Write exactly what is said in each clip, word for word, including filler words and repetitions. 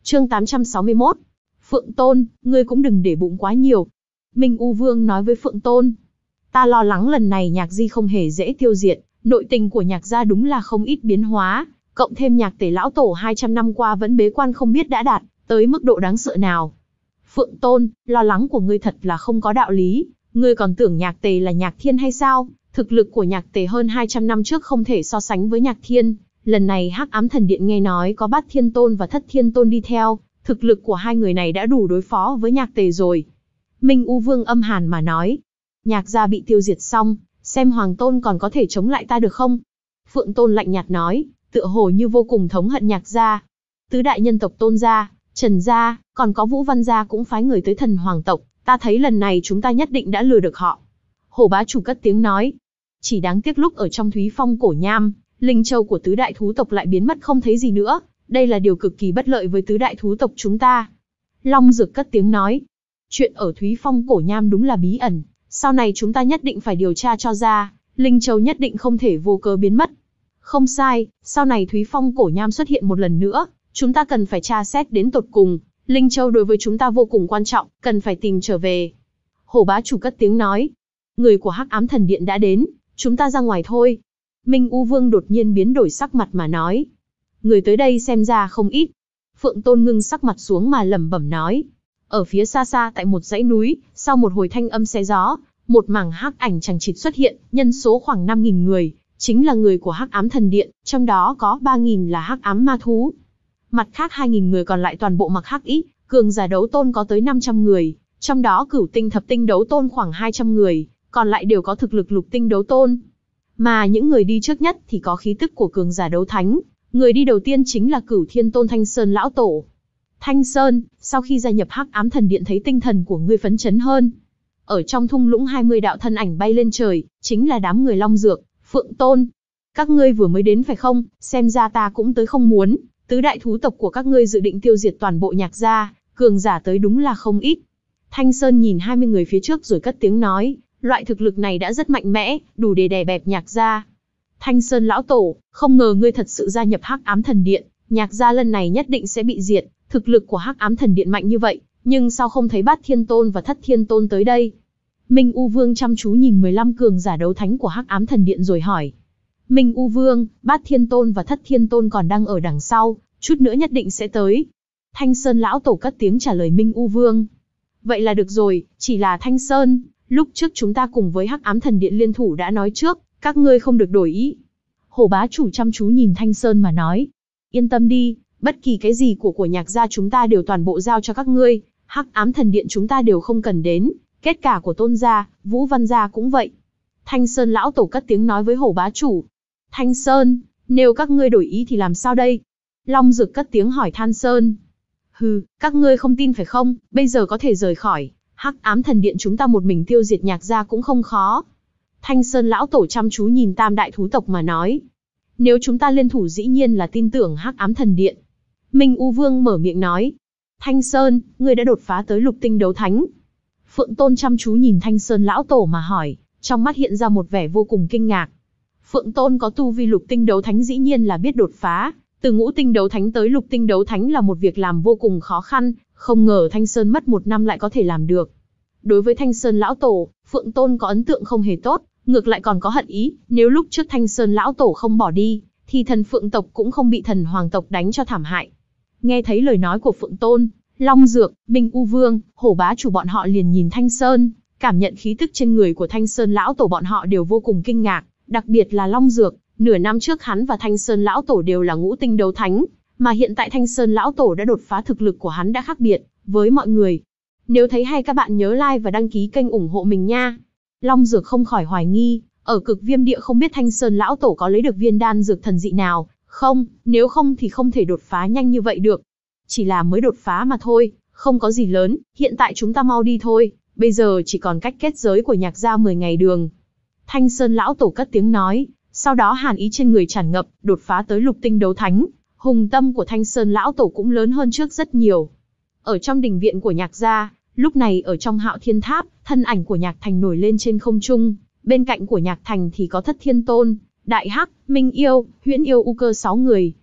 Chương tám trăm sáu mươi mốt. Phượng Tôn, ngươi cũng đừng để bụng quá nhiều. Minh U Vương nói với Phượng Tôn. Ta lo lắng lần này Nhạc Di không hề dễ tiêu diệt, nội tình của Nhạc gia đúng là không ít biến hóa, cộng thêm Nhạc Tề lão tổ hai trăm năm qua vẫn bế quan không biết đã đạt tới mức độ đáng sợ nào. Phượng Tôn, lo lắng của ngươi thật là không có đạo lý, ngươi còn tưởng Nhạc Tề là Nhạc Thiên hay sao? Thực lực của Nhạc Tề hơn hai trăm năm trước không thể so sánh với Nhạc Thiên, lần này Hắc Ám Thần Điện nghe nói có Bát Thiên Tôn và Thất Thiên Tôn đi theo, thực lực của hai người này đã đủ đối phó với Nhạc Tề rồi. Minh U Vương âm hàn mà nói, Nhạc gia bị tiêu diệt xong, xem Hoàng Tôn còn có thể chống lại ta được không? Phượng Tôn lạnh nhạt nói, tựa hồ như vô cùng thống hận Nhạc gia. Tứ đại nhân tộc Tôn gia, Trần gia, còn có Vũ Văn gia cũng phái người tới Thần Hoàng tộc, ta thấy lần này chúng ta nhất định đã lừa được họ. Hổ bá chủ cất tiếng nói, chỉ đáng tiếc lúc ở trong Thúy Phong cổ nham, linh châu của tứ đại thú tộc lại biến mất không thấy gì nữa, đây là điều cực kỳ bất lợi với tứ đại thú tộc chúng ta. Long Dược cất tiếng nói, chuyện ở Thúy Phong cổ nham đúng là bí ẩn, sau này chúng ta nhất định phải điều tra cho ra, linh châu nhất định không thể vô cớ biến mất. Không sai, sau này Thúy Phong cổ nham xuất hiện một lần nữa, chúng ta cần phải tra xét đến tột cùng, linh châu đối với chúng ta vô cùng quan trọng, cần phải tìm trở về. Hổ bá chủ cất tiếng nói, người của Hắc Ám Thần Điện đã đến, chúng ta ra ngoài thôi. Minh U Vương đột nhiên biến đổi sắc mặt mà nói, người tới đây xem ra không ít. Phượng Tôn ngưng sắc mặt xuống mà lẩm bẩm nói, ở phía xa xa tại một dãy núi, sau một hồi thanh âm xé gió, một mảng hắc ảnh chằng chịt xuất hiện, nhân số khoảng năm nghìn người, chính là người của Hắc Ám Thần Điện, trong đó có ba nghìn là hắc ám ma thú. Mặt khác hai nghìn người còn lại toàn bộ mặc hắc ý, cường giả đấu tôn có tới năm trăm người, trong đó cửu tinh thập tinh đấu tôn khoảng hai trăm người, còn lại đều có thực lực lục tinh đấu tôn. Mà những người đi trước nhất thì có khí tức của cường giả đấu thánh, người đi đầu tiên chính là Cửu Thiên Tôn Thanh Sơn lão tổ. Thanh Sơn, sau khi gia nhập Hắc Ám Thần Điện thấy tinh thần của ngươi phấn chấn hơn. Ở trong thung lũng hai mươi đạo thân ảnh bay lên trời, chính là đám người Long Dược, Phượng Tôn. Các ngươi vừa mới đến phải không, xem ra ta cũng tới không muốn, tứ đại thú tộc của các ngươi dự định tiêu diệt toàn bộ Nhạc gia, cường giả tới đúng là không ít. Thanh Sơn nhìn hai mươi người phía trước rồi cất tiếng nói, loại thực lực này đã rất mạnh mẽ, đủ để đè bẹp Nhạc gia. Thanh Sơn lão tổ, không ngờ ngươi thật sự gia nhập Hắc Ám Thần Điện, Nhạc gia lần này nhất định sẽ bị diệt, thực lực của Hắc Ám Thần Điện mạnh như vậy, nhưng sao không thấy Bát Thiên Tôn và Thất Thiên Tôn tới đây? Minh U Vương chăm chú nhìn mười lăm cường giả đấu thánh của Hắc Ám Thần Điện rồi hỏi. Minh U Vương, Bát Thiên Tôn và Thất Thiên Tôn còn đang ở đằng sau, chút nữa nhất định sẽ tới. Thanh Sơn lão tổ cất tiếng trả lời Minh U Vương. Vậy là được rồi, chỉ là Thanh Sơn, lúc trước chúng ta cùng với Hắc Ám Thần Điện liên thủ đã nói trước, các ngươi không được đổi ý. Hổ bá chủ chăm chú nhìn Thanh Sơn mà nói. Yên tâm đi, bất kỳ cái gì của của Nhạc gia chúng ta đều toàn bộ giao cho các ngươi, Hắc Ám Thần Điện chúng ta đều không cần đến, kết cả của Tôn gia, Vũ Văn gia cũng vậy. Thanh Sơn lão tổ cất tiếng nói với Hổ bá chủ. Thanh Sơn, nếu các ngươi đổi ý thì làm sao đây? Long Dược cất tiếng hỏi Thanh Sơn. Hừ, các ngươi không tin phải không, bây giờ có thể rời khỏi, Hắc Ám Thần Điện chúng ta một mình tiêu diệt Nhạc gia cũng không khó. Thanh Sơn lão tổ chăm chú nhìn tam đại thú tộc mà nói. Nếu chúng ta liên thủ dĩ nhiên là tin tưởng Hắc Ám Thần Điện. Minh U Vương mở miệng nói. Thanh Sơn, ngươi đã đột phá tới lục tinh đấu thánh. Phượng Tôn chăm chú nhìn Thanh Sơn lão tổ mà hỏi, trong mắt hiện ra một vẻ vô cùng kinh ngạc. Phượng Tôn có tu vi lục tinh đấu thánh dĩ nhiên là biết đột phá, từ ngũ tinh đấu thánh tới lục tinh đấu thánh là một việc làm vô cùng khó khăn, không ngờ Thanh Sơn mất một năm lại có thể làm được. Đối với Thanh Sơn lão tổ, Phượng Tôn có ấn tượng không hề tốt, ngược lại còn có hận ý, nếu lúc trước Thanh Sơn lão tổ không bỏ đi, thì thần Phượng tộc cũng không bị thần Hoàng tộc đánh cho thảm hại. Nghe thấy lời nói của Phượng Tôn, Long Dược, Minh U Vương, Hổ bá chủ bọn họ liền nhìn Thanh Sơn, cảm nhận khí tức trên người của Thanh Sơn lão tổ bọn họ đều vô cùng kinh ngạc, đặc biệt là Long Dược, nửa năm trước hắn và Thanh Sơn lão tổ đều là ngũ tinh đấu thánh, mà hiện tại Thanh Sơn lão tổ đã đột phá, thực lực của hắn đã khác biệt với mọi người. Nếu thấy hay các bạn nhớ like và đăng ký kênh ủng hộ mình nha. Long Dược không khỏi hoài nghi, ở Cực Viêm Địa không biết Thanh Sơn lão tổ có lấy được viên đan dược thần dị nào, không, nếu không thì không thể đột phá nhanh như vậy được. Chỉ là mới đột phá mà thôi, không có gì lớn, hiện tại chúng ta mau đi thôi, bây giờ chỉ còn cách kết giới của Nhạc gia mười ngày đường. Thanh Sơn lão tổ cất tiếng nói, sau đó hàn ý trên người tràn ngập, đột phá tới lục tinh đấu thánh, hùng tâm của Thanh Sơn lão tổ cũng lớn hơn trước rất nhiều. Ở trong đình viện của Nhạc gia, lúc này ở trong Hạo Thiên Tháp, thân ảnh của Nhạc Thành nổi lên trên không trung, bên cạnh của Nhạc Thành thì có Thất Thiên Tôn, Đại Hắc, Minh Yêu, Huyễn Yêu U Cơ sáu người.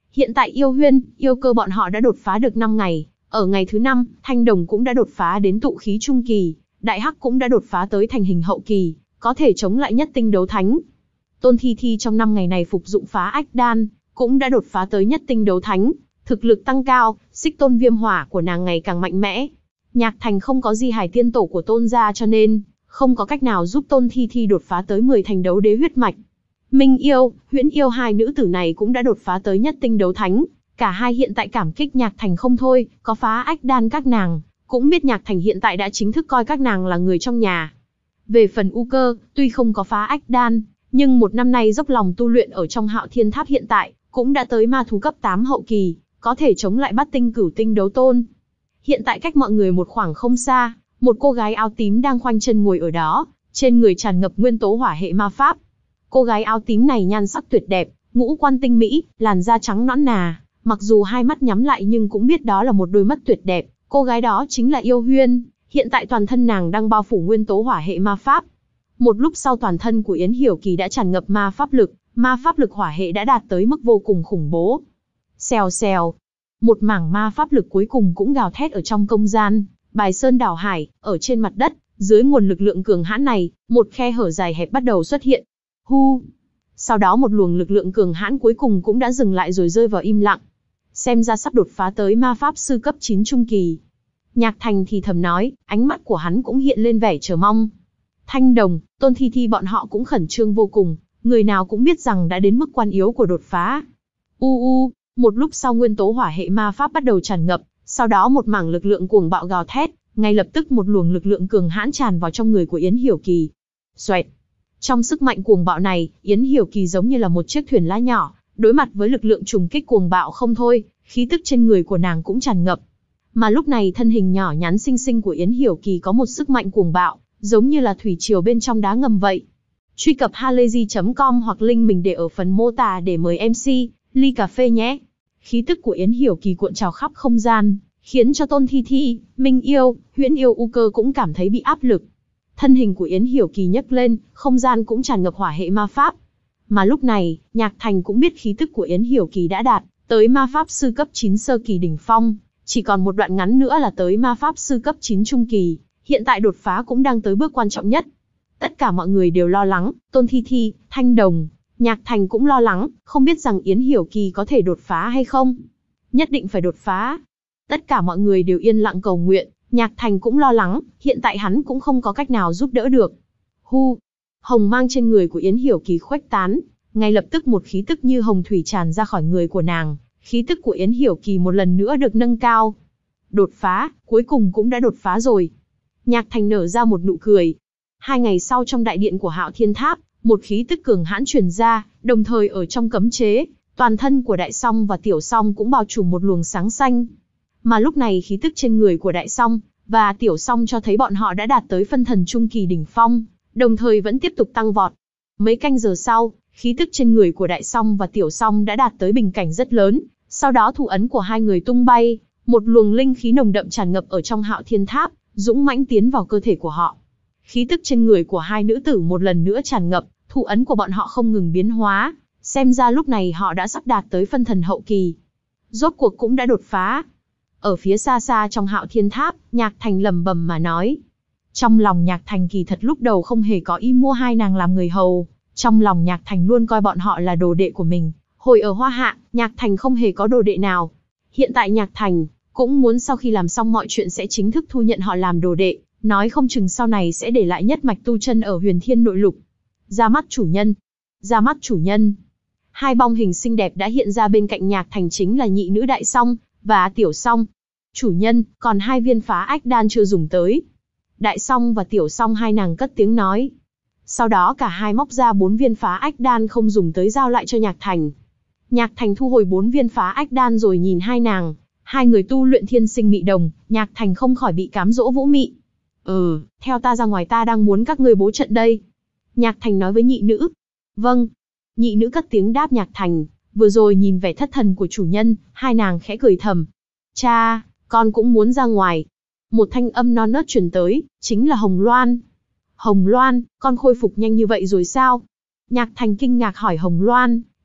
Hiện tại Yêu Huyên, Yêu Cơ bọn họ đã đột phá được năm ngày, ở ngày thứ năm, Thanh Đồng cũng đã đột phá đến tụ khí trung kỳ, Đại Hắc cũng đã đột phá tới thành hình hậu kỳ, có thể chống lại nhất tinh đấu thánh. Tôn Thi Thi trong năm ngày này phục dụng phá ách đan, cũng đã đột phá tới nhất tinh đấu thánh, thực lực tăng cao, xích tôn viêm hỏa của nàng ngày càng mạnh mẽ. Nhạc Thành không có di hài tiên tổ của Tôn gia cho nên không có cách nào giúp Tôn Thi Thi đột phá tới mười thành đấu đế huyết mạch. Minh Yêu, Huyễn Yêu hai nữ tử này cũng đã đột phá tới nhất tinh đấu thánh, cả hai hiện tại cảm kích Nhạc Thành không thôi, có phá ách đan các nàng, cũng biết Nhạc Thành hiện tại đã chính thức coi các nàng là người trong nhà. Về phần U Cơ, tuy không có phá ách đan, nhưng một năm nay dốc lòng tu luyện ở trong Hạo Thiên Tháp hiện tại, cũng đã tới ma thú cấp tám hậu kỳ, có thể chống lại bát tinh cửu tinh đấu tôn. Hiện tại cách mọi người một khoảng không xa, một cô gái áo tím đang khoanh chân ngồi ở đó, trên người tràn ngập nguyên tố hỏa hệ ma pháp. Cô gái áo tím này nhan sắc tuyệt đẹp, ngũ quan tinh mỹ, làn da trắng nõn nà, mặc dù hai mắt nhắm lại nhưng cũng biết đó là một đôi mắt tuyệt đẹp. Cô gái đó chính là Yêu Huyên, hiện tại toàn thân nàng đang bao phủ nguyên tố hỏa hệ ma pháp. Một lúc sau toàn thân của Yến Hiểu Kỳ đã tràn ngập ma pháp lực, ma pháp lực hỏa hệ đã đạt tới mức vô cùng khủng bố. Xèo xèo, một mảng ma pháp lực cuối cùng cũng gào thét ở trong không gian, bài sơn đảo hải, ở trên mặt đất, dưới nguồn lực lượng cường hãn này, một khe hở dài hẹp bắt đầu xuất hiện. Hu! Sau đó một luồng lực lượng cường hãn cuối cùng cũng đã dừng lại rồi rơi vào im lặng. Xem ra sắp đột phá tới ma pháp sư cấp chín trung kỳ. Nhạc Thành thì thầm nói, ánh mắt của hắn cũng hiện lên vẻ chờ mong. Thanh Đồng, Tôn Thi Thi bọn họ cũng khẩn trương vô cùng, người nào cũng biết rằng đã đến mức quan yếu của đột phá. U u, một lúc sau nguyên tố hỏa hệ ma pháp bắt đầu tràn ngập, sau đó một mảng lực lượng cuồng bạo gào thét, ngay lập tức một luồng lực lượng cường hãn tràn vào trong người của Yến Hiểu Kỳ. Xoẹt. Trong sức mạnh cuồng bạo này, Yến Hiểu Kỳ giống như là một chiếc thuyền lá nhỏ, đối mặt với lực lượng trùng kích cuồng bạo không thôi, khí tức trên người của nàng cũng tràn ngập. Mà lúc này thân hình nhỏ nhắn xinh xinh của Yến Hiểu Kỳ có một sức mạnh cuồng bạo, giống như là thủy triều bên trong đá ngầm vậy. Truy cập halayzi chấm com hoặc link mình để ở phần mô tả để mời em xê, ly cà phê nhé. Khí tức của Yến Hiểu Kỳ cuộn trào khắp không gian, khiến cho Tôn Thi Thi, Minh Yêu, Huyễn Yêu U Cơ cũng cảm thấy bị áp lực. Thân hình của Yến Hiểu Kỳ nhấc lên, không gian cũng tràn ngập hỏa hệ ma pháp. Mà lúc này, Nhạc Thành cũng biết khí tức của Yến Hiểu Kỳ đã đạt tới ma pháp sư cấp chín sơ kỳ đỉnh phong, chỉ còn một đoạn ngắn nữa là tới ma pháp sư cấp chín trung kỳ, hiện tại đột phá cũng đang tới bước quan trọng nhất. Tất cả mọi người đều lo lắng, Tôn Thi Thi, Thanh Đồng, Nhạc Thành cũng lo lắng, không biết rằng Yến Hiểu Kỳ có thể đột phá hay không. Nhất định phải đột phá. Tất cả mọi người đều yên lặng cầu nguyện, Nhạc Thành cũng lo lắng, hiện tại hắn cũng không có cách nào giúp đỡ được. Hu, hồng mang trên người của Yến Hiểu Kỳ khuếch tán, ngay lập tức một khí tức như hồng thủy tràn ra khỏi người của nàng, khí tức của Yến Hiểu Kỳ một lần nữa được nâng cao. Đột phá, cuối cùng cũng đã đột phá rồi. Nhạc Thành nở ra một nụ cười. Hai ngày sau trong đại điện của Hạo Thiên Tháp, một khí tức cường hãn truyền ra, đồng thời ở trong cấm chế, toàn thân của Đại Song và Tiểu Song cũng bao trùm một luồng sáng xanh. Mà lúc này khí tức trên người của Đại Song và Tiểu Song cho thấy bọn họ đã đạt tới phân thần trung kỳ đỉnh phong, đồng thời vẫn tiếp tục tăng vọt. Mấy canh giờ sau, khí tức trên người của Đại Song và Tiểu Song đã đạt tới bình cảnh rất lớn, sau đó thủ ấn của hai người tung bay, một luồng linh khí nồng đậm tràn ngập ở trong Hạo Thiên Tháp, dũng mãnh tiến vào cơ thể của họ. Khí tức trên người của hai nữ tử một lần nữa tràn ngập, thủ ấn của bọn họ không ngừng biến hóa, xem ra lúc này họ đã sắp đạt tới phân thần hậu kỳ. Rốt cuộc cũng đã đột phá. Ở phía xa xa trong Hạo Thiên Tháp, Nhạc Thành lẩm bẩm mà nói. Trong lòng Nhạc Thành kỳ thật lúc đầu không hề có ý mua hai nàng làm người hầu, trong lòng Nhạc Thành luôn coi bọn họ là đồ đệ của mình. Hồi ở Hoa Hạ, Nhạc Thành không hề có đồ đệ nào. Hiện tại Nhạc Thành cũng muốn sau khi làm xong mọi chuyện sẽ chính thức thu nhận họ làm đồ đệ, nói không chừng sau này sẽ để lại nhất mạch tu chân ở Huyền Thiên Nội Lục. Ra mắt chủ nhân, ra mắt chủ nhân. Hai bóng hình xinh đẹp đã hiện ra bên cạnh Nhạc Thành, chính là nhị nữ Đại Song và Tiểu Song. Chủ nhân, còn hai viên phá ách đan chưa dùng tới. Đại Song và Tiểu Song hai nàng cất tiếng nói. Sau đó cả hai móc ra bốn viên phá ách đan không dùng tới giao lại cho Nhạc Thành. Nhạc Thành thu hồi bốn viên phá ách đan rồi nhìn hai nàng. Hai người tu luyện thiên sinh mị đồng, Nhạc Thành không khỏi bị cám dỗ vũ mị. Ừ, theo ta ra ngoài, ta đang muốn các ngươi bố trận đây. Nhạc Thành nói với nhị nữ. Vâng. Nhị nữ cất tiếng đáp Nhạc Thành. Vừa rồi nhìn vẻ thất thần của chủ nhân, hai nàng khẽ cười thầm. Cha, con cũng muốn ra ngoài. Một thanh âm non nớt truyền tới, chính là Hồng Loan. Hồng Loan, con khôi phục nhanh như vậy rồi sao? Nhạc Thành kinh ngạc hỏi Hồng Loan.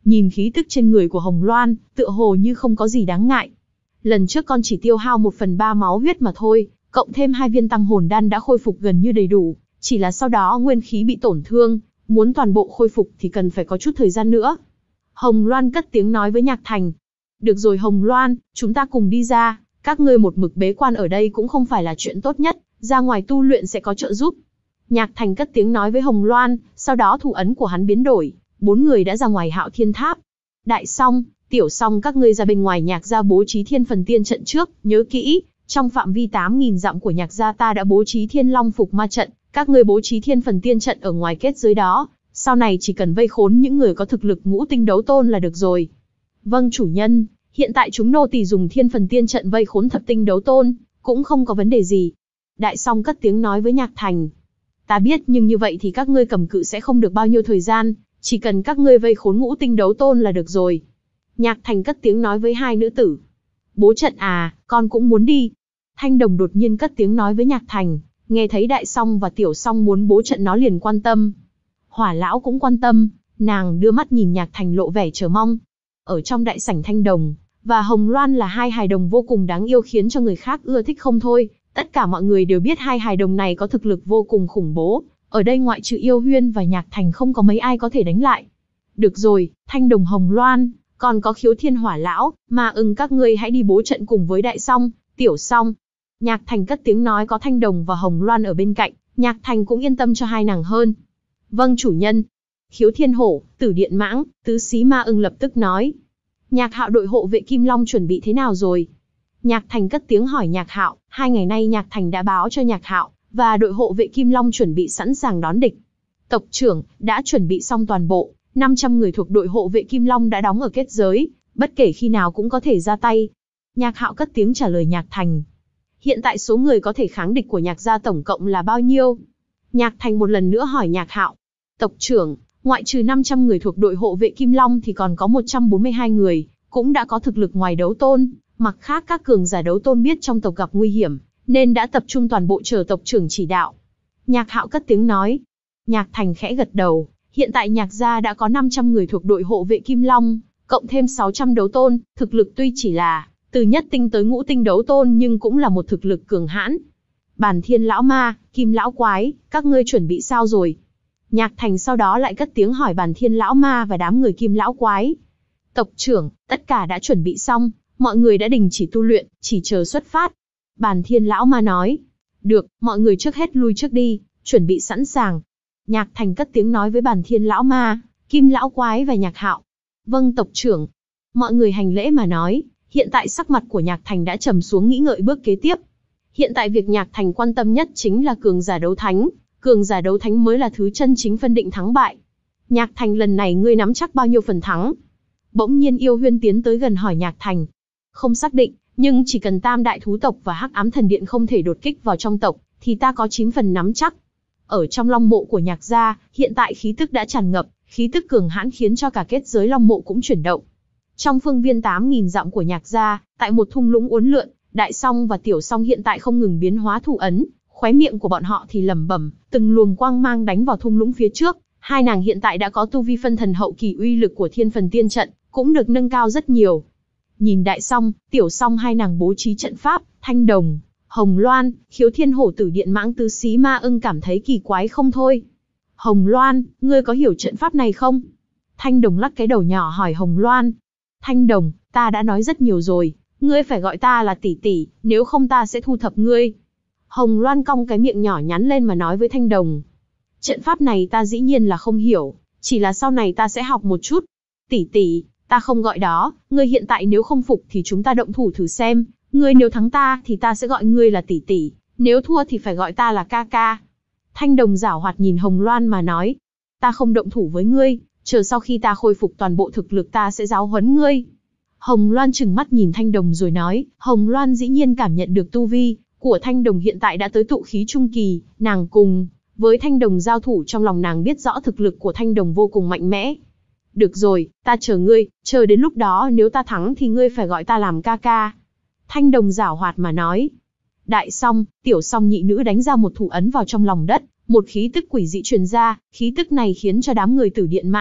Nhìn khí tức trên người của Hồng Loan, tựa hồ như không có gì đáng ngại. Lần trước con chỉ tiêu hao một phần ba máu huyết mà thôi, cộng thêm hai viên tăng hồn đan đã khôi phục gần như đầy đủ, chỉ là sau đó nguyên khí bị tổn thương, muốn toàn bộ khôi phục thì cần phải có chút thời gian nữa. Hồng Loan cất tiếng nói với Nhạc Thành. Được rồi Hồng Loan, chúng ta cùng đi ra, các ngươi một mực bế quan ở đây cũng không phải là chuyện tốt nhất, ra ngoài tu luyện sẽ có trợ giúp. Nhạc Thành cất tiếng nói với Hồng Loan, sau đó thủ ấn của hắn biến đổi, bốn người đã ra ngoài Hạo Thiên Tháp. Đại Song, Tiểu Song các ngươi ra bên ngoài Nhạc gia bố trí Thiên Phần Tiên trận trước, nhớ kỹ, trong phạm vi tám nghìn dặm của Nhạc gia ta đã bố trí Thiên Long Phục Ma trận, các ngươi bố trí Thiên Phần Tiên trận ở ngoài kết giới đó, sau này chỉ cần vây khốn những người có thực lực ngũ tinh đấu tôn là được rồi. Vâng chủ nhân, hiện tại chúng nô tỳ dùng Thiên Phần Tiên trận vây khốn thập tinh đấu tôn, cũng không có vấn đề gì. Đại Song cất tiếng nói với Nhạc Thành. Ta biết nhưng như vậy thì các ngươi cầm cự sẽ không được bao nhiêu thời gian, chỉ cần các ngươi vây khốn ngũ tinh đấu tôn là được rồi. Nhạc Thành cất tiếng nói với hai nữ tử. Bố trận à, con cũng muốn đi. Thanh Đồng đột nhiên cất tiếng nói với Nhạc Thành, nghe thấy Đại Song và Tiểu Song muốn bố trận nó liền quan tâm. Hỏa Lão cũng quan tâm, nàng đưa mắt nhìn Nhạc Thành lộ vẻ chờ mong. Ở trong đại sảnh, Thanh Đồng và Hồng Loan là hai hài đồng vô cùng đáng yêu khiến cho người khác ưa thích không thôi. Tất cả mọi người đều biết hai hài đồng này có thực lực vô cùng khủng bố, ở đây ngoại trừ Yêu Huyên và Nhạc Thành không có mấy ai có thể đánh lại. Được rồi, Thanh Đồng Hồng Loan, còn có Khiếu Thiên Hỏa Lão, mà ưng các ngươi hãy đi bố trận cùng với Đại Song, Tiểu Song. Nhạc Thành cất tiếng nói có Thanh Đồng và Hồng Loan ở bên cạnh, Nhạc Thành cũng yên tâm cho hai nàng hơn. Vâng chủ nhân. Khiếu Thiên Hổ, Tử Điện Mãng, Tứ Xí Ma Ưng lập tức nói. Nhạc Hạo đội hộ vệ Kim Long chuẩn bị thế nào rồi? Nhạc Thành cất tiếng hỏi Nhạc Hạo, hai ngày nay Nhạc Thành đã báo cho Nhạc Hạo, và đội hộ vệ Kim Long chuẩn bị sẵn sàng đón địch. Tộc trưởng, đã chuẩn bị xong toàn bộ, năm trăm người thuộc đội hộ vệ Kim Long đã đóng ở kết giới, bất kể khi nào cũng có thể ra tay. Nhạc Hạo cất tiếng trả lời Nhạc Thành. Hiện tại số người có thể kháng địch của Nhạc gia tổng cộng là bao nhiêu? Nhạc Thành một lần nữa hỏi Nhạc Hạo. Tộc trưởng, ngoại trừ năm trăm người thuộc đội hộ vệ Kim Long thì còn có một trăm bốn mươi hai người, cũng đã có thực lực ngoài đấu tôn. Mặt khác các cường giả đấu tôn biết trong tộc gặp nguy hiểm, nên đã tập trung toàn bộ chờ tộc trưởng chỉ đạo. Nhạc Hạo cất tiếng nói. Nhạc Thành khẽ gật đầu, hiện tại Nhạc gia đã có năm trăm người thuộc đội hộ vệ Kim Long, cộng thêm sáu trăm đấu tôn, thực lực tuy chỉ là từ nhất tinh tới ngũ tinh đấu tôn nhưng cũng là một thực lực cường hãn. Bàn Thiên Lão Ma, Kim Lão Quái, các ngươi chuẩn bị sao rồi? Nhạc Thành sau đó lại cất tiếng hỏi Bàn Thiên Lão Ma và đám người Kim Lão Quái. Tộc trưởng, tất cả đã chuẩn bị xong, mọi người đã đình chỉ tu luyện, chỉ chờ xuất phát. Bàn Thiên Lão Ma nói. Được, mọi người trước hết lui trước đi, chuẩn bị sẵn sàng. Nhạc Thành cất tiếng nói với Bàn Thiên Lão Ma, Kim Lão Quái và Nhạc Hạo. Vâng tộc trưởng. Mọi người hành lễ mà nói, hiện tại sắc mặt của Nhạc Thành đã trầm xuống nghĩ ngợi bước kế tiếp. Hiện tại việc Nhạc Thành quan tâm nhất chính là cường giả đấu thánh, cường giả đấu thánh mới là thứ chân chính phân định thắng bại. Nhạc Thành lần này ngươi nắm chắc bao nhiêu phần thắng? Bỗng nhiên Yêu Huyên tiến tới gần hỏi Nhạc Thành. Không xác định, nhưng chỉ cần Tam Đại Thú tộc và Hắc Ám Thần Điện không thể đột kích vào trong tộc, thì ta có chín phần nắm chắc. Ở trong Long mộ của Nhạc gia, hiện tại khí tức đã tràn ngập, khí tức cường hãn khiến cho cả kết giới Long mộ cũng chuyển động. Trong phương viên tám nghìn dặm của Nhạc gia, tại một thung lũng uốn lượn, Đại Song và Tiểu Song hiện tại không ngừng biến hóa thủ ấn, khóe miệng của bọn họ thì lẩm bẩm, từng luồng quang mang đánh vào thung lũng phía trước. Hai nàng hiện tại đã có tu vi phân thần hậu kỳ, uy lực của Thiên Phần Tiên trận cũng được nâng cao rất nhiều. Nhìn Đại Song, Tiểu Song hai nàng bố trí trận pháp, Thanh Đồng, Hồng Loan, Khiếu Thiên Hổ, Tử Điện Mãng, Tứ Xí Ma Ưng cảm thấy kỳ quái không thôi. Hồng Loan, ngươi có hiểu trận pháp này không? Thanh Đồng lắc cái đầu nhỏ hỏi Hồng Loan. Thanh Đồng, ta đã nói rất nhiều rồi, ngươi phải gọi ta là tỷ tỷ, nếu không ta sẽ thu thập ngươi. Hồng Loan cong cái miệng nhỏ nhắn lên mà nói với Thanh Đồng. Trận pháp này ta dĩ nhiên là không hiểu, chỉ là sau này ta sẽ học một chút. Tỷ tỷ, ta không gọi đó, ngươi hiện tại nếu không phục thì chúng ta động thủ thử xem, ngươi nếu thắng ta thì ta sẽ gọi ngươi là tỷ tỷ, nếu thua thì phải gọi ta là ca ca. Thanh Đồng giảo hoạt nhìn Hồng Loan mà nói, ta không động thủ với ngươi, chờ sau khi ta khôi phục toàn bộ thực lực ta sẽ giáo huấn ngươi. Hồng Loan trừng mắt nhìn Thanh Đồng rồi nói, Hồng Loan dĩ nhiên cảm nhận được tu vi của Thanh Đồng hiện tại đã tới tụ khí trung kỳ, nàng cùng với Thanh Đồng giao thủ trong lòng nàng biết rõ thực lực của Thanh Đồng vô cùng mạnh mẽ. Được rồi, ta chờ ngươi, chờ đến lúc đó nếu ta thắng thì ngươi phải gọi ta làm ca ca. Thanh Đồng giảo hoạt mà nói. Đại Song, Tiểu Song nhị nữ đánh ra một thủ ấn vào trong lòng đất, một khí tức quỷ dị truyền ra, khí tức này khiến cho đám người Tử Điện Mãng,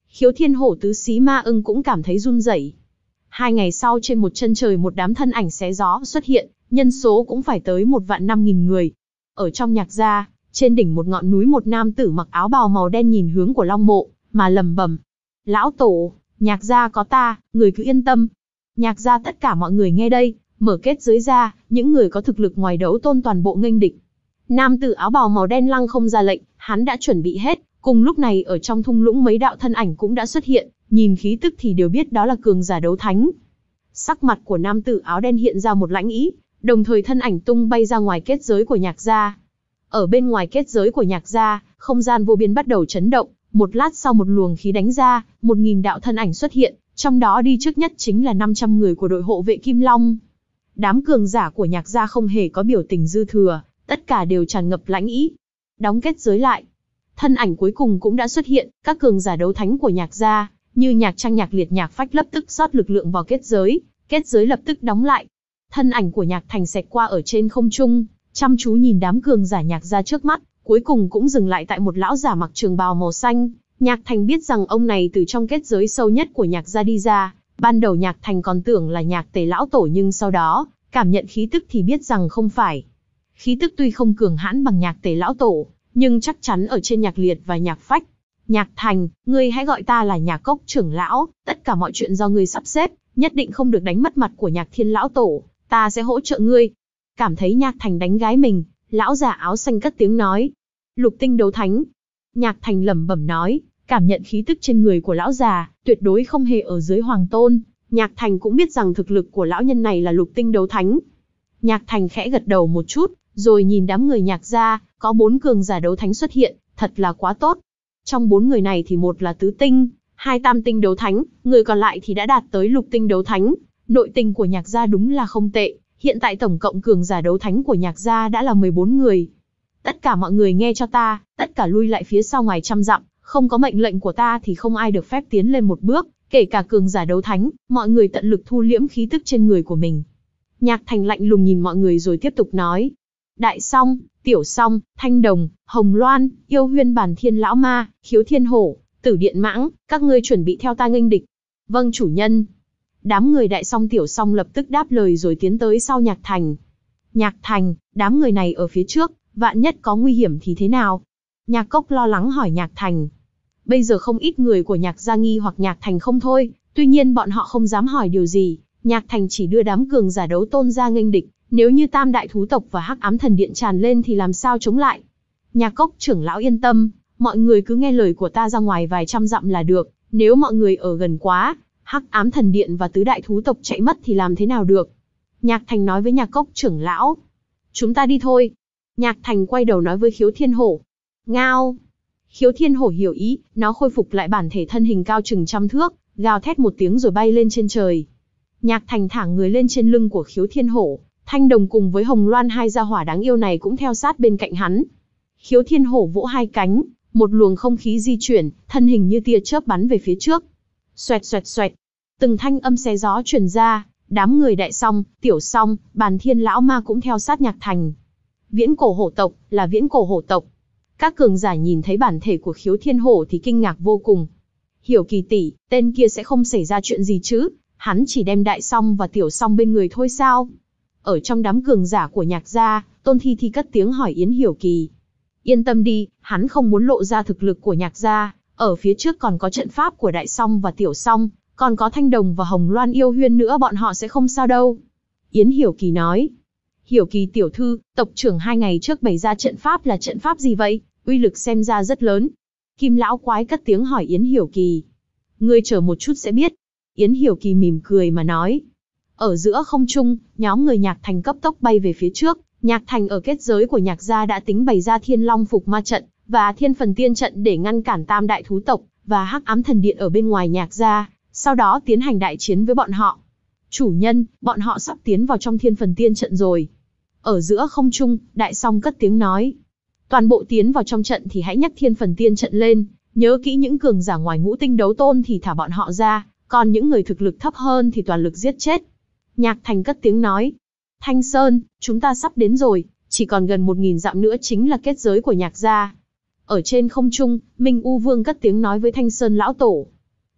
Khiếu Thiên Hổ tứ xí ma ưng cũng cảm thấy run rẩy. Hai ngày sau trên một chân trời một đám thân ảnh xé gió xuất hiện, nhân số cũng phải tới một vạn năm nghìn người. Ở trong nhạc gia, trên đỉnh một ngọn núi một nam tử mặc áo bào màu đen nhìn hướng của Long Mộ, mà lẩm bẩm: Lão Tổ, nhạc gia có ta, người cứ yên tâm. Nhạc gia tất cả mọi người nghe đây, mở kết giới ra, những người có thực lực ngoài đấu tôn toàn bộ nghênh địch. Nam tử áo bào màu đen lăng không ra lệnh, hắn đã chuẩn bị hết. Cùng lúc này ở trong thung lũng mấy đạo thân ảnh cũng đã xuất hiện, nhìn khí tức thì đều biết đó là cường giả đấu thánh. Sắc mặt của nam tử áo đen hiện ra một lãnh ý, đồng thời thân ảnh tung bay ra ngoài kết giới của nhạc gia. Ở bên ngoài kết giới của nhạc gia, không gian vô biên bắt đầu chấn động, một lát sau một luồng khí đánh ra, một nghìn đạo thân ảnh xuất hiện, trong đó đi trước nhất chính là năm trăm người của đội hộ vệ Kim Long. Đám cường giả của nhạc gia không hề có biểu tình dư thừa, tất cả đều tràn ngập lãnh ý. Đóng kết giới lại. Thân ảnh cuối cùng cũng đã xuất hiện, các cường giả đấu thánh của nhạc gia, như Nhạc Trang, Nhạc Liệt, Nhạc Phách lập tức rót lực lượng vào kết giới, kết giới lập tức đóng lại. Thân ảnh của Nhạc Thành xẹt qua ở trên không trung, chăm chú nhìn đám cường giả nhạc gia trước mắt, cuối cùng cũng dừng lại tại một lão giả mặc trường bào màu xanh. Nhạc Thành biết rằng ông này từ trong kết giới sâu nhất của nhạc gia đi ra, ban đầu Nhạc Thành còn tưởng là Nhạc Tề lão tổ nhưng sau đó, cảm nhận khí tức thì biết rằng không phải. Khí tức tuy không cường hãn bằng Nhạc Tề lão tổ, nhưng chắc chắn ở trên Nhạc Liệt và Nhạc Phách. Nhạc Thành, ngươi hãy gọi ta là Nhạc Cốc trưởng lão, tất cả mọi chuyện do ngươi sắp xếp, nhất định không được đánh mất mặt của Nhạc Thiên lão tổ, ta sẽ hỗ trợ ngươi. Cảm thấy Nhạc Thành đánh gái mình, lão già áo xanh cất tiếng nói. Lục tinh đấu thánh. Nhạc Thành lẩm bẩm nói, cảm nhận khí tức trên người của lão già, tuyệt đối không hề ở dưới hoàng tôn. Nhạc Thành cũng biết rằng thực lực của lão nhân này là lục tinh đấu thánh. Nhạc Thành khẽ gật đầu một chút, rồi nhìn đám người nhạc gia, có bốn cường giả đấu thánh xuất hiện, thật là quá tốt. Trong bốn người này thì một là tứ tinh, hai tam tinh đấu thánh, người còn lại thì đã đạt tới lục tinh đấu thánh. Nội tình của nhạc gia đúng là không tệ, hiện tại tổng cộng cường giả đấu thánh của nhạc gia đã là mười bốn người. Tất cả mọi người nghe cho ta, tất cả lui lại phía sau ngoài trăm dặm, không có mệnh lệnh của ta thì không ai được phép tiến lên một bước, kể cả cường giả đấu thánh, mọi người tận lực thu liễm khí tức trên người của mình. Nhạc Thành lạnh lùng nhìn mọi người rồi tiếp tục nói. Đại Song, Tiểu Song, Thanh Đồng, Hồng Loan, Yêu Huyên, Bản Thiên Lão Ma, Khiếu Thiên Hổ, Tử Điện Mãng, các ngươi chuẩn bị theo ta nghênh địch. Vâng chủ nhân. Đám người Đại Song Tiểu Song lập tức đáp lời rồi tiến tới sau Nhạc Thành. Nhạc Thành, đám người này ở phía trước, vạn nhất có nguy hiểm thì thế nào? Nhạc Cốc lo lắng hỏi Nhạc Thành. Bây giờ không ít người của Nhạc gia nghi hoặc Nhạc Thành không thôi, tuy nhiên bọn họ không dám hỏi điều gì. Nhạc Thành chỉ đưa đám cường giả đấu tôn ra nghênh địch, nếu như Tam Đại Thú Tộc và Hắc Ám Thần Điện tràn lên thì làm sao chống lại? Nhạc Cốc trưởng lão yên tâm, mọi người cứ nghe lời của ta ra ngoài vài trăm dặm là được, nếu mọi người ở gần quá, Hắc Ám Thần Điện và Tứ Đại Thú Tộc chạy mất thì làm thế nào được? Nhạc Thành nói với Nhạc Cốc trưởng lão. Chúng ta đi thôi. Nhạc Thành quay đầu nói với Khiếu Thiên Hổ. Ngao. Khiếu Thiên Hổ hiểu ý, nó khôi phục lại bản thể thân hình cao chừng trăm thước, gào thét một tiếng rồi bay lên trên trời. Nhạc Thành thả người lên trên lưng của Khiếu Thiên Hổ, Thanh Đồng cùng với Hồng Loan hai gia hỏa đáng yêu này cũng theo sát bên cạnh hắn. Khiếu Thiên Hổ vỗ hai cánh, một luồng không khí di chuyển, thân hình như tia chớp bắn về phía trước. Xoẹt xoẹt xoẹt, từng thanh âm xé gió truyền ra, đám người Đại Song, Tiểu Song, Bàn Thiên Lão Ma cũng theo sát Nhạc Thành. Viễn cổ hổ tộc, là viễn cổ hổ tộc. Các cường giả nhìn thấy bản thể của Khiếu Thiên Hổ thì kinh ngạc vô cùng. Hiểu Kỳ tỷ, tên kia sẽ không xảy ra chuyện gì chứ? Hắn chỉ đem Đại Song và Tiểu Song bên người thôi sao? Ở trong đám cường giả của Nhạc gia, Tôn Thi Thi cất tiếng hỏi Yến Hiểu Kỳ. Yên tâm đi, hắn không muốn lộ ra thực lực của Nhạc gia, ở phía trước còn có trận pháp của Đại Song và Tiểu Song, còn có Thanh Đồng và Hồng Loan Yêu Huyên nữa, bọn họ sẽ không sao đâu. Yến Hiểu Kỳ nói. Hiểu Kỳ tiểu thư, tộc trưởng hai ngày trước bày ra trận pháp là trận pháp gì vậy? Uy lực xem ra rất lớn. Kim lão quái cất tiếng hỏi Yến Hiểu Kỳ. Ngươi chờ một chút sẽ biết. Yến Hiểu Kỳ mỉm cười mà nói. Ở giữa không trung, nhóm người Nhạc Thành cấp tốc bay về phía trước. Nhạc Thành ở kết giới của Nhạc gia đã tính bày ra Thiên Long Phục Ma trận và Thiên Phần Tiên trận để ngăn cản Tam Đại Thú Tộc và Hắc Ám Thần Điện ở bên ngoài Nhạc gia, sau đó tiến hành đại chiến với bọn họ. Chủ nhân, bọn họ sắp tiến vào trong Thiên Phần Tiên trận rồi. Ở giữa không trung, Đại Song cất tiếng nói. Toàn bộ tiến vào trong trận thì hãy nhắc Thiên Phần Tiên trận lên, nhớ kỹ những cường giả ngoài ngũ tinh đấu tôn thì thả bọn họ ra, còn những người thực lực thấp hơn thì toàn lực giết chết. Nhạc Thành cất tiếng nói. Thanh Sơn, chúng ta sắp đến rồi, chỉ còn gần một nghìn dặm nữa chính là kết giới của Nhạc gia. Ở trên không trung, Minh U Vương cất tiếng nói với Thanh Sơn lão tổ.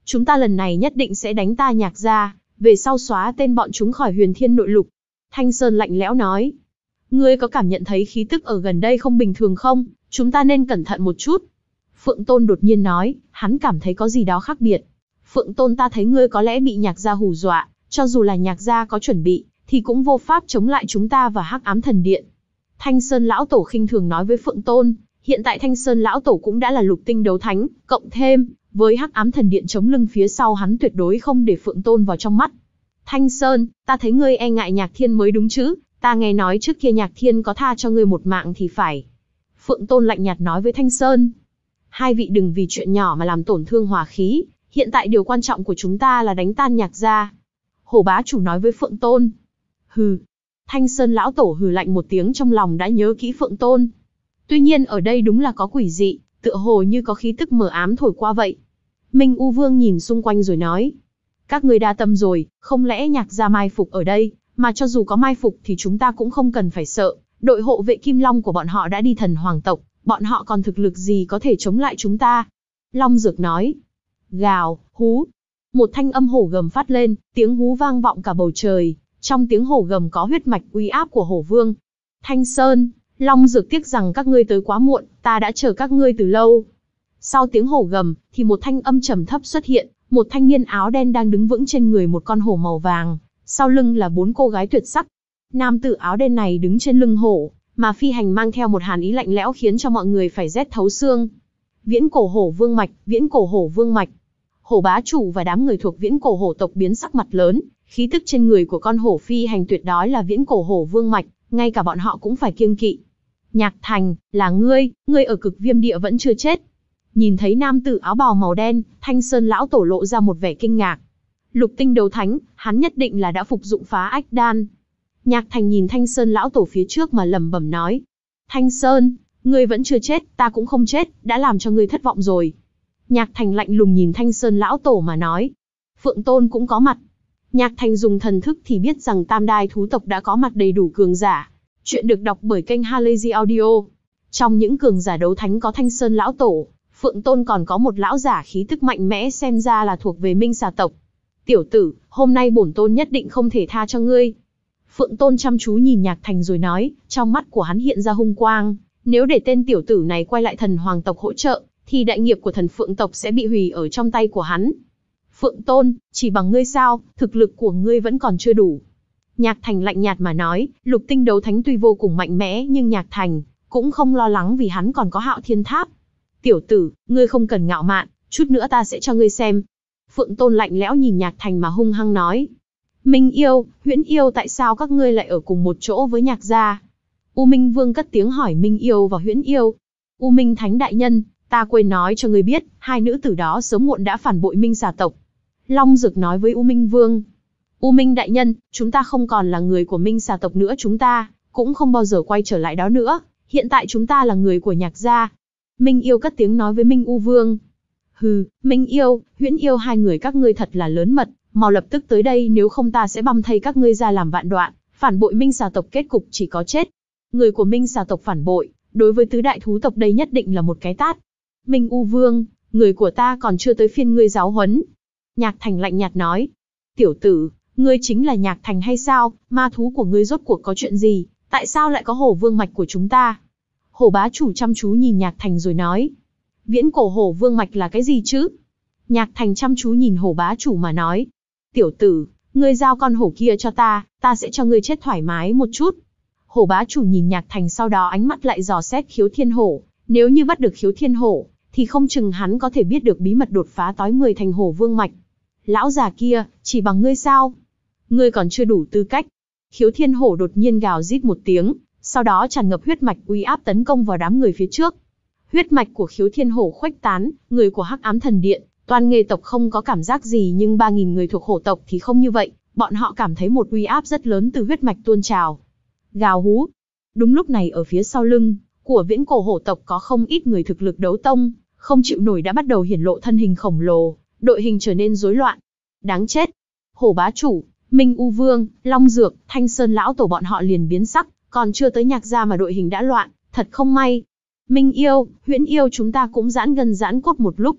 chúng ta lần này nhất định sẽ đánh ta Nhạc gia, về sau xóa tên bọn chúng khỏi Huyền Thiên Nội Lục. Thanh Sơn lạnh lẽo nói. Ngươi có cảm nhận thấy khí tức ở gần đây không bình thường không? Chúng ta nên cẩn thận một chút. Phượng Tôn đột nhiên nói, hắn cảm thấy có gì đó khác biệt. Phượng Tôn, ta thấy ngươi có lẽ bị Nhạc gia hù dọa, cho dù là Nhạc gia có chuẩn bị, thì cũng vô pháp chống lại chúng ta và Hắc Ám Thần Điện. Thanh Sơn lão tổ khinh thường nói với Phượng Tôn, hiện tại Thanh Sơn lão tổ cũng đã là lục tinh đấu thánh, cộng thêm với Hắc Ám Thần Điện chống lưng phía sau hắn, tuyệt đối không để Phượng Tôn vào trong mắt. Thanh Sơn, ta thấy ngươi e ngại Nhạc Thiên mới đúng chứ, ta nghe nói trước kia Nhạc Thiên có tha cho ngươi một mạng thì phải. Phượng Tôn lạnh nhạt nói với Thanh Sơn. Hai vị đừng vì chuyện nhỏ mà làm tổn thương hòa khí, hiện tại điều quan trọng của chúng ta là đánh tan Nhạc gia. Hổ bá chủ nói với Phượng Tôn. Hừ. Thanh Sơn lão tổ hừ lạnh một tiếng, trong lòng đã nhớ kỹ Phượng Tôn. Tuy nhiên ở đây đúng là có quỷ dị, tựa hồ như có khí tức mờ ám thổi qua vậy. Minh U Vương nhìn xung quanh rồi nói. Các ngươi đa tâm rồi, không lẽ Nhạc gia mai phục ở đây, mà cho dù có mai phục thì chúng ta cũng không cần phải sợ. Đội hộ vệ Kim Long của bọn họ đã đi Thần Hoàng tộc, bọn họ còn thực lực gì có thể chống lại chúng ta? Long Dược nói. Gào, hú. Một thanh âm hổ gầm phát lên, tiếng hú vang vọng cả bầu trời. Trong tiếng hổ gầm có huyết mạch uy áp của hổ vương. Thanh Sơn, Long Dược, tiếc rằng các ngươi tới quá muộn, ta đã chờ các ngươi từ lâu. Sau tiếng hổ gầm, thì một thanh âm trầm thấp xuất hiện, một thanh niên áo đen đang đứng vững trên người một con hổ màu vàng, sau lưng là bốn cô gái tuyệt sắc. Nam tử áo đen này đứng trên lưng hổ, mà phi hành mang theo một hàn ý lạnh lẽo khiến cho mọi người phải rét thấu xương. Viễn cổ hổ vương mạch, viễn cổ hổ vương mạch. Hổ bá chủ và đám người thuộc viễn cổ hổ tộc biến sắc mặt lớn, khí tức trên người của con hổ phi hành tuyệt đối là viễn cổ hổ vương mạch, ngay cả bọn họ cũng phải kiêng kỵ. Nhạc Thành, là ngươi, ngươi ở Cực Viêm Địa vẫn chưa chết. Nhìn thấy nam tử áo bào màu đen, Thanh Sơn lão tổ lộ ra một vẻ kinh ngạc. Lục tinh đấu thánh, hắn nhất định là đã phục dụng phá ách đan. Nhạc Thành nhìn Thanh Sơn lão tổ phía trước mà lẩm bẩm nói. Thanh Sơn, ngươi vẫn chưa chết, ta cũng không chết, đã làm cho ngươi thất vọng rồi. Nhạc Thành lạnh lùng nhìn Thanh Sơn lão tổ mà nói. Phượng Tôn cũng có mặt. Nhạc Thành dùng thần thức thì biết rằng tam đai thú tộc đã có mặt đầy đủ cường giả. Chuyện được đọc bởi kênh Halazy Audio. Trong những cường giả đấu thánh có Thanh Sơn lão tổ, Phượng Tôn còn có một lão giả khí tức mạnh mẽ, xem ra là thuộc về Minh Xà tộc. Tiểu tử, hôm nay bổn tôn nhất định không thể tha cho ngươi. Phượng Tôn chăm chú nhìn Nhạc Thành rồi nói, trong mắt của hắn hiện ra hung quang. Nếu để tên tiểu tử này quay lại Thần Hoàng tộc hỗ trợ, thì đại nghiệp của Thần Phượng tộc sẽ bị hủy ở trong tay của hắn. Phượng Tôn, chỉ bằng ngươi sao, thực lực của ngươi vẫn còn chưa đủ. Nhạc Thành lạnh nhạt mà nói, lục tinh đấu thánh tuy vô cùng mạnh mẽ nhưng Nhạc Thành cũng không lo lắng vì hắn còn có Hạo Thiên Tháp. Tiểu tử, ngươi không cần ngạo mạn, chút nữa ta sẽ cho ngươi xem. Phượng Tôn lạnh lẽo nhìn Nhạc Thành mà hung hăng nói. Minh Yêu, Huyễn Yêu, tại sao các ngươi lại ở cùng một chỗ với Nhạc gia? U Minh Vương cất tiếng hỏi Minh Yêu và Huyễn Yêu. U Minh Thánh đại nhân, ta quên nói cho ngươi biết, hai nữ tử đó sớm muộn đã phản bội Minh Xà tộc. Long Dực nói với U Minh Vương. U Minh đại nhân, chúng ta không còn là người của Minh Xà tộc nữa, chúng ta cũng không bao giờ quay trở lại đó nữa. Hiện tại chúng ta là người của Nhạc gia. Minh Yêu cất tiếng nói với Minh U Vương. Hừ, Minh Yêu, Huyễn Yêu, hai người các ngươi thật là lớn mật, mau lập tức tới đây, nếu không ta sẽ băm thây các ngươi ra làm vạn đoạn. Phản bội Minh Xà tộc kết cục chỉ có chết. Người của Minh Xà tộc phản bội, đối với tứ đại thú tộc đây nhất định là một cái tát. Minh U Vương, người của ta còn chưa tới phiên ngươi giáo huấn. Nhạc Thành lạnh nhạt nói. Tiểu tử, ngươi chính là Nhạc Thành hay sao? Ma thú của ngươi rốt cuộc có chuyện gì? Tại sao lại có hổ vương mạch của chúng ta? Hổ bá chủ chăm chú nhìn Nhạc Thành rồi nói. Viễn cổ hổ vương mạch là cái gì chứ? Nhạc Thành chăm chú nhìn hổ bá chủ mà nói. Tiểu tử, ngươi giao con hổ kia cho ta, ta sẽ cho ngươi chết thoải mái một chút. Hổ bá chủ nhìn Nhạc Thành, sau đó ánh mắt lại dò xét khiếu thiên hổ. Nếu như bắt được khiếu thiên hổ, thì không chừng hắn có thể biết được bí mật đột phá tối mười thành hổ vương mạch. Lão già kia, chỉ bằng ngươi sao? Ngươi còn chưa đủ tư cách. Khiếu thiên hổ đột nhiên gào rít một tiếng, sau đó tràn ngập huyết mạch uy áp tấn công vào đám người phía trước. Huyết mạch của khiếu thiên hổ khuếch tán, người của Hắc Ám Thần Điện, toàn nghề tộc không có cảm giác gì, nhưng ba nghìn người thuộc hổ tộc thì không như vậy, bọn họ cảm thấy một uy áp rất lớn từ huyết mạch tuôn trào. Gào hú. Đúng lúc này ở phía sau lưng của viễn cổ hổ tộc có không ít người thực lực đấu tông, không chịu nổi đã bắt đầu hiển lộ thân hình khổng lồ, đội hình trở nên rối loạn. Đáng chết. Hổ bá chủ, Minh U Vương, Long Dược, Thanh Sơn lão tổ bọn họ liền biến sắc, còn chưa tới Nhạc gia mà đội hình đã loạn, thật không may. Minh Yêu, Huyễn Yêu, chúng ta cũng giãn gân giãn cốt một lúc.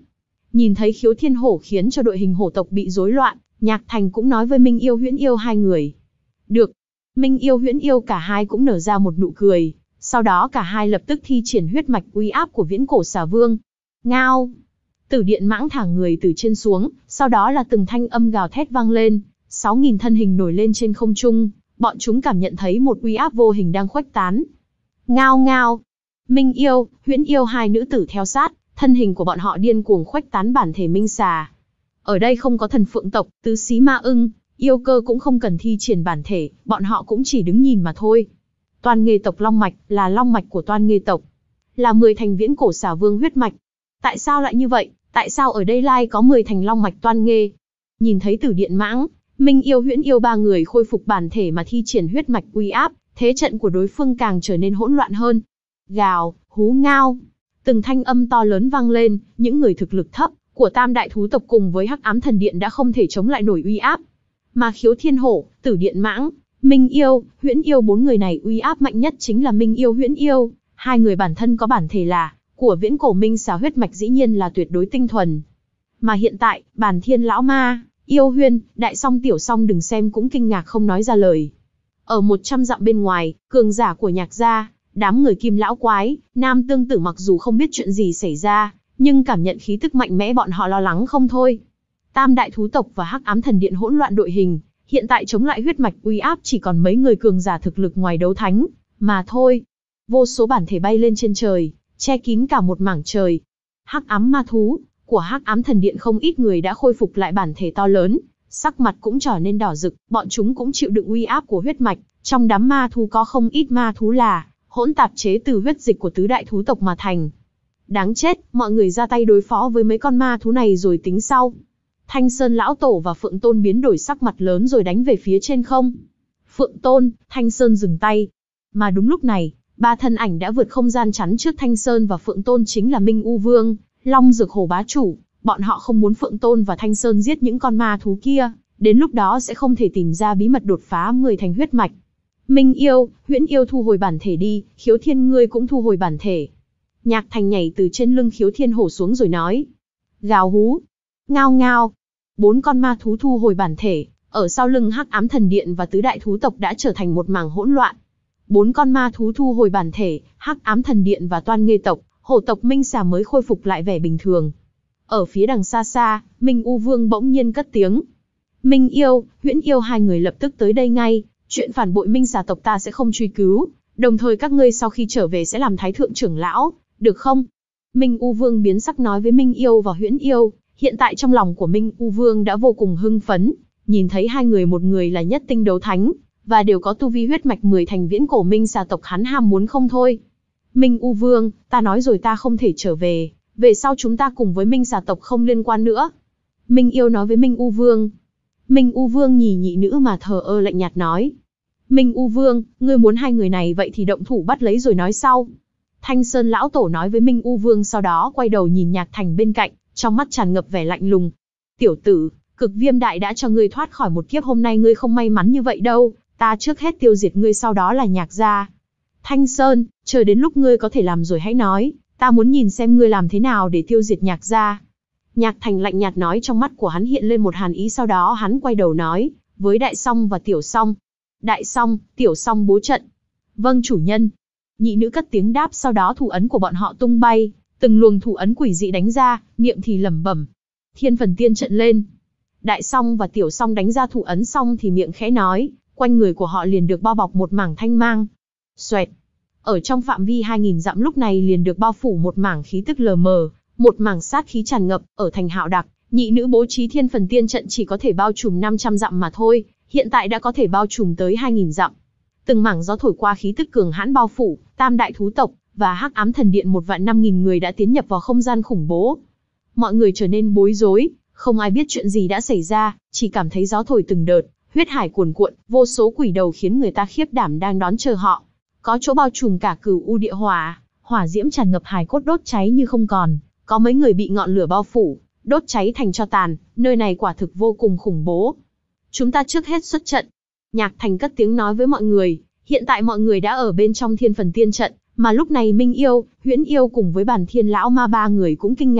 Nhìn thấy Khiếu Thiên Hổ khiến cho đội hình hổ tộc bị rối loạn, Nhạc Thành cũng nói với Minh Yêu Huyễn Yêu hai người. Được. Minh Yêu Huyễn Yêu cả hai cũng nở ra một nụ cười, sau đó cả hai lập tức thi triển huyết mạch uy áp của Viễn Cổ Xà Vương. Ngao. Tử Điện Mãng thả người từ trên xuống, sau đó là từng thanh âm gào thét vang lên, sáu nghìn thân hình nổi lên trên không trung, bọn chúng cảm nhận thấy một uy áp vô hình đang khuếch tán. Ngao ngao. Minh Yêu, Huyễn Yêu hai nữ tử theo sát, thân hình của bọn họ điên cuồng khuếch tán bản thể Minh Xà. Ở đây không có thần phượng tộc, tứ xí ma ưng, yêu cơ cũng không cần thi triển bản thể, bọn họ cũng chỉ đứng nhìn mà thôi. Toan Nghê tộc long mạch là long mạch của Toan Nghê tộc, là mười thành Viễn Cổ Xà Vương huyết mạch. Tại sao lại như vậy? Tại sao ở đây lai có mười thành long mạch Toan Nghê? Nhìn thấy Tử Điện Mãng, Minh Yêu Huyễn Yêu ba người khôi phục bản thể mà thi triển huyết mạch uy áp, thế trận của đối phương càng trở nên hỗn loạn hơn. Gào, hú ngao. Từng thanh âm to lớn vang lên, những người thực lực thấp của Tam Đại Thú tộc cùng với Hắc Ám Thần Điện đã không thể chống lại nổi uy áp. Mà Khiếu Thiên Hổ, Tử Điện Mãng, Minh Yêu, Huyễn Yêu bốn người này uy áp mạnh nhất chính là Minh Yêu Huyễn Yêu, hai người bản thân có bản thể là của Viễn Cổ Minh Xà huyết mạch dĩ nhiên là tuyệt đối tinh thuần. Mà hiện tại, Bàn Thiên lão ma, Yêu Huyên, Đại Song Tiểu Song đừng xem cũng kinh ngạc không nói ra lời. Ở một trăm dặm bên ngoài, cường giả của Nhạc gia, đám người Kim lão quái, Nam Tương Tử mặc dù không biết chuyện gì xảy ra, nhưng cảm nhận khí tức mạnh mẽ bọn họ lo lắng không thôi. Tam Đại Thú tộc và Hắc Ám Thần Điện hỗn loạn đội hình, hiện tại chống lại huyết mạch uy áp chỉ còn mấy người cường giả thực lực ngoài đấu thánh mà thôi. Vô số bản thể bay lên trên trời, che kín cả một mảng trời. Hắc Ám Ma Thú của Hắc Ám Thần Điện không ít người đã khôi phục lại bản thể to lớn, sắc mặt cũng trở nên đỏ rực, bọn chúng cũng chịu đựng uy áp của huyết mạch. Trong đám ma thú có không ít ma thú là hỗn tạp chế từ huyết dịch của tứ đại thú tộc mà thành. Đáng chết, mọi người ra tay đối phó với mấy con ma thú này rồi tính sau. Thanh Sơn lão tổ và Phượng Tôn biến đổi sắc mặt lớn rồi đánh về phía trên không. Phượng Tôn, Thanh Sơn dừng tay. Mà đúng lúc này, ba thân ảnh đã vượt không gian chắn trước Thanh Sơn và Phượng Tôn chính là Minh U Vương, Long Dược Hổ bá chủ. Bọn họ không muốn Phượng Tôn và Thanh Sơn giết những con ma thú kia, đến lúc đó sẽ không thể tìm ra bí mật đột phá mười thành huyết mạch. Minh Yêu, Huyễn Yêu thu hồi bản thể đi, Khiếu Thiên ngươi cũng thu hồi bản thể. Nhạc Thành nhảy từ trên lưng Khiếu Thiên Hổ xuống rồi nói. Gào hú. Ngao ngao. Bốn con ma thú thu hồi bản thể, ở sau lưng Hắc Ám Thần Điện và tứ đại thú tộc đã trở thành một mảng hỗn loạn. Bốn con ma thú thu hồi bản thể, Hắc Ám Thần Điện và Toan Nghê tộc, hổ tộc Minh Xà mới khôi phục lại vẻ bình thường. Ở phía đằng xa xa, Minh U Vương bỗng nhiên cất tiếng. Minh Yêu, Huyễn Yêu hai người lập tức tới đây ngay, chuyện phản bội Minh Xà tộc ta sẽ không truy cứu, đồng thời các ngươi sau khi trở về sẽ làm Thái Thượng trưởng lão, được không? Minh U Vương biến sắc nói với Minh Yêu và Huyễn Yêu, hiện tại trong lòng của Minh U Vương đã vô cùng hưng phấn, nhìn thấy hai người một người là nhất tinh đấu thánh, và đều có tu vi huyết mạch mười thành Viễn Cổ Minh Xà tộc hắn ham muốn không thôi. Minh U Vương, ta nói rồi ta không thể trở về, về sau chúng ta cùng với Minh Xà tộc không liên quan nữa. Minh Yêu nói với Minh U Vương. Minh U Vương nhì nhị nữ mà thờ ơ lạnh nhạt nói. Minh U Vương, ngươi muốn hai người này vậy thì động thủ bắt lấy rồi nói sau. Thanh Sơn lão tổ nói với Minh U Vương, sau đó quay đầu nhìn Nhạc Thành bên cạnh, trong mắt tràn ngập vẻ lạnh lùng. Tiểu tử, Cực Viêm Đại đã cho ngươi thoát khỏi một kiếp, hôm nay ngươi không may mắn như vậy đâu, ta trước hết tiêu diệt ngươi sau đó là Nhạc gia. Thanh Sơn, chờ đến lúc ngươi có thể làm rồi hãy nói, ta muốn nhìn xem ngươi làm thế nào để tiêu diệt Nhạc gia. Nhạc Thành lạnh nhạt nói, trong mắt của hắn hiện lên một hàn ý, sau đó hắn quay đầu nói với Đại Song và Tiểu Song. Đại Song, Tiểu Song bố trận. Vâng chủ nhân. Nhị nữ cất tiếng đáp, sau đó thủ ấn của bọn họ tung bay, từng luồng thủ ấn quỷ dị đánh ra, miệng thì lẩm bẩm. Thiên Phần Tiên trận lên. Đại Song và Tiểu Song đánh ra thủ ấn xong thì miệng khẽ nói, quanh người của họ liền được bao bọc một mảng thanh mang. Xoẹt. Ở trong phạm vi hai nghìn dặm lúc này liền được bao phủ một mảng khí tức lờ mờ, một mảng sát khí tràn ngập. Ở thành Hạo Đặc, nhị nữ bố trí Thiên Phần Tiên trận chỉ có thể bao trùm năm trăm dặm mà thôi, hiện tại đã có thể bao trùm tới hai nghìn dặm. Từng mảng gió thổi qua, khí tức cường hãn bao phủ, Tam Đại Thú tộc và Hắc Ám Thần Điện một vạn năm nghìn người đã tiến nhập vào không gian khủng bố. Mọi người trở nên bối rối, không ai biết chuyện gì đã xảy ra, chỉ cảm thấy gió thổi từng đợt, huyết hải cuồn cuộn, vô số quỷ đầu khiến người ta khiếp đảm đang đón chờ họ. Có chỗ bao trùm cả cửu u địa hỏa, hỏa diễm tràn ngập, hài cốt đốt cháy như không còn, có mấy người bị ngọn lửa bao phủ, đốt cháy thành tro tàn, nơi này quả thực vô cùng khủng bố. Chúng ta trước hết xuất trận. Nhạc Thành cất tiếng nói với mọi người, hiện tại mọi người đã ở bên trong Thiên Phần Tiên trận, mà lúc này Minh Yêu, Huyễn Yêu cùng với Bàn Thiên lão ma ba người cũng kinh ngạc,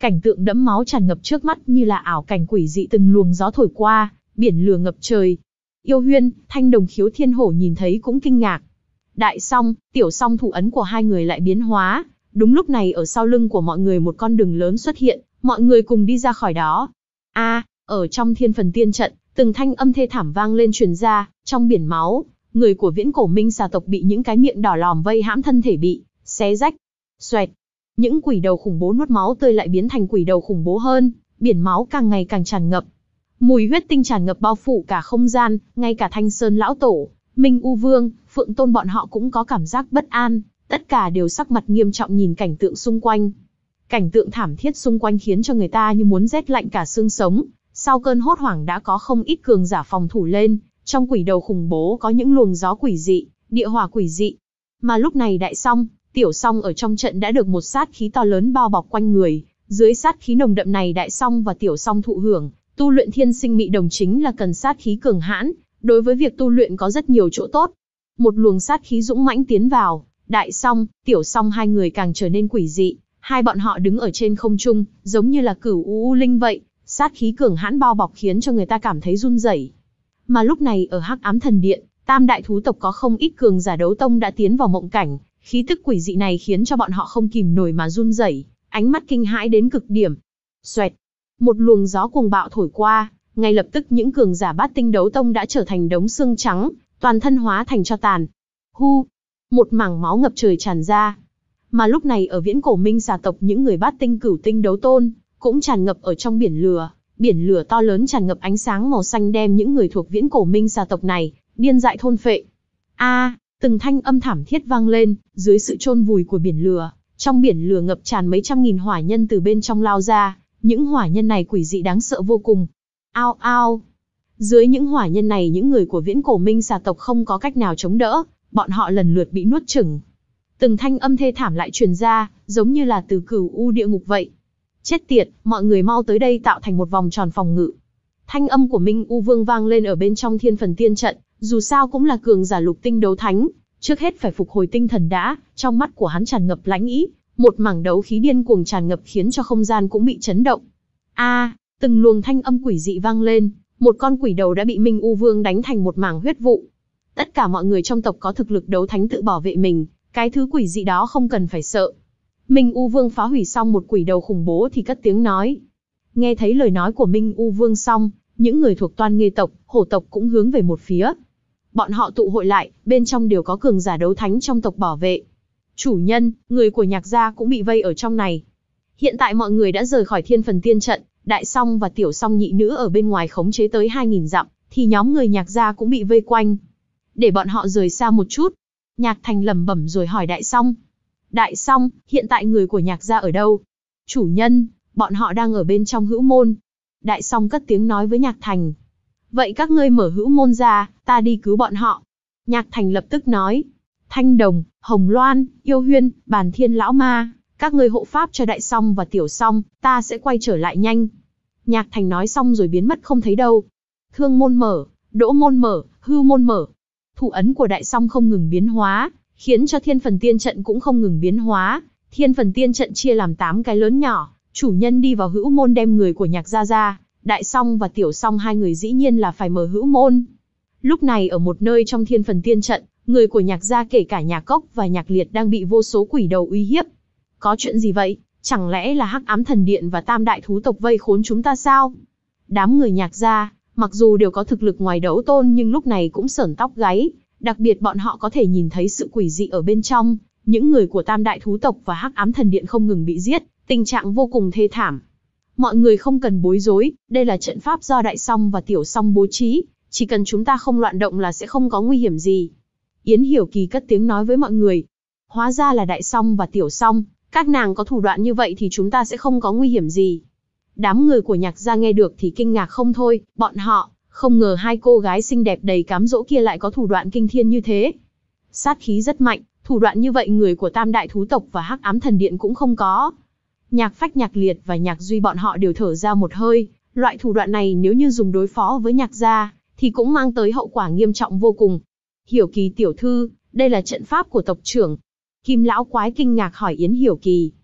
Cảnh tượng đẫm máu tràn ngập trước mắt như là ảo cảnh quỷ dị, từng luồng gió thổi qua, biển lửa ngập trời. Yêu Huyên, Thanh Đồng, Khiếu Thiên Hổ nhìn thấy cũng kinh ngạc. Đại Song, Tiểu Song thủ ấn của hai người lại biến hóa. Đúng lúc này ở sau lưng của mọi người một con đường lớn xuất hiện, mọi người cùng đi ra khỏi đó. A, ở trong Thiên Phần Tiên trận, từng thanh âm thê thảm vang lên truyền ra, trong biển máu, người của Viễn Cổ Minh xà tộc bị những cái miệng đỏ lòm vây hãm, thân thể bị xé rách. Xoẹt. Những quỷ đầu khủng bố nuốt máu tươi lại biến thành quỷ đầu khủng bố hơn, biển máu càng ngày càng tràn ngập. Mùi huyết tinh tràn ngập bao phủ cả không gian, ngay cả Thanh Sơn lão tổ, Minh U Vương, Phượng Tôn bọn họ cũng có cảm giác bất an, tất cả đều sắc mặt nghiêm trọng nhìn cảnh tượng xung quanh. Cảnh tượng thảm thiết xung quanh khiến cho người ta như muốn rét lạnh cả xương sống. Sau cơn hốt hoảng đã có không ít cường giả phòng thủ lên, trong quỷ đầu khủng bố có những luồng gió quỷ dị, địa hỏa quỷ dị. Mà lúc này Đại Song, Tiểu Song ở trong trận đã được một sát khí to lớn bao bọc quanh người, dưới sát khí nồng đậm này Đại Song và Tiểu Song thụ hưởng, tu luyện thiên sinh mị đồng chính là cần sát khí cường hãn, đối với việc tu luyện có rất nhiều chỗ tốt. Một luồng sát khí dũng mãnh tiến vào, Đại Song, Tiểu Song hai người càng trở nên quỷ dị, hai bọn họ đứng ở trên không trung, giống như là cửu u u linh vậy, sát khí cường hãn bao bọc khiến cho người ta cảm thấy run rẩy. Mà lúc này ở Hắc Ám Thần Điện, Tam đại thú tộc có không ít cường giả đấu tông đã tiến vào mộng cảnh, khí tức quỷ dị này khiến cho bọn họ không kìm nổi mà run rẩy, ánh mắt kinh hãi đến cực điểm. Xoẹt, một luồng gió cuồng bạo thổi qua, ngay lập tức những cường giả bát tinh đấu tông đã trở thành đống xương trắng, toàn thân hóa thành tro tàn. Hu, một mảng máu ngập trời tràn ra. Mà lúc này ở Viễn Cổ Minh xà tộc những người bát tinh cửu tinh đấu tôn cũng tràn ngập ở trong biển lửa, biển lửa to lớn tràn ngập ánh sáng màu xanh đem những người thuộc Viễn Cổ Minh xà tộc này điên dại thôn phệ. A, từng thanh âm thảm thiết vang lên, dưới sự chôn vùi của biển lửa, trong biển lửa ngập tràn mấy trăm nghìn hỏa nhân từ bên trong lao ra, những hỏa nhân này quỷ dị đáng sợ vô cùng. Ao ao. Dưới những hỏa nhân này những người của Viễn Cổ Minh xà tộc không có cách nào chống đỡ, bọn họ lần lượt bị nuốt chửng. Từng thanh âm thê thảm lại truyền ra, giống như là từ cửu u địa ngục vậy. Chết tiệt, mọi người mau tới đây tạo thành một vòng tròn phòng ngự. Thanh âm của Minh U Vương vang lên ở bên trong Thiên Phần Tiên trận, dù sao cũng là cường giả lục tinh đấu thánh, trước hết phải phục hồi tinh thần đã, trong mắt của hắn tràn ngập lãnh ý, một mảng đấu khí điên cuồng tràn ngập khiến cho không gian cũng bị chấn động. A, từng luồng thanh âm quỷ dị vang lên, một con quỷ đầu đã bị Minh U Vương đánh thành một mảng huyết vụ. Tất cả mọi người trong tộc có thực lực đấu thánh tự bảo vệ mình, cái thứ quỷ dị đó không cần phải sợ. Minh U Vương phá hủy xong một quỷ đầu khủng bố thì cất tiếng nói. Nghe thấy lời nói của Minh U Vương xong, những người thuộc Toan Nghê tộc, Hổ tộc cũng hướng về một phía. Bọn họ tụ hội lại, bên trong đều có cường giả đấu thánh trong tộc bảo vệ. Chủ nhân, người của Nhạc gia cũng bị vây ở trong này. Hiện tại mọi người đã rời khỏi Thiên Phần Tiên trận, Đại Song và Tiểu Song nhị nữ ở bên ngoài khống chế tới hai nghìn dặm, thì nhóm người Nhạc gia cũng bị vây quanh. Để bọn họ rời xa một chút. Nhạc Thành lẩm bẩm rồi hỏi Đại Song. Đại Song, hiện tại người của Nhạc gia ở đâu? Chủ nhân, bọn họ đang ở bên trong Hữu Môn. Đại Song cất tiếng nói với Nhạc Thành. Vậy các ngươi mở Hữu Môn ra, ta đi cứu bọn họ. Nhạc Thành lập tức nói. Thanh Đồng, Hồng Loan, Yêu Huyên, Bàn Thiên Lão Ma, các ngươi hộ pháp cho Đại Song và Tiểu Song, ta sẽ quay trở lại nhanh. Nhạc Thành nói xong rồi biến mất không thấy đâu. Thương Môn mở, Đỗ Môn mở, Hưu Môn mở. Thủ ấn của Đại Song không ngừng biến hóa, khiến cho Thiên Phần Tiên trận cũng không ngừng biến hóa. Thiên Phần Tiên trận chia làm tám cái lớn nhỏ, chủ nhân đi vào Hữu Môn đem người của Nhạc gia ra, Đại Song và Tiểu Song hai người dĩ nhiên là phải mở Hữu Môn. Lúc này ở một nơi trong Thiên Phần Tiên trận, người của Nhạc gia kể cả Nhạc Cốc và Nhạc Liệt đang bị vô số quỷ đầu uy hiếp. Có chuyện gì vậy? Chẳng lẽ là Hắc Ám Thần Điện và Tam đại thú tộc vây khốn chúng ta sao? Đám người Nhạc gia, mặc dù đều có thực lực ngoài đấu tôn nhưng lúc này cũng sởn tóc gáy, đặc biệt bọn họ có thể nhìn thấy sự quỷ dị ở bên trong, những người của Tam đại thú tộc và Hắc Ám Thần Điện không ngừng bị giết, tình trạng vô cùng thê thảm. Mọi người không cần bối rối, đây là trận pháp do Đại Song và Tiểu Song bố trí, chỉ cần chúng ta không loạn động là sẽ không có nguy hiểm gì. Yến Hiểu Kỳ cất tiếng nói với mọi người. Hóa ra là Đại Song và Tiểu Song, các nàng có thủ đoạn như vậy thì chúng ta sẽ không có nguy hiểm gì. Đám người của Nhạc gia nghe được thì kinh ngạc không thôi, bọn họ không ngờ hai cô gái xinh đẹp đầy cám dỗ kia lại có thủ đoạn kinh thiên như thế. Sát khí rất mạnh, thủ đoạn như vậy người của Tam đại thú tộc và Hắc Ám Thần Điện cũng không có. Nhạc Phách, Nhạc Liệt và Nhạc Duy bọn họ đều thở ra một hơi, loại thủ đoạn này nếu như dùng đối phó với Nhạc gia, thì cũng mang tới hậu quả nghiêm trọng vô cùng. Hiểu Kỳ tiểu thư, đây là trận pháp của tộc trưởng. Kim lão quái kinh ngạc hỏi Yến Hiểu Kỳ.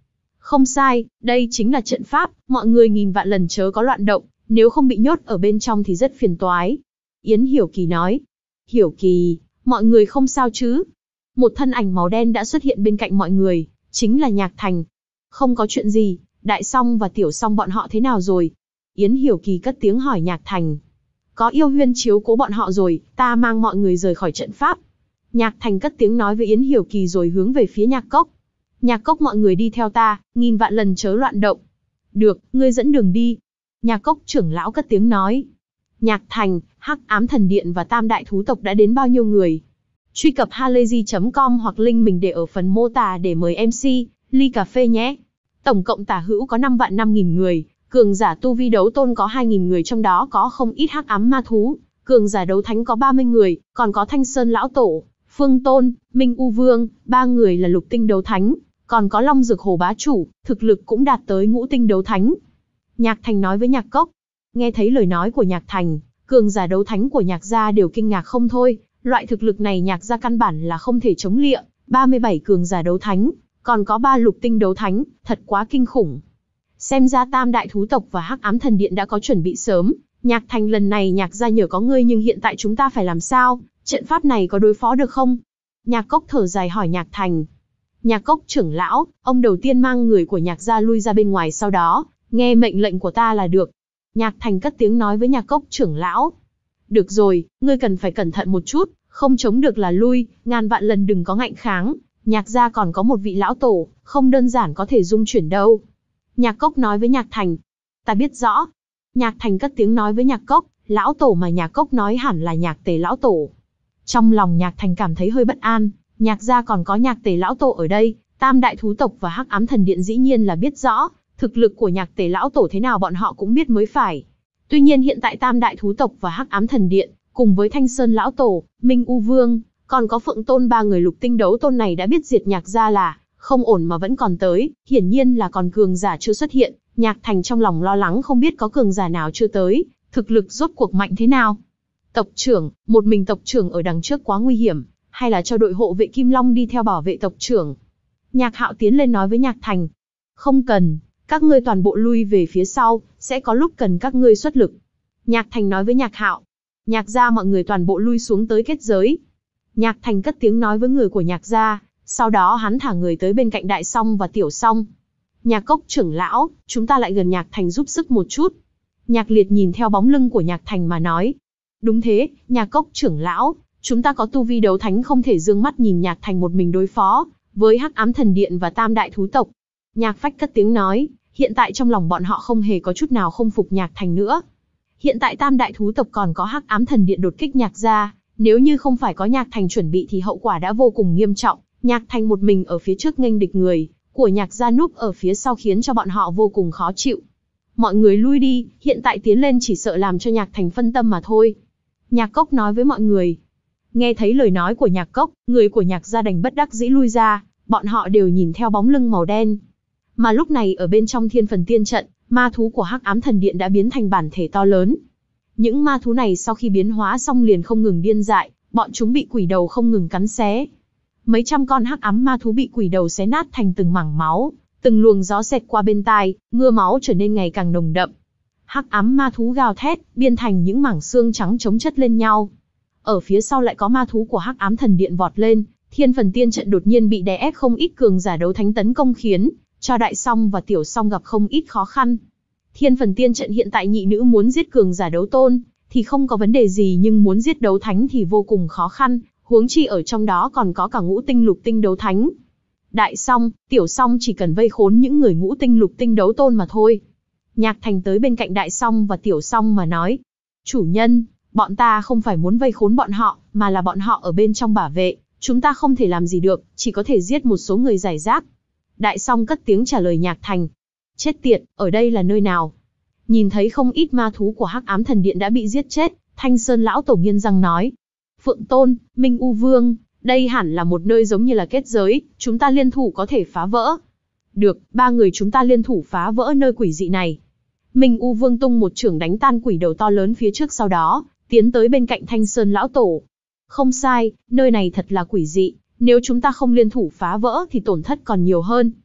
Không sai, đây chính là trận pháp, mọi người nghìn vạn lần chớ có loạn động, nếu không bị nhốt ở bên trong thì rất phiền toái. Yến Hiểu Kỳ nói. Hiểu Kỳ, mọi người không sao chứ? Một thân ảnh màu đen đã xuất hiện bên cạnh mọi người, chính là Nhạc Thành. Không có chuyện gì, Đại Song và Tiểu Song bọn họ thế nào rồi? Yến Hiểu Kỳ cất tiếng hỏi Nhạc Thành. Có Yêu Huyên chiếu cố bọn họ rồi, ta mang mọi người rời khỏi trận pháp. Nhạc Thành cất tiếng nói với Yến Hiểu Kỳ rồi hướng về phía Nhạc Cốc. Nhạc Cốc mọi người đi theo ta, nghìn vạn lần chớ loạn động. Được, ngươi dẫn đường đi. Nhạc Cốc trưởng lão cất tiếng nói. Nhạc Thành, Hắc Ám Thần Điện và Tam Đại Thú Tộc đã đến bao nhiêu người? Truy cập halayzi chấm com hoặc link mình để ở phần mô tả để mời em xê, ly cà phê nhé. Tổng cộng tả hữu có năm vạn năm nghìn người, cường giả tu vi đấu tôn có hai nghìn người, trong đó có không ít hắc ám ma thú, cường giả đấu thánh có ba mươi người, còn có Thanh Sơn lão tổ, Phương Tôn, Minh U Vương, ba người là lục tinh đấu thánh, còn có Long Dược Hồ bá chủ, thực lực cũng đạt tới ngũ tinh đấu thánh. Nhạc Thành nói với Nhạc Cốc. Nghe thấy lời nói của Nhạc Thành, cường giả đấu thánh của Nhạc gia đều kinh ngạc không thôi, loại thực lực này Nhạc gia căn bản là không thể chống lịa, ba mươi bảy cường giả đấu thánh, còn có ba lục tinh đấu thánh, thật quá kinh khủng. Xem ra Tam Đại Thú Tộc và Hắc Ám Thần Điện đã có chuẩn bị sớm, Nhạc Thành lần này Nhạc gia nhờ có ngươi, nhưng hiện tại chúng ta phải làm sao, trận pháp này có đối phó được không? Nhạc Cốc thở dài hỏi Nhạc Thành. Nhạc Cốc trưởng lão, ông đầu tiên mang người của Nhạc gia lui ra bên ngoài, sau đó nghe mệnh lệnh của ta là được. Nhạc Thành cất tiếng nói với Nhạc Cốc trưởng lão. Được rồi, ngươi cần phải cẩn thận một chút, không chống được là lui, ngàn vạn lần đừng có ngạnh kháng, Nhạc gia còn có một vị lão tổ, không đơn giản có thể dung chuyển đâu. Nhạc Cốc nói với Nhạc Thành. Ta biết rõ. Nhạc Thành cất tiếng nói với Nhạc Cốc, lão tổ mà Nhạc Cốc nói hẳn là Nhạc Tề lão tổ. Trong lòng Nhạc Thành cảm thấy hơi bất an, Nhạc gia còn có Nhạc Tề lão tổ ở đây, Tam Đại Thú Tộc và Hắc Ám Thần Điện dĩ nhiên là biết rõ, thực lực của Nhạc Tề lão tổ thế nào bọn họ cũng biết mới phải. Tuy nhiên hiện tại Tam Đại Thú Tộc và Hắc Ám Thần Điện, cùng với Thanh Sơn lão tổ, Minh U Vương, còn có Phượng Tôn, ba người lục tinh đấu tôn này đã biết diệt Nhạc gia là không ổn mà vẫn còn tới, hiển nhiên là còn cường giả chưa xuất hiện. Nhạc Thành trong lòng lo lắng không biết có cường giả nào chưa tới, thực lực rốt cuộc mạnh thế nào. Tộc trưởng, một mình tộc trưởng ở đằng trước quá nguy hiểm, hay là cho đội hộ vệ Kim Long đi theo bảo vệ tộc trưởng? Nhạc Hạo tiến lên nói với Nhạc Thành. Không cần, các ngươi toàn bộ lui về phía sau, sẽ có lúc cần các ngươi xuất lực. Nhạc Thành nói với Nhạc Hạo. Nhạc gia mọi người toàn bộ lui xuống tới kết giới. Nhạc Thành cất tiếng nói với người của Nhạc gia, sau đó hắn thả người tới bên cạnh Đại Song và Tiểu Song. Nhạc Cốc trưởng lão, chúng ta lại gần Nhạc Thành giúp sức một chút. Nhạc Liệt nhìn theo bóng lưng của Nhạc Thành mà nói. Đúng thế, Nhạc Cốc trưởng lão, chúng ta có tu vi đấu thánh, không thể dương mắt nhìn Nhạc Thành một mình đối phó với Hắc Ám Thần Điện và Tam Đại Thú Tộc. Nhạc Phách cất tiếng nói, hiện tại trong lòng bọn họ không hề có chút nào không phục Nhạc Thành nữa. Hiện tại Tam Đại Thú Tộc còn có Hắc Ám Thần Điện đột kích Nhạc gia, nếu như không phải có Nhạc Thành chuẩn bị thì hậu quả đã vô cùng nghiêm trọng. Nhạc Thành một mình ở phía trước nghênh địch, người của Nhạc gia núp ở phía sau khiến cho bọn họ vô cùng khó chịu. Mọi người lui đi, hiện tại tiến lên chỉ sợ làm cho Nhạc Thành phân tâm mà thôi. Nhạc Cốc nói với mọi người. Nghe thấy lời nói của Nhạc Cốc, người của Nhạc gia đành bất đắc dĩ lui ra, bọn họ đều nhìn theo bóng lưng màu đen. Mà lúc này ở bên trong Thiên Phần Tiên Trận, ma thú của Hắc Ám Thần Điện đã biến thành bản thể to lớn. Những ma thú này sau khi biến hóa xong liền không ngừng điên dại, bọn chúng bị quỷ đầu không ngừng cắn xé. Mấy trăm con hắc ám ma thú bị quỷ đầu xé nát thành từng mảng máu, từng luồng gió xẹt qua bên tai, mưa máu trở nên ngày càng nồng đậm. Hắc ám ma thú gào thét, biên thành những mảng xương trắng chồng chất lên nhau. Ở phía sau lại có ma thú của Hắc Ám Thần Điện vọt lên, Thiên Phần Tiên Trận đột nhiên bị đè ép, không ít cường giả đấu thánh tấn công khiến cho Đại Song và Tiểu Song gặp không ít khó khăn. Thiên Phần Tiên Trận hiện tại nhị nữ muốn giết cường giả đấu tôn thì không có vấn đề gì, nhưng muốn giết đấu thánh thì vô cùng khó khăn, huống chi ở trong đó còn có cả ngũ tinh lục tinh đấu thánh. Đại Song, Tiểu Song chỉ cần vây khốn những người ngũ tinh lục tinh đấu tôn mà thôi. Nhạc Thành tới bên cạnh Đại Song và Tiểu Song mà nói, chủ nhân, bọn ta không phải muốn vây khốn bọn họ, mà là bọn họ ở bên trong bảo vệ, chúng ta không thể làm gì được, chỉ có thể giết một số người rải rác. Đại Song cất tiếng trả lời Nhạc Thành. Chết tiệt, ở đây là nơi nào? Nhìn thấy không ít ma thú của Hắc Ám Thần Điện đã bị giết chết, Thanh Sơn lão tổ nghiến răng nói. Phượng Tôn, Minh U Vương, đây hẳn là một nơi giống như là kết giới, chúng ta liên thủ có thể phá vỡ. Được, ba người chúng ta liên thủ phá vỡ nơi quỷ dị này. Minh U Vương tung một chưởng đánh tan quỷ đầu to lớn phía trước, sau đó tiến tới bên cạnh Thanh Sơn lão tổ. Không sai, nơi này thật là quỷ dị, nếu chúng ta không liên thủ phá vỡ thì tổn thất còn nhiều hơn.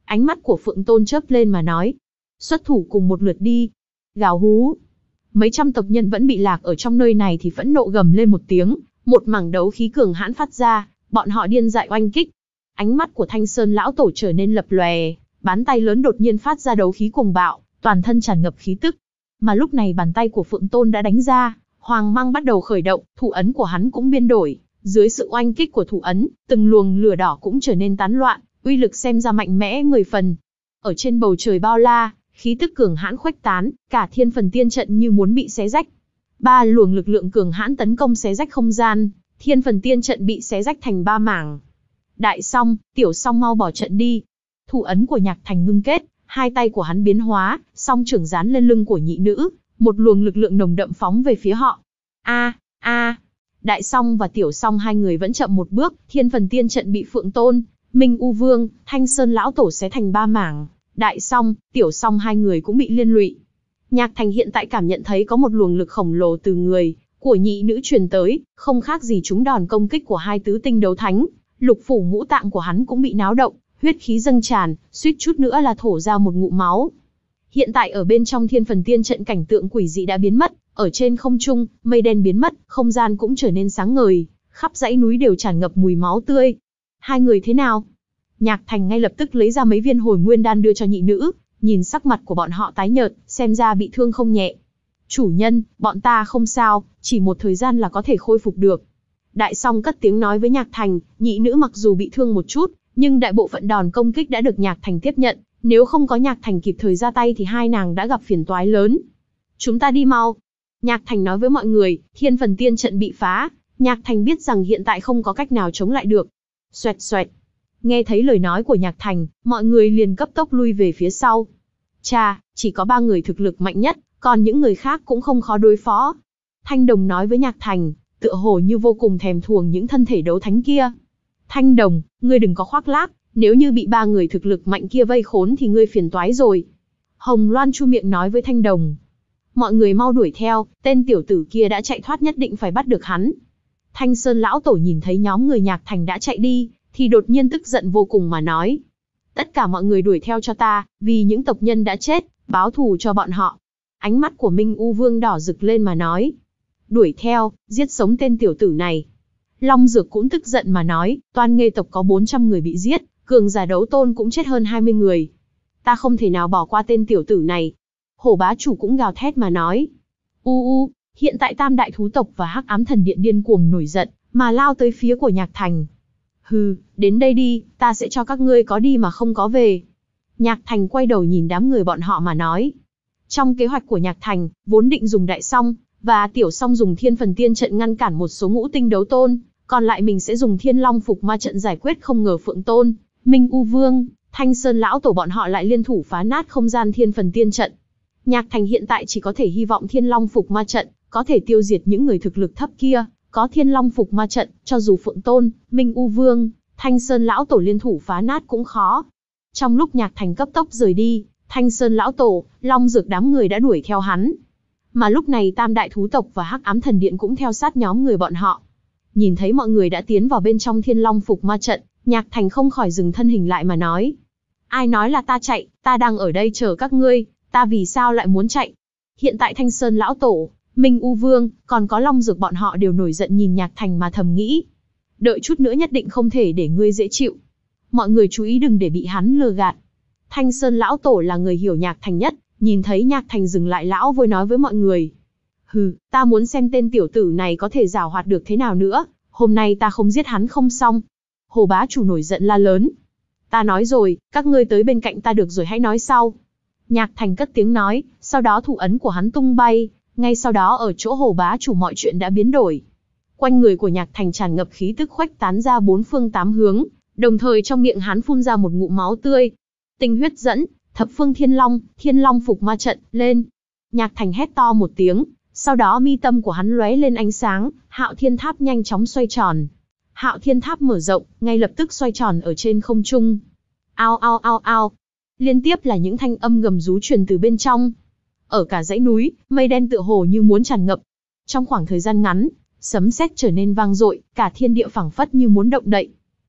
Ánh mắt của Phượng Tôn chớp lên mà nói. Xuất thủ cùng một lượt đi. Gào hú. Mấy trăm tộc nhân vẫn bị lạc ở trong nơi này thì phẫn nộ gầm lên một tiếng, một mảng đấu khí cường hãn phát ra, bọn họ điên dại oanh kích. Ánh mắt của Thanh Sơn lão tổ trở nên lập lòe, bàn tay lớn đột nhiên phát ra đấu khí cuồng bạo, toàn thân tràn ngập khí tức. Mà lúc này bàn tay của Phượng Tôn đã đánh ra, Hoàng Mang bắt đầu khởi động, thủ ấn của hắn cũng biến đổi, dưới sự oanh kích của thủ ấn, từng luồng lửa đỏ cũng trở nên tán loạn, uy lực xem ra mạnh mẽ mười phần. Ở trên bầu trời bao la, khí tức cường hãn khuếch tán, cả thiên phần tiên trận như muốn bị xé rách. Ba luồng lực lượng cường hãn tấn công xé rách không gian, thiên phần tiên trận bị xé rách thành ba mảng. Đại Song, Tiểu Song mau bỏ trận đi. Thủ ấn của Nhạc Thành ngưng kết, hai tay của hắn biến hóa, song trưởng dán lên lưng của nhị nữ, một luồng lực lượng nồng đậm phóng về phía họ. A, a. Đại Song và Tiểu Song hai người vẫn chậm một bước, thiên phần tiên trận bị Phượng Tôn, Minh U Vương, Thanh Sơn lão tổ xé thành ba mảng. Đại Song, Tiểu Song hai người cũng bị liên lụy. Nhạc Thành hiện tại cảm nhận thấy có một luồng lực khổng lồ từ người của nhị nữ truyền tới, không khác gì chúng đòn công kích của hai tứ tinh đấu thánh. Lục phủ ngũ tạng của hắn cũng bị náo động, huyết khí dâng tràn, suýt chút nữa là thổ ra một ngụm máu. Hiện tại ở bên trong thiên phần tiên trận cảnh tượng quỷ dị đã biến mất, ở trên không trung, mây đen biến mất, không gian cũng trở nên sáng ngời, khắp dãy núi đều tràn ngập mùi máu tươi. Hai người thế nào? Nhạc Thành ngay lập tức lấy ra mấy viên hồi nguyên đan đưa cho nhị nữ, nhìn sắc mặt của bọn họ tái nhợt, xem ra bị thương không nhẹ. Chủ nhân, bọn ta không sao, chỉ một thời gian là có thể khôi phục được. Đại Song cất tiếng nói với Nhạc Thành, nhị nữ mặc dù bị thương một chút, nhưng đại bộ phận đòn công kích đã được Nhạc Thành tiếp nhận, nếu không có Nhạc Thành kịp thời ra tay thì hai nàng đã gặp phiền toái lớn. Chúng ta đi mau. Nhạc Thành nói với mọi người, thiên phần tiên trận bị phá, Nhạc Thành biết rằng hiện tại không có cách nào chống lại được. Xoẹt xoẹt. Nghe thấy lời nói của Nhạc Thành, mọi người liền cấp tốc lui về phía sau. Cha, chỉ có ba người thực lực mạnh nhất, còn những người khác cũng không khó đối phó. Thanh Đồng nói với Nhạc Thành, tựa hồ như vô cùng thèm thuồng những thân thể đấu thánh kia. Thanh Đồng, ngươi đừng có khoác lác, nếu như bị ba người thực lực mạnh kia vây khốn thì ngươi phiền toái rồi. Hồng Loan chu miệng nói với Thanh Đồng. Mọi người mau đuổi theo, tên tiểu tử kia đã chạy thoát, nhất định phải bắt được hắn. Thanh Sơn lão tổ nhìn thấy nhóm người Nhạc Thành đã chạy đi, thì đột nhiên tức giận vô cùng mà nói. Tất cả mọi người đuổi theo cho ta, vì những tộc nhân đã chết, báo thù cho bọn họ. Ánh mắt của Minh U Vương đỏ rực lên mà nói. Đuổi theo, giết sống tên tiểu tử này. Long Dược cũng tức giận mà nói, Toan Nghê tộc có bốn trăm người bị giết, cường giả đấu tôn cũng chết hơn hai mươi người. Ta không thể nào bỏ qua tên tiểu tử này. Hổ bá chủ cũng gào thét mà nói. U u, hiện tại Tam đại thú tộc và Hắc Ám Thần Điện điên cuồng nổi giận, mà lao tới phía của Nhạc Thành. Hừ, đến đây đi, ta sẽ cho các ngươi có đi mà không có về. Nhạc Thành quay đầu nhìn đám người bọn họ mà nói. Trong kế hoạch của Nhạc Thành, vốn định dùng Đại Song và Tiểu Song dùng thiên phần tiên trận ngăn cản một số ngũ tinh đấu tôn, còn lại mình sẽ dùng Thiên Long Phục Ma trận giải quyết, không ngờ Phượng Tôn, Minh U Vương, Thanh Sơn lão tổ bọn họ lại liên thủ phá nát không gian thiên phần tiên trận. Nhạc Thành hiện tại chỉ có thể hy vọng Thiên Long Phục Ma trận có thể tiêu diệt những người thực lực thấp kia, có Thiên Long Phục Ma trận, cho dù Phượng Tôn, Minh U Vương, Thanh Sơn lão tổ liên thủ phá nát cũng khó. Trong lúc Nhạc Thành cấp tốc rời đi, Thanh Sơn lão tổ, Long Dược đám người đã đuổi theo hắn. Mà lúc này Tam đại thú tộc và Hắc Ám Thần Điện cũng theo sát nhóm người bọn họ. Nhìn thấy mọi người đã tiến vào bên trong Thiên Long Phục Ma trận, Nhạc Thành không khỏi dừng thân hình lại mà nói. Ai nói là ta chạy, ta đang ở đây chờ các ngươi, ta vì sao lại muốn chạy? Hiện tại Thanh Sơn lão tổ, Minh U Vương, còn có Long Dược bọn họ đều nổi giận nhìn Nhạc Thành mà thầm nghĩ. Đợi chút nữa nhất định không thể để ngươi dễ chịu. Mọi người chú ý đừng để bị hắn lừa gạt. Thanh Sơn lão tổ là người hiểu Nhạc Thành nhất, nhìn thấy Nhạc Thành dừng lại, lão vội nói với mọi người. Hừ, ta muốn xem tên tiểu tử này có thể giảo hoạt được thế nào nữa, hôm nay ta không giết hắn không xong. Hồ bá chủ nổi giận la lớn. Ta nói rồi, các ngươi tới bên cạnh ta được rồi hãy nói sau. Nhạc Thành cất tiếng nói, sau đó thủ ấn của hắn tung bay, ngay sau đó ở chỗ Hồ bá chủ mọi chuyện đã biến đổi. Quanh người của Nhạc Thành tràn ngập khí tức khuếch tán ra bốn phương tám hướng, đồng thời trong miệng hắn phun ra một ngụm máu tươi. Tinh huyết dẫn, thập phương thiên long, Thiên Long Phục Ma trận, lên. Nhạc Thành hét to một tiếng, sau đó mi tâm của hắn lóe lên ánh sáng, Hạo Thiên Tháp nhanh chóng xoay tròn. Hạo Thiên Tháp mở rộng, ngay lập tức xoay tròn ở trên không trung. Ao ao ao ao. Liên tiếp là những thanh âm gầm rú truyền từ bên trong. Ở cả dãy núi, mây đen tựa hồ như muốn tràn ngập. Trong khoảng thời gian ngắn, sấm sét trở nên vang dội, cả thiên địa phảng phất như muốn động đậy.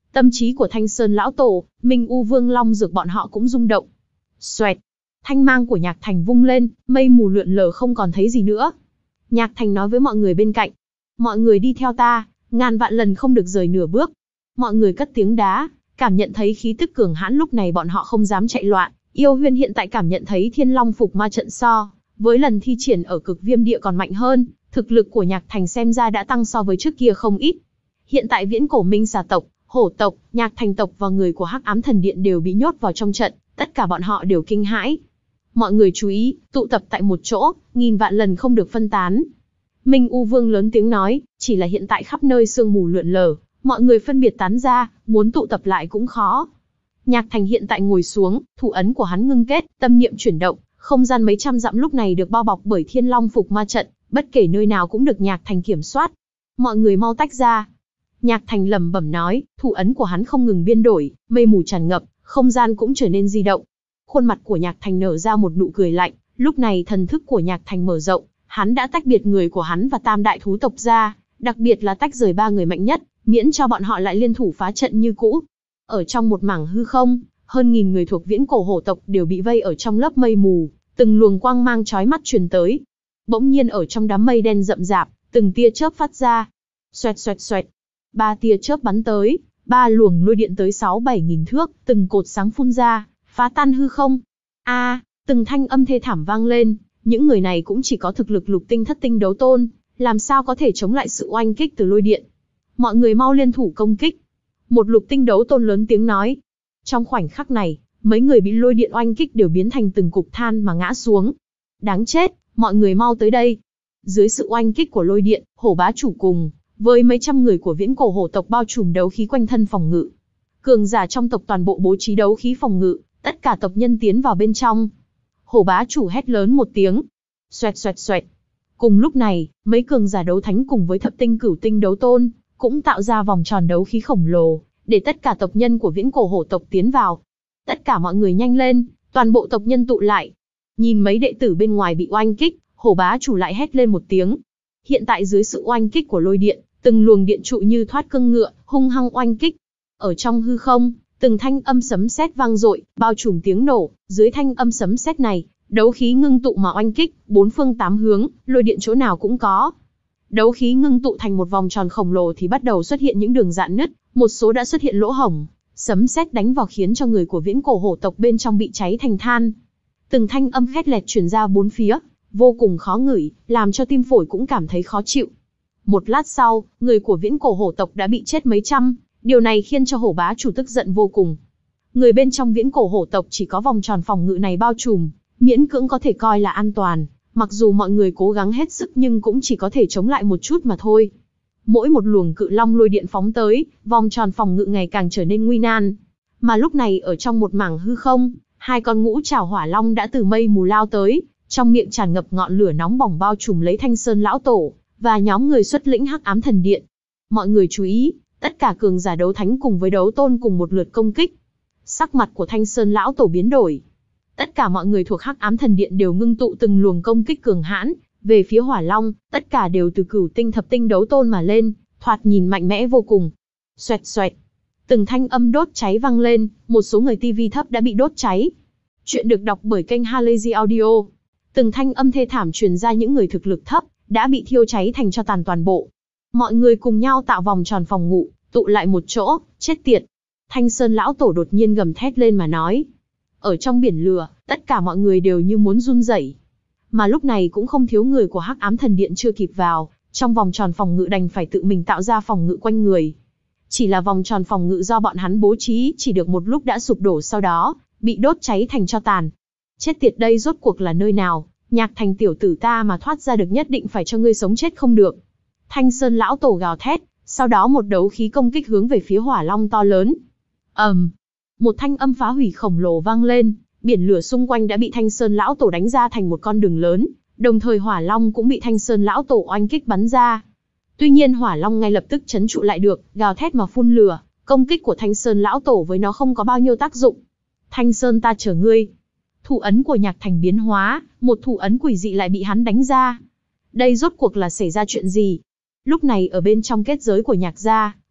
Tâm trí của Thanh Sơn lão tổ, Minh U Vương Long Dược bọn họ cũng rung động. Xoẹt, thanh mang của Nhạc Thành vung lên, mây mù lượn lờ không còn thấy gì nữa. Nhạc Thành nói với mọi người bên cạnh, mọi người đi theo ta, ngàn vạn lần không được rời nửa bước. Mọi người cất tiếng đá, cảm nhận thấy khí tức cường hãn, lúc này bọn họ không dám chạy loạn. Yêu Huyên hiện tại cảm nhận thấy Thiên Long Phục Ma trận so với lần thi triển ở Cực Viêm Địa còn mạnh hơn, thực lực của Nhạc Thành xem ra đã tăng so với trước kia không ít. Hiện tại viễn cổ Minh Xà tộc, Hổ tộc, Nhạc Thành tộc và người của Hắc Ám Thần Điện đều bị nhốt vào trong trận, tất cả bọn họ đều kinh hãi. Mọi người chú ý, tụ tập tại một chỗ, nghìn vạn lần không được phân tán. Minh U Vương lớn tiếng nói, chỉ là hiện tại khắp nơi sương mù lượn lờ, mọi người phân biệt tán ra, muốn tụ tập lại cũng khó. Nhạc Thành hiện tại ngồi xuống, thủ ấn của hắn ngưng kết, tâm niệm chuyển động, không gian mấy trăm dặm lúc này được bao bọc bởi Thiên Long Phục Ma trận, bất kể nơi nào cũng được Nhạc Thành kiểm soát. Mọi người mau tách ra. Nhạc Thành lẩm bẩm nói, thủ ấn của hắn không ngừng biến đổi, mây mù tràn ngập, không gian cũng trở nên di động. Khuôn mặt của Nhạc Thành nở ra một nụ cười lạnh, lúc này thần thức của Nhạc Thành mở rộng, hắn đã tách biệt người của hắn và Tam đại thú tộc ra, đặc biệt là tách rời ba người mạnh nhất, miễn cho bọn họ lại liên thủ phá trận như cũ. Ở trong một mảng hư không, hơn nghìn người thuộc viễn cổ hổ tộc đều bị vây ở trong lớp mây mù, từng luồng quang mang chói mắt truyền tới. Bỗng nhiên ở trong đám mây đen rậm rạp, từng tia chớp phát ra. Xoẹt xoẹt xoẹt, ba tia chớp bắn tới, ba luồng lôi điện tới sáu bảy nghìn thước, từng cột sáng phun ra, phá tan hư không. A, à, từng thanh âm thê thảm vang lên, những người này cũng chỉ có thực lực lục tinh thất tinh đấu tôn, làm sao có thể chống lại sự oanh kích từ lôi điện. Mọi người mau liên thủ công kích. Một lục tinh đấu tôn lớn tiếng nói. Trong khoảnh khắc này, mấy người bị lôi điện oanh kích đều biến thành từng cục than mà ngã xuống. Đáng chết, mọi người mau tới đây. Dưới sự oanh kích của lôi điện, hổ bá chủ cùng với mấy trăm người của viễn cổ hổ tộc bao trùm đấu khí quanh thân phòng ngự. Cường giả trong tộc toàn bộ bố trí đấu khí phòng ngự, tất cả tộc nhân tiến vào bên trong. Hổ bá chủ hét lớn một tiếng. Xoẹt xoẹt xoẹt. Cùng lúc này, mấy cường giả đấu thánh cùng với thập tinh cửu tinh đấu tôn cũng tạo ra vòng tròn đấu khí khổng lồ, để tất cả tộc nhân của viễn cổ hổ tộc tiến vào. Tất cả mọi người nhanh lên, toàn bộ tộc nhân tụ lại. Nhìn mấy đệ tử bên ngoài bị oanh kích, hổ bá chủ lại hét lên một tiếng. Hiện tại dưới sự oanh kích của lôi điện, từng luồng điện trụ như thoát cương ngựa, hung hăng oanh kích. Ở trong hư không, từng thanh âm sấm sét vang dội, bao trùm tiếng nổ. Dưới thanh âm sấm sét này, đấu khí ngưng tụ mà oanh kích, bốn phương tám hướng, lôi điện chỗ nào cũng có. Đấu khí ngưng tụ thành một vòng tròn khổng lồ thì bắt đầu xuất hiện những đường rạn nứt, một số đã xuất hiện lỗ hổng. Sấm sét đánh vào khiến cho người của viễn cổ hổ tộc bên trong bị cháy thành than. Từng thanh âm khét lẹt truyền ra bốn phía, vô cùng khó ngửi, làm cho tim phổi cũng cảm thấy khó chịu. Một lát sau, người của viễn cổ hổ tộc đã bị chết mấy trăm, điều này khiến cho hổ bá chủ tức giận vô cùng. Người bên trong viễn cổ hổ tộc chỉ có vòng tròn phòng ngự này bao trùm, miễn cưỡng có thể coi là an toàn, mặc dù mọi người cố gắng hết sức nhưng cũng chỉ có thể chống lại một chút mà thôi. Mỗi một luồng cự long lôi điện phóng tới, vòng tròn phòng ngự ngày càng trở nên nguy nan. Mà lúc này ở trong một mảng hư không, hai con ngũ trảo hỏa long đã từ mây mù lao tới, trong miệng tràn ngập ngọn lửa nóng bỏng bao trùm lấy Thanh Sơn lão tổ và nhóm người xuất lĩnh Hắc Ám Thần Điện. Mọi người chú ý, tất cả cường giả đấu thánh cùng với đấu tôn cùng một lượt công kích. Sắc mặt của Thanh Sơn lão tổ biến đổi. Tất cả mọi người thuộc Hắc Ám Thần Điện đều ngưng tụ từng luồng công kích cường hãn về phía hỏa long, tất cả đều từ cửu tinh thập tinh đấu tôn mà lên, thoạt nhìn mạnh mẽ vô cùng. Xoẹt xoẹt, từng thanh âm đốt cháy vang lên, một số người tivi thấp đã bị đốt cháy. Chuyện được đọc bởi kênh Halazy Audio. Từng thanh âm thê thảm truyền ra, những người thực lực thấp đã bị thiêu cháy thành tro tàn toàn bộ. Mọi người cùng nhau tạo vòng tròn phòng ngự, tụ lại một chỗ, chết tiệt. Thanh Sơn lão tổ đột nhiên gầm thét lên mà nói. Ở trong biển lửa, tất cả mọi người đều như muốn run rẩy. Mà lúc này cũng không thiếu người của Hắc Ám Thần Điện chưa kịp vào, trong vòng tròn phòng ngự đành phải tự mình tạo ra phòng ngự quanh người. Chỉ là vòng tròn phòng ngự do bọn hắn bố trí chỉ được một lúc đã sụp đổ, sau đó bị đốt cháy thành tro tàn. Chết tiệt, đây rốt cuộc là nơi nào? Nhạc Thành tiểu tử ta mà thoát ra được nhất định phải cho ngươi sống chết không được. Thanh Sơn lão tổ gào thét, sau đó một đấu khí công kích hướng về phía hỏa long to lớn. ầm, um, một thanh âm phá hủy khổng lồ vang lên, biển lửa xung quanh đã bị Thanh Sơn lão tổ đánh ra thành một con đường lớn, đồng thời hỏa long cũng bị Thanh Sơn lão tổ oanh kích bắn ra. Tuy nhiên hỏa long ngay lập tức trấn trụ lại được, gào thét mà phun lửa, công kích của Thanh Sơn lão tổ với nó không có bao nhiêu tác dụng. Thanh Sơn, ta chờ ngươi. Thủ ấn của Nhạc Thành biến hóa, một thủ ấn quỷ dị lại bị hắn đánh ra. Đây rốt cuộc là xảy ra chuyện gì? Lúc này ở bên trong kết giới của Nhạc gia,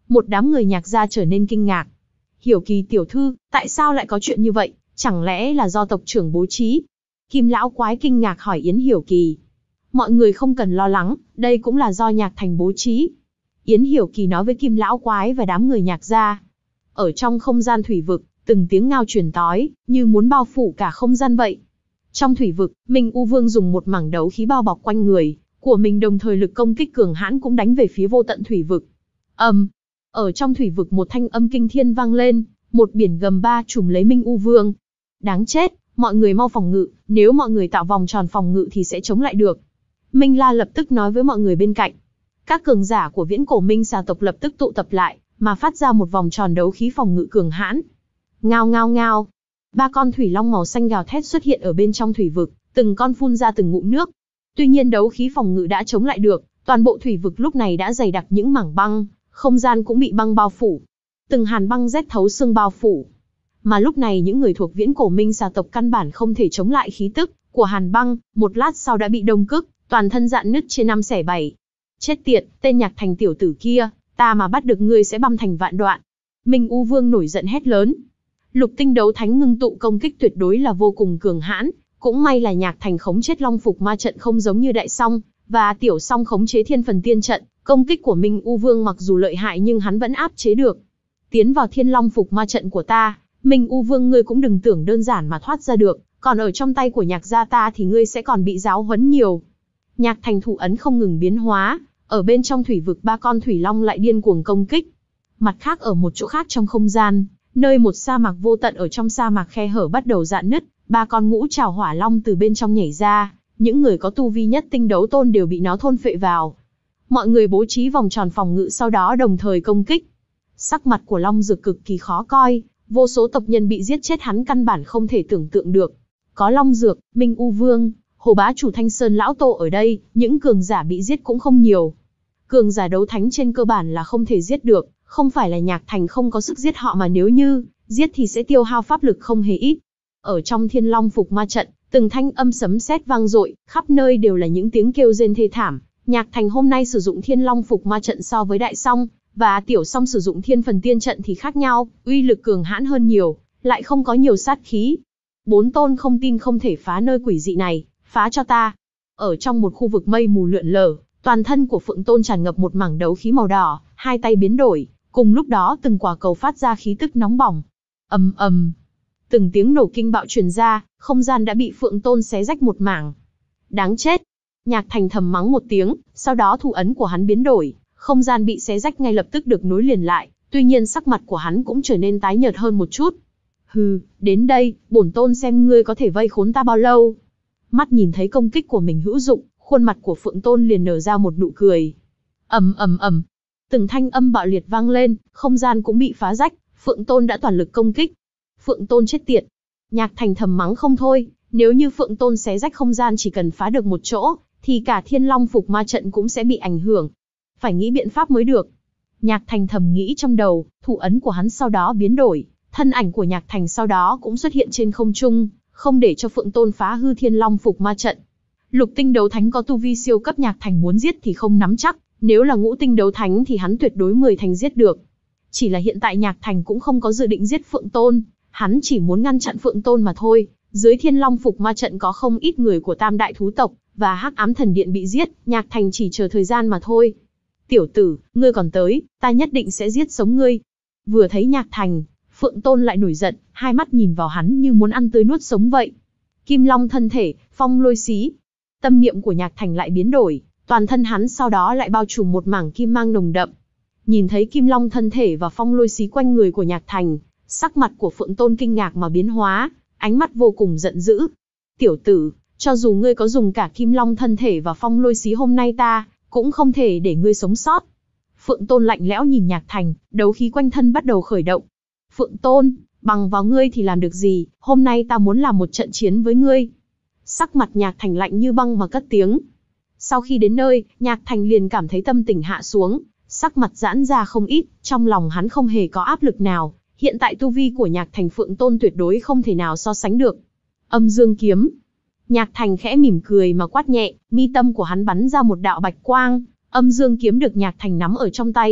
Một đám người Nhạc gia trở nên kinh ngạc. Hiểu Kỳ tiểu thư, tại sao lại có chuyện như vậy? Chẳng lẽ là do tộc trưởng bố trí? Kim lão quái kinh ngạc hỏi Yến Hiểu Kỳ. Mọi người không cần lo lắng, đây cũng là do Nhạc Thành bố trí. Yến Hiểu Kỳ nói với Kim lão quái và đám người Nhạc gia. Ở trong không gian thủy vực, từng tiếng ngao truyền tói, như muốn bao phủ cả không gian vậy. Trong thủy vực, Minh U Vương dùng một mảng đấu khí bao bọc quanh người của mình, đồng thời lực công kích cường hãn cũng đánh về phía vô tận thủy vực. Ầm, um, ở trong thủy vực một thanh âm kinh thiên vang lên, một biển gầm ba trùm lấy Minh U Vương. Đáng chết, mọi người mau phòng ngự, nếu mọi người tạo vòng tròn phòng ngự thì sẽ chống lại được. Minh La lập tức nói với mọi người bên cạnh. Các cường giả của viễn cổ Minh xà tộc lập tức tụ tập lại, mà phát ra một vòng tròn đấu khí phòng ngự cường hãn. Ngao ngao ngao. Ba con thủy long màu xanh gào thét xuất hiện ở bên trong thủy vực, từng con phun ra từng ngụm nước. Tuy nhiên đấu khí phòng ngự đã chống lại được, toàn bộ thủy vực lúc này đã dày đặc những mảng băng, không gian cũng bị băng bao phủ. Từng hàn băng rét thấu xương bao phủ. Mà lúc này những người thuộc viễn cổ Minh xà tộc căn bản không thể chống lại khí tức của hàn băng, một lát sau đã bị đông cức, toàn thân rạn nứt chia năm xẻ bảy. Chết tiệt, tên Nhạc Thành tiểu tử kia, ta mà bắt được ngươi sẽ băm thành vạn đoạn. Minh U Vương nổi giận hét lớn. Lục tinh đấu thánh ngưng tụ công kích tuyệt đối là vô cùng cường hãn, cũng may là Nhạc Thành khống chế Long Phục Ma trận không giống như Đại Song và Tiểu Song khống chế Thiên Phần Tiên trận, công kích của Minh U Vương mặc dù lợi hại nhưng hắn vẫn áp chế được. Tiến vào Thiên Long Phục Ma trận của ta, Minh U Vương ngươi cũng đừng tưởng đơn giản mà thoát ra được, còn ở trong tay của Nhạc gia ta thì ngươi sẽ còn bị giáo huấn nhiều. Nhạc Thành thủ ấn không ngừng biến hóa, ở bên trong thủy vực ba con thủy long lại điên cuồng công kích. Mặt khác ở một chỗ khác trong không gian, nơi một sa mạc vô tận, ở trong sa mạc khe hở bắt đầu rạn nứt, ba con ngũ trảo hỏa long từ bên trong nhảy ra, những người có tu vi nhất tinh đấu tôn đều bị nó thôn phệ vào. Mọi người bố trí vòng tròn phòng ngự sau đó đồng thời công kích. Sắc mặt của Long Dược cực kỳ khó coi, vô số tộc nhân bị giết chết hắn căn bản không thể tưởng tượng được. Có Long Dược, Minh U Vương, Hồ Bá Chủ Thanh Sơn Lão Tổ ở đây, những cường giả bị giết cũng không nhiều. Cường giả đấu thánh trên cơ bản là không thể giết được, không phải là Nhạc Thành không có sức giết họ mà nếu như giết thì sẽ tiêu hao pháp lực không hề ít. Ở trong Thiên Long Phục Ma trận, từng thanh âm sấm sét vang dội, khắp nơi đều là những tiếng kêu rên thê thảm. Nhạc Thành hôm nay sử dụng Thiên Long Phục Ma trận so với Đại Song và Tiểu Song sử dụng Thiên Phần Tiên trận thì khác nhau, uy lực cường hãn hơn nhiều, lại không có nhiều sát khí. Bốn tôn không tin không thể phá nơi quỷ dị này, phá cho ta. Ở trong một khu vực mây mù lượn lờ, toàn thân của Phượng Tôn tràn ngập một mảng đấu khí màu đỏ, hai tay biến đổi, cùng lúc đó từng quả cầu phát ra khí tức nóng bỏng. Ầm ầm, từng tiếng nổ kinh bạo truyền ra, không gian đã bị Phượng Tôn xé rách một mảng. Đáng chết! Nhạc Thành thầm mắng một tiếng, sau đó thủ ấn của hắn biến đổi, không gian bị xé rách ngay lập tức được nối liền lại, tuy nhiên sắc mặt của hắn cũng trở nên tái nhợt hơn một chút. Hừ, đến đây, bổn tôn xem ngươi có thể vây khốn ta bao lâu. Mắt nhìn thấy công kích của mình hữu dụng, khuôn mặt của Phượng Tôn liền nở ra một nụ cười. Ầm ầm ầm, từng thanh âm bạo liệt vang lên, không gian cũng bị phá rách, Phượng Tôn đã toàn lực công kích. Phượng Tôn chết tiệt! Nhạc Thành thầm mắng không thôi, nếu như Phượng Tôn xé rách không gian chỉ cần phá được một chỗ, thì cả Thiên Long Phục Ma trận cũng sẽ bị ảnh hưởng. Phải nghĩ biện pháp mới được. Nhạc Thành thầm nghĩ trong đầu, thủ ấn của hắn sau đó biến đổi, thân ảnh của Nhạc Thành sau đó cũng xuất hiện trên không trung, không để cho Phượng Tôn phá hư Thiên Long Phục Ma trận. Lục tinh đấu thánh có tu vi siêu cấp Nhạc Thành muốn giết thì không nắm chắc, nếu là ngũ tinh đấu thánh thì hắn tuyệt đối mười thành giết được. Chỉ là hiện tại Nhạc Thành cũng không có dự định giết Phượng Tôn, hắn chỉ muốn ngăn chặn Phượng Tôn mà thôi. Dưới Thiên Long Phục Ma trận có không ít người của Tam Đại Thú tộc và Hắc Ám Thần Điện bị giết, Nhạc Thành chỉ chờ thời gian mà thôi. Tiểu tử, ngươi còn tới, ta nhất định sẽ giết sống ngươi. Vừa thấy Nhạc Thành, Phượng Tôn lại nổi giận, hai mắt nhìn vào hắn như muốn ăn tươi nuốt sống vậy. Kim Long thân thể, phong lôi xí. Tâm niệm của Nhạc Thành lại biến đổi, toàn thân hắn sau đó lại bao trùm một mảng kim mang nồng đậm. Nhìn thấy Kim Long thân thể và phong lôi xí quanh người của Nhạc Thành, sắc mặt của Phượng Tôn kinh ngạc mà biến hóa, ánh mắt vô cùng giận dữ. Tiểu tử, cho dù ngươi có dùng cả Kim Long thân thể và phong lôi xí hôm nay ta cũng không thể để ngươi sống sót. Phượng Tôn lạnh lẽo nhìn Nhạc Thành, đấu khí quanh thân bắt đầu khởi động. Phượng Tôn, bằng vào ngươi thì làm được gì, hôm nay ta muốn làm một trận chiến với ngươi. Sắc mặt Nhạc Thành lạnh như băng mà cất tiếng. Sau khi đến nơi, Nhạc Thành liền cảm thấy tâm tình hạ xuống, sắc mặt giãn ra không ít, trong lòng hắn không hề có áp lực nào. Hiện tại tu vi của Nhạc Thành Phượng Tôn tuyệt đối không thể nào so sánh được. Âm Dương kiếm. Nhạc Thành khẽ mỉm cười mà quát nhẹ, mi tâm của hắn bắn ra một đạo bạch quang, Âm Dương kiếm được Nhạc Thành nắm ở trong tay,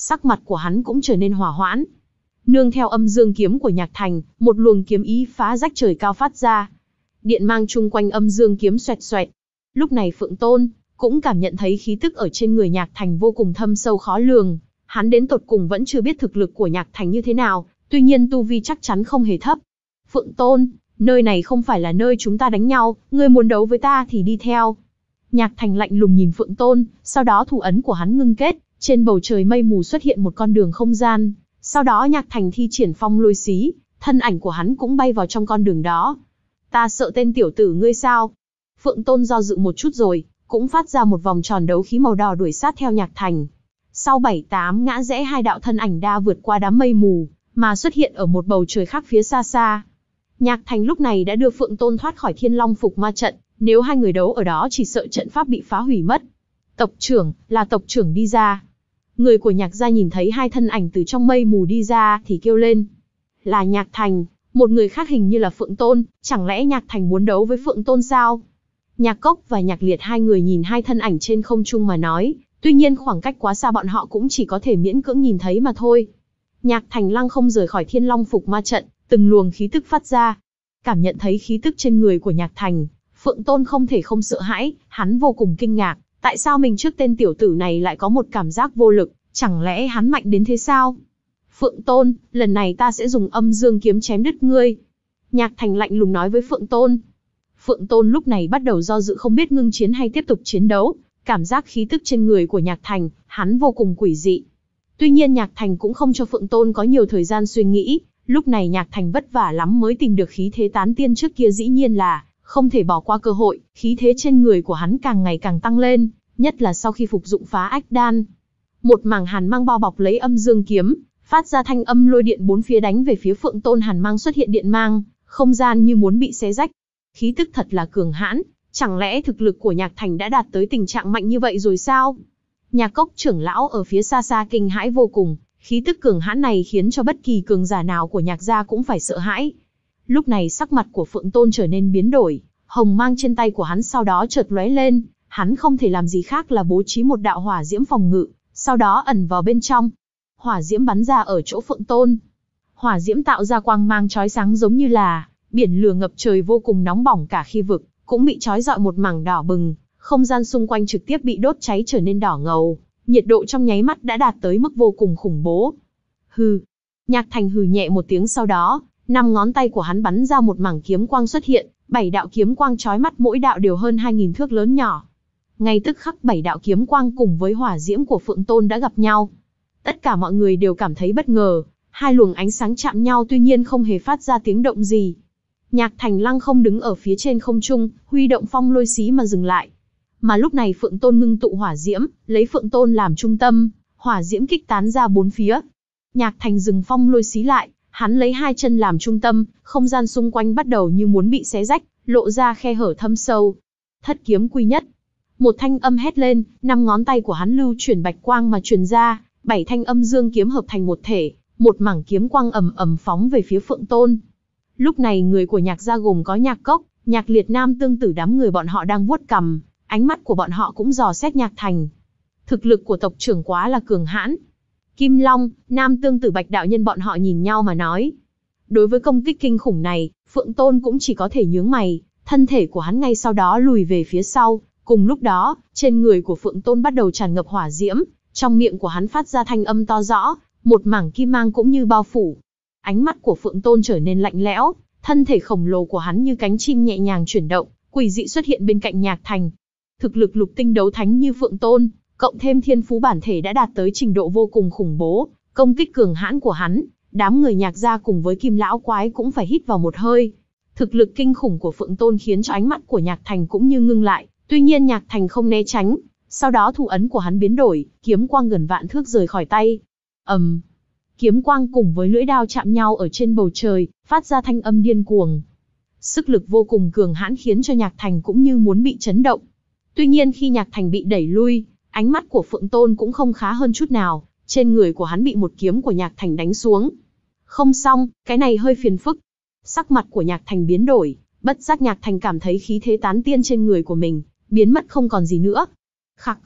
sắc mặt của hắn cũng trở nên hòa hoãn. Nương theo âm dương kiếm của Nhạc Thành, một luồng kiếm ý phá rách trời cao phát ra. Điện mang chung quanh âm dương kiếm xoẹt xoẹt. Lúc này Phượng Tôn cũng cảm nhận thấy khí tức ở trên người Nhạc Thành vô cùng thâm sâu khó lường. Hắn đến tột cùng vẫn chưa biết thực lực của Nhạc Thành như thế nào, tuy nhiên tu vi chắc chắn không hề thấp. Phượng Tôn, nơi này không phải là nơi chúng ta đánh nhau, ngươi muốn đấu với ta thì đi theo. Nhạc Thành lạnh lùng nhìn Phượng Tôn, sau đó thủ ấn của hắn ngưng kết, trên bầu trời mây mù xuất hiện một con đường không gian. Sau đó Nhạc Thành thi triển phong lôi xí, thân ảnh của hắn cũng bay vào trong con đường đó. Ta sợ tên tiểu tử ngươi sao? Phượng Tôn do dự một chút rồi, cũng phát ra một vòng tròn đấu khí màu đỏ đuổi sát theo Nhạc Thành. Sau bảy tám ngã rẽ hai đạo thân ảnh đa vượt qua đám mây mù, mà xuất hiện ở một bầu trời khác phía xa xa. Nhạc Thành lúc này đã đưa Phượng Tôn thoát khỏi Thiên Long Phục Ma trận, nếu hai người đấu ở đó chỉ sợ trận pháp bị phá hủy mất. Tộc trưởng, là tộc trưởng đi ra. Người của Nhạc gia nhìn thấy hai thân ảnh từ trong mây mù đi ra thì kêu lên. Là Nhạc Thành, một người khác hình như là Phượng Tôn, chẳng lẽ Nhạc Thành muốn đấu với Phượng Tôn sao? Nhạc Cốc và Nhạc Liệt hai người nhìn hai thân ảnh trên không trung mà nói, tuy nhiên khoảng cách quá xa bọn họ cũng chỉ có thể miễn cưỡng nhìn thấy mà thôi. Nhạc Thành lăng không rời khỏi Thiên Long Phục Ma trận, từng luồng khí tức phát ra. Cảm nhận thấy khí tức trên người của Nhạc Thành, Phượng Tôn không thể không sợ hãi, hắn vô cùng kinh ngạc, tại sao mình trước tên tiểu tử này lại có một cảm giác vô lực, chẳng lẽ hắn mạnh đến thế sao? Phượng Tôn, lần này ta sẽ dùng âm dương kiếm chém đứt ngươi. Nhạc Thành lạnh lùng nói với Phượng Tôn. Phượng Tôn lúc này bắt đầu do dự không biết ngưng chiến hay tiếp tục chiến đấu, cảm giác khí tức trên người của Nhạc Thành, hắn vô cùng quỷ dị. Tuy nhiên Nhạc Thành cũng không cho Phượng Tôn có nhiều thời gian suy nghĩ, lúc này Nhạc Thành vất vả lắm mới tìm được khí thế tán tiên trước kia, dĩ nhiên là không thể bỏ qua cơ hội, khí thế trên người của hắn càng ngày càng tăng lên, nhất là sau khi phục dụng phá ách đan. Một mảng hàn mang bao bọc lấy âm dương kiếm, phát ra thanh âm lôi điện bốn phía đánh về phía Phượng Tôn. Hàn mang xuất hiện điện mang, không gian như muốn bị xé rách. Khí tức thật là cường hãn, chẳng lẽ thực lực của Nhạc Thành đã đạt tới tình trạng mạnh như vậy rồi sao? Nhạc Cốc trưởng lão ở phía xa xa kinh hãi vô cùng, khí tức cường hãn này khiến cho bất kỳ cường giả nào của Nhạc gia cũng phải sợ hãi. Lúc này sắc mặt của Phượng Tôn trở nên biến đổi, hồng mang trên tay của hắn sau đó chợt lóe lên, hắn không thể làm gì khác là bố trí một đạo hỏa diễm phòng ngự, sau đó ẩn vào bên trong. Hỏa diễm bắn ra ở chỗ Phượng Tôn. Hỏa diễm tạo ra quang mang chói sáng giống như là biển lửa ngập trời vô cùng nóng bỏng, cả khi vực cũng bị chói rọi một mảng đỏ bừng, không gian xung quanh trực tiếp bị đốt cháy trở nên đỏ ngầu, nhiệt độ trong nháy mắt đã đạt tới mức vô cùng khủng bố. Hừ. Nhạc Thành hừ nhẹ một tiếng, sau đó, năm ngón tay của hắn bắn ra một mảng kiếm quang xuất hiện, bảy đạo kiếm quang chói mắt, mỗi đạo đều hơn hai nghìn thước lớn nhỏ. Ngay tức khắc bảy đạo kiếm quang cùng với hỏa diễm của Phượng Tôn đã gặp nhau. Tất cả mọi người đều cảm thấy bất ngờ, hai luồng ánh sáng chạm nhau tuy nhiên không hề phát ra tiếng động gì. Nhạc Thành lăng không đứng ở phía trên không trung, huy động phong lôi xí mà dừng lại. Mà lúc này Phượng Tôn ngưng tụ hỏa diễm, lấy Phượng Tôn làm trung tâm, hỏa diễm kích tán ra bốn phía. Nhạc Thành dừng phong lôi xí lại, hắn lấy hai chân làm trung tâm, không gian xung quanh bắt đầu như muốn bị xé rách, lộ ra khe hở thâm sâu. Thất kiếm quy nhất. Một thanh âm hét lên, năm ngón tay của hắn lưu chuyển bạch quang mà truyền ra, bảy thanh âm dương kiếm hợp thành một thể, một mảng kiếm quang ầm ầm phóng về phía Phượng Tôn. Lúc này người của Nhạc gia gồm có Nhạc Cốc, Nhạc Liệt, Nam Tương Tử, đám người bọn họ đang vuốt cằm, ánh mắt của bọn họ cũng dò xét Nhạc Thành. Thực lực của tộc trưởng quá là cường hãn. Kim Long, Nam Tương Tử, Bạch đạo nhân bọn họ nhìn nhau mà nói. Đối với công kích kinh khủng này, Phượng Tôn cũng chỉ có thể nhướng mày, thân thể của hắn ngay sau đó lùi về phía sau. Cùng lúc đó, trên người của Phượng Tôn bắt đầu tràn ngập hỏa diễm, trong miệng của hắn phát ra thanh âm to rõ, một mảng kim mang cũng như bao phủ. Ánh mắt của Phượng Tôn trở nên lạnh lẽo, thân thể khổng lồ của hắn như cánh chim nhẹ nhàng chuyển động, quỷ dị xuất hiện bên cạnh Nhạc Thành. Thực lực lục tinh đấu thánh như Phượng Tôn, cộng thêm thiên phú bản thể đã đạt tới trình độ vô cùng khủng bố, công kích cường hãn của hắn, đám người Nhạc gia cùng với Kim lão quái cũng phải hít vào một hơi. Thực lực kinh khủng của Phượng Tôn khiến cho ánh mắt của Nhạc Thành cũng như ngưng lại, tuy nhiên Nhạc Thành không né tránh, sau đó thủ ấn của hắn biến đổi, kiếm quang gần vạn thước rời khỏi tay. ầm, um, kiếm quang cùng với lưỡi đao chạm nhau ở trên bầu trời, phát ra thanh âm điên cuồng. Sức lực vô cùng cường hãn khiến cho Nhạc Thành cũng như muốn bị chấn động. Tuy nhiên khi Nhạc Thành bị đẩy lui, ánh mắt của Phượng Tôn cũng không khá hơn chút nào, trên người của hắn bị một kiếm của Nhạc Thành đánh xuống. Không xong, cái này hơi phiền phức. Sắc mặt của Nhạc Thành biến đổi, bất giác Nhạc Thành cảm thấy khí thế tán tiên trên người của mình biến mất không còn gì nữa. Khặc khặc,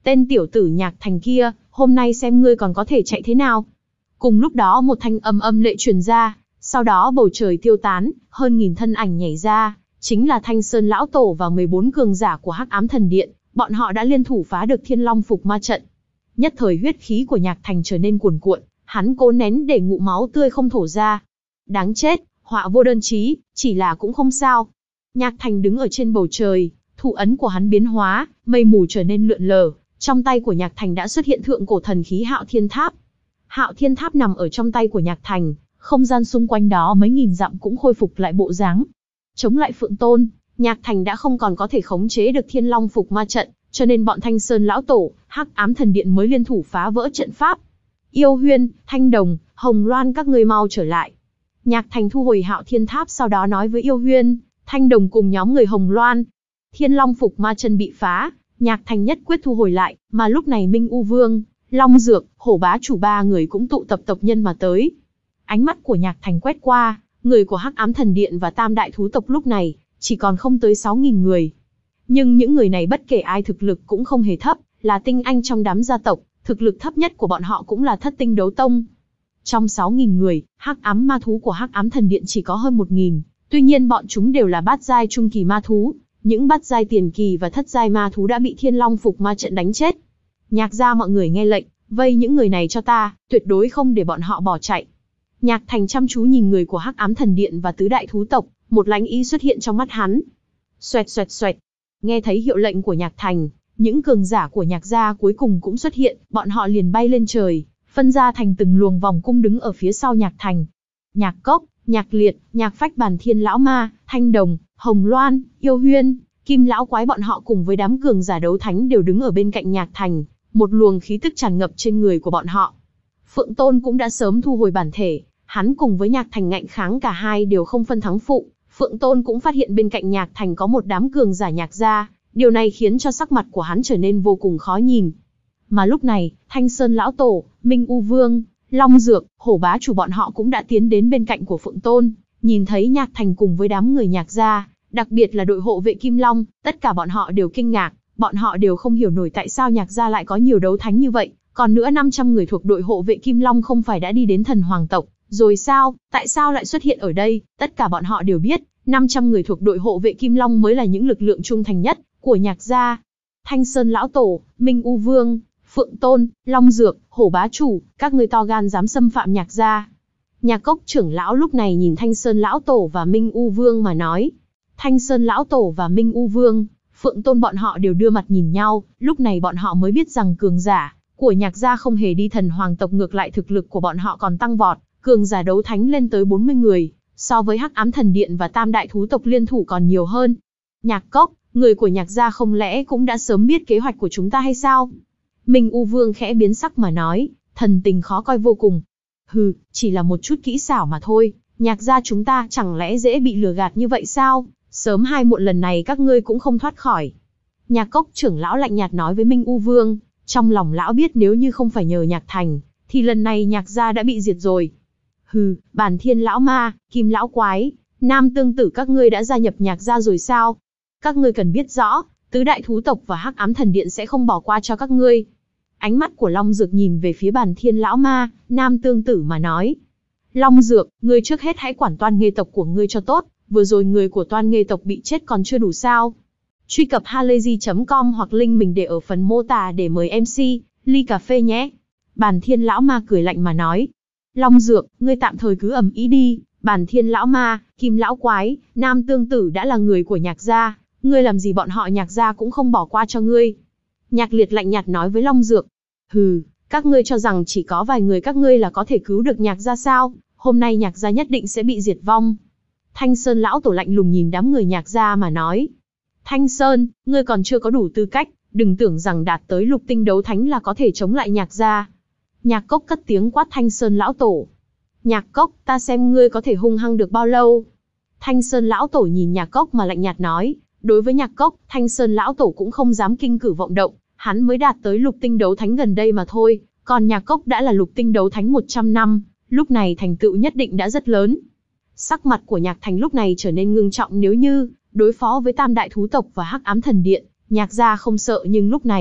Tên tiểu tử Nhạc Thành kia, hôm nay xem ngươi còn có thể chạy thế nào. Cùng lúc đó một thanh âm âm lệ truyền ra, sau đó bầu trời tiêu tán, hơn nghìn thân ảnh nhảy ra, chính là Thanh Sơn lão tổ và mười bốn cường giả của Hắc Ám Thần Điện, bọn họ đã liên thủ phá được Thiên Long Phục Ma trận. Nhất thời huyết khí của Nhạc Thành trở nên cuồn cuộn, hắn cố nén để ngụm máu tươi không thổ ra. Đáng chết, họa vô đơn chí, chỉ là cũng không sao. Nhạc Thành đứng ở trên bầu trời, thủ ấn của hắn biến hóa, mây mù trở nên lượn lờ, trong tay của Nhạc Thành đã xuất hiện thượng cổ thần khí Hạo Thiên Tháp. Hạo Thiên Tháp nằm ở trong tay của Nhạc Thành, không gian xung quanh đó mấy nghìn dặm cũng khôi phục lại bộ dáng. Chống lại Phượng Tôn, Nhạc Thành đã không còn có thể khống chế được Thiên Long Phục Ma trận, cho nên bọn Thanh Sơn lão tổ, Hắc Ám Thần Điện mới liên thủ phá vỡ trận pháp. Yêu Huyên, Thanh Đồng, Hồng Loan các ngươi mau trở lại. Nhạc Thành thu hồi Hạo Thiên Tháp, sau đó nói với Yêu Huyên, Thanh Đồng cùng nhóm người Hồng Loan. Thiên Long Phục Ma trận bị phá, Nhạc Thành nhất quyết thu hồi lại, mà lúc này Minh U Vương, Long Dược, Hổ Bá Chủ ba người cũng tụ tập tộc nhân mà tới. Ánh mắt của Nhạc Thành quét qua, người của Hắc Ám Thần Điện và Tam Đại Thú tộc lúc này chỉ còn không tới sáu nghìn người. Nhưng những người này bất kể ai thực lực cũng không hề thấp, là tinh anh trong đám gia tộc, thực lực thấp nhất của bọn họ cũng là Thất Tinh Đấu Tông. Trong sáu nghìn người, Hắc Ám ma thú của Hắc Ám Thần Điện chỉ có hơn một nghìn, tuy nhiên bọn chúng đều là bát giai trung kỳ ma thú, những bát giai tiền kỳ và thất giai ma thú đã bị Thiên Long Phục Ma trận đánh chết. Nhạc gia mọi người nghe lệnh, vây những người này cho ta, tuyệt đối không để bọn họ bỏ chạy. Nhạc Thành chăm chú nhìn người của Hắc Ám Thần Điện và tứ đại thú tộc, một lãnh ý xuất hiện trong mắt hắn. Xoẹt xoẹt xoẹt. Nghe thấy hiệu lệnh của Nhạc Thành, những cường giả của Nhạc gia cuối cùng cũng xuất hiện, bọn họ liền bay lên trời, phân ra thành từng luồng vòng cung đứng ở phía sau Nhạc Thành. Nhạc Cốc, Nhạc Liệt, Nhạc Phách Bàn Thiên lão ma, Thanh Đồng, Hồng Loan, Yêu Huyên, Kim lão quái bọn họ cùng với đám cường giả đấu thánh đều đứng ở bên cạnh Nhạc Thành, một luồng khí tức tràn ngập trên người của bọn họ. Phượng Tôn cũng đã sớm thu hồi bản thể, hắn cùng với Nhạc Thành ngạnh kháng, cả hai đều không phân thắng phụ. Phượng Tôn cũng phát hiện bên cạnh Nhạc Thành có một đám cường giả Nhạc gia, điều này khiến cho sắc mặt của hắn trở nên vô cùng khó nhìn. Mà lúc này, Thanh Sơn lão tổ, Minh U Vương, Long Dược, Hổ Bá Chủ bọn họ cũng đã tiến đến bên cạnh của Phượng Tôn, nhìn thấy Nhạc Thành cùng với đám người Nhạc gia, đặc biệt là đội hộ vệ Kim Long, tất cả bọn họ đều kinh ngạc, bọn họ đều không hiểu nổi tại sao Nhạc gia lại có nhiều đấu thánh như vậy, còn nữa năm trăm người thuộc đội hộ vệ Kim Long không phải đã đi đến Thần Hoàng tộc rồi sao, tại sao lại xuất hiện ở đây? Tất cả bọn họ đều biết, năm trăm người thuộc đội hộ vệ Kim Long mới là những lực lượng trung thành nhất của Nhạc gia. Thanh Sơn lão tổ, Minh U Vương, Phượng Tôn, Long Dược, Hổ Bá Chủ, các ngươi to gan dám xâm phạm Nhạc gia. Nhạc Cốc trưởng lão lúc này nhìn Thanh Sơn lão tổ và Minh U Vương mà nói. Thanh Sơn lão tổ và Minh U Vương, Phượng Tôn bọn họ đều đưa mặt nhìn nhau, lúc này bọn họ mới biết rằng cường giả của Nhạc gia không hề đi Thần Hoàng tộc, ngược lại thực lực của bọn họ còn tăng vọt, cường giả đấu thánh lên tới bốn mươi người, so với Hắc Ám Thần Điện và Tam Đại Thú tộc liên thủ còn nhiều hơn. Nhạc Cốc, người của Nhạc gia không lẽ cũng đã sớm biết kế hoạch của chúng ta hay sao? Minh U Vương khẽ biến sắc mà nói, thần tình khó coi vô cùng. Hừ, chỉ là một chút kỹ xảo mà thôi, Nhạc gia chúng ta chẳng lẽ dễ bị lừa gạt như vậy sao? Sớm hay muộn lần này các ngươi cũng không thoát khỏi. Nhạc Cốc trưởng lão lạnh nhạt nói với Minh U Vương, trong lòng lão biết nếu như không phải nhờ Nhạc Thành, thì lần này Nhạc gia đã bị diệt rồi. Hừ, Bàn Thiên lão ma, Kim lão quái, Nam Tương Tử các ngươi đã gia nhập Nhạc gia rồi sao? Các ngươi cần biết rõ, tứ đại thú tộc và Hắc Ám Thần Điện sẽ không bỏ qua cho các ngươi. Ánh mắt của Long Dược nhìn về phía Bàn Thiên lão ma, Nam Tương Tử mà nói. Long Dược, ngươi trước hết hãy quản Toan Nghê tộc của ngươi cho tốt, vừa rồi người của Toan Nghê tộc bị chết còn chưa đủ sao? Truy cập halayzi chấm com hoặc link mình để ở phần mô tả để mời em xê, ly cà phê nhé. Bàn Thiên lão ma cười lạnh mà nói. Long Dược, ngươi tạm thời cứ ầm ĩ đi, Bàn Thiên lão ma, Kim lão quái, Nam Tương Tử đã là người của Nhạc gia, ngươi làm gì bọn họ Nhạc gia cũng không bỏ qua cho ngươi. Nhạc Liệt lạnh nhạt nói với Long Dược. Hừ, các ngươi cho rằng chỉ có vài người các ngươi là có thể cứu được Nhạc gia sao? Hôm nay Nhạc gia nhất định sẽ bị diệt vong. Thanh Sơn lão tổ lạnh lùng nhìn đám người Nhạc gia mà nói. Thanh Sơn, ngươi còn chưa có đủ tư cách, đừng tưởng rằng đạt tới lục tinh đấu thánh là có thể chống lại Nhạc gia. Nhạc Cốc cất tiếng quát Thanh Sơn lão tổ. Nhạc Cốc, ta xem ngươi có thể hung hăng được bao lâu. Thanh Sơn lão tổ nhìn Nhạc Cốc mà lạnh nhạt nói. Đối với Nhạc Cốc, Thanh Sơn lão tổ cũng không dám kinh cử vọng động, hắn mới đạt tới lục tinh đấu thánh gần đây mà thôi, còn Nhạc Cốc đã là lục tinh đấu thánh một trăm năm, lúc này thành tựu nhất định đã rất lớn. Sắc mặt của Nhạc Thành lúc này trở nên ngưng trọng, nếu như đối phó với Tam Đại Thú tộc và Hắc Ám Thần Điện, Nhạc gia không sợ, nhưng lúc này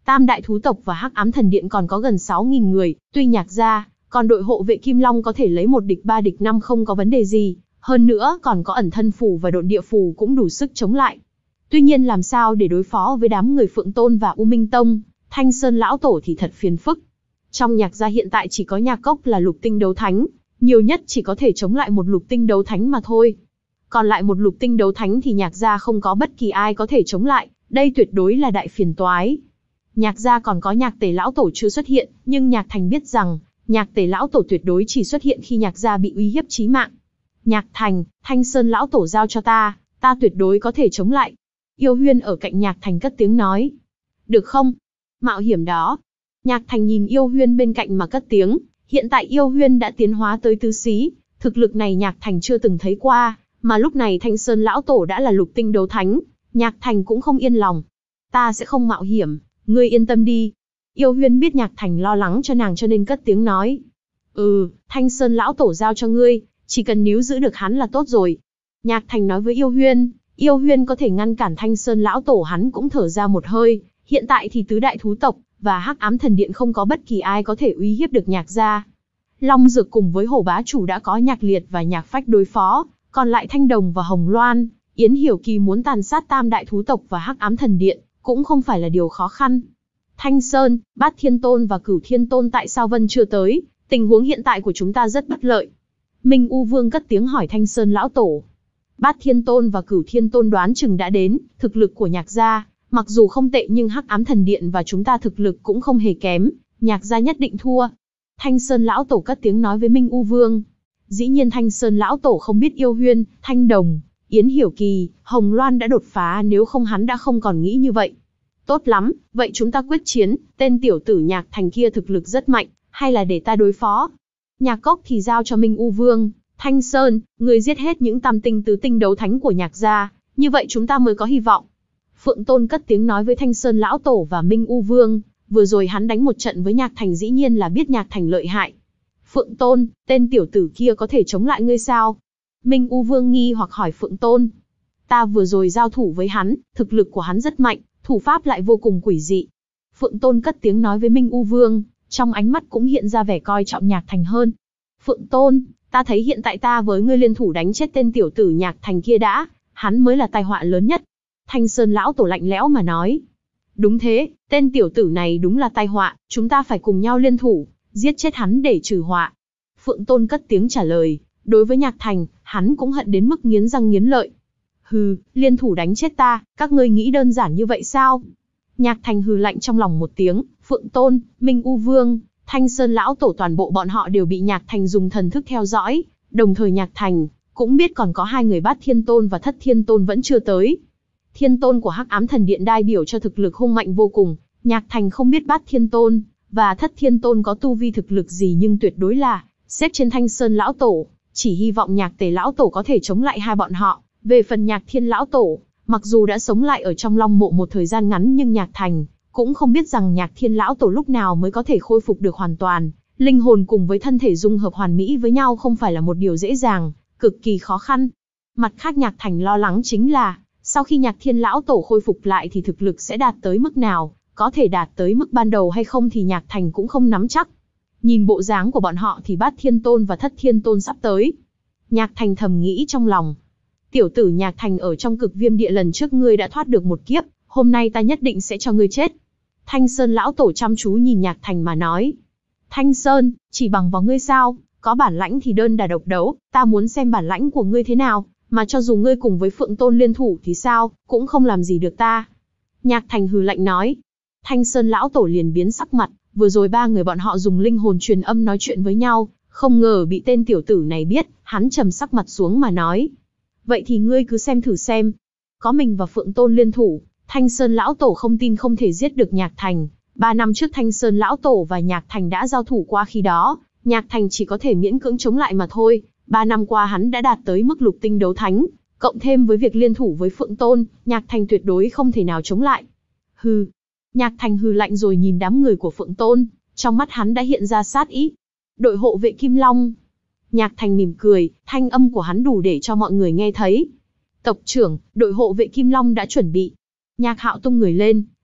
Tam đại thú tộc và Hắc Ám Thần Điện còn có gần sáu nghìn người, tuy nhạc gia, còn đội hộ vệ Kim Long có thể lấy một địch ba địch năm không có vấn đề gì, hơn nữa còn có ẩn thân phù và độn địa phù cũng đủ sức chống lại. Tuy nhiên làm sao để đối phó với đám người Phượng Tôn và U Minh Tông, Thanh Sơn lão tổ thì thật phiền phức. Trong nhạc gia hiện tại chỉ có Nhạc Cốc là lục tinh đấu thánh, nhiều nhất chỉ có thể chống lại một lục tinh đấu thánh mà thôi. Còn lại một lục tinh đấu thánh thì nhạc gia không có bất kỳ ai có thể chống lại, đây tuyệt đối là đại phiền toái. Nhạc gia còn có Nhạc Tề lão tổ chưa xuất hiện, nhưng Nhạc Thành biết rằng, Nhạc Tề lão tổ tuyệt đối chỉ xuất hiện khi nhạc gia bị uy hiếp chí mạng. Nhạc Thành, Thanh Sơn lão tổ giao cho ta, ta tuyệt đối có thể chống lại. Yêu Huyên ở cạnh Nhạc Thành cất tiếng nói. Được không? Mạo hiểm đó. Nhạc Thành nhìn Yêu Huyên bên cạnh mà cất tiếng, hiện tại Yêu Huyên đã tiến hóa tới tứ xí, thực lực này Nhạc Thành chưa từng thấy qua, mà lúc này Thanh Sơn lão tổ đã là lục tinh đấu thánh, Nhạc Thành cũng không yên lòng. Ta sẽ không mạo hiểm, ngươi yên tâm đi. Yêu Huyên biết Nhạc Thành lo lắng cho nàng cho nên cất tiếng nói. Ừ, Thanh Sơn lão tổ giao cho ngươi, chỉ cần níu giữ được hắn là tốt rồi. Nhạc Thành nói với Yêu Huyên, Yêu Huyên có thể ngăn cản Thanh Sơn lão tổ hắn cũng thở ra một hơi, hiện tại thì tứ đại thú tộc và Hắc Ám Thần Điện không có bất kỳ ai có thể uy hiếp được nhạc gia. Long Dược cùng với Hổ Bá Chủ đã có Nhạc Liệt và Nhạc Phách đối phó, còn lại Thanh Đồng và Hồng Loan, Yến Hiểu Kỳ muốn tàn sát tam đại thú tộc và Hắc Ám Thần Điện, cũng không phải là điều khó khăn. Thanh Sơn, Bát Thiên Tôn và Cửu Thiên Tôn tại sao vẫn chưa tới, tình huống hiện tại của chúng ta rất bất lợi. Minh U Vương cất tiếng hỏi Thanh Sơn lão tổ. Bát Thiên Tôn và Cửu Thiên Tôn đoán chừng đã đến, thực lực của nhạc gia, mặc dù không tệ nhưng Hắc Ám Thần Điện và chúng ta thực lực cũng không hề kém, nhạc gia nhất định thua. Thanh Sơn lão tổ cất tiếng nói với Minh U Vương. Dĩ nhiên Thanh Sơn lão tổ không biết Yêu Huyên, Thanh Đồng, Yến Hiểu Kỳ, Hồng Loan đã đột phá, nếu không hắn đã không còn nghĩ như vậy. Tốt lắm, vậy chúng ta quyết chiến, tên tiểu tử Nhạc Thành kia thực lực rất mạnh, hay là để ta đối phó? Nhạc Cốc thì giao cho Minh U Vương. Thanh Sơn, người giết hết những tam tinh tứ tinh đấu thánh của nhạc gia, như vậy chúng ta mới có hy vọng. Phượng Tôn cất tiếng nói với Thanh Sơn lão tổ và Minh U Vương, vừa rồi hắn đánh một trận với Nhạc Thành dĩ nhiên là biết Nhạc Thành lợi hại. Phượng Tôn, tên tiểu tử kia có thể chống lại ngươi sao? Minh U Vương nghi hoặc hỏi Phượng Tôn. Ta vừa rồi giao thủ với hắn, thực lực của hắn rất mạnh, thủ pháp lại vô cùng quỷ dị. Phượng Tôn cất tiếng nói với Minh U Vương, trong ánh mắt cũng hiện ra vẻ coi trọng Nhạc Thành hơn. Phượng Tôn, ta thấy hiện tại ta với ngươi liên thủ đánh chết tên tiểu tử Nhạc Thành kia đã, hắn mới là tai họa lớn nhất. Thanh Sơn lão tổ lạnh lẽo mà nói. Đúng thế, tên tiểu tử này đúng là tai họa, chúng ta phải cùng nhau liên thủ, giết chết hắn để trừ họa. Phượng Tôn cất tiếng trả lời, đối với Nhạc Thành, hắn cũng hận đến mức nghiến răng nghiến lợi. Hừ, liên thủ đánh chết ta, các ngươi nghĩ đơn giản như vậy sao? Nhạc Thành hừ lạnh trong lòng một tiếng, Phượng Tôn, Minh U Vương, Thanh Sơn lão tổ toàn bộ bọn họ đều bị Nhạc Thành dùng thần thức theo dõi, đồng thời Nhạc Thành cũng biết còn có hai người Bát Thiên Tôn và Thất Thiên Tôn vẫn chưa tới. Thiên Tôn của Hắc Ám Thần Điện đại biểu cho thực lực hung mạnh vô cùng, Nhạc Thành không biết Bát Thiên Tôn và Thất Thiên Tôn có tu vi thực lực gì nhưng tuyệt đối là xếp trên Thanh Sơn lão tổ, chỉ hy vọng Nhạc Tề lão tổ có thể chống lại hai bọn họ. Về phần Nhạc Thiên lão tổ, mặc dù đã sống lại ở trong Long Mộ một thời gian ngắn nhưng Nhạc Thành cũng không biết rằng Nhạc Thiên lão tổ lúc nào mới có thể khôi phục được hoàn toàn, linh hồn cùng với thân thể dung hợp hoàn mỹ với nhau không phải là một điều dễ dàng, cực kỳ khó khăn. Mặt khác Nhạc Thành lo lắng chính là, sau khi Nhạc Thiên lão tổ khôi phục lại thì thực lực sẽ đạt tới mức nào, có thể đạt tới mức ban đầu hay không thì Nhạc Thành cũng không nắm chắc. Nhìn bộ dáng của bọn họ thì Bát Thiên Tôn và Thất Thiên Tôn sắp tới. Nhạc Thành thầm nghĩ trong lòng. Tiểu tử Nhạc Thành ở trong Cực Viêm Địa lần trước ngươi đã thoát được một kiếp, hôm nay ta nhất định sẽ cho ngươi chết. Thanh Sơn lão tổ chăm chú nhìn Nhạc Thành mà nói. Thanh Sơn, chỉ bằng vào ngươi sao, có bản lãnh thì đơn đả độc đấu, ta muốn xem bản lãnh của ngươi thế nào, mà cho dù ngươi cùng với Phượng Tôn liên thủ thì sao, cũng không làm gì được ta. Nhạc Thành hừ lạnh nói. Thanh Sơn lão tổ liền biến sắc mặt, vừa rồi ba người bọn họ dùng linh hồn truyền âm nói chuyện với nhau, không ngờ bị tên tiểu tử này biết, hắn trầm sắc mặt xuống mà nói. Vậy thì ngươi cứ xem thử xem. Có mình và Phượng Tôn liên thủ, Thanh Sơn lão tổ không tin không thể giết được Nhạc Thành. Ba năm trước Thanh Sơn lão tổ và Nhạc Thành đã giao thủ qua, khi đó, Nhạc Thành chỉ có thể miễn cưỡng chống lại mà thôi. Ba năm qua hắn đã đạt tới mức lục tinh đấu thánh, cộng thêm với việc liên thủ với Phượng Tôn, Nhạc Thành tuyệt đối không thể nào chống lại. Hừ. Nhạc Thành hừ lạnh rồi nhìn đám người của Phượng Tôn, trong mắt hắn đã hiện ra sát ý. Đội hộ vệ Kim Long. Nhạc Thành mỉm cười, thanh âm của hắn đủ để cho mọi người nghe thấy. Tộc trưởng, đội hộ vệ Kim Long đã chuẩn bị. Nhạc Hạo tung người lên,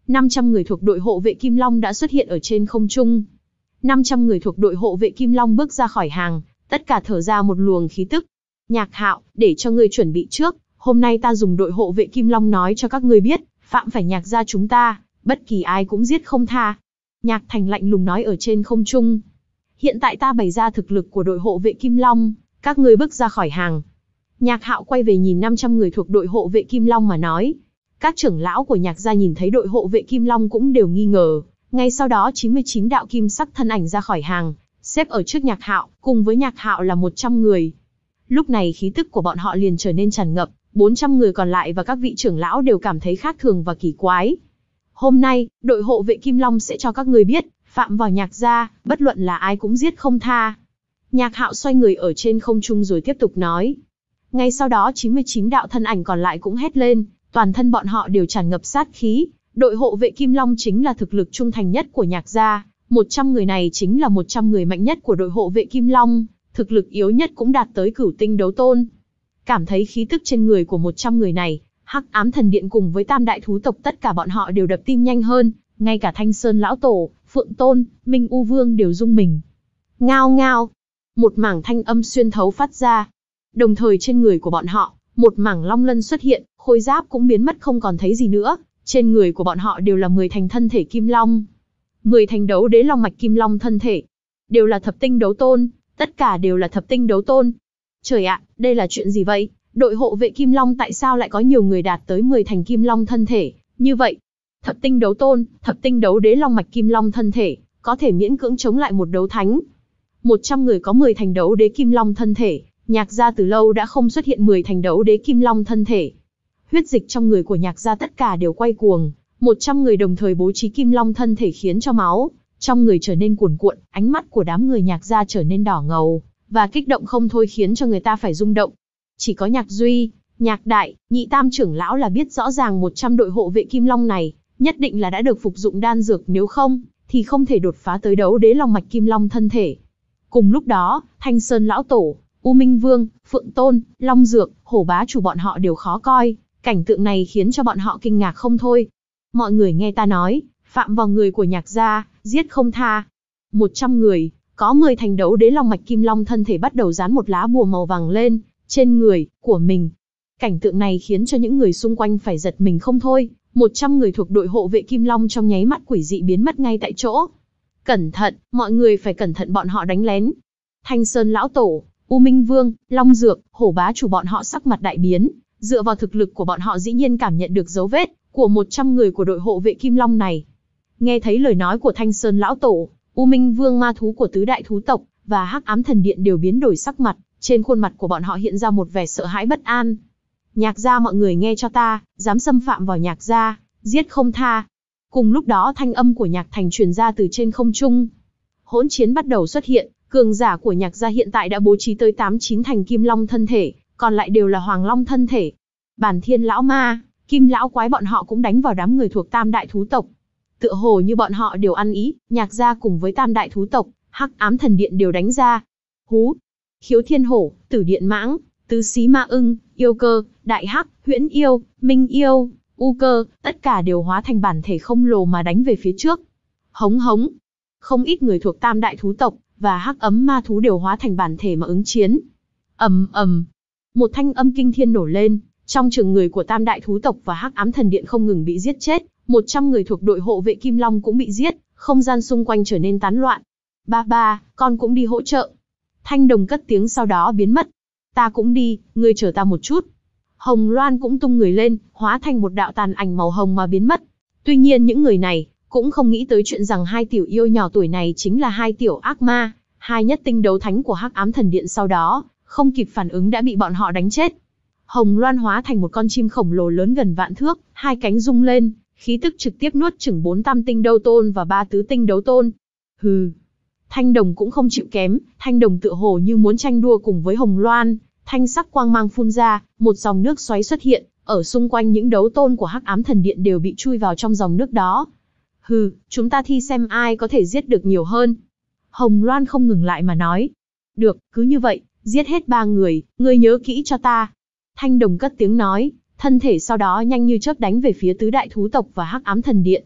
năm trăm người thuộc đội hộ vệ Kim Long đã xuất hiện ở trên không trung. năm trăm người thuộc đội hộ vệ Kim Long bước ra khỏi hàng, tất cả thở ra một luồng khí tức. Nhạc Hạo, để cho ngươi chuẩn bị trước, hôm nay ta dùng đội hộ vệ Kim Long nói cho các ngươi biết, phạm phải Nhạc gia chúng ta, bất kỳ ai cũng giết không tha. Nhạc Thành lạnh lùng nói ở trên không trung. Hiện tại ta bày ra thực lực của đội hộ vệ Kim Long, các ngươi bước ra khỏi hàng. Nhạc Hạo quay về nhìn năm trăm người thuộc đội hộ vệ Kim Long mà nói. Các trưởng lão của Nhạc gia nhìn thấy đội hộ vệ Kim Long cũng đều nghi ngờ. Ngay sau đó chín mươi chín đạo kim sắc thân ảnh ra khỏi hàng, xếp ở trước Nhạc Hạo, cùng với Nhạc Hạo là một trăm người. Lúc này khí tức của bọn họ liền trở nên tràn ngập, bốn trăm người còn lại và các vị trưởng lão đều cảm thấy khác thường và kỳ quái. Hôm nay, đội hộ vệ Kim Long sẽ cho các ngươi biết, phạm vào Nhạc gia, bất luận là ai cũng giết không tha. Nhạc Hạo xoay người ở trên không trung rồi tiếp tục nói. Ngay sau đó chín mươi chín đạo thân ảnh còn lại cũng hét lên, toàn thân bọn họ đều tràn ngập sát khí. Đội hộ vệ Kim Long chính là thực lực trung thành nhất của Nhạc gia, một trăm người này chính là một trăm người mạnh nhất của đội hộ vệ Kim Long, thực lực yếu nhất cũng đạt tới cửu tinh đấu tôn. Cảm thấy khí tức trên người của một trăm người này, Hắc Ám Thần Điện cùng với Tam Đại Thú tộc tất cả bọn họ đều đập tim nhanh hơn, ngay cả Thanh Sơn lão tổ, Phượng Tôn, Minh U Vương đều rung mình. Ngao ngao, một mảng thanh âm xuyên thấu phát ra. Đồng thời trên người của bọn họ, một mảng long lân xuất hiện, khôi giáp cũng biến mất không còn thấy gì nữa. Trên người của bọn họ đều là mười thành thân thể kim long. mười thành đấu đế long mạch kim long thân thể. Đều là thập tinh đấu tôn, tất cả đều là thập tinh đấu tôn. Trời ạ, đây là chuyện gì vậy? Đội hộ vệ Kim Long tại sao lại có nhiều người đạt tới mười thành kim long thân thể, như vậy? Thập tinh đấu tôn, thập tinh đấu đế long mạch kim long thân thể, có thể miễn cưỡng chống lại một đấu thánh. một trăm người có mười thành đấu đế kim long thân thể, Nhạc gia từ lâu đã không xuất hiện mười thành đấu đế kim long thân thể. Huyết dịch trong người của Nhạc gia tất cả đều quay cuồng, một trăm người đồng thời bố trí kim long thân thể khiến cho máu trong người trở nên cuồn cuộn, ánh mắt của đám người Nhạc gia trở nên đỏ ngầu và kích động không thôi, khiến cho người ta phải rung động. Chỉ có Nhạc Duy, Nhạc Đại, Nhị Tam trưởng lão là biết rõ ràng một trăm đội hộ vệ kim long này nhất định là đã được phục dụng đan dược, nếu không thì không thể đột phá tới đấu đế long mạch kim long thân thể. Cùng lúc đó, Thanh Sơn lão tổ, U Minh Vương, Phượng Tôn, Long Dược, Hổ bá chủ bọn họ đều khó coi, cảnh tượng này khiến cho bọn họ kinh ngạc không thôi. Mọi người nghe ta nói, phạm vào người của Nhạc gia, giết không tha. một trăm người, có mười thành đấu đế long mạch kim long thân thể bắt đầu dán một lá bùa màu vàng lên trên người của mình. Cảnh tượng này khiến cho những người xung quanh phải giật mình không thôi, một trăm người thuộc đội hộ vệ Kim Long trong nháy mắt quỷ dị biến mất ngay tại chỗ. Cẩn thận, mọi người phải cẩn thận, bọn họ đánh lén. Thanh Sơn lão tổ, U Minh Vương, Long Dược, Hổ bá chủ bọn họ sắc mặt đại biến, dựa vào thực lực của bọn họ dĩ nhiên cảm nhận được dấu vết của một trăm người của đội hộ vệ Kim Long này. Nghe thấy lời nói của Thanh Sơn lão tổ, U Minh Vương, ma thú của tứ đại thú tộc và Hắc Ám Thần Điện đều biến đổi sắc mặt, trên khuôn mặt của bọn họ hiện ra một vẻ sợ hãi bất an. Nhạc gia, mọi người nghe cho ta, dám xâm phạm vào Nhạc gia, giết không tha. Cùng lúc đó thanh âm của Nhạc Thành truyền ra từ trên không trung. Hỗn chiến bắt đầu xuất hiện, cường giả của Nhạc gia hiện tại đã bố trí tới tám chín thành kim long thân thể, còn lại đều là hoàng long thân thể. Bản Thiên lão ma, Kim lão quái bọn họ cũng đánh vào đám người thuộc Tam đại thú tộc. Tựa hồ như bọn họ đều ăn ý, Nhạc gia cùng với Tam đại thú tộc, Hắc Ám Thần Điện đều đánh ra. Hú, Khiếu Thiên Hổ, Tử Điện Mãng, Tứ Xí Ma Ưng, Yêu Cơ, Đại Hắc, Huyễn Yêu, Minh Yêu, U Cơ, tất cả đều hóa thành bản thể khổng lồ mà đánh về phía trước. Hống hống, không ít người thuộc Tam đại thú tộc và Hắc Ấm ma thú đều hóa thành bản thể mà ứng chiến. Ầm ầm, một thanh âm kinh thiên nổ lên, trong trường người của Tam đại thú tộc và Hắc Ám Thần Điện không ngừng bị giết chết, một trăm người thuộc đội hộ vệ Kim Long cũng bị giết, không gian xung quanh trở nên tán loạn. Ba ba, con cũng đi hỗ trợ. Thanh Đồng cất tiếng sau đó biến mất. Ta cũng đi, ngươi chờ ta một chút. Hồng Loan cũng tung người lên, hóa thành một đạo tàn ảnh màu hồng mà biến mất. Tuy nhiên những người này cũng không nghĩ tới chuyện rằng hai tiểu yêu nhỏ tuổi này chính là hai tiểu ác ma, hai nhất tinh đấu thánh của Hắc Ám Thần Điện, sau đó không kịp phản ứng đã bị bọn họ đánh chết. Hồng Loan hóa thành một con chim khổng lồ lớn gần vạn thước, hai cánh rung lên, khí tức trực tiếp nuốt chửng bốn tam tinh đấu tôn và ba tứ tinh đấu tôn. Hừ. Thanh Đồng cũng không chịu kém, Thanh Đồng tựa hồ như muốn tranh đua cùng với Hồng Loan, thanh sắc quang mang phun ra, một dòng nước xoáy xuất hiện, ở xung quanh những đấu tôn của Hắc Ám Thần Điện đều bị chui vào trong dòng nước đó. Hừ, chúng ta thi xem ai có thể giết được nhiều hơn. Hồng Loan không ngừng lại mà nói. Được, cứ như vậy, giết hết ba người, ngươi nhớ kỹ cho ta. Thanh Đồng cất tiếng nói, thân thể sau đó nhanh như chớp đánh về phía tứ đại thú tộc và Hắc Ám Thần Điện.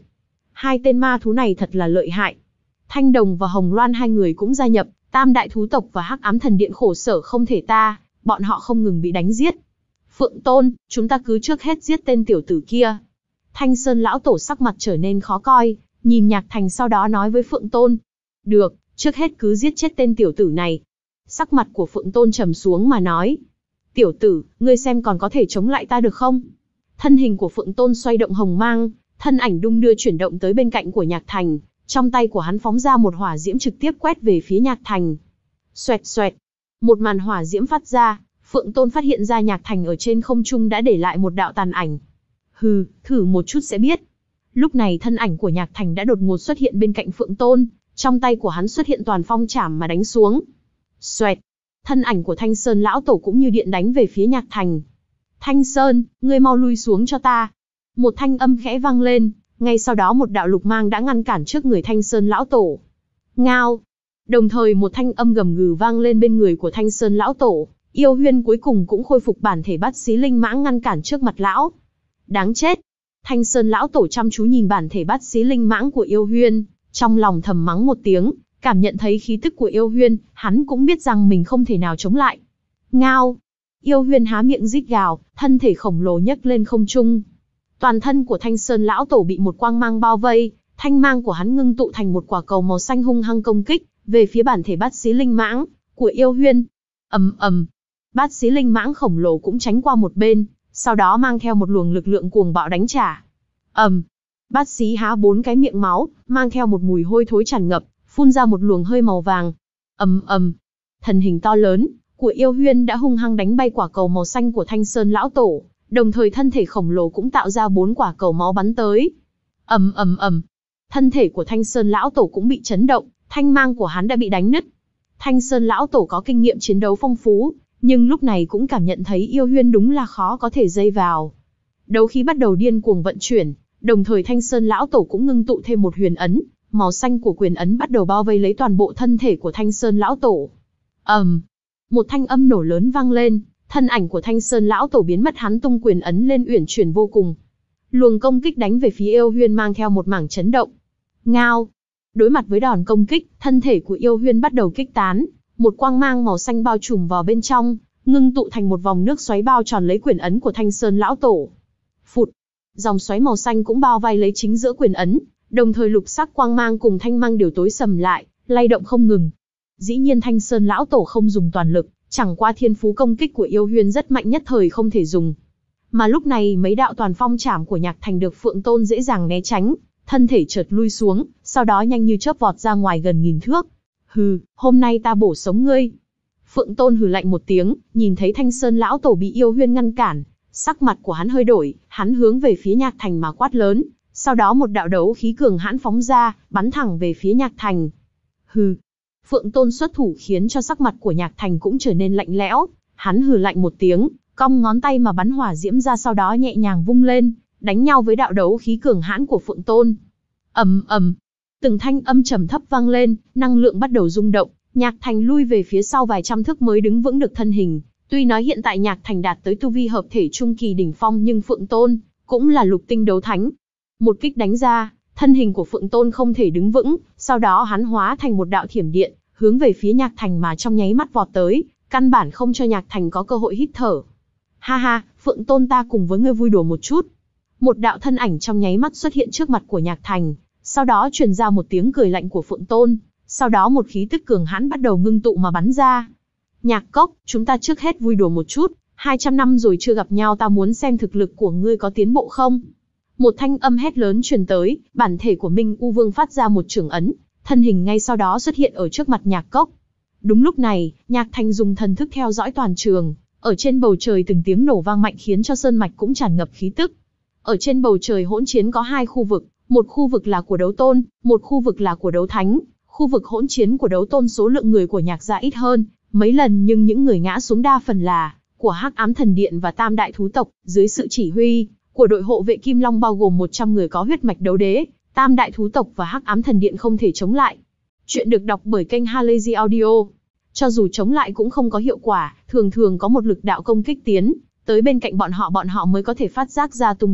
Hai tên ma thú này thật là lợi hại. Thanh Đồng và Hồng Loan hai người cũng gia nhập, Tam Đại Thú Tộc và Hắc Ám Thần Điện khổ sở không thể ta, bọn họ không ngừng bị đánh giết. Phượng Tôn, chúng ta cứ trước hết giết tên tiểu tử kia. Thanh Sơn lão tổ sắc mặt trở nên khó coi, nhìn Nhạc Thành sau đó nói với Phượng Tôn. Được, trước hết cứ giết chết tên tiểu tử này. Sắc mặt của Phượng Tôn trầm xuống mà nói. Tiểu tử, ngươi xem còn có thể chống lại ta được không? Thân hình của Phượng Tôn xoay động hồng mang, thân ảnh đung đưa chuyển động tới bên cạnh của Nhạc Thành, trong tay của hắn phóng ra một hỏa diễm trực tiếp quét về phía Nhạc Thành. Xoẹt xoẹt, một màn hỏa diễm phát ra, Phượng Tôn phát hiện ra Nhạc Thành ở trên không trung đã để lại một đạo tàn ảnh. Hừ, thử một chút sẽ biết. Lúc này thân ảnh của Nhạc Thành đã đột ngột xuất hiện bên cạnh Phượng Tôn, trong tay của hắn xuất hiện toàn phong chảm mà đánh xuống. Xoẹt, thân ảnh của Thanh Sơn lão tổ cũng như điện đánh về phía Nhạc Thành. Thanh Sơn, ngươi mau lui xuống cho ta. Một thanh âm khẽ vang lên, ngay sau đó một đạo lục mang đã ngăn cản trước người Thanh Sơn lão tổ. Ngao. Đồng thời một thanh âm gầm gừ vang lên bên người của Thanh Sơn lão tổ, Yêu Huyên cuối cùng cũng khôi phục bản thể Bát Xí Linh Mãng ngăn cản trước mặt lão. Đáng chết. Thanh Sơn lão tổ chăm chú nhìn bản thể Bát Xí Linh Mãng của Yêu Huyên, trong lòng thầm mắng một tiếng, cảm nhận thấy khí tức của Yêu Huyên, hắn cũng biết rằng mình không thể nào chống lại. Ngao. Yêu Huyên há miệng rít gào, thân thể khổng lồ nhấc lên không trung. Toàn thân của Thanh Sơn lão tổ bị một quang mang bao vây, thanh mang của hắn ngưng tụ thành một quả cầu màu xanh hung hăng công kích về phía bản thể Bát Xí Linh Mãng của Yêu Huyên. Ầm ầm. Bát Xí Linh Mãng khổng lồ cũng tránh qua một bên, sau đó mang theo một luồng lực lượng cuồng bạo đánh trả. Ầm. Bát Xí há bốn cái miệng máu, mang theo một mùi hôi thối tràn ngập, phun ra một luồng hơi màu vàng. Ầm ầm. Thân hình to lớn của Yêu Huyên đã hung hăng đánh bay quả cầu màu xanh của Thanh Sơn lão tổ, đồng thời thân thể khổng lồ cũng tạo ra bốn quả cầu máu bắn tới. Ầm ầm ầm. Thân thể của Thanh Sơn lão tổ cũng bị chấn động, thanh mang của hắn đã bị đánh nứt. Thanh Sơn lão tổ có kinh nghiệm chiến đấu phong phú, nhưng lúc này cũng cảm nhận thấy Yêu Huyên đúng là khó có thể dây vào. Đấu khí bắt đầu điên cuồng vận chuyển, đồng thời Thanh Sơn lão tổ cũng ngưng tụ thêm một huyền ấn, màu xanh của quyền ấn bắt đầu bao vây lấy toàn bộ thân thể của Thanh Sơn lão tổ. Ầm. Um, một thanh âm nổ lớn vang lên, thân ảnh của Thanh Sơn lão tổ biến mất, hắn tung quyền ấn lên uyển chuyển vô cùng. Luồng công kích đánh về phía Yêu Huyên mang theo một mảng chấn động. Ngao. Đối mặt với đòn công kích, thân thể của Yêu Huyên bắt đầu kích tán, một quang mang màu xanh bao trùm vào bên trong, ngưng tụ thành một vòng nước xoáy bao tròn lấy quyền ấn của Thanh Sơn lão tổ. Phụt. Dòng xoáy màu xanh cũng bao vây lấy chính giữa quyền ấn, đồng thời lục sắc quang mang cùng thanh mang đều tối sầm lại, lay động không ngừng. Dĩ nhiên Thanh Sơn lão tổ không dùng toàn lực, chẳng qua thiên phú công kích của Yêu Huyên rất mạnh, nhất thời không thể dùng. Mà lúc này mấy đạo toàn phong chảm của Nhạc Thành được Phượng Tôn dễ dàng né tránh, thân thể chợt lui xuống, sau đó nhanh như chớp vọt ra ngoài gần nghìn thước. Hừ, hôm nay ta bổ sống ngươi. Phượng Tôn hừ lạnh một tiếng, nhìn thấy Thanh Sơn lão tổ bị Yêu Huyên ngăn cản, sắc mặt của hắn hơi đổi, hắn hướng về phía Nhạc Thành mà quát lớn, sau đó một đạo đấu khí cường hãn phóng ra, bắn thẳng về phía Nhạc Thành. Hừ. Phượng Tôn xuất thủ khiến cho sắc mặt của Nhạc Thành cũng trở nên lạnh lẽo, hắn hừ lạnh một tiếng, cong ngón tay mà bắn hỏa diễm ra, sau đó nhẹ nhàng vung lên, đánh nhau với đạo đấu khí cường hãn của Phượng Tôn. Ầm ầm, từng thanh âm trầm thấp vang lên, năng lượng bắt đầu rung động, Nhạc Thành lui về phía sau vài trăm thước mới đứng vững được thân hình. Tuy nói hiện tại Nhạc Thành đạt tới tu vi hợp thể trung kỳ đỉnh phong, nhưng Phượng Tôn cũng là lục tinh đấu thánh. Một kích đánh ra, thân hình của Phượng Tôn không thể đứng vững, sau đó hắn hóa thành một đạo thiểm điện, hướng về phía Nhạc Thành mà trong nháy mắt vọt tới, căn bản không cho Nhạc Thành có cơ hội hít thở. Ha ha, Phượng Tôn, ta cùng với ngươi vui đùa một chút. Một đạo thân ảnh trong nháy mắt xuất hiện trước mặt của Nhạc Thành, sau đó truyền ra một tiếng cười lạnh của Phượng Tôn, sau đó một khí tức cường hãn bắt đầu ngưng tụ mà bắn ra. Nhạc Cốc, chúng ta trước hết vui đùa một chút, hai trăm năm rồi chưa gặp nhau, ta muốn xem thực lực của ngươi có tiến bộ không. Một thanh âm hét lớn truyền tới, bản thể của Minh U Vương phát ra một chưởng ấn, thân hình ngay sau đó xuất hiện ở trước mặt Nhạc Cốc. Đúng lúc này, Nhạc Thành dùng thần thức theo dõi toàn trường, ở trên bầu trời từng tiếng nổ vang mạnh khiến cho sơn mạch cũng tràn ngập khí tức. Ở trên bầu trời hỗn chiến có hai khu vực, một khu vực là của đấu tôn, một khu vực là của đấu thánh. Khu vực hỗn chiến của đấu tôn số lượng người của Nhạc gia ít hơn mấy lần, nhưng những người ngã xuống đa phần là của Hắc Ám Thần Điện và Tam Đại Thú Tộc, dưới sự chỉ huy của đội hộ vệ Kim Long bao gồm một trăm người có huyết mạch đấu đế. Tam Đại Thú Tộc và Hắc Ám Thần Điện không thể chống lại. Chuyện được đọc bởi kênh Halazy Audio. Cho dù chống lại cũng không có hiệu quả, thường thường có một lực đạo công kích tiến tới bên cạnh bọn họ, bọn họ mới có thể phát giác ra tung tích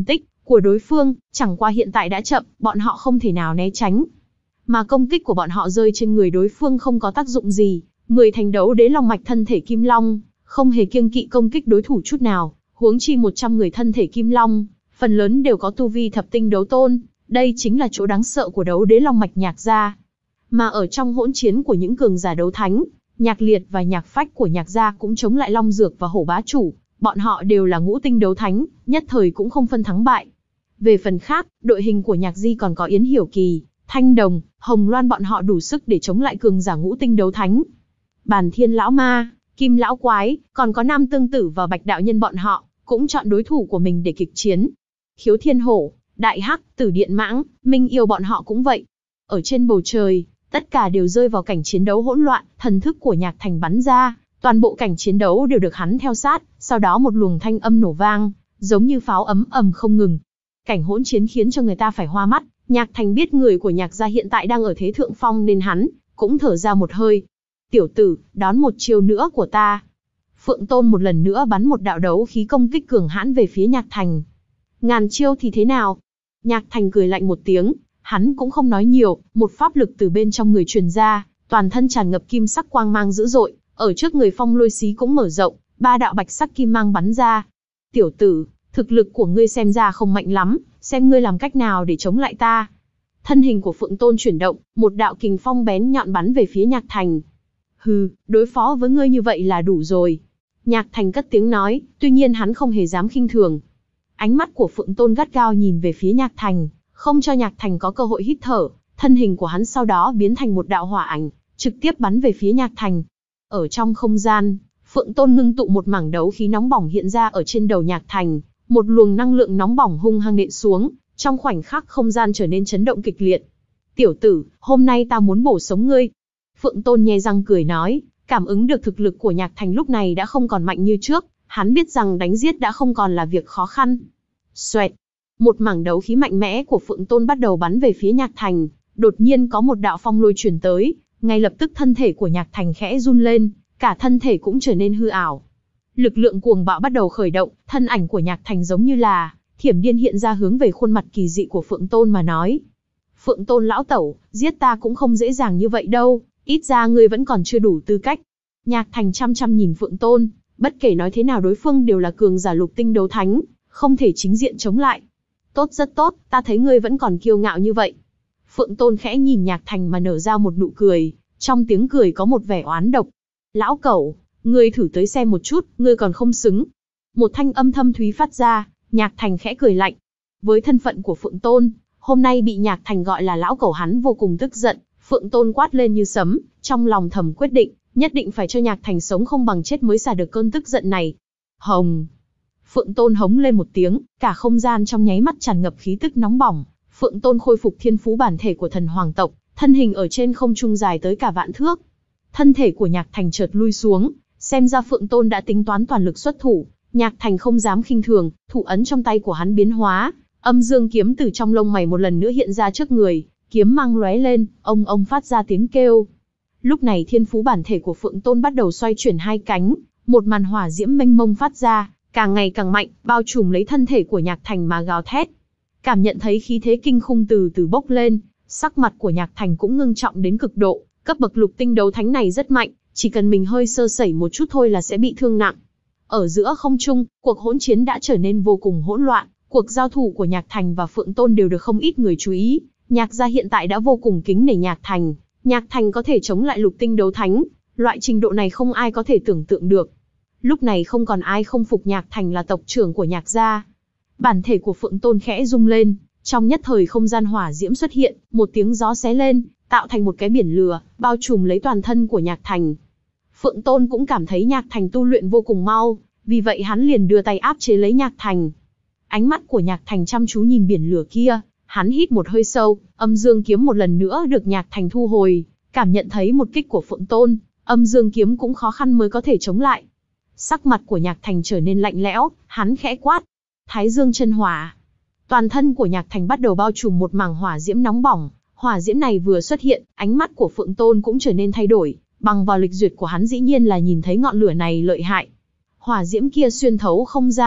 của đối phương, chẳng qua hiện tại đã chậm, bọn họ không thể nào né tránh. Mà công kích của bọn họ rơi trên người đối phương không có tác dụng gì, mười thành đấu đế long mạch thân thể kim long, không hề kiêng kỵ công kích đối thủ chút nào, huống chi một trăm người thân thể kim long, phần lớn đều có tu vi thập tinh đấu tôn, đây chính là chỗ đáng sợ của đấu đế long mạch Nhạc gia. Mà ở trong hỗn chiến của những cường giả đấu thánh, Nhạc Liệt và Nhạc Phách của Nhạc gia cũng chống lại Long Dược và Hổ Bá Chủ, bọn họ đều là ngũ tinh đấu thánh, nhất thời cũng không phân thắng bại. Về phần khác, đội hình của Nhạc Di còn có Yến Hiểu Kỳ, Thanh Đồng, Hồng Loan bọn họ đủ sức để chống lại cường giả ngũ tinh đấu thánh. Bàn Thiên lão ma, Kim lão quái, còn có Nam Tương Tử và Bạch đạo nhân bọn họ, cũng chọn đối thủ của mình để kịch chiến. Khiếu Thiên Hổ, Đại Hắc, Tử Điện Mãng, Minh Yêu bọn họ cũng vậy. Ở trên bầu trời, tất cả đều rơi vào cảnh chiến đấu hỗn loạn, thần thức của Nhạc Thành bắn ra, toàn bộ cảnh chiến đấu đều được hắn theo sát, sau đó một luồng thanh âm nổ vang, giống như pháo ấm ầm không ngừng. Cảnh hỗn chiến khiến cho người ta phải hoa mắt, Nhạc Thành biết người của Nhạc gia hiện tại đang ở thế thượng phong nên hắn cũng thở ra một hơi. Tiểu tử, đón một chiêu nữa của ta. Phượng Tôn một lần nữa bắn một đạo đấu khí công kích cường hãn về phía Nhạc Thành. Ngàn chiêu thì thế nào? Nhạc Thành cười lạnh một tiếng, hắn cũng không nói nhiều, một pháp lực từ bên trong người truyền ra, toàn thân tràn ngập kim sắc quang mang dữ dội, ở trước người phong lôi xí cũng mở rộng, ba đạo bạch sắc kim mang bắn ra. Tiểu tử, thực lực của ngươi xem ra không mạnh lắm, xem ngươi làm cách nào để chống lại ta. Thân hình của Phượng Tôn chuyển động, một đạo kình phong bén nhọn bắn về phía Nhạc Thành. Hừ, đối phó với ngươi như vậy là đủ rồi. Nhạc Thành cất tiếng nói, tuy nhiên hắn không hề dám khinh thường. Ánh mắt của Phượng Tôn gắt gao nhìn về phía Nhạc Thành, không cho Nhạc Thành có cơ hội hít thở, thân hình của hắn sau đó biến thành một đạo hỏa ảnh, trực tiếp bắn về phía Nhạc Thành. Ở trong không gian, Phượng Tôn ngưng tụ một mảng đấu khí nóng bỏng hiện ra ở trên đầu Nhạc Thành, một luồng năng lượng nóng bỏng hung hăng nện xuống, trong khoảnh khắc không gian trở nên chấn động kịch liệt. Tiểu tử, hôm nay ta muốn bổ sống ngươi. Phượng Tôn nhe răng cười nói, cảm ứng được thực lực của Nhạc Thành lúc này đã không còn mạnh như trước, hắn biết rằng đánh giết đã không còn là việc khó khăn. Xoẹt, một mảng đấu khí mạnh mẽ của Phượng Tôn bắt đầu bắn về phía Nhạc Thành, đột nhiên có một đạo phong lôi truyền tới, ngay lập tức thân thể của Nhạc Thành khẽ run lên, cả thân thể cũng trở nên hư ảo. Lực lượng cuồng bạo bắt đầu khởi động, thân ảnh của Nhạc Thành giống như là thiểm điện hiện ra hướng về khuôn mặt kỳ dị của Phượng Tôn mà nói. Phượng Tôn lão tẩu, giết ta cũng không dễ dàng như vậy đâu, ít ra ngươi vẫn còn chưa đủ tư cách. Nhạc Thành chăm chăm nhìn Phượng Tôn, bất kể nói thế nào đối phương đều là cường giả lục tinh đấu thánh, không thể chính diện chống lại. Tốt, rất tốt, ta thấy ngươi vẫn còn kiêu ngạo như vậy. Phượng Tôn khẽ nhìn Nhạc Thành mà nở ra một nụ cười, trong tiếng cười có một vẻ oán độc. Lão cẩu, ngươi thử tới xem một chút, ngươi còn không xứng. Một thanh âm thâm thúy phát ra, Nhạc Thành khẽ cười lạnh. Với thân phận của Phượng Tôn, hôm nay bị Nhạc Thành gọi là lão cẩu hắn vô cùng tức giận, Phượng Tôn quát lên như sấm, trong lòng thầm quyết định, nhất định phải cho Nhạc Thành sống không bằng chết mới xả được cơn tức giận này. Hồng! Phượng Tôn hống lên một tiếng, cả không gian trong nháy mắt tràn ngập khí tức nóng bỏng. Phượng Tôn khôi phục thiên phú bản thể của thần hoàng tộc, thân hình ở trên không trung dài tới cả vạn thước. Thân thể của Nhạc Thành chợt lui xuống, xem ra Phượng Tôn đã tính toán toàn lực xuất thủ. Nhạc Thành không dám khinh thường, thủ ấn trong tay của hắn biến hóa, âm dương kiếm từ trong lông mày một lần nữa hiện ra trước người, kiếm mang lóe lên, ông ông phát ra tiếng kêu. Lúc này thiên phú bản thể của Phượng Tôn bắt đầu xoay chuyển hai cánh, một màn hỏa diễm mênh mông phát ra, càng ngày càng mạnh, bao trùm lấy thân thể của Nhạc Thành mà gào thét. Cảm nhận thấy khí thế kinh khủng từ từ bốc lên, sắc mặt của Nhạc Thành cũng ngưng trọng đến cực độ, cấp bậc lục tinh đấu thánh này rất mạnh, chỉ cần mình hơi sơ sẩy một chút thôi là sẽ bị thương nặng. Ở giữa không trung, cuộc hỗn chiến đã trở nên vô cùng hỗn loạn, cuộc giao thủ của Nhạc Thành và Phượng Tôn đều được không ít người chú ý. Nhạc gia hiện tại đã vô cùng kính nể Nhạc Thành, Nhạc Thành có thể chống lại lục tinh đấu thánh, loại trình độ này không ai có thể tưởng tượng được. Lúc này không còn ai không phục Nhạc Thành là tộc trưởng của Nhạc gia. Bản thể của Phượng Tôn khẽ rung lên, trong nhất thời không gian hỏa diễm xuất hiện, một tiếng gió xé lên, tạo thành một cái biển lửa, bao trùm lấy toàn thân của Nhạc Thành. Phượng Tôn cũng cảm thấy Nhạc Thành tu luyện vô cùng mau, vì vậy hắn liền đưa tay áp chế lấy Nhạc Thành. Ánh mắt của Nhạc Thành chăm chú nhìn biển lửa kia, hắn hít một hơi sâu, âm dương kiếm một lần nữa được Nhạc Thành thu hồi, cảm nhận thấy một kích của Phượng Tôn, âm dương kiếm cũng khó khăn mới có thể chống lại. Sắc mặt của Nhạc Thành trở nên lạnh lẽo, hắn khẽ quát, Thái Dương chân hỏa. Toàn thân của Nhạc Thành bắt đầu bao trùm một mảng hỏa diễm nóng bỏng, hỏa diễm này vừa xuất hiện, ánh mắt của Phượng Tôn cũng trở nên thay đổi, bằng vào lịch duyệt của hắn dĩ nhiên là nhìn thấy ngọn lửa này lợi hại. Hỏa diễm kia xuyên thấu không gian,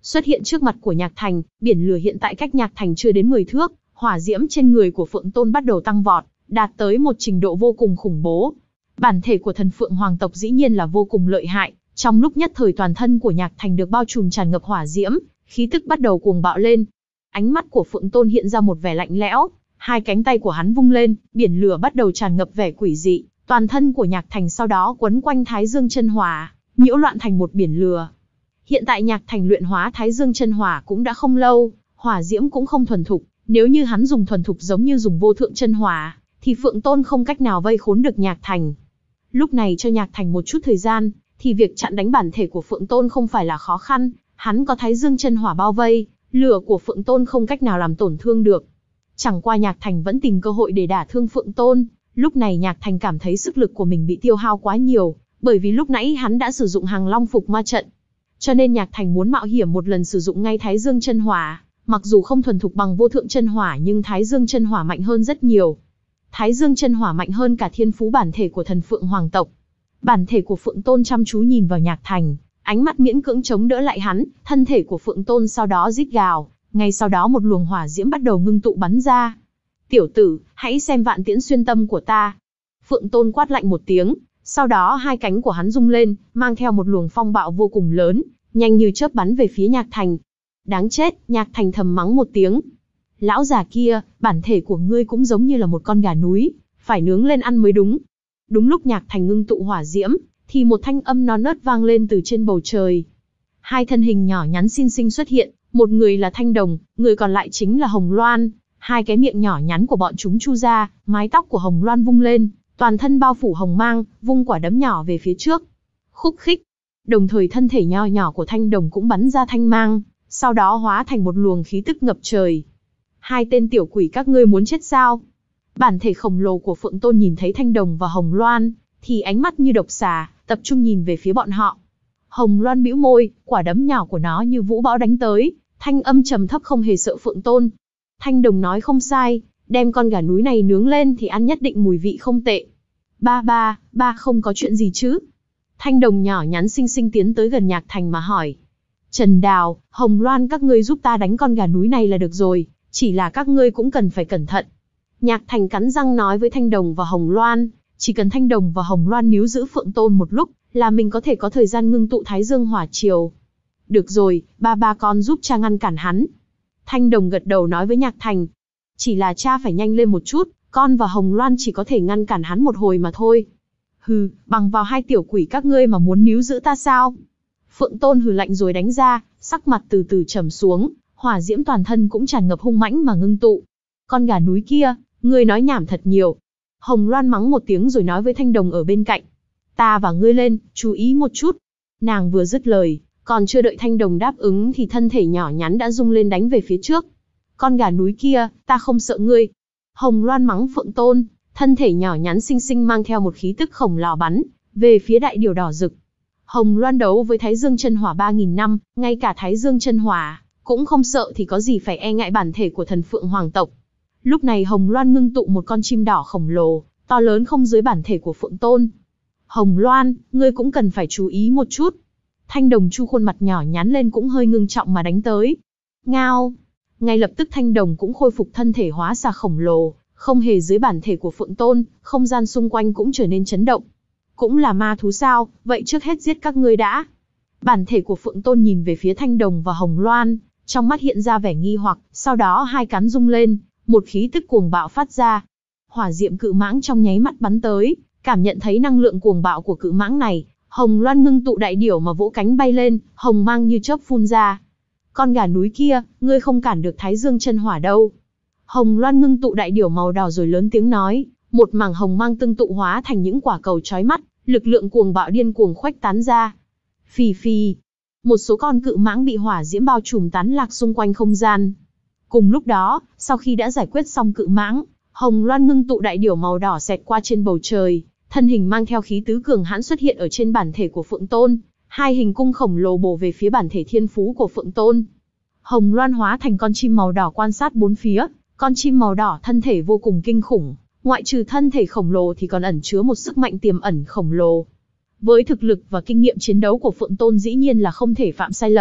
xuất hiện trước mặt của Nhạc Thành. Biển lửa hiện tại cách Nhạc Thành chưa đến mười thước, hỏa diễm trên người của Phượng Tôn bắt đầu tăng vọt, đạt tới một trình độ vô cùng khủng bố. Bản thể của thần Phượng Hoàng tộc dĩ nhiên là vô cùng lợi hại, trong lúc nhất thời toàn thân của Nhạc Thành được bao trùm tràn ngập hỏa diễm, khí tức bắt đầu cuồng bạo lên. Ánh mắt của Phượng Tôn hiện ra một vẻ lạnh lẽo, hai cánh tay của hắn vung lên, biển lửa bắt đầu tràn ngập vẻ quỷ dị, toàn thân của Nhạc Thành sau đó quấn quanh Thái Dương chân hỏa, nhiễu loạn thành một biển lửa. Hiện tại Nhạc Thành luyện hóa Thái Dương chân hỏa cũng đã không lâu, hỏa diễm cũng không thuần thục, nếu như hắn dùng thuần thục giống như dùng vô thượng chân hỏa, thì Phượng Tôn không cách nào vây khốn được Nhạc Thành. Lúc này cho Nhạc Thành một chút thời gian, thì việc chặn đánh bản thể của Phượng Tôn không phải là khó khăn, hắn có Thái Dương chân hỏa bao vây, lửa của Phượng Tôn không cách nào làm tổn thương được. Chẳng qua Nhạc Thành vẫn tìm cơ hội để đả thương Phượng Tôn, lúc này Nhạc Thành cảm thấy sức lực của mình bị tiêu hao quá nhiều, bởi vì lúc nãy hắn đã sử dụng Hàng Long Phục Ma trận. Cho nên Nhạc Thành muốn mạo hiểm một lần sử dụng ngay Thái Dương chân hỏa, mặc dù không thuần thục bằng vô thượng chân hỏa nhưng Thái Dương chân hỏa mạnh hơn rất nhiều. Thái Dương chân hỏa mạnh hơn cả thiên phú bản thể của thần Phượng Hoàng tộc. Bản thể của Phượng Tôn chăm chú nhìn vào Nhạc Thành, ánh mắt miễn cưỡng chống đỡ lại hắn, thân thể của Phượng Tôn sau đó rít gào, ngay sau đó một luồng hỏa diễm bắt đầu ngưng tụ bắn ra. Tiểu tử, hãy xem vạn tiễn xuyên tâm của ta. Phượng Tôn quát lạnh một tiếng, sau đó hai cánh của hắn rung lên, mang theo một luồng phong bạo vô cùng lớn, nhanh như chớp bắn về phía Nhạc Thành. Đáng chết, Nhạc Thành thầm mắng một tiếng. Lão già kia, bản thể của ngươi cũng giống như là một con gà núi, phải nướng lên ăn mới đúng. Đúng lúc Nhạc Thành ngưng tụ hỏa diễm, thì một thanh âm non nớt vang lên từ trên bầu trời. Hai thân hình nhỏ nhắn xinh xinh xuất hiện, một người là Thanh Đồng, người còn lại chính là Hồng Loan. Hai cái miệng nhỏ nhắn của bọn chúng chu ra, mái tóc của Hồng Loan vung lên, toàn thân bao phủ hồng mang, vung quả đấm nhỏ về phía trước. Khúc khích. Đồng thời thân thể nho nhỏ của Thanh Đồng cũng bắn ra thanh mang, sau đó hóa thành một luồng khí tức ngập trời. Hai tên tiểu quỷ các ngươi muốn chết sao? Bản thể khổng lồ của Phượng Tôn nhìn thấy Thanh Đồng và Hồng Loan, thì ánh mắt như độc xà, tập trung nhìn về phía bọn họ. Hồng Loan bĩu môi, quả đấm nhỏ của nó như vũ bão đánh tới, thanh âm trầm thấp không hề sợ Phượng Tôn. Thanh Đồng nói không sai, đem con gà núi này nướng lên thì ăn nhất định mùi vị không tệ. Ba ba, ba không có chuyện gì chứ? Thanh Đồng nhỏ nhắn xinh xinh tiến tới gần Nhạc Thành mà hỏi. Trần Đào, Hồng Loan các ngươi giúp ta đánh con gà núi này là được rồi, chỉ là các ngươi cũng cần phải cẩn thận. Nhạc Thành cắn răng nói với Thanh Đồng và Hồng Loan, chỉ cần Thanh Đồng và Hồng Loan níu giữ Phượng Tôn một lúc, là mình có thể có thời gian ngưng tụ Thái Dương hỏa triều. Được rồi, ba ba con giúp cha ngăn cản hắn. Thanh Đồng gật đầu nói với Nhạc Thành. Chỉ là cha phải nhanh lên một chút, con và Hồng Loan chỉ có thể ngăn cản hắn một hồi mà thôi. Hừ, bằng vào hai tiểu quỷ các ngươi mà muốn níu giữ ta sao? Phượng Tôn hừ lạnh rồi đánh ra, sắc mặt từ từ trầm xuống, hỏa diễm toàn thân cũng tràn ngập hung mãnh mà ngưng tụ. Con gà núi kia, ngươi nói nhảm thật nhiều. Hồng Loan mắng một tiếng rồi nói với Thanh Đồng ở bên cạnh. Ta và ngươi lên, chú ý một chút. Nàng vừa dứt lời, còn chưa đợi Thanh Đồng đáp ứng thì thân thể nhỏ nhắn đã rung lên đánh về phía trước. Con gà núi kia, ta không sợ ngươi. Hồng Loan mắng Phượng Tôn, thân thể nhỏ nhắn xinh xinh mang theo một khí tức khổng lồ bắn về phía đại điểu đỏ rực. Hồng Loan đấu với Thái Dương chân hỏa ba nghìn năm, ngay cả Thái Dương chân hỏa cũng không sợ thì có gì phải e ngại bản thể của thần Phượng Hoàng tộc. Lúc này Hồng Loan ngưng tụ một con chim đỏ khổng lồ, to lớn không dưới bản thể của Phượng Tôn. Hồng Loan, ngươi cũng cần phải chú ý một chút. Thanh Đồng chu khuôn mặt nhỏ nhắn lên cũng hơi ngưng trọng mà đánh tới. Ngao! Ngay lập tức Thanh Đồng cũng khôi phục thân thể hóa xà khổng lồ, không hề dưới bản thể của Phượng Tôn, không gian xung quanh cũng trở nên chấn động. Cũng là ma thú sao, vậy trước hết giết các ngươi đã. Bản thể của Phượng Tôn nhìn về phía Thanh Đồng và Hồng Loan, trong mắt hiện ra vẻ nghi hoặc, sau đó hai cắn rung lên, một khí tức cuồng bạo phát ra. Hỏa diệm cự mãng trong nháy mắt bắn tới, cảm nhận thấy năng lượng cuồng bạo của cự mãng này, Hồng Loan ngưng tụ đại điểu mà vỗ cánh bay lên, hồng mang như chớp phun ra. Con gà núi kia, ngươi không cản được Thái Dương chân hỏa đâu. Hồng Loan ngưng tụ đại điểu màu đỏ rồi lớn tiếng nói, một mảng hồng mang tương tụ hóa thành những quả cầu chói mắt, lực lượng cuồng bạo điên cuồng khuếch tán ra. Phì phì, một số con cự mãng bị hỏa diễm bao trùm tán lạc xung quanh không gian. Cùng lúc đó, sau khi đã giải quyết xong cự mãng, Hồng Loan ngưng tụ đại điểu màu đỏ xẹt qua trên bầu trời, thân hình mang theo khí tứ cường hãn xuất hiện ở trên bản thể của Phượng Tôn, hai hình cung khổng lồ bổ về phía bản thể thiên phú của Phượng Tôn. Hồng Loan hóa thành con chim màu đỏ quan sát bốn phía, con chim màu đỏ thân thể vô cùng kinh khủng, ngoại trừ thân thể khổng lồ thì còn ẩn chứa một sức mạnh tiềm ẩn khổng lồ. Với thực lực và kinh nghiệm chiến đấu của Phượng Tôn dĩ nhiên là không thể phạm sai lầm,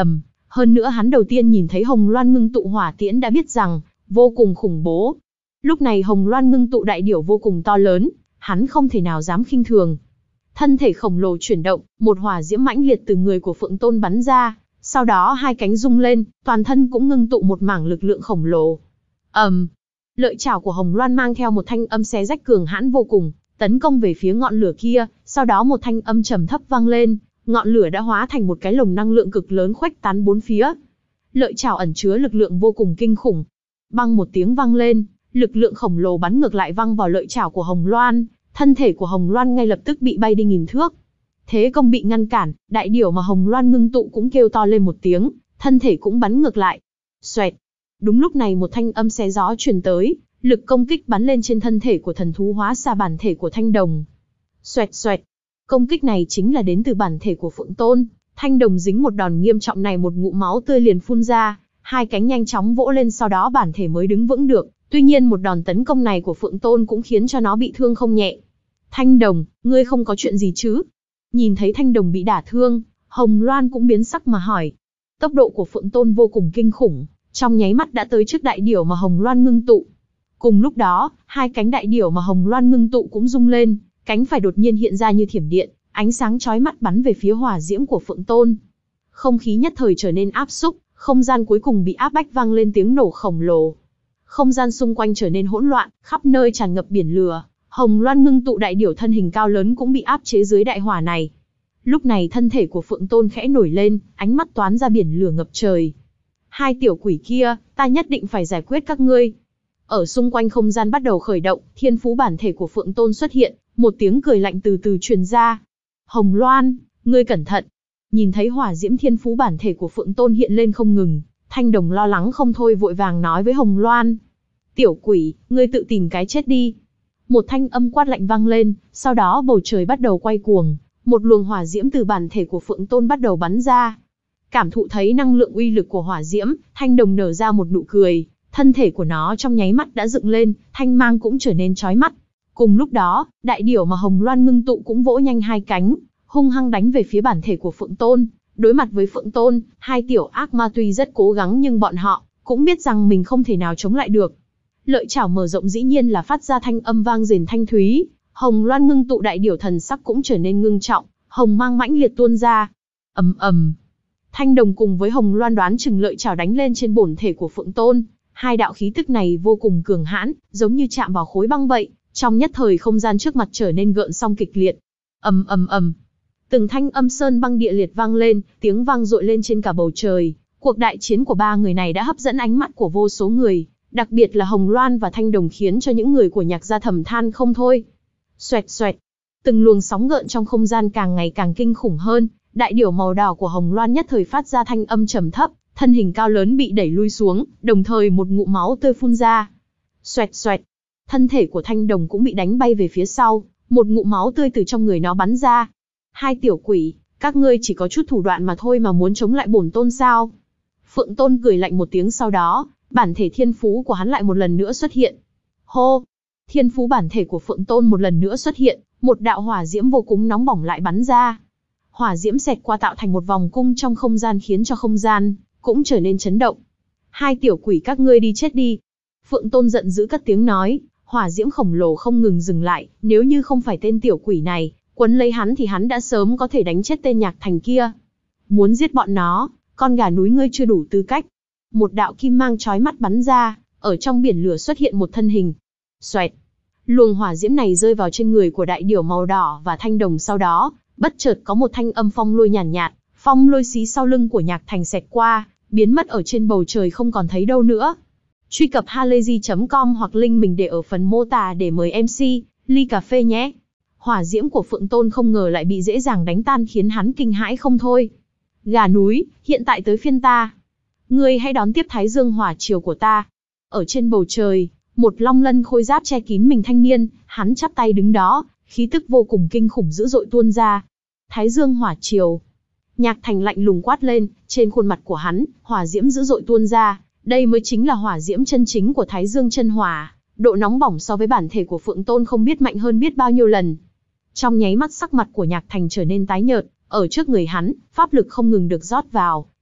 Hơn nữa hắn đầu tiên nhìn thấy Hồng Loan ngưng tụ hỏa tiễn đã biết rằng, vô cùng khủng bố. Lúc này Hồng Loan ngưng tụ đại điểu vô cùng to lớn, hắn không thể nào dám khinh thường. Thân thể khổng lồ chuyển động, một hỏa diễm mãnh liệt từ người của Phượng Tôn bắn ra, sau đó hai cánh rung lên, toàn thân cũng ngưng tụ một mảng lực lượng khổng lồ. ầm, um, lợi chảo của Hồng Loan mang theo một thanh âm xé rách cường hãn vô cùng, tấn công về phía ngọn lửa kia, sau đó một thanh âm trầm thấp vang lên, ngọn lửa đã hóa thành một cái lồng năng lượng cực lớn khuếch tán bốn phía. Lợi chảo ẩn chứa lực lượng vô cùng kinh khủng. Băng một tiếng vang lên, lực lượng khổng lồ bắn ngược lại văng vào lợi chảo của Hồng Loan, thân thể của Hồng Loan ngay lập tức bị bay đi nghìn thước. Thế công bị ngăn cản, đại điểu mà Hồng Loan ngưng tụ cũng kêu to lên một tiếng, thân thể cũng bắn ngược lại. Xoẹt. Đúng lúc này một thanh âm xé gió truyền tới, lực công kích bắn lên trên thân thể của thần thú hóa xa bản thể của Thanh Đồng. Xoẹt xoẹt. Công kích này chính là đến từ bản thể của Phượng Tôn. Thanh Đồng dính một đòn nghiêm trọng này, một ngụm máu tươi liền phun ra, hai cánh nhanh chóng vỗ lên, sau đó bản thể mới đứng vững được. Tuy nhiên một đòn tấn công này của Phượng Tôn cũng khiến cho nó bị thương không nhẹ. Thanh Đồng, ngươi không có chuyện gì chứ? Nhìn thấy Thanh Đồng bị đả thương, Hồng Loan cũng biến sắc mà hỏi. Tốc độ của Phượng Tôn vô cùng kinh khủng, trong nháy mắt đã tới trước đại điểu mà Hồng Loan ngưng tụ. Cùng lúc đó, hai cánh đại điểu mà Hồng Loan ngưng tụ cũng rung lên, cánh phải đột nhiên hiện ra như thiểm điện, ánh sáng chói mắt bắn về phía hỏa diễm của Phượng Tôn. Không khí nhất thời trở nên áp xúc, không gian cuối cùng bị áp bách, vang lên tiếng nổ khổng lồ. Không gian xung quanh trở nên hỗn loạn, khắp nơi tràn ngập biển lửa. Hồng Loan ngưng tụ đại điểu thân hình cao lớn cũng bị áp chế dưới đại hỏa này. Lúc này thân thể của Phượng Tôn khẽ nổi lên, ánh mắt toán ra biển lửa ngập trời. Hai tiểu quỷ kia, ta nhất định phải giải quyết các ngươi. Ở xung quanh không gian bắt đầu khởi động, thiên phú bản thể của Phượng Tôn xuất hiện, một tiếng cười lạnh từ từ truyền ra. Hồng Loan, ngươi cẩn thận. Nhìn thấy hỏa diễm thiên phú bản thể của Phượng Tôn hiện lên không ngừng, Thanh Đồng lo lắng không thôi vội vàng nói với Hồng Loan. Tiểu quỷ, ngươi tự tìm cái chết đi. Một thanh âm quát lạnh vang lên, sau đó bầu trời bắt đầu quay cuồng, một luồng hỏa diễm từ bản thể của Phượng Tôn bắt đầu bắn ra. Cảm thụ thấy năng lượng uy lực của hỏa diễm, Thanh Đồng nở ra một nụ cười, thân thể của nó trong nháy mắt đã dựng lên, thanh mang cũng trở nên chói mắt. Cùng lúc đó, đại điểu mà Hồng Loan ngưng tụ cũng vỗ nhanh hai cánh, hung hăng đánh về phía bản thể của Phượng Tôn. Đối mặt với Phượng Tôn, hai tiểu ác ma tuy rất cố gắng nhưng bọn họ cũng biết rằng mình không thể nào chống lại được. Lợi chảo mở rộng dĩ nhiên là phát ra thanh âm vang rền thanh thúy. Hồng Loan ngưng tụ đại điểu thần sắc cũng trở nên ngưng trọng, hồng mang mãnh liệt tuôn ra. Ầm ầm. Thanh Đồng cùng với Hồng Loan đoán chừng lợi chảo đánh lên trên bổn thể của Phượng Tôn. Hai đạo khí tức này vô cùng cường hãn, giống như chạm vào khối băng vậy. Trong nhất thời không gian trước mặt trở nên gợn sóng kịch liệt. Ầm ầm ầm. Từng thanh âm sơn băng địa liệt vang lên, tiếng vang dội lên trên cả bầu trời. Cuộc đại chiến của ba người này đã hấp dẫn ánh mắt của vô số người, đặc biệt là Hồng Loan và Thanh Đồng, khiến cho những người của Nhạc gia thầm than không thôi. Xoẹt xoẹt. Từng luồng sóng gợn trong không gian càng ngày càng kinh khủng hơn. Đại điểu màu đỏ của Hồng Loan nhất thời phát ra thanh âm trầm thấp, thân hình cao lớn bị đẩy lui xuống, đồng thời một ngụm máu tươi phun ra. Xoẹt xoẹt. Thân thể của Thanh Đồng cũng bị đánh bay về phía sau, một ngụm máu tươi từ trong người nó bắn ra. Hai tiểu quỷ, các ngươi chỉ có chút thủ đoạn mà thôi mà muốn chống lại bổn tôn sao? Phượng Tôn cười lạnh một tiếng, sau đó, bản thể thiên phú của hắn lại một lần nữa xuất hiện. Hô! Thiên phú bản thể của Phượng Tôn một lần nữa xuất hiện, một đạo hỏa diễm vô cùng nóng bỏng lại bắn ra. Hỏa diễm xẹt qua tạo thành một vòng cung trong không gian, khiến cho không gian cũng trở nên chấn động. Hai tiểu quỷ, các ngươi đi chết đi! Phượng Tôn giận dữ cất tiếng nói, hỏa diễm khổng lồ không ngừng dừng lại, nếu như không phải tên tiểu quỷ này quấn lấy hắn thì hắn đã sớm có thể đánh chết tên Nhạc Thành kia. Muốn giết bọn nó, con gà núi ngươi chưa đủ tư cách. Một đạo kim mang chói mắt bắn ra, ở trong biển lửa xuất hiện một thân hình. Xoẹt. Luồng hỏa diễm này rơi vào trên người của đại điểu màu đỏ và Thanh Đồng, sau đó, bất chợt có một thanh âm phong lôi nhàn nhạt, nhạt, phong lôi xí sau lưng của Nhạc Thành xẹt qua, biến mất ở trên bầu trời không còn thấy đâu nữa. Truy cập halayzi chấm com hoặc link mình để ở phần mô tả để mời em xê ly cà phê nhé. Hỏa diễm của Phượng Tôn không ngờ lại bị dễ dàng đánh tan, khiến hắn kinh hãi không thôi. Gà núi, hiện tại tới phiên ta. Ngươi hãy đón tiếp Thái Dương hỏa triều của ta. Ở trên bầu trời, một long lân khôi giáp che kín mình thanh niên, hắn chắp tay đứng đó, khí tức vô cùng kinh khủng dữ dội tuôn ra. Thái Dương hỏa triều. Nhạc Thành lạnh lùng quát lên, trên khuôn mặt của hắn, hỏa diễm dữ dội tuôn ra. Đây mới chính là hỏa diễm chân chính của Thái Dương chân hỏa. Độ nóng bỏng so với bản thể của Phượng Tôn không biết mạnh hơn biết bao nhiêu lần. Trong nháy mắt sắc mặt của Nhạc Thành trở nên tái nhợt, ở trước người hắn, pháp lực không ngừng được rót vào,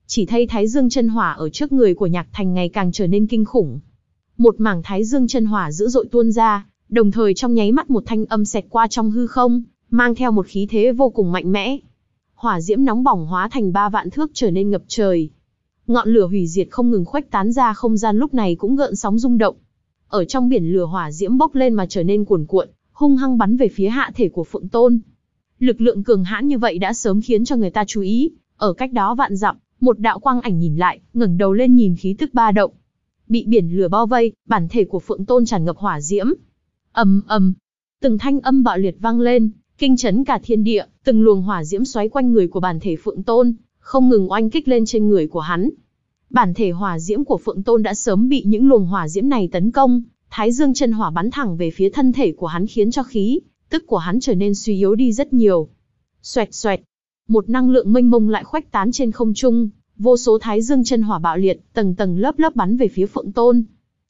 chỉ thấy Thái Dương chân hỏa ở trước người của Nhạc Thành ngày càng trở nên kinh khủng. Một mảng Thái Dương chân hỏa dữ dội tuôn ra, đồng thời trong nháy mắt một thanh âm xẹt qua trong hư không, mang theo một khí thế vô cùng mạnh mẽ. Hỏa diễm nóng bỏng hóa thành ba vạn thước trở nên ngập trời. Ngọn lửa hủy diệt không ngừng khuếch tán ra, không gian lúc này cũng gợn sóng rung động. Ở trong biển lửa hỏa diễm bốc lên mà trở nên cuồn cuộn, hung hăng bắn về phía hạ thể của Phượng Tôn. Lực lượng cường hãn như vậy đã sớm khiến cho người ta chú ý, ở cách đó vạn dặm, một đạo quang ảnh nhìn lại, ngẩng đầu lên nhìn khí tức ba động. Bị biển lửa bao vây, bản thể của Phượng Tôn tràn ngập hỏa diễm. Ầm ầm, từng thanh âm bạo liệt vang lên, kinh chấn cả thiên địa, từng luồng hỏa diễm xoáy quanh người của bản thể Phượng Tôn, không ngừng oanh kích lên trên người của hắn. Bản thể hỏa diễm của Phượng Tôn đã sớm bị những luồng hỏa diễm này tấn công, Thái Dương chân hỏa bắn thẳng về phía thân thể của hắn khiến cho khí tức của hắn trở nên suy yếu đi rất nhiều. Xoẹt xoẹt, một năng lượng mênh mông lại khuếch tán trên không trung, vô số Thái Dương chân hỏa bạo liệt, tầng tầng lớp lớp bắn về phía Phượng Tôn.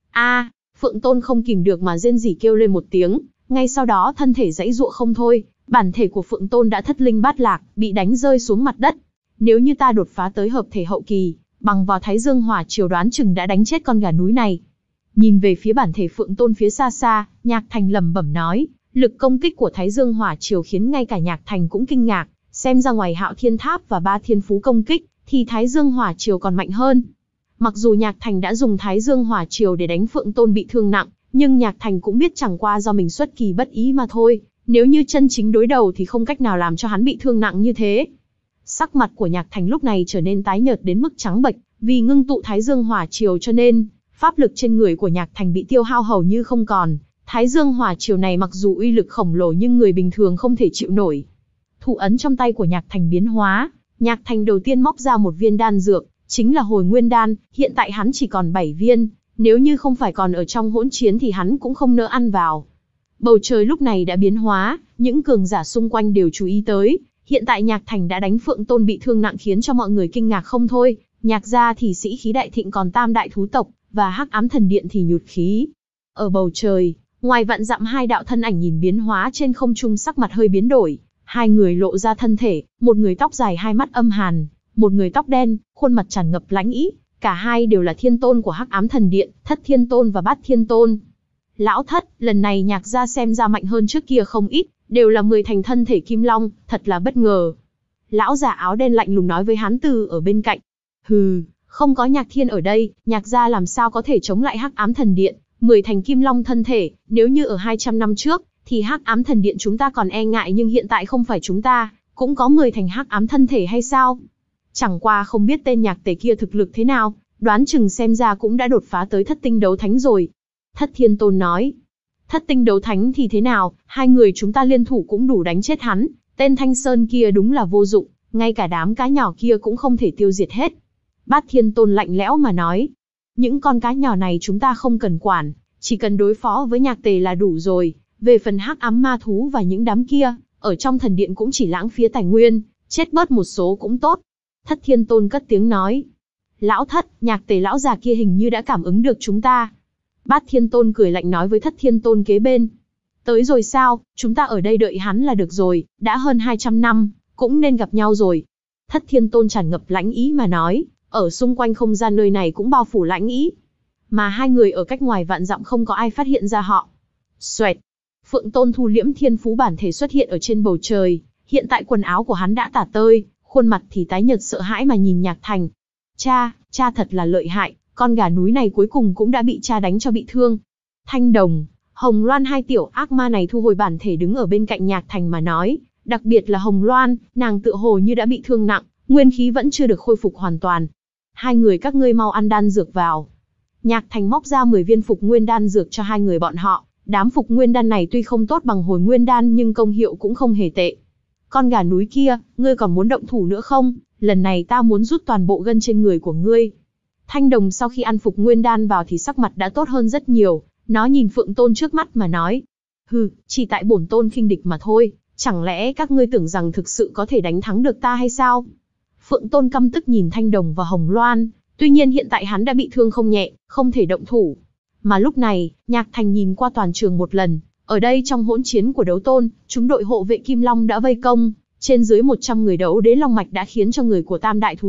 A, Phượng Tôn không kìm được mà rên rỉ kêu lên một tiếng, ngay sau đó thân thể giãy giụa không thôi, bản thể của Phượng Tôn đã thất linh bát lạc, bị đánh rơi xuống mặt đất. Nếu như ta đột phá tới hợp thể hậu kỳ, bằng vào Thái Dương hỏa triều đoán chừng đã đánh chết con gà núi này. Nhìn về phía bản thể Phượng Tôn phía xa xa, Nhạc Thành lẩm bẩm nói, lực công kích của Thái Dương hỏa triều khiến ngay cả Nhạc Thành cũng kinh ngạc, xem ra ngoài Hạo Thiên Tháp và ba thiên phú công kích, thì Thái Dương hỏa triều còn mạnh hơn. Mặc dù Nhạc Thành đã dùng Thái Dương hỏa triều để đánh Phượng Tôn bị thương nặng, nhưng Nhạc Thành cũng biết chẳng qua do mình xuất kỳ bất ý mà thôi, nếu như chân chính đối đầu thì không cách nào làm cho hắn bị thương nặng như thế. Sắc mặt của Nhạc Thành lúc này trở nên tái nhợt đến mức trắng bệch, vì ngưng tụ Thái Dương hỏa triều cho nên pháp lực trên người của Nhạc Thành bị tiêu hao hầu như không còn. Thái Dương hỏa triều này mặc dù uy lực khổng lồ nhưng người bình thường không thể chịu nổi. Thủ ấn trong tay của Nhạc Thành biến hóa, Nhạc Thành đầu tiên móc ra một viên đan dược, chính là Hồi Nguyên đan, hiện tại hắn chỉ còn bảy viên, nếu như không phải còn ở trong hỗn chiến thì hắn cũng không nỡ ăn vào. Bầu trời lúc này đã biến hóa, những cường giả xung quanh đều chú ý tới, hiện tại Nhạc Thành đã đánh Phượng Tôn bị thương nặng khiến cho mọi người kinh ngạc không thôi. Nhạc gia thì sĩ khí đại thịnh, còn Tam đại thú tộc và Hắc Ám Thần Điện thì nhụt khí. Ở bầu trời, ngoài vạn dặm hai đạo thân ảnh nhìn biến hóa trên không trung, sắc mặt hơi biến đổi, hai người lộ ra thân thể, một người tóc dài hai mắt âm hàn, một người tóc đen, khuôn mặt tràn ngập lãnh ý, cả hai đều là thiên tôn của Hắc Ám Thần Điện, Thất Thiên Tôn và Bát Thiên Tôn. Lão Thất, lần này Nhạc gia xem ra mạnh hơn trước kia không ít, đều là mười thành thân thể kim long, thật là bất ngờ. Lão già áo đen lạnh lùng nói với Hán Từ ở bên cạnh. Hừ, không có Nhạc Thiên ở đây, Nhạc gia làm sao có thể chống lại Hắc Ám Thần Điện, mười thành kim long thân thể, nếu như ở hai trăm năm trước, thì Hắc Ám Thần Điện chúng ta còn e ngại, nhưng hiện tại không phải chúng ta cũng có mười thành Hắc Ám thân thể hay sao? Chẳng qua không biết tên Nhạc Tề kia thực lực thế nào, đoán chừng xem ra cũng đã đột phá tới Thất Tinh Đấu Thánh rồi. Thất Thiên Tôn nói, Thất Tinh Đấu Thánh thì thế nào, hai người chúng ta liên thủ cũng đủ đánh chết hắn, tên Thanh Sơn kia đúng là vô dụng, ngay cả đám cá nhỏ kia cũng không thể tiêu diệt hết. Bát Thiên Tôn lạnh lẽo mà nói, những con cá nhỏ này chúng ta không cần quản, chỉ cần đối phó với Nhạc Tề là đủ rồi, về phần Hắc Ám ma thú và những đám kia, ở trong thần điện cũng chỉ lãng phí tài nguyên, chết bớt một số cũng tốt. Thất Thiên Tôn cất tiếng nói, Lão Thất, Nhạc Tề lão già kia hình như đã cảm ứng được chúng ta. Bát Thiên Tôn cười lạnh nói với Thất Thiên Tôn kế bên, tới rồi sao, chúng ta ở đây đợi hắn là được rồi, đã hơn hai trăm năm, cũng nên gặp nhau rồi. Thất Thiên Tôn tràn ngập lãnh ý mà nói, ở xung quanh không gian nơi này cũng bao phủ lãnh ý, mà hai người ở cách ngoài vạn dặm không có ai phát hiện ra họ. Xoẹt, Phượng Tôn thu liễm thiên phú bản thể xuất hiện ở trên bầu trời, hiện tại quần áo của hắn đã tả tơi, khuôn mặt thì tái nhợt sợ hãi mà nhìn Nhạc Thành. Cha, cha thật là lợi hại, con gà núi này cuối cùng cũng đã bị cha đánh cho bị thương. Thanh Đồng, Hồng Loan hai tiểu ác ma này thu hồi bản thể đứng ở bên cạnh Nhạc Thành mà nói, đặc biệt là Hồng Loan, nàng tựa hồ như đã bị thương nặng, nguyên khí vẫn chưa được khôi phục hoàn toàn. Hai người các ngươi mau ăn đan dược vào. Nhạc Thành móc ra mười viên phục nguyên đan dược cho hai người bọn họ, đám phục nguyên đan này tuy không tốt bằng hồi nguyên đan nhưng công hiệu cũng không hề tệ. Con gà núi kia, ngươi còn muốn động thủ nữa không? Lần này ta muốn rút toàn bộ gân trên người của ngươi. Thanh Đồng sau khi ăn phục nguyên đan vào thì sắc mặt đã tốt hơn rất nhiều, nó nhìn Phượng Tôn trước mắt mà nói. Hừ, chỉ tại bổn tôn khinh địch mà thôi, chẳng lẽ các ngươi tưởng rằng thực sự có thể đánh thắng được ta hay sao? Phượng Tôn căm tức nhìn Thanh Đồng và Hồng Loan, tuy nhiên hiện tại hắn đã bị thương không nhẹ, không thể động thủ. Mà lúc này, Nhạc Thành nhìn qua toàn trường một lần, ở đây trong hỗn chiến của đấu tôn, chúng đội hộ vệ Kim Long đã vây công, trên dưới một trăm người đấu đế long mạch đã khiến cho người của Tam đại thú tộc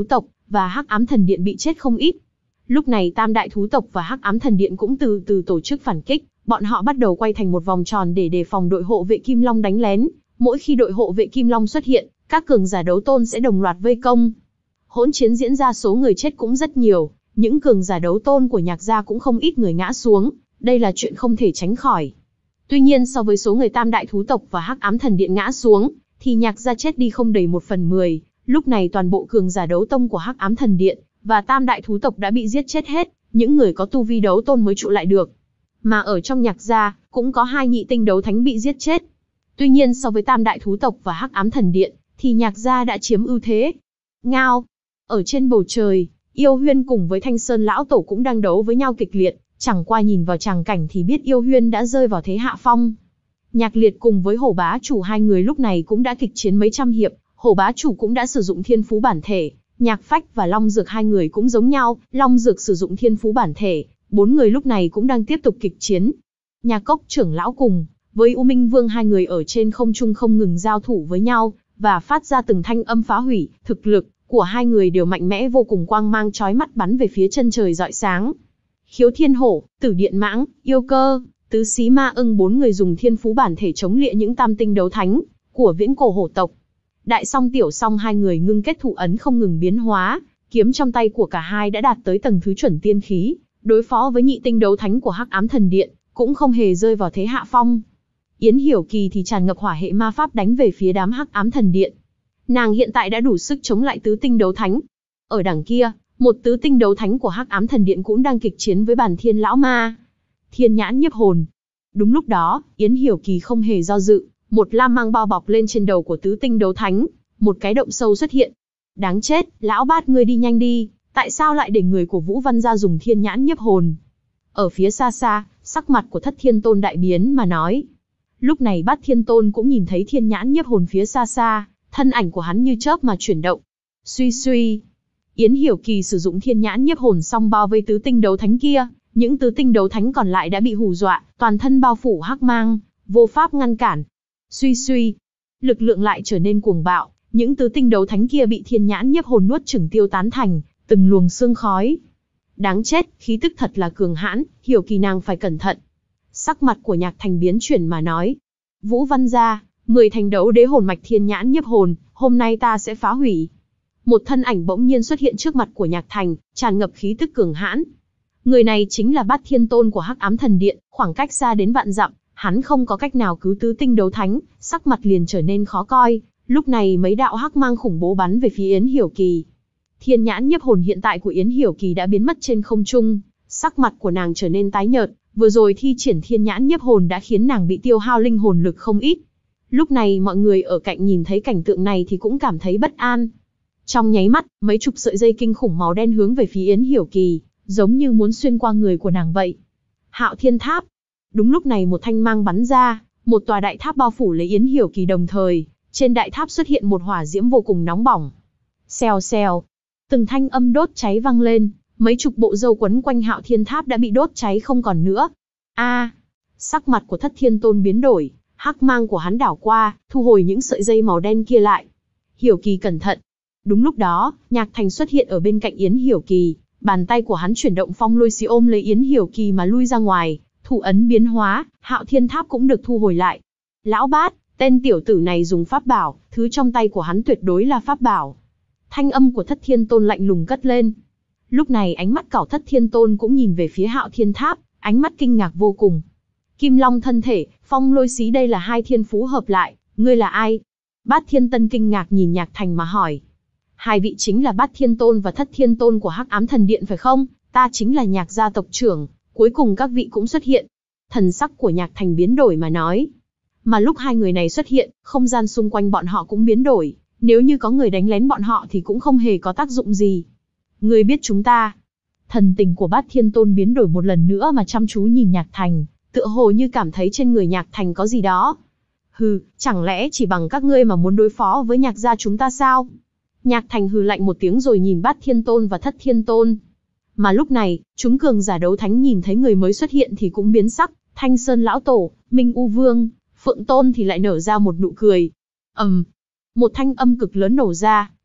và Hắc Ám Thần Điện bị chết không ít. Lúc này Tam Đại Thú Tộc và Hắc Ám Thần Điện cũng từ từ tổ chức phản kích, bọn họ bắt đầu quay thành một vòng tròn để đề phòng đội hộ vệ Kim Long đánh lén. Mỗi khi đội hộ vệ Kim Long xuất hiện, các cường giả đấu tôn sẽ đồng loạt vây công. Hỗn chiến diễn ra, số người chết cũng rất nhiều, những cường giả đấu tôn của Nhạc gia cũng không ít người ngã xuống, đây là chuyện không thể tránh khỏi. Tuy nhiên so với số người Tam Đại Thú Tộc và Hắc Ám Thần Điện ngã xuống, thì Nhạc gia chết đi không đầy một phần mười. Lúc này toàn bộ cường giả đấu tông của Hắc Ám Thần Điện và Tam Đại Thú Tộc đã bị giết chết hết, những người có tu vi đấu tôn mới trụ lại được. Mà ở trong Nhạc gia, cũng có hai nhị tinh đấu thánh bị giết chết. Tuy nhiên so với Tam Đại Thú Tộc và Hắc Ám Thần Điện, thì Nhạc gia đã chiếm ưu thế. Ngao! Ở trên bầu trời, Yêu Huyên cùng với Thanh Sơn Lão Tổ cũng đang đấu với nhau kịch liệt, chẳng qua nhìn vào tràng cảnh thì biết Yêu Huyên đã rơi vào thế hạ phong. Nhạc Liệt cùng với Hổ Bá Chủ hai người lúc này cũng đã kịch chiến mấy trăm hiệp, Hổ Bá Chủ cũng đã sử dụng thiên phú bản thể, Nhạc Phách và Long Dược hai người cũng giống nhau, Long Dược sử dụng thiên phú bản thể, bốn người lúc này cũng đang tiếp tục kịch chiến. Nhà Cốc trưởng lão cùng với U Minh Vương hai người ở trên không trung không ngừng giao thủ với nhau, và phát ra từng thanh âm phá hủy, thực lực của hai người đều mạnh mẽ vô cùng, quang mang chói mắt bắn về phía chân trời rọi sáng. Khiếu Thiên Hổ, Tử Điện Mãng, Yêu Cơ, Tứ Xí Ma Ưng bốn người dùng thiên phú bản thể chống lịa những tam tinh đấu thánh của viễn cổ hổ tộc. Đại Song Tiểu Song hai người ngưng kết thủ ấn không ngừng biến hóa, kiếm trong tay của cả hai đã đạt tới tầng thứ chuẩn tiên khí, đối phó với nhị tinh đấu thánh của Hắc Ám Thần Điện, cũng không hề rơi vào thế hạ phong. Yến Hiểu Kỳ thì tràn ngập hỏa hệ ma pháp đánh về phía đám Hắc Ám Thần Điện. Nàng hiện tại đã đủ sức chống lại tứ tinh đấu thánh. Ở đằng kia, một tứ tinh đấu thánh của Hắc Ám Thần Điện cũng đang kịch chiến với Bàn Thiên lão ma. Thiên nhãn nhiếp hồn. Đúng lúc đó, Yến Hiểu Kỳ không hề do dự, một lam mang bao bọc lên trên đầu của tứ tinh đấu thánh, một cái động sâu xuất hiện. Đáng chết, lão bát ngươi đi nhanh đi, tại sao lại để người của Vũ Văn gia dùng thiên nhãn nhiếp hồn? Ở phía xa xa, sắc mặt của Thất Thiên Tôn đại biến mà nói. Lúc này Bát Thiên Tôn cũng nhìn thấy thiên nhãn nhiếp hồn phía xa xa, thân ảnh của hắn như chớp mà chuyển động. Suy suy, Yến Hiểu Kỳ sử dụng thiên nhãn nhiếp hồn xong bao vây tứ tinh đấu thánh kia, những tứ tinh đấu thánh còn lại đã bị hù dọa, toàn thân bao phủ hắc mang, vô pháp ngăn cản. Suy suy, lực lượng lại trở nên cuồng bạo, những tứ tinh đấu thánh kia bị thiên nhãn nhiếp hồn nuốt chửng tiêu tán thành từng luồng sương khói. Đáng chết, khí tức thật là cường hãn, Hiểu Kỳ nàng phải cẩn thận. Sắc mặt của Nhạc Thành biến chuyển mà nói. Vũ Văn gia, mười thành đấu đế hồn mạch thiên nhãn nhiếp hồn, hôm nay ta sẽ phá hủy. Một thân ảnh bỗng nhiên xuất hiện trước mặt của Nhạc Thành, tràn ngập khí tức cường hãn. Người này chính là Bát Thiên Tôn của Hắc Ám Thần Điện, khoảng cách xa đến vạn dặm, hắn không có cách nào cứu tứ tinh đấu thánh, sắc mặt liền trở nên khó coi. Lúc này mấy đạo hắc mang khủng bố bắn về phía Yến Hiểu Kỳ. Thiên nhãn nhiếp hồn hiện tại của Yến Hiểu Kỳ đã biến mất trên không trung, sắc mặt của nàng trở nên tái nhợt, vừa rồi thi triển thiên nhãn nhiếp hồn đã khiến nàng bị tiêu hao linh hồn lực không ít. Lúc này mọi người ở cạnh nhìn thấy cảnh tượng này thì cũng cảm thấy bất an. Trong nháy mắt, mấy chục sợi dây kinh khủng màu đen hướng về phía Yến Hiểu Kỳ, giống như muốn xuyên qua người của nàng vậy. Hạo Thiên Tháp. Đúng lúc này một thanh mang bắn ra, một tòa đại tháp bao phủ lấy Yến Hiểu Kỳ, đồng thời trên đại tháp xuất hiện một hỏa diễm vô cùng nóng bỏng. Xèo xèo, từng thanh âm đốt cháy vang lên, mấy chục bộ râu quấn quanh Hạo Thiên Tháp đã bị đốt cháy không còn nữa. A, à, sắc mặt của Thất Thiên Tôn biến đổi, hắc mang của hắn đảo qua, thu hồi những sợi dây màu đen kia lại. Hiểu Kỳ cẩn thận. Đúng lúc đó, Nhạc Thành xuất hiện ở bên cạnh Yến Hiểu Kỳ, bàn tay của hắn chuyển động phong lôi xí ôm lấy Yến Hiểu Kỳ mà lui ra ngoài, thủ ấn biến hóa, Hạo Thiên Tháp cũng được thu hồi lại. Lão Bát, tên tiểu tử này dùng pháp bảo, thứ trong tay của hắn tuyệt đối là pháp bảo. Thanh âm của Thất Thiên Tôn lạnh lùng cất lên. Lúc này ánh mắt cẩu Thất Thiên Tôn cũng nhìn về phía Hạo Thiên Tháp, ánh mắt kinh ngạc vô cùng. Kim Long thân thể, phong lôi xí, đây là hai thiên phú hợp lại, ngươi là ai? Bát Thiên Tân kinh ngạc nhìn Nhạc Thành mà hỏi. Hai vị chính là Bát Thiên Tôn và Thất Thiên Tôn của Hắc Ám Thần Điện phải không? Ta chính là Nhạc gia tộc trưởng, cuối cùng các vị cũng xuất hiện. Thần sắc của Nhạc Thành biến đổi mà nói. Mà lúc hai người này xuất hiện, không gian xung quanh bọn họ cũng biến đổi. Nếu như có người đánh lén bọn họ thì cũng không hề có tác dụng gì. Ngươi biết chúng ta. Thần tình của Bát Thiên Tôn biến đổi một lần nữa mà chăm chú nhìn Nhạc Thành, tựa hồ như cảm thấy trên người Nhạc Thành có gì đó. Hừ, chẳng lẽ chỉ bằng các ngươi mà muốn đối phó với Nhạc gia chúng ta sao? Nhạc Thành hừ lạnh một tiếng rồi nhìn Bát Thiên Tôn và Thất Thiên Tôn. Mà lúc này, chúng cường giả đấu thánh nhìn thấy người mới xuất hiện thì cũng biến sắc. Thanh Sơn Lão Tổ, Minh U Vương, Phượng Tôn thì lại nở ra một nụ cười. ầm, um, một thanh âm cực lớn nổ ra,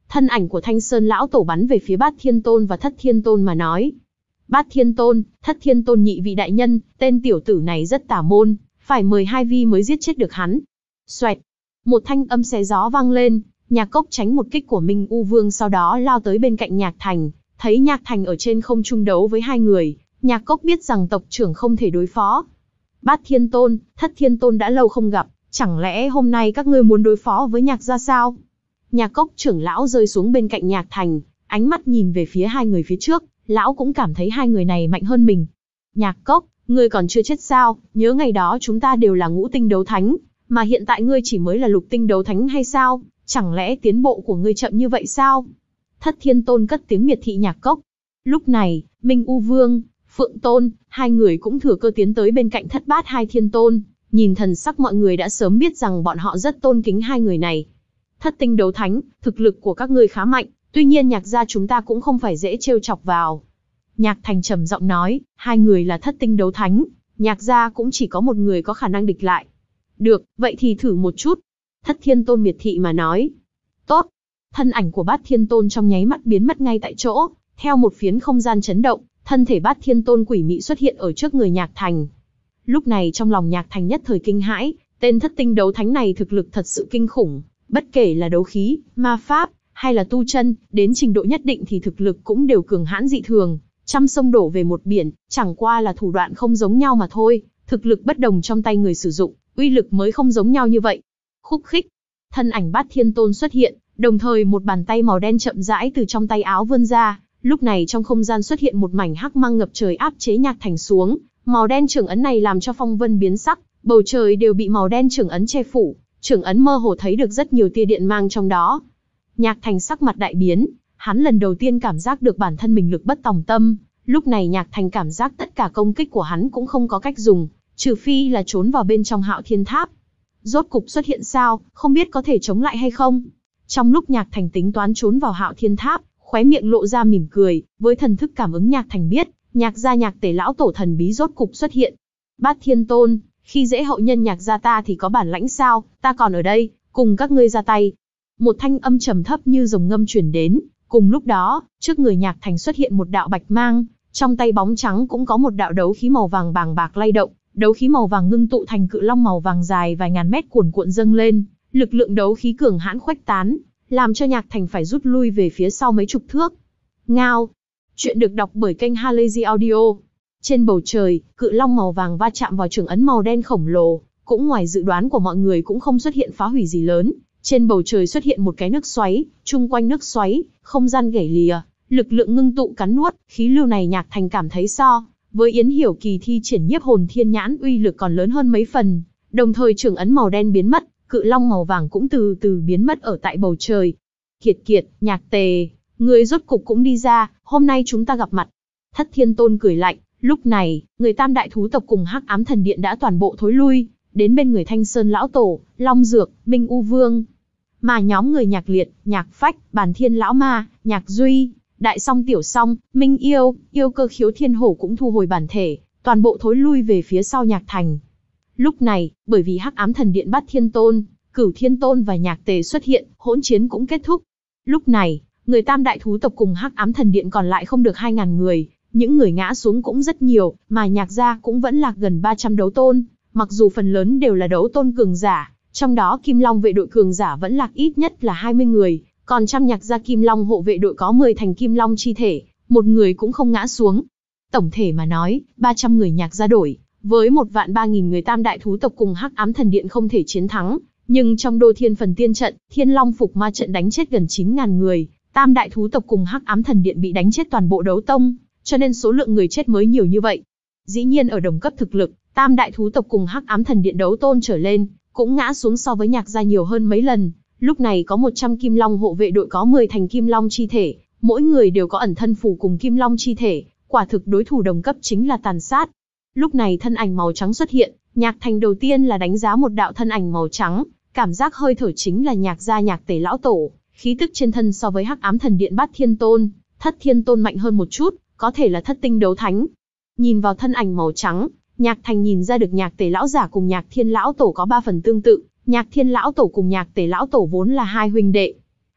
Thân ảnh của Thanh Sơn lão tổ bắn về phía Bát Thiên Tôn và Thất Thiên Tôn mà nói. Bát Thiên Tôn, Thất Thiên Tôn nhị vị đại nhân, tên tiểu tử này rất tà môn, phải mời hai vi mới giết chết được hắn. Xoẹt, một thanh âm xé gió vang lên, Nhạc Cốc tránh một kích của Minh U Vương, sau đó lao tới bên cạnh Nhạc Thành, thấy Nhạc Thành ở trên không trung đấu với hai người, Nhạc Cốc biết rằng tộc trưởng không thể đối phó. Bát Thiên Tôn, Thất Thiên Tôn đã lâu không gặp, chẳng lẽ hôm nay các ngươi muốn đối phó với Nhạc gia sao? Nhạc Cốc trưởng lão rơi xuống bên cạnh Nhạc Thành, ánh mắt nhìn về phía hai người phía trước, lão cũng cảm thấy hai người này mạnh hơn mình. Nhạc Cốc, ngươi còn chưa chết sao? Nhớ ngày đó chúng ta đều là ngũ tinh đấu thánh, mà hiện tại ngươi chỉ mới là lục tinh đấu thánh hay sao? Chẳng lẽ tiến bộ của ngươi chậm như vậy sao? Thất Thiên Tôn cất tiếng miệt thị Nhạc Cốc. Lúc này, Minh U Vương, Phượng Tôn, hai người cũng thừa cơ tiến tới bên cạnh Thất Bát Hai Thiên Tôn, nhìn thần sắc mọi người đã sớm biết rằng bọn họ rất tôn kính hai người này. Thất tinh đấu thánh, thực lực của các ngươi khá mạnh, tuy nhiên Nhạc gia chúng ta cũng không phải dễ trêu chọc vào. Nhạc Thành trầm giọng nói, hai người là thất tinh đấu thánh, Nhạc gia cũng chỉ có một người có khả năng địch lại. Được, vậy thì thử một chút. Thất Thiên Tôn miệt thị mà nói. Tốt. Thân ảnh của Bát Thiên Tôn trong nháy mắt biến mất ngay tại chỗ, theo một phiến không gian chấn động, thân thể Bát Thiên Tôn quỷ mị xuất hiện ở trước người Nhạc Thành. Lúc này trong lòng Nhạc Thành nhất thời kinh hãi, tên thất tinh đấu thánh này thực lực thật sự kinh khủng, bất kể là đấu khí, ma pháp, hay là tu chân, đến trình độ nhất định thì thực lực cũng đều cường hãn dị thường, trăm sông đổ về một biển, chẳng qua là thủ đoạn không giống nhau mà thôi, thực lực bất đồng trong tay người sử dụng, uy lực mới không giống nhau như vậy. Khúc khích, thân ảnh Bát Thiên Tôn xuất hiện, đồng thời một bàn tay màu đen chậm rãi từ trong tay áo vươn ra, lúc này trong không gian xuất hiện một mảnh hắc mang ngập trời áp chế Nhạc Thành xuống, màu đen chưởng ấn này làm cho phong vân biến sắc, bầu trời đều bị màu đen chưởng ấn che phủ, chưởng ấn mơ hồ thấy được rất nhiều tia điện mang trong đó. Nhạc Thành sắc mặt đại biến, hắn lần đầu tiên cảm giác được bản thân mình lực bất tòng tâm, lúc này Nhạc Thành cảm giác tất cả công kích của hắn cũng không có cách dùng, trừ phi là trốn vào bên trong Hạo Thiên Tháp. Rốt cục xuất hiện sao, không biết có thể chống lại hay không? Trong lúc Nhạc Thành tính toán trốn vào Hạo Thiên Tháp, khóe miệng lộ ra mỉm cười, với thần thức cảm ứng Nhạc Thành biết, Nhạc gia Nhạc Tề lão tổ thần bí rốt cục xuất hiện. Bát Thiên Tôn, khi dễ hậu nhân Nhạc gia ta thì có bản lãnh sao, ta còn ở đây, cùng các ngươi ra tay. Một thanh âm trầm thấp như rồng ngâm truyền đến, cùng lúc đó, trước người Nhạc Thành xuất hiện một đạo bạch mang, trong tay bóng trắng cũng có một đạo đấu khí màu vàng bàng bạc lay động, đấu khí màu vàng ngưng tụ thành cự long màu vàng dài vài ngàn mét cuồn cuộn dâng lên, lực lượng đấu khí cường hãn khuếch tán, làm cho Nhạc Thành phải rút lui về phía sau mấy chục thước. Ngao. Chuyện được đọc bởi kênh Halazy Audio. Trên bầu trời, cự long màu vàng va chạm vào chưởng ấn màu đen khổng lồ, cũng ngoài dự đoán của mọi người cũng không xuất hiện phá hủy gì lớn. Trên bầu trời xuất hiện một cái nước xoáy, chung quanh nước xoáy, không gian gãy lìa, lực lượng ngưng tụ cắn nuốt, khí lưu này Nhạc Thành cảm thấy so với Yến Hiểu Kỳ thi triển nhiếp hồn thiên nhãn uy lực còn lớn hơn mấy phần. Đồng thời chưởng ấn màu đen biến mất, cự long màu vàng cũng từ từ biến mất ở tại bầu trời. Kiệt Kiệt, Nhạc Tề, người rốt cục cũng đi ra, hôm nay chúng ta gặp mặt. Thất Thiên Tôn cười lạnh, lúc này, người Tam Đại Thú tộc cùng Hắc Ám Thần Điện đã toàn bộ thối lui, đến bên người Thanh Sơn lão tổ, Long Dược, Minh U Vương. Mà nhóm người Nhạc Liệt, Nhạc Phách, Bàn Thiên lão ma, Nhạc Duy, Đại Song Tiểu Song, Minh Yêu, Yêu Cơ Khiếu Thiên Hổ cũng thu hồi bản thể, toàn bộ thối lui về phía sau Nhạc Thành. Lúc này, bởi vì Hắc Ám Thần Điện Bát Thiên Tôn, Cửu Thiên Tôn và Nhạc Tề xuất hiện, hỗn chiến cũng kết thúc. Lúc này, người Tam Đại Thú tộc cùng Hắc Ám Thần Điện còn lại không được hai ngàn người, những người ngã xuống cũng rất nhiều, mà Nhạc gia cũng vẫn lạc gần ba trăm đấu tôn, mặc dù phần lớn đều là đấu tôn cường giả, trong đó Kim Long vệ đội cường giả vẫn lạc ít nhất là hai mươi người, còn trăm Nhạc gia Kim Long hộ vệ đội có mười thành Kim Long chi thể, một người cũng không ngã xuống. Tổng thể mà nói, ba trăm người Nhạc gia đổi với một vạn ba nghìn người Tam Đại Thú tộc cùng Hắc Ám Thần Điện không thể chiến thắng, nhưng trong Đô Thiên Phần Tiên trận, Thiên Long Phục Ma trận đánh chết gần chín ngàn người, Tam Đại Thú tộc cùng Hắc Ám Thần Điện bị đánh chết toàn bộ đấu tông, cho nên số lượng người chết mới nhiều như vậy. Dĩ nhiên ở đồng cấp thực lực, Tam Đại Thú tộc cùng Hắc Ám Thần Điện đấu tôn trở lên, cũng ngã xuống so với Nhạc gia nhiều hơn mấy lần. Lúc này có một trăm Kim Long hộ vệ đội có mười thành Kim Long chi thể, mỗi người đều có ẩn thân phù cùng Kim Long chi thể, quả thực đối thủ đồng cấp chính là tàn sát. Lúc này thân ảnh màu trắng xuất hiện, Nhạc Thành đầu tiên là đánh giá một đạo thân ảnh màu trắng, cảm giác hơi thở chính là Nhạc gia Nhạc Tề lão tổ, khí tức trên thân so với Hắc Ám Thần Điện Bát Thiên Tôn, Thất Thiên Tôn mạnh hơn một chút, có thể là thất tinh đấu thánh. Nhìn vào thân ảnh màu trắng, Nhạc Thành nhìn ra được Nhạc Tề lão giả cùng Nhạc Thiên lão tổ có ba phần tương tự, Nhạc Thiên lão tổ cùng Nhạc Tề lão tổ vốn là hai huynh đệ.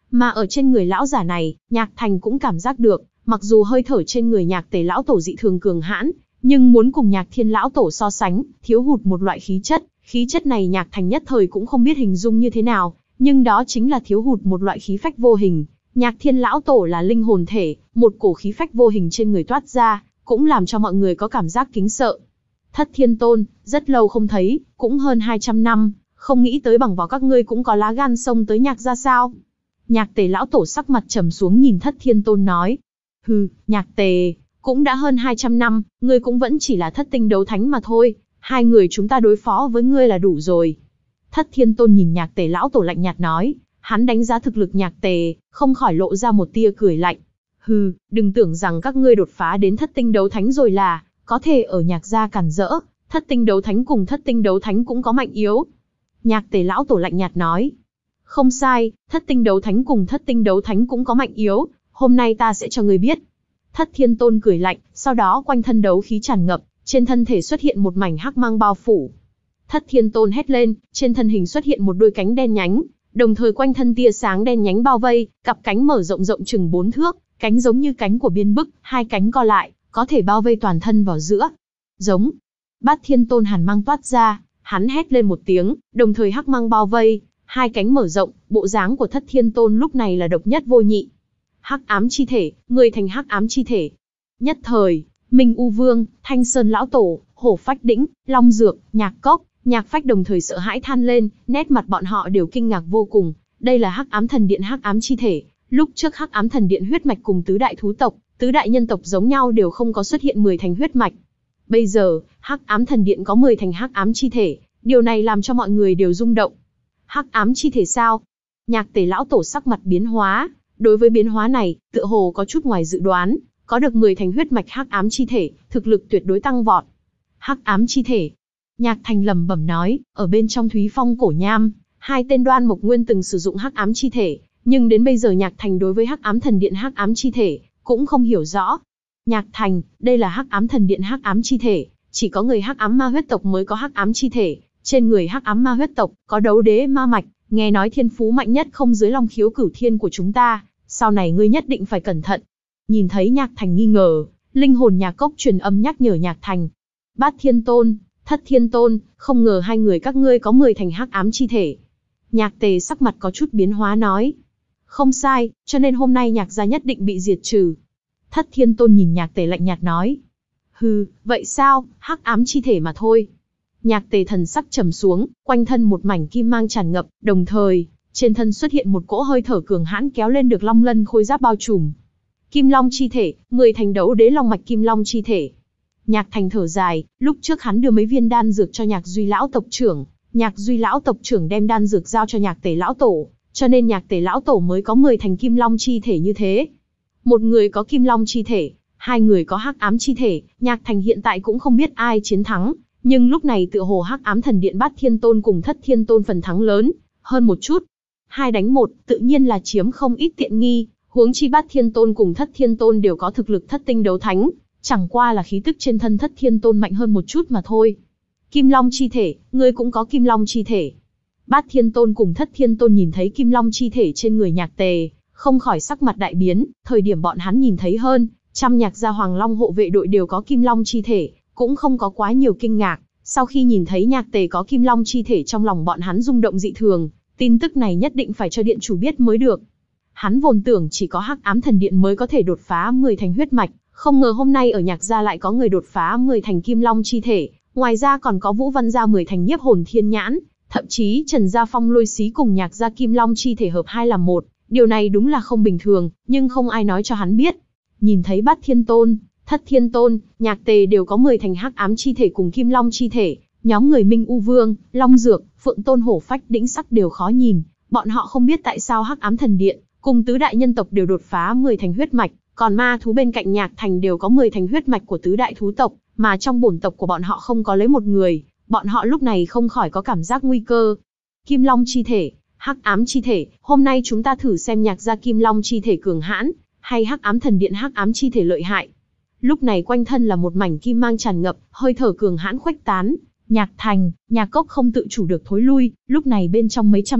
Mà ở trên người lão giả này, Nhạc Thành cũng cảm giác được, mặc dù hơi thở trên người Nhạc Tề lão tổ dị thường cường hãn, nhưng muốn cùng Nhạc Thiên lão tổ so sánh, thiếu hụt một loại khí chất, khí chất này Nhạc Thành nhất thời cũng không biết hình dung như thế nào, nhưng đó chính là thiếu hụt một loại khí phách vô hình. Nhạc Thiên lão tổ là linh hồn thể, một cổ khí phách vô hình trên người toát ra, cũng làm cho mọi người có cảm giác kính sợ. Thất Thiên Tôn, rất lâu không thấy, cũng hơn hai trăm năm, không nghĩ tới bằng vào các ngươi cũng có lá gan xông tới Nhạc gia sao? Nhạc Tề lão tổ sắc mặt trầm xuống nhìn Thất Thiên Tôn nói. Hừ, Nhạc Tề, cũng đã hơn hai trăm năm, ngươi cũng vẫn chỉ là thất tinh đấu thánh mà thôi, hai người chúng ta đối phó với ngươi là đủ rồi. Thất Thiên Tôn nhìn Nhạc Tề lão tổ lạnh nhạt nói, hắn đánh giá thực lực Nhạc Tề, không khỏi lộ ra một tia cười lạnh. Hừ, đừng tưởng rằng các ngươi đột phá đến thất tinh đấu thánh rồi là có thể ở Nhạc gia cản rỡ, thất tinh đấu thánh cùng thất tinh đấu thánh cũng có mạnh yếu. Nhạc Tề lão tổ lạnh nhạt nói. Không sai, thất tinh đấu thánh cùng thất tinh đấu thánh cũng có mạnh yếu, hôm nay ta sẽ cho ngươi biết. Thất Thiên Tôn cười lạnh, sau đó quanh thân đấu khí tràn ngập, trên thân thể xuất hiện một mảnh hắc mang bao phủ. Thất Thiên Tôn hét lên, trên thân hình xuất hiện một đôi cánh đen nhánh, đồng thời quanh thân tia sáng đen nhánh bao vây, cặp cánh mở rộng rộng chừng bốn thước, cánh giống như cánh của biên bức, hai cánh co lại, có thể bao vây toàn thân vào giữa. Giống. Bát Thiên Tôn hàn mang toát ra, hắn hét lên một tiếng, đồng thời hắc mang bao vây, hai cánh mở rộng, bộ dáng của Thất Thiên Tôn lúc này là độc nhất vô nhị. Hắc ám chi thể, người thành hắc ám chi thể. Nhất thời, Minh U Vương, Thanh Sơn lão tổ, Hổ Phách Đĩnh, Long Dược, Nhạc Cốc, Nhạc Phách đồng thời sợ hãi than lên, nét mặt bọn họ đều kinh ngạc vô cùng. Đây là Hắc Ám Thần Điện hắc ám chi thể. Lúc trước Hắc Ám Thần Điện huyết mạch cùng tứ đại thú tộc, tứ đại nhân tộc giống nhau đều không có xuất hiện mười thành huyết mạch. Bây giờ, Hắc Ám Thần Điện có mười thành hắc ám chi thể, điều này làm cho mọi người đều rung động. Hắc ám chi thể sao? Nhạc Tề lão tổ sắc mặt biến hóa, đối với biến hóa này, tựa hồ có chút ngoài dự đoán, có được mười thành huyết mạch hắc ám chi thể, thực lực tuyệt đối tăng vọt. Hắc ám chi thể. Nhạc Thành lẩm bẩm nói, ở bên trong Thúy Phong cổ nham, hai tên Đoan Mộc Nguyên từng sử dụng hắc ám chi thể, nhưng đến bây giờ Nhạc Thành đối với Hắc Ám Thần Điện hắc ám chi thể cũng không hiểu rõ. Nhạc Thành, đây là Hắc Ám Thần Điện hắc ám chi thể, chỉ có người hắc ám ma huyết tộc mới có hắc ám chi thể, trên người hắc ám ma huyết tộc có đấu đế ma mạch, nghe nói thiên phú mạnh nhất không dưới Long Khiếu Cửu Thiên của chúng ta, sau này ngươi nhất định phải cẩn thận. Nhìn thấy Nhạc Thành nghi ngờ, linh hồn Nhạc Cốc truyền âm nhắc nhở Nhạc Thành. Bát Thiên Tôn, Thất Thiên Tôn, không ngờ hai người các ngươi có mười thành hắc ám chi thể. Nhạc Tề sắc mặt có chút biến hóa nói. Không sai, cho nên hôm nay Nhạc gia nhất định bị diệt trừ. Thất Thiên Tôn nhìn Nhạc Tề lạnh nhạt nói. Hừ, vậy sao, hắc ám chi thể mà thôi. Nhạc Tề thần sắc trầm xuống, quanh thân một mảnh kim mang tràn ngập, đồng thời, trên thân xuất hiện một cỗ hơi thở cường hãn kéo lên được long lân khôi giáp bao trùm. Kim Long chi thể, mười thành đấu đế long mạch Kim Long chi thể. Nhạc Thành thở dài, lúc trước hắn đưa mấy viên đan dược cho Nhạc Duy lão tộc trưởng, Nhạc Duy lão tộc trưởng đem đan dược giao cho Nhạc Tề lão tổ, cho nên Nhạc Tề lão tổ mới có mười thành Kim Long chi thể như thế. Một người có Kim Long chi thể, hai người có hắc ám chi thể, Nhạc Thành hiện tại cũng không biết ai chiến thắng, nhưng lúc này tựa hồ Hắc Ám Thần Điện Bát Thiên Tôn cùng Thất Thiên Tôn phần thắng lớn hơn một chút. Hai đánh một, tự nhiên là chiếm không ít tiện nghi, huống chi Bát Thiên Tôn cùng Thất Thiên Tôn đều có thực lực thất tinh đấu thánh, chẳng qua là khí tức trên thân Thất Thiên Tôn mạnh hơn một chút mà thôi. Kim Long chi thể, ngươi cũng có Kim Long chi thể. Bát Thiên Tôn cùng Thất Thiên Tôn nhìn thấy Kim Long chi thể trên người Nhạc Tề, không khỏi sắc mặt đại biến, thời điểm bọn hắn nhìn thấy hơn trăm Nhạc gia Hoàng Long hộ vệ đội đều có Kim Long chi thể, cũng không có quá nhiều kinh ngạc. Sau khi nhìn thấy Nhạc Tề có Kim Long chi thể, trong lòng bọn hắn rung động dị thường, tin tức này nhất định phải cho điện chủ biết mới được. Hắn vốn tưởng chỉ có Hắc Ám Thần Điện mới có thể đột phá mười thành huyết mạch, không ngờ hôm nay ở Nhạc gia lại có người đột phá mười thành Kim Long chi thể, ngoài ra còn có Vũ Văn gia mười thành Nhiếp Hồn Thiên Nhãn, thậm chí Trần gia Phong Lôi Xí cùng Nhạc gia Kim Long chi thể hợp hai làm một, điều này đúng là không bình thường, nhưng không ai nói cho hắn biết. Nhìn thấy Bát Thiên Tôn, Thất Thiên Tôn, Nhạc Tề đều có mười thành hắc ám chi thể cùng Kim Long chi thể, nhóm người Minh U Vương, Long Dược, Phượng Tôn Hổ Phách Đĩnh sắc đều khó nhìn, bọn họ không biết tại sao Hắc Ám Thần Điện cùng tứ đại nhân tộc đều đột phá mười thành huyết mạch, còn ma thú bên cạnh Nhạc Thành đều có mười thành huyết mạch của tứ đại thú tộc, mà trong bổn tộc của bọn họ không có lấy một người, bọn họ lúc này không khỏi có cảm giác nguy cơ. Kim Long chi thể, Hắc Ám chi thể, hôm nay chúng ta thử xem Nhạc gia Kim Long chi thể cường hãn, hay Hắc Ám Thần Điện Hắc Ám chi thể lợi hại. Lúc này quanh thân là một mảnh kim mang tràn ngập, hơi thở cường hãn khuếch tán. Nhạc Thành, Nhạc Cốc không tự chủ được thối lui, lúc này bên trong mấy trăm dặm,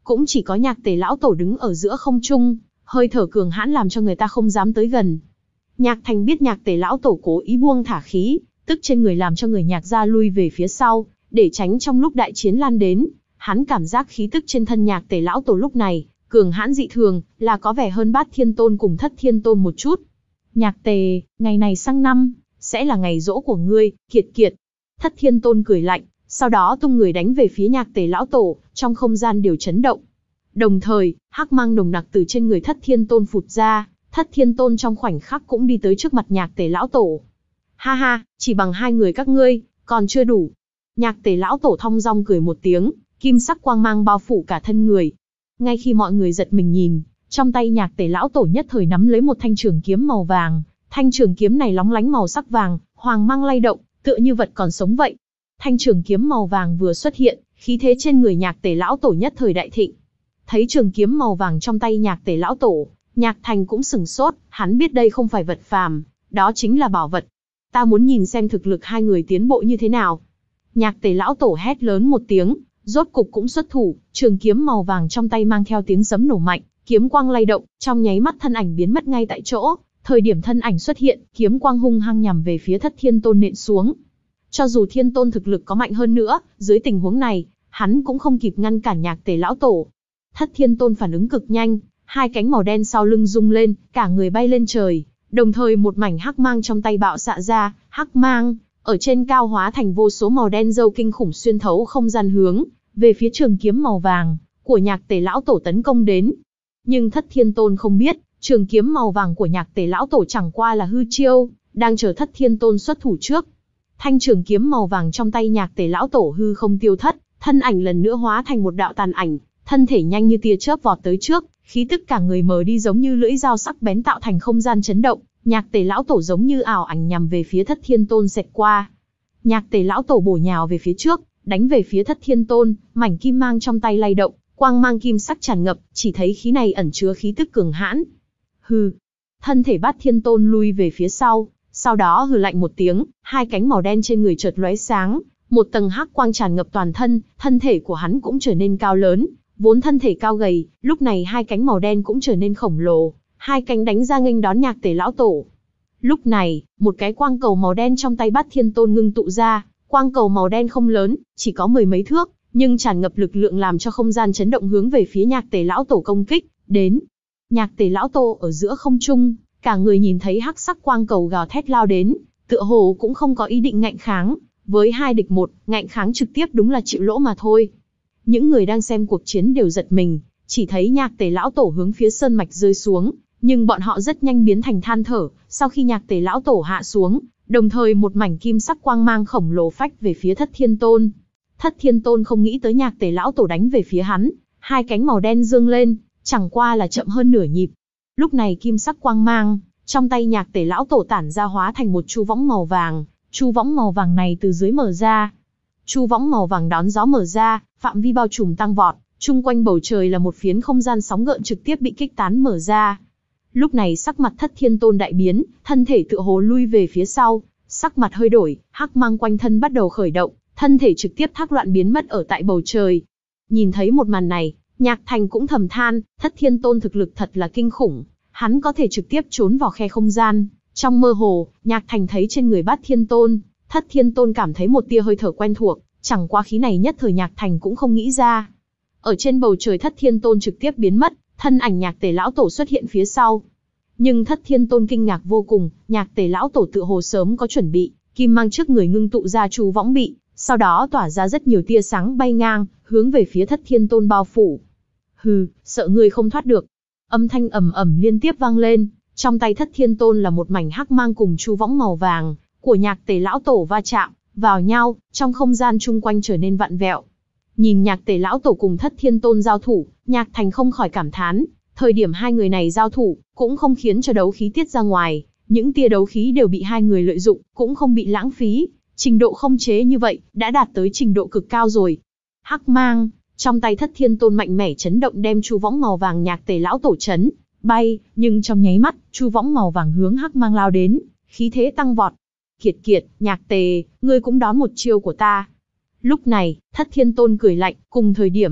cũng chỉ có Nhạc Tề lão tổ đứng ở giữa không trung, hơi thở cường hãn làm cho người ta không dám tới gần. Nhạc Thành biết Nhạc Tề lão tổ cố ý buông thả khí, tức trên người làm cho người Nhạc gia lui về phía sau, để tránh trong lúc đại chiến lan đến. Hắn cảm giác khí tức trên thân Nhạc Tề lão tổ lúc này cường hãn dị thường, là có vẻ hơn Bát Thiên Tôn cùng Thất Thiên Tôn một chút. Nhạc Tề, ngày này sang năm sẽ là ngày giỗ của ngươi, kiệt kiệt. Thất Thiên Tôn cười lạnh, sau đó tung người đánh về phía Nhạc Tề lão tổ, trong không gian đều chấn động. Đồng thời, hắc mang nồng nặc từ trên người Thất Thiên Tôn phụt ra, Thất Thiên Tôn trong khoảnh khắc cũng đi tới trước mặt Nhạc Tề lão tổ. Ha ha, chỉ bằng hai người các ngươi, còn chưa đủ. Nhạc Tề lão tổ thong dong cười một tiếng, kim sắc quang mang bao phủ cả thân người. Ngay khi mọi người giật mình nhìn, trong tay Nhạc Tề lão tổ nhất thời nắm lấy một thanh trường kiếm màu vàng, thanh trường kiếm này lóng lánh màu sắc vàng, hoàng mang lay động, tựa như vật còn sống vậy. Thanh trường kiếm màu vàng vừa xuất hiện, khí thế trên người Nhạc Tề lão tổ nhất thời đại thịnh. Thấy trường kiếm màu vàng trong tay Nhạc Tề lão tổ, Nhạc Thành cũng sửng sốt, hắn biết đây không phải vật phàm, đó chính là bảo vật. Ta muốn nhìn xem thực lực hai người tiến bộ như thế nào. Nhạc Tề lão tổ hét lớn một tiếng, rốt cục cũng xuất thủ, trường kiếm màu vàng trong tay mang theo tiếng sấm nổ mạnh, kiếm quang lay động, trong nháy mắt thân ảnh biến mất ngay tại chỗ. Thời điểm thân ảnh xuất hiện, kiếm quang hung hăng nhằm về phía Thất Thiên Tôn nện xuống. Cho dù Thiên Tôn thực lực có mạnh hơn nữa, dưới tình huống này, hắn cũng không kịp ngăn cản Nhạc Tề lão tổ. Thất Thiên Tôn phản ứng cực nhanh, hai cánh màu đen sau lưng rung lên, cả người bay lên trời, đồng thời một mảnh hắc mang trong tay bạo xạ ra, hắc mang ở trên cao hóa thành vô số màu đen râu kinh khủng xuyên thấu không gian hướng về phía trường kiếm màu vàng của Nhạc Tề lão tổ tấn công đến. Nhưng Thất Thiên Tôn không biết, trường kiếm màu vàng của Nhạc Tề lão tổ chẳng qua là hư chiêu, đang chờ Thất Thiên Tôn xuất thủ trước. Thanh trường kiếm màu vàng trong tay Nhạc Tề lão tổ hư không tiêu thất, thân ảnh lần nữa hóa thành một đạo tàn ảnh, thân thể nhanh như tia chớp vọt tới trước, khí tức cả người mờ đi giống như lưỡi dao sắc bén tạo thành không gian chấn động. Nhạc Tề lão tổ giống như ảo ảnh nhằm về phía Thất Thiên Tôn xẹt qua. Nhạc Tề lão tổ bổ nhào về phía trước, đánh về phía Thất Thiên Tôn, mảnh kim mang trong tay lay động, quang mang kim sắc tràn ngập, chỉ thấy khí này ẩn chứa khí tức cường hãn. Hừ. Thân thể Bát Thiên Tôn lui về phía sau, sau đó hừ lạnh một tiếng, hai cánh màu đen trên người chợt lóe sáng, một tầng hắc quang tràn ngập toàn thân, thân thể của hắn cũng trở nên cao lớn, vốn thân thể cao gầy, lúc này hai cánh màu đen cũng trở nên khổng lồ, hai cánh đánh ra nghênh đón Nhạc Tề lão tổ. Lúc này, một cái quang cầu màu đen trong tay Bát Thiên Tôn ngưng tụ ra, quang cầu màu đen không lớn, chỉ có mười mấy thước, nhưng tràn ngập lực lượng làm cho không gian chấn động hướng về phía Nhạc Tề lão tổ công kích đến. Nhạc Tề lão tổ ở giữa không trung, cả người nhìn thấy hắc sắc quang cầu gào thét lao đến, tựa hồ cũng không có ý định ngạnh kháng, với hai địch một, ngạnh kháng trực tiếp đúng là chịu lỗ mà thôi. Những người đang xem cuộc chiến đều giật mình, chỉ thấy Nhạc Tề lão tổ hướng phía sơn mạch rơi xuống, nhưng bọn họ rất nhanh biến thành than thở, sau khi Nhạc Tề lão tổ hạ xuống, đồng thời một mảnh kim sắc quang mang khổng lồ phách về phía Thất Thiên Tôn. Thất Thiên Tôn không nghĩ tới Nhạc Tề lão tổ đánh về phía hắn, hai cánh màu đen dương lên, chẳng qua là chậm hơn nửa nhịp. Lúc này kim sắc quang mang trong tay Nhạc Tề lão tổ tản ra hóa thành một chu võng màu vàng, chu võng màu vàng này từ dưới mở ra. Chu võng màu vàng đón gió mở ra, phạm vi bao trùm tăng vọt, chung quanh bầu trời là một phiến không gian sóng gợn trực tiếp bị kích tán mở ra. Lúc này sắc mặt Thất Thiên Tôn đại biến, thân thể tựa hồ lui về phía sau, sắc mặt hơi đổi, hắc mang quanh thân bắt đầu khởi động, thân thể trực tiếp thác loạn biến mất ở tại bầu trời. Nhìn thấy một màn này, Nhạc Thành cũng thầm than, Thất Thiên Tôn thực lực thật là kinh khủng, hắn có thể trực tiếp trốn vào khe không gian. Trong mơ hồ, Nhạc Thành thấy trên người Bát Thiên Tôn, Thất Thiên Tôn cảm thấy một tia hơi thở quen thuộc, chẳng qua khí này nhất thời Nhạc Thành cũng không nghĩ ra. Ở trên bầu trời Thất Thiên Tôn trực tiếp biến mất, thân ảnh Nhạc Tề lão tổ xuất hiện phía sau. Nhưng Thất Thiên Tôn kinh ngạc vô cùng, Nhạc Tề lão tổ tựa hồ sớm có chuẩn bị, kim mang trước người ngưng tụ ra chu võng bị, sau đó tỏa ra rất nhiều tia sáng bay ngang, hướng về phía Thất Thiên Tôn bao phủ. Hừ, sợ ngươi không thoát được. Âm thanh ầm ầm liên tiếp vang lên, trong tay Thất Thiên Tôn là một mảnh hắc mang cùng chu võng màu vàng của Nhạc Tề lão tổ va chạm vào nhau, trong không gian chung quanh trở nên vặn vẹo. Nhìn Nhạc Tề lão tổ cùng Thất Thiên Tôn giao thủ, Nhạc Thành không khỏi cảm thán, thời điểm hai người này giao thủ, cũng không khiến cho đấu khí tiết ra ngoài, những tia đấu khí đều bị hai người lợi dụng, cũng không bị lãng phí, trình độ không chế như vậy, đã đạt tới trình độ cực cao rồi. Hắc mang trong tay Thất Thiên Tôn mạnh mẽ chấn động đem chu võng màu vàng Nhạc Tề lão tổ chấn bay, nhưng trong nháy mắt, chu võng màu vàng hướng hắc mang lao đến, khí thế tăng vọt. Kiệt kiệt, Nhạc Tề, ngươi cũng đón một chiêu của ta. Lúc này, Thất Thiên Tôn cười lạnh, cùng thời điểm,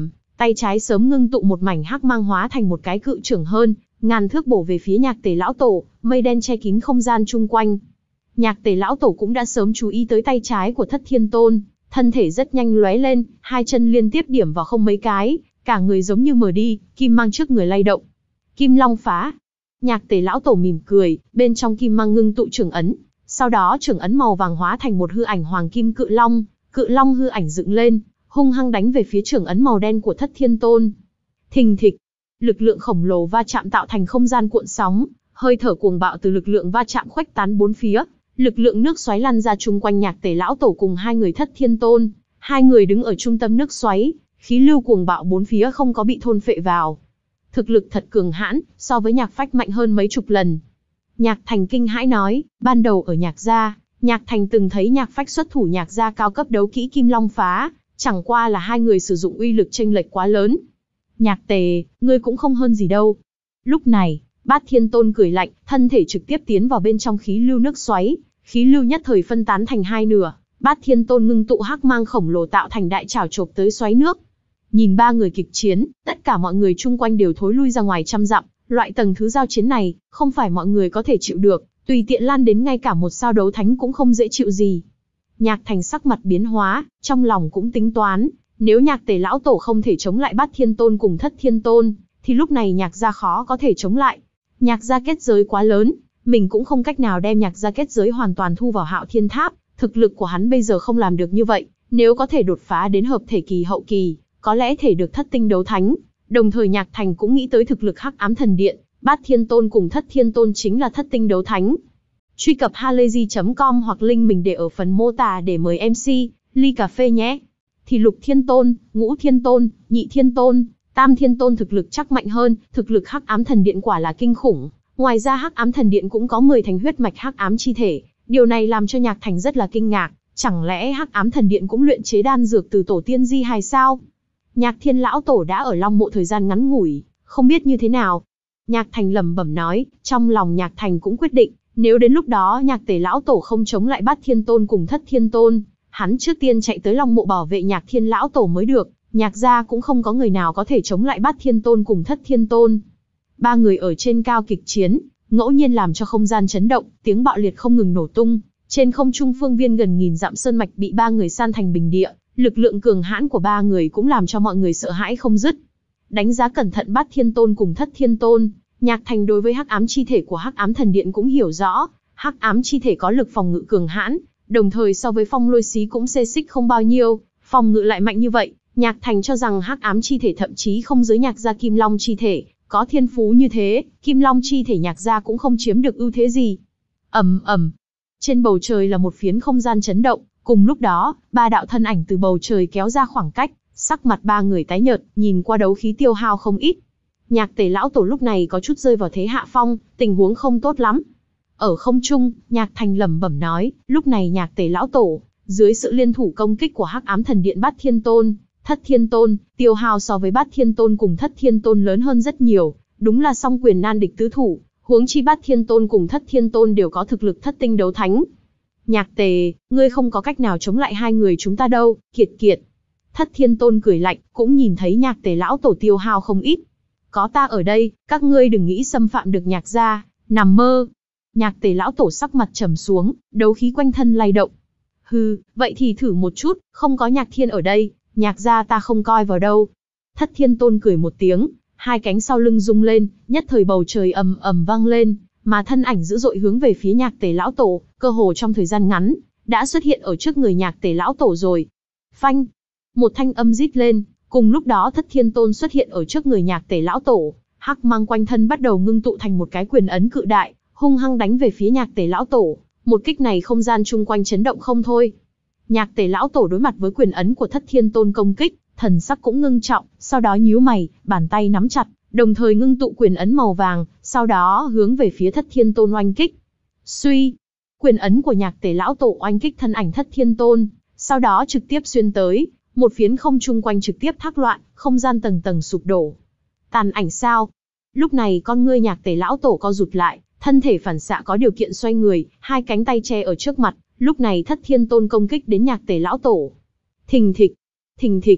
tay trái sớm ngưng tụ một mảnh hắc mang hóa thành một cái cự trưởng hơn, ngàn thước bổ về phía Nhạc Tề lão tổ, mây đen che kín không gian chung quanh. Nhạc Tề lão tổ cũng đã sớm chú ý tới tay trái của Thất Thiên Tôn, thân thể rất nhanh lóe lên, hai chân liên tiếp điểm vào không mấy cái, cả người giống như mờ đi, kim mang trước người lay động. Kim Long phá. Nhạc Tề lão tổ mỉm cười, bên trong kim mang ngưng tụ trưởng ấn, sau đó trưởng ấn màu vàng hóa thành một hư ảnh hoàng kim cự long, cự long hư ảnh dựng lên, hung hăng đánh về phía trưởng ấn màu đen của Thất Thiên Tôn. Thình thịch, lực lượng khổng lồ va chạm tạo thành không gian cuộn sóng, hơi thở cuồng bạo từ lực lượng va chạm khuếch tán bốn phía, lực lượng nước xoáy lăn ra chung quanh Nhạc Tề lão tổ cùng hai người Thất Thiên Tôn, hai người đứng ở trung tâm nước xoáy, khí lưu cuồng bạo bốn phía không có bị thôn phệ vào. Thực lực thật cường hãn, so với Nhạc Phách mạnh hơn mấy chục lần. Nhạc Thành kinh hãi nói, ban đầu ở Nhạc gia, Nhạc Thành từng thấy Nhạc Phách xuất thủ Nhạc gia cao cấp đấu kỹ Kim Long phá, chẳng qua là hai người sử dụng uy lực chênh lệch quá lớn. Nhạc Tề, ngươi cũng không hơn gì đâu. Lúc này, Bát Thiên Tôn cười lạnh, thân thể trực tiếp tiến vào bên trong khí lưu nước xoáy, khí lưu nhất thời phân tán thành hai nửa, Bát Thiên Tôn ngưng tụ hắc mang khổng lồ tạo thành đại trảo chộp tới xoáy nước. Nhìn ba người kịch chiến, tất cả mọi người chung quanh đều thối lui ra ngoài trăm dặm, loại tầng thứ giao chiến này, không phải mọi người có thể chịu được, tùy tiện lan đến ngay cả một sao đấu thánh cũng không dễ chịu gì. Nhạc Thành sắc mặt biến hóa, trong lòng cũng tính toán, nếu Nhạc Tề lão tổ không thể chống lại Bát Thiên Tôn cùng Thất Thiên Tôn, thì lúc này Nhạc gia khó có thể chống lại. Nhạc gia kết giới quá lớn, mình cũng không cách nào đem Nhạc gia kết giới hoàn toàn thu vào Hạo Thiên Tháp, thực lực của hắn bây giờ không làm được như vậy, nếu có thể đột phá đến hợp thể kỳ hậu kỳ, có lẽ thể được thất tinh đấu thánh. Đồng thời Nhạc Thành cũng nghĩ tới thực lực Hắc Ám Thần Điện, Bát Thiên Tôn cùng Thất Thiên Tôn chính là thất tinh đấu thánh. Truy cập halayzi chấm com hoặc link mình để ở phần mô tả để mời em xê, ly cà phê nhé. Thì Lục Thiên Tôn, Ngũ Thiên Tôn, Nhị Thiên Tôn, Tam Thiên Tôn thực lực chắc mạnh hơn, thực lực Hắc Ám Thần Điện quả là kinh khủng. Ngoài ra Hắc Ám Thần Điện cũng có mười thành huyết mạch Hắc Ám chi thể, điều này làm cho Nhạc Thành rất là kinh ngạc, chẳng lẽ Hắc Ám Thần Điện cũng luyện chế đan dược từ tổ tiên di hài sao? Nhạc Thiên lão tổ đã ở Long Mộ thời gian ngắn ngủi, không biết như thế nào. Nhạc Thành lẩm bẩm nói, trong lòng Nhạc Thành cũng quyết định, nếu đến lúc đó Nhạc Tề lão tổ không chống lại Bát Thiên Tôn cùng Thất Thiên Tôn, hắn trước tiên chạy tới Long Mộ bảo vệ Nhạc Thiên lão tổ mới được. Nhạc gia cũng không có người nào có thể chống lại Bát Thiên Tôn cùng Thất Thiên Tôn. Ba người ở trên cao kịch chiến, ngẫu nhiên làm cho không gian chấn động, tiếng bạo liệt không ngừng nổ tung. Trên không trung phương viên gần nghìn dặm sơn mạch bị ba người san thành bình địa, lực lượng cường hãn của ba người cũng làm cho mọi người sợ hãi không dứt. Đánh giá cẩn thận Bát Thiên Tôn cùng Thất Thiên Tôn, Nhạc Thành đối với Hắc Ám chi thể của Hắc Ám Thần Điện cũng hiểu rõ, Hắc Ám chi thể có lực phòng ngự cường hãn, đồng thời so với Phong Lôi Xí cũng xê xích không bao nhiêu, phòng ngự lại mạnh như vậy, Nhạc Thành cho rằng Hắc Ám chi thể thậm chí không dưới Nhạc gia Kim Long chi thể, có thiên phú như thế, Kim Long chi thể Nhạc gia cũng không chiếm được ưu thế gì. Ầm ầm. Trên bầu trời là một phiến không gian chấn động, cùng lúc đó, ba đạo thân ảnh từ bầu trời kéo ra khoảng cách, sắc mặt ba người tái nhợt, nhìn qua đấu khí tiêu hao không ít. Nhạc Tề lão tổ lúc này có chút rơi vào thế hạ phong, tình huống không tốt lắm. Ở không trung, Nhạc Thành lẩm bẩm nói, lúc này Nhạc Tề lão tổ, dưới sự liên thủ công kích của Hắc Ám Thần Điện Bát Thiên Tôn, Thất Thiên Tôn, tiêu hao so với Bát Thiên Tôn cùng Thất Thiên Tôn lớn hơn rất nhiều, đúng là song quyền nan địch tứ thủ, huống chi Bát Thiên Tôn cùng Thất Thiên Tôn đều có thực lực thất tinh đấu thánh. Nhạc Tề, ngươi không có cách nào chống lại hai người chúng ta đâu, kiệt kiệt. Thất Thiên Tôn cười lạnh, cũng nhìn thấy Nhạc Tề lão tổ tiêu hao không ít. Có ta ở đây, các ngươi đừng nghĩ xâm phạm được Nhạc gia, nằm mơ. Nhạc Tề lão tổ sắc mặt trầm xuống, đấu khí quanh thân lay động. Hừ, vậy thì thử một chút, không có Nhạc Thiên ở đây, Nhạc gia ta không coi vào đâu. Thất Thiên Tôn cười một tiếng, hai cánh sau lưng rung lên, nhất thời bầu trời ầm ầm vang lên, mà thân ảnh dữ dội hướng về phía Nhạc Tề lão tổ, cơ hồ trong thời gian ngắn, đã xuất hiện ở trước người Nhạc Tề lão tổ rồi. Phanh! Một thanh âm rít lên, cùng lúc đó Thất Thiên Tôn xuất hiện ở trước người Nhạc Tề lão tổ, hắc mang quanh thân bắt đầu ngưng tụ thành một cái quyền ấn cự đại, hung hăng đánh về phía Nhạc Tề lão tổ. Một kích này không gian chung quanh chấn động không thôi. Nhạc Tề lão tổ đối mặt với quyền ấn của Thất Thiên Tôn công kích, thần sắc cũng ngưng trọng, sau đó nhíu mày, bàn tay nắm chặt, đồng thời ngưng tụ quyền ấn màu vàng, sau đó hướng về phía Thất Thiên Tôn oanh kích. Suy, quyền ấn của Nhạc Tề lão tổ oanh kích thân ảnh Thất Thiên Tôn, sau đó trực tiếp xuyên tới, một phiến không chung quanh trực tiếp thác loạn, không gian tầng tầng sụp đổ. Tàn ảnh sao? Lúc này con ngươi Nhạc Tề lão tổ co rụt lại, thân thể phản xạ có điều kiện xoay người, hai cánh tay che ở trước mặt, lúc này Thất Thiên Tôn công kích đến Nhạc Tề lão tổ. Thình thịch, thình thịch.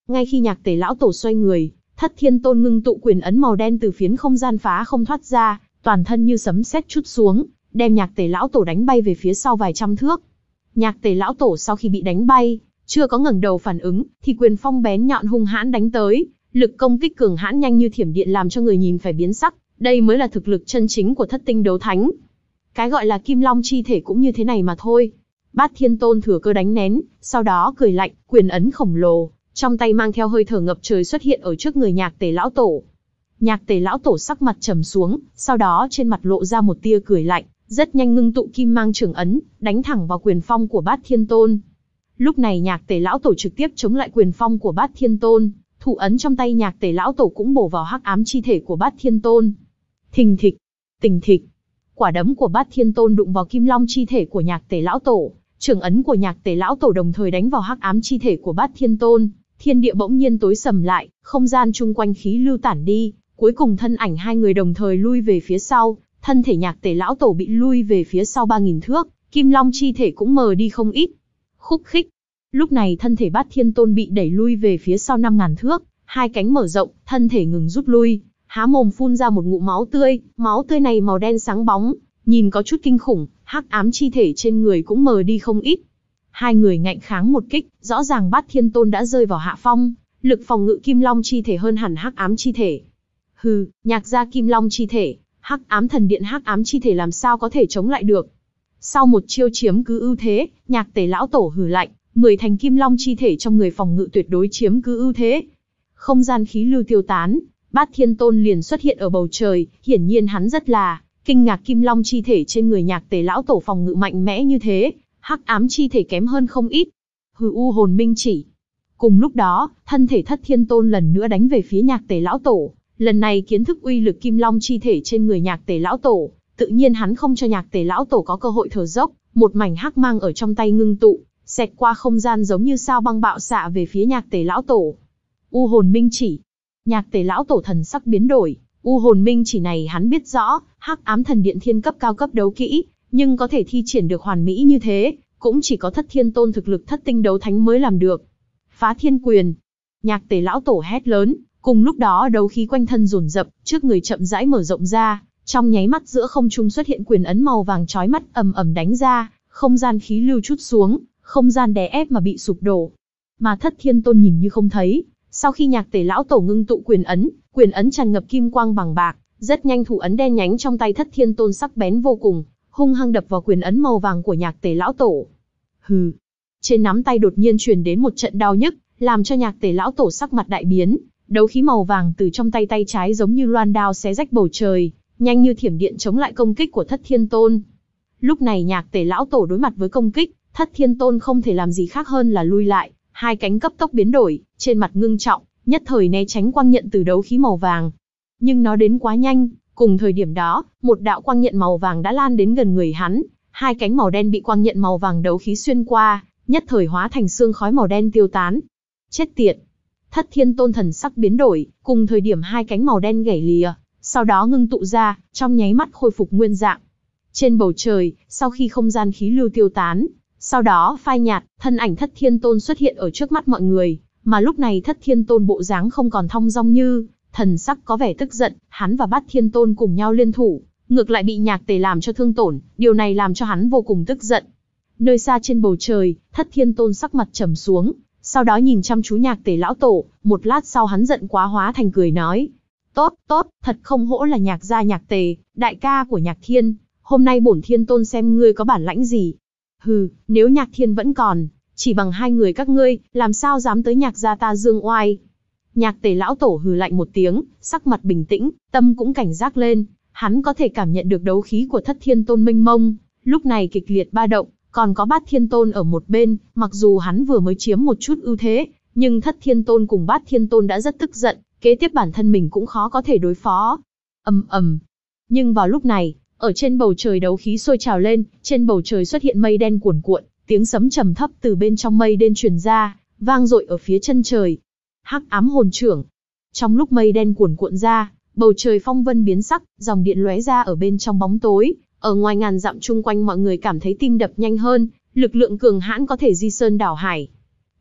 Ngay khi Nhạc Tề lão tổ xoay người, Thất Thiên Tôn ngưng tụ quyền ấn màu đen từ phiến không gian phá không thoát ra, toàn thân như sấm sét trút xuống, đem Nhạc Tề lão tổ đánh bay về phía sau vài trăm thước. Nhạc Tề lão tổ sau khi bị đánh bay, chưa có ngẩng đầu phản ứng, thì quyền phong bén nhọn hung hãn đánh tới, lực công kích cường hãn nhanh như thiểm điện làm cho người nhìn phải biến sắc, đây mới là thực lực chân chính của Thất Tinh đấu thánh. Cái gọi là Kim Long chi thể cũng như thế này mà thôi. Bát Thiên Tôn thừa cơ đánh nén, sau đó cười lạnh, quyền ấn khổng lồ, trong tay mang theo hơi thở ngập trời xuất hiện ở trước người Nhạc Tề lão tổ. Nhạc Tề lão tổ sắc mặt trầm xuống, sau đó trên mặt lộ ra một tia cười lạnh, rất nhanh ngưng tụ kim mang trường ấn, đánh thẳng vào quyền phong của Bát Thiên Tôn. Lúc này Nhạc Tề lão tổ trực tiếp chống lại quyền phong của Bát Thiên Tôn, thủ ấn trong tay Nhạc Tề lão tổ cũng bổ vào hắc ám chi thể của Bát Thiên Tôn. Thình thịch, tình thịch, quả đấm của Bát Thiên Tôn đụng vào Kim Long chi thể của Nhạc Tề lão tổ, trường ấn của Nhạc Tề lão tổ đồng thời đánh vào hắc ám chi thể của Bát Thiên Tôn, thiên địa bỗng nhiên tối sầm lại, không gian chung quanh khí lưu tản đi, cuối cùng thân ảnh hai người đồng thời lui về phía sau, thân thể Nhạc Tề lão tổ bị lui về phía sau ba nghìn thước, Kim Long chi thể cũng mờ đi không ít. Khúc khích. Lúc này thân thể Bát Thiên Tôn bị đẩy lui về phía sau năm ngàn thước, hai cánh mở rộng, thân thể ngừng rút lui, há mồm phun ra một ngụm máu tươi, máu tươi này màu đen sáng bóng, nhìn có chút kinh khủng, hắc ám chi thể trên người cũng mờ đi không ít. Hai người ngạnh kháng một kích, rõ ràng Bát Thiên Tôn đã rơi vào hạ phong, lực phòng ngự Kim Long chi thể hơn hẳn hắc ám chi thể. Hừ, Nhạc gia Kim Long chi thể, hắc ám thần điện hắc ám chi thể làm sao có thể chống lại được. Sau một chiêu chiếm cứ ưu thế, Nhạc Tề lão tổ hừ lạnh, mười thành Kim Long chi thể trong người phòng ngự tuyệt đối chiếm cứ ưu thế. Không gian khí lưu tiêu tán, Bát Thiên Tôn liền xuất hiện ở bầu trời, hiển nhiên hắn rất là kinh ngạc Kim Long chi thể trên người Nhạc Tề lão tổ phòng ngự mạnh mẽ như thế, hắc ám chi thể kém hơn không ít. Hừ, u hồn minh chỉ. Cùng lúc đó, thân thể Thất Thiên Tôn lần nữa đánh về phía Nhạc Tề lão tổ, lần này kiến thức uy lực Kim Long chi thể trên người Nhạc Tề lão tổ, tự nhiên hắn không cho Nhạc Tề lão tổ có cơ hội thở dốc, một mảnh hắc mang ở trong tay ngưng tụ, xẹt qua không gian giống như sao băng bạo xạ về phía Nhạc Tề lão tổ. U hồn minh chỉ. Nhạc Tề lão tổ thần sắc biến đổi, u hồn minh chỉ này hắn biết rõ, hắc ám thần điện thiên cấp cao cấp đấu kỹ, nhưng có thể thi triển được hoàn mỹ như thế, cũng chỉ có Thất Thiên Tôn thực lực thất tinh đấu thánh mới làm được. Phá thiên quyền. Nhạc Tề lão tổ hét lớn, cùng lúc đó đấu khí quanh thân dồn dập, trước người chậm rãi mở rộng ra, trong nháy mắt giữa không trung xuất hiện quyền ấn màu vàng chói mắt ầm ầm đánh ra, không gian khí lưu trút xuống, không gian đè ép mà bị sụp đổ. Mà Thất Thiên Tôn nhìn như không thấy, sau khi Nhạc Tề lão tổ ngưng tụ quyền ấn, quyền ấn tràn ngập kim quang bằng bạc, rất nhanh thủ ấn đen nhánh trong tay Thất Thiên Tôn sắc bén vô cùng, hung hăng đập vào quyền ấn màu vàng của Nhạc Tề lão tổ. Hừ. Trên nắm tay đột nhiên truyền đến một trận đau nhức, làm cho Nhạc Tề lão tổ sắc mặt đại biến, đấu khí màu vàng từ trong tay tay trái giống như loan đao xé rách bầu trời, nhanh như thiểm điện chống lại công kích của Thất Thiên Tôn. Lúc này Nhạc Tề lão tổ đối mặt với công kích, Thất Thiên Tôn không thể làm gì khác hơn là lui lại, hai cánh cấp tốc biến đổi, trên mặt ngưng trọng, nhất thời né tránh quang nhận từ đấu khí màu vàng. Nhưng nó đến quá nhanh, cùng thời điểm đó, một đạo quang nhận màu vàng đã lan đến gần người hắn, hai cánh màu đen bị quang nhận màu vàng đấu khí xuyên qua, nhất thời hóa thành sương khói màu đen tiêu tán. Chết tiệt! Thất Thiên Tôn thần sắc biến đổi, cùng thời điểm hai cánh màu đen gãy lìa, sau đó ngưng tụ ra, trong nháy mắt khôi phục nguyên dạng. Trên bầu trời, sau khi không gian khí lưu tiêu tán, sau đó phai nhạt, thân ảnh Thất Thiên Tôn xuất hiện ở trước mắt mọi người, mà lúc này Thất Thiên Tôn bộ dáng không còn thong dong như, thần sắc có vẻ tức giận, hắn và Bát Thiên Tôn cùng nhau liên thủ, ngược lại bị Nhạc Tề làm cho thương tổn, điều này làm cho hắn vô cùng tức giận. Nơi xa trên bầu trời, Thất Thiên Tôn sắc mặt trầm xuống, sau đó nhìn chăm chú Nhạc Tề lão tổ, một lát sau hắn giận quá hóa thành cười nói: "Tốt, tốt, thật không hổ là Nhạc gia Nhạc Tề, đại ca của Nhạc Thiên, hôm nay bổn Thiên Tôn xem ngươi có bản lãnh gì. Hừ, nếu Nhạc Thiên vẫn còn, chỉ bằng hai người các ngươi, làm sao dám tới Nhạc gia ta dương oai." Nhạc Tề lão tổ hừ lạnh một tiếng, sắc mặt bình tĩnh, tâm cũng cảnh giác lên, hắn có thể cảm nhận được đấu khí của Thất Thiên Tôn mênh mông, lúc này kịch liệt ba động, còn có Bát Thiên Tôn ở một bên, mặc dù hắn vừa mới chiếm một chút ưu thế, nhưng Thất Thiên Tôn cùng Bát Thiên Tôn đã rất tức giận, kế tiếp bản thân mình cũng khó có thể đối phó. Ầm ầm. Nhưng vào lúc này, ở trên bầu trời đấu khí sôi trào lên, trên bầu trời xuất hiện mây đen cuồn cuộn, tiếng sấm trầm thấp từ bên trong mây đen truyền ra, vang dội ở phía chân trời. Hắc ám hồn trưởng. Trong lúc mây đen cuồn cuộn ra, bầu trời phong vân biến sắc, dòng điện lóe ra ở bên trong bóng tối, ở ngoài ngàn dặm chung quanh mọi người cảm thấy tim đập nhanh hơn, lực lượng cường hãn có thể di sơn đảo hải.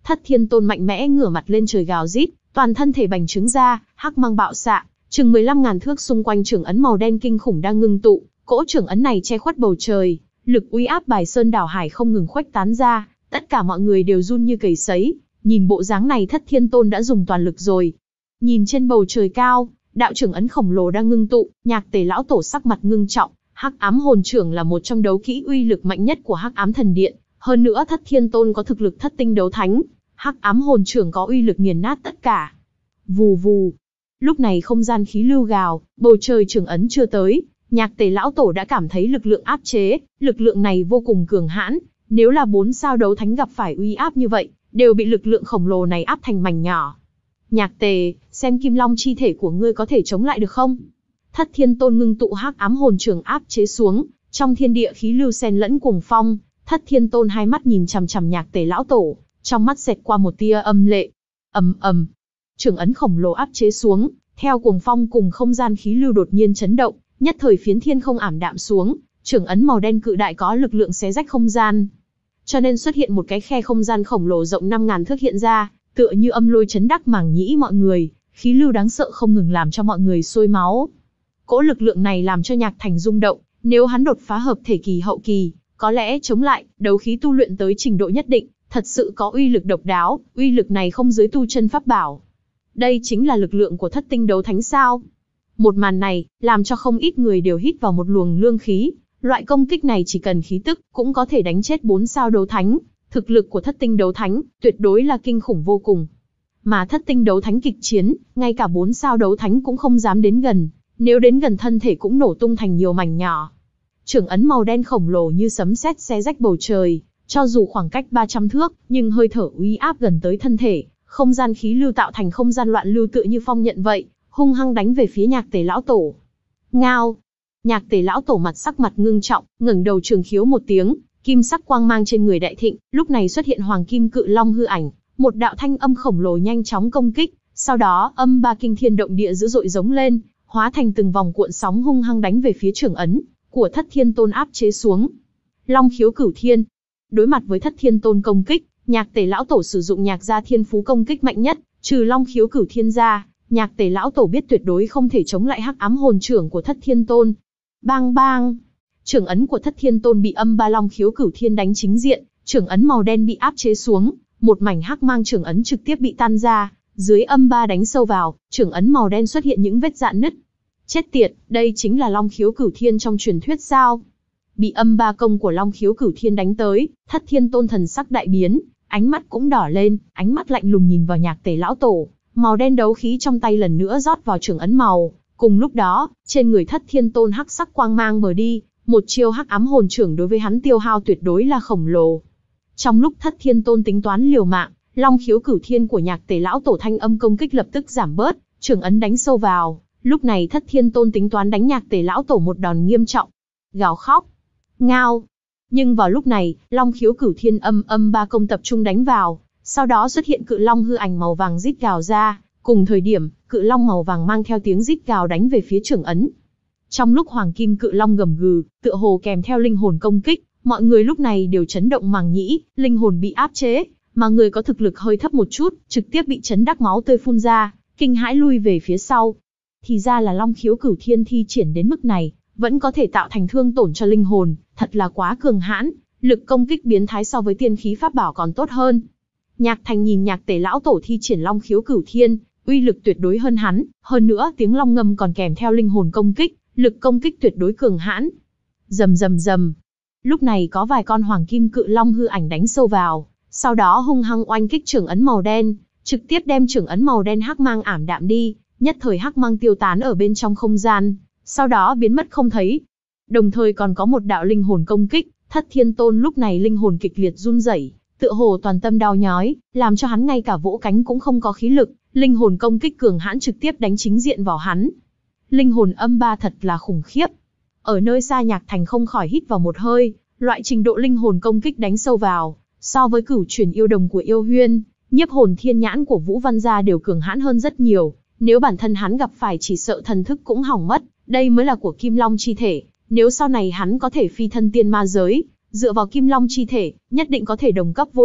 Thất Thiên Tôn mạnh mẽ ngửa mặt lên trời gào rít, toàn thân thể bành trướng ra, hắc mang bạo xạ, chừng mười lăm ngàn thước xung quanh trưởng ấn màu đen kinh khủng đang ngưng tụ, cỗ trưởng ấn này che khuất bầu trời, lực uy áp bài sơn đảo hải không ngừng khuếch tán ra, tất cả mọi người đều run như cầy sấy, nhìn bộ dáng này Thất Thiên Tôn đã dùng toàn lực rồi. Nhìn trên bầu trời cao, đạo trưởng ấn khổng lồ đang ngưng tụ, Nhạc Tề lão tổ sắc mặt ngưng trọng, Hắc Ám Hồn Trưởng là một trong đấu kỹ uy lực mạnh nhất của Hắc Ám Thần Điện, hơn nữa Thất Thiên Tôn có thực lực thất tinh đấu thánh, Hắc Ám Hồn Trưởng có uy lực nghiền nát tất cả. Vù vù. Lúc này không gian khí lưu gào, bầu trời trưởng ấn chưa tới, Nhạc Tề lão tổ đã cảm thấy lực lượng áp chế, lực lượng này vô cùng cường hãn, nếu là bốn sao đấu thánh gặp phải uy áp như vậy, đều bị lực lượng khổng lồ này áp thành mảnh nhỏ. Nhạc Tề, xem Kim Long chi thể của ngươi có thể chống lại được không? Thất Thiên Tôn ngưng tụ Hắc Ám Hồn Trưởng áp chế xuống, trong thiên địa khí lưu xen lẫn cuồng phong, Thất Thiên Tôn hai mắt nhìn chằm chằm Nhạc Tề lão tổ, trong mắt xẹt qua một tia âm lệ. Ầm ầm, trưởng ấn khổng lồ áp chế xuống, theo cuồng phong cùng không gian khí lưu đột nhiên chấn động, nhất thời phiến thiên không ảm đạm xuống, trưởng ấn màu đen cự đại có lực lượng xé rách không gian, cho nên xuất hiện một cái khe không gian khổng lồ rộng năm ngàn thước hiện ra, tựa như âm lôi chấn đắc màng nhĩ mọi người, khí lưu đáng sợ không ngừng làm cho mọi người sôi máu. Cỗ lực lượng này làm cho Nhạc Thành rung động, nếu hắn đột phá hợp thể kỳ hậu kỳ, có lẽ chống lại, đấu khí tu luyện tới trình độ nhất định, thật sự có uy lực độc đáo, uy lực này không dưới tu chân pháp bảo. Đây chính là lực lượng của thất tinh đấu thánh sao? Một màn này, làm cho không ít người đều hít vào một luồng lương khí, loại công kích này chỉ cần khí tức, cũng có thể đánh chết bốn sao đấu thánh, thực lực của thất tinh đấu thánh, tuyệt đối là kinh khủng vô cùng. Mà thất tinh đấu thánh kịch chiến, ngay cả bốn sao đấu thánh cũng không dám đến gần, nếu đến gần thân thể cũng nổ tung thành nhiều mảnh nhỏ. Trưởng ấn màu đen khổng lồ như sấm sét xé rách bầu trời, cho dù khoảng cách ba trăm thước, nhưng hơi thở uy áp gần tới thân thể, không gian khí lưu tạo thành không gian loạn lưu tựa như phong nhận vậy, hung hăng đánh về phía Nhạc Tề lão tổ. Ngao! Nhạc Tề lão tổ mặt sắc mặt ngưng trọng, ngẩng đầu trường khiếu một tiếng, kim sắc quang mang trên người đại thịnh, lúc này xuất hiện hoàng kim cự long hư ảnh, một đạo thanh âm khổng lồ nhanh chóng công kích, sau đó âm ba kinh thiên động địa dữ dội giống lên, hóa thành từng vòng cuộn sóng hung hăng đánh về phía trưởng ấn của Thất Thiên Tôn áp chế xuống. Long khiếu cửu thiên. Đối mặt với Thất Thiên Tôn công kích, Nhạc Tề lão tổ sử dụng Nhạc gia thiên phú công kích mạnh nhất, trừ Long khiếu cửu thiên ra, Nhạc Tề lão tổ biết tuyệt đối không thể chống lại Hắc Ám Hồn Trưởng của Thất Thiên Tôn. Bang bang, trưởng ấn của Thất Thiên Tôn bị âm ba Long khiếu cửu thiên đánh chính diện, trưởng ấn màu đen bị áp chế xuống, một mảnh hắc mang trưởng ấn trực tiếp bị tan ra, dưới âm ba đánh sâu vào, trưởng ấn màu đen xuất hiện những vết rạn nứt. Chết tiệt, đây chính là Long khiếu cửu thiên trong truyền thuyết sao? Bị âm ba công của Long khiếu cửu thiên đánh tới, Thất Thiên Tôn thần sắc đại biến, ánh mắt cũng đỏ lên, ánh mắt lạnh lùng nhìn vào Nhạc Tề lão tổ, màu đen đấu khí trong tay lần nữa rót vào trưởng ấn màu. Cùng lúc đó, trên người Thất Thiên Tôn hắc sắc quang mang mờ đi, một chiêu Hắc Ám Hồn Trưởng đối với hắn tiêu hao tuyệt đối là khổng lồ. Trong lúc Thất Thiên Tôn tính toán liều mạng, Long khiếu cửu thiên của Nhạc Tề lão tổ thanh âm công kích lập tức giảm bớt, trưởng ấn đánh sâu vào. Lúc này Thất Thiên Tôn tính toán đánh Nhạc Tề lão tổ một đòn nghiêm trọng. Gào khóc, ngao. Nhưng vào lúc này, Long khiếu cửu thiên âm âm ba công tập trung đánh vào, sau đó xuất hiện cự long hư ảnh màu vàng rít gào ra. Cùng thời điểm, cự long màu vàng mang theo tiếng rít gào đánh về phía trưởng ấn. Trong lúc hoàng kim cự long gầm gừ, tựa hồ kèm theo linh hồn công kích, mọi người lúc này đều chấn động màng nhĩ, linh hồn bị áp chế, mà người có thực lực hơi thấp một chút, trực tiếp bị chấn đắc máu tươi phun ra, kinh hãi lui về phía sau. Thì ra là Long khiếu cửu thiên thi triển đến mức này, vẫn có thể tạo thành thương tổn cho linh hồn, thật là quá cường hãn, lực công kích biến thái so với tiên khí pháp bảo còn tốt hơn. Nhạc Thành nhìn Nhạc Tề lão tổ thi triển Long khiếu cửu thiên, uy lực tuyệt đối hơn hắn, hơn nữa tiếng long ngâm còn kèm theo linh hồn công kích, lực công kích tuyệt đối cường hãn. Rầm rầm rầm. Lúc này có vài con hoàng kim cự long hư ảnh đánh sâu vào, sau đó hung hăng oanh kích trưởng ấn màu đen, trực tiếp đem trưởng ấn màu đen hắc mang ảm đạm đi, nhất thời hắc mang tiêu tán ở bên trong không gian, sau đó biến mất không thấy. Đồng thời còn có một đạo linh hồn công kích, Thất Thiên Tôn lúc này linh hồn kịch liệt run rẩy, tựa hồ toàn tâm đau nhói, làm cho hắn ngay cả vỗ cánh cũng không có khí lực. Linh hồn công kích cường hãn trực tiếp đánh chính diện vào hắn. Linh hồn âm ba thật là khủng khiếp. Ở nơi xa Nhạc Thành không khỏi hít vào một hơi, loại trình độ linh hồn công kích đánh sâu vào, so với cửu chuyển yêu đồng của Yêu Huyên, nhiếp hồn thiên nhãn của Vũ Văn gia đều cường hãn hơn rất nhiều. Nếu bản thân hắn gặp phải chỉ sợ thần thức cũng hỏng mất, đây mới là của Kim Long chi thể. Nếu sau này hắn có thể phi thân tiên ma giới, dựa vào Kim Long chi thể, nhất định có thể đồng cấp vô địch.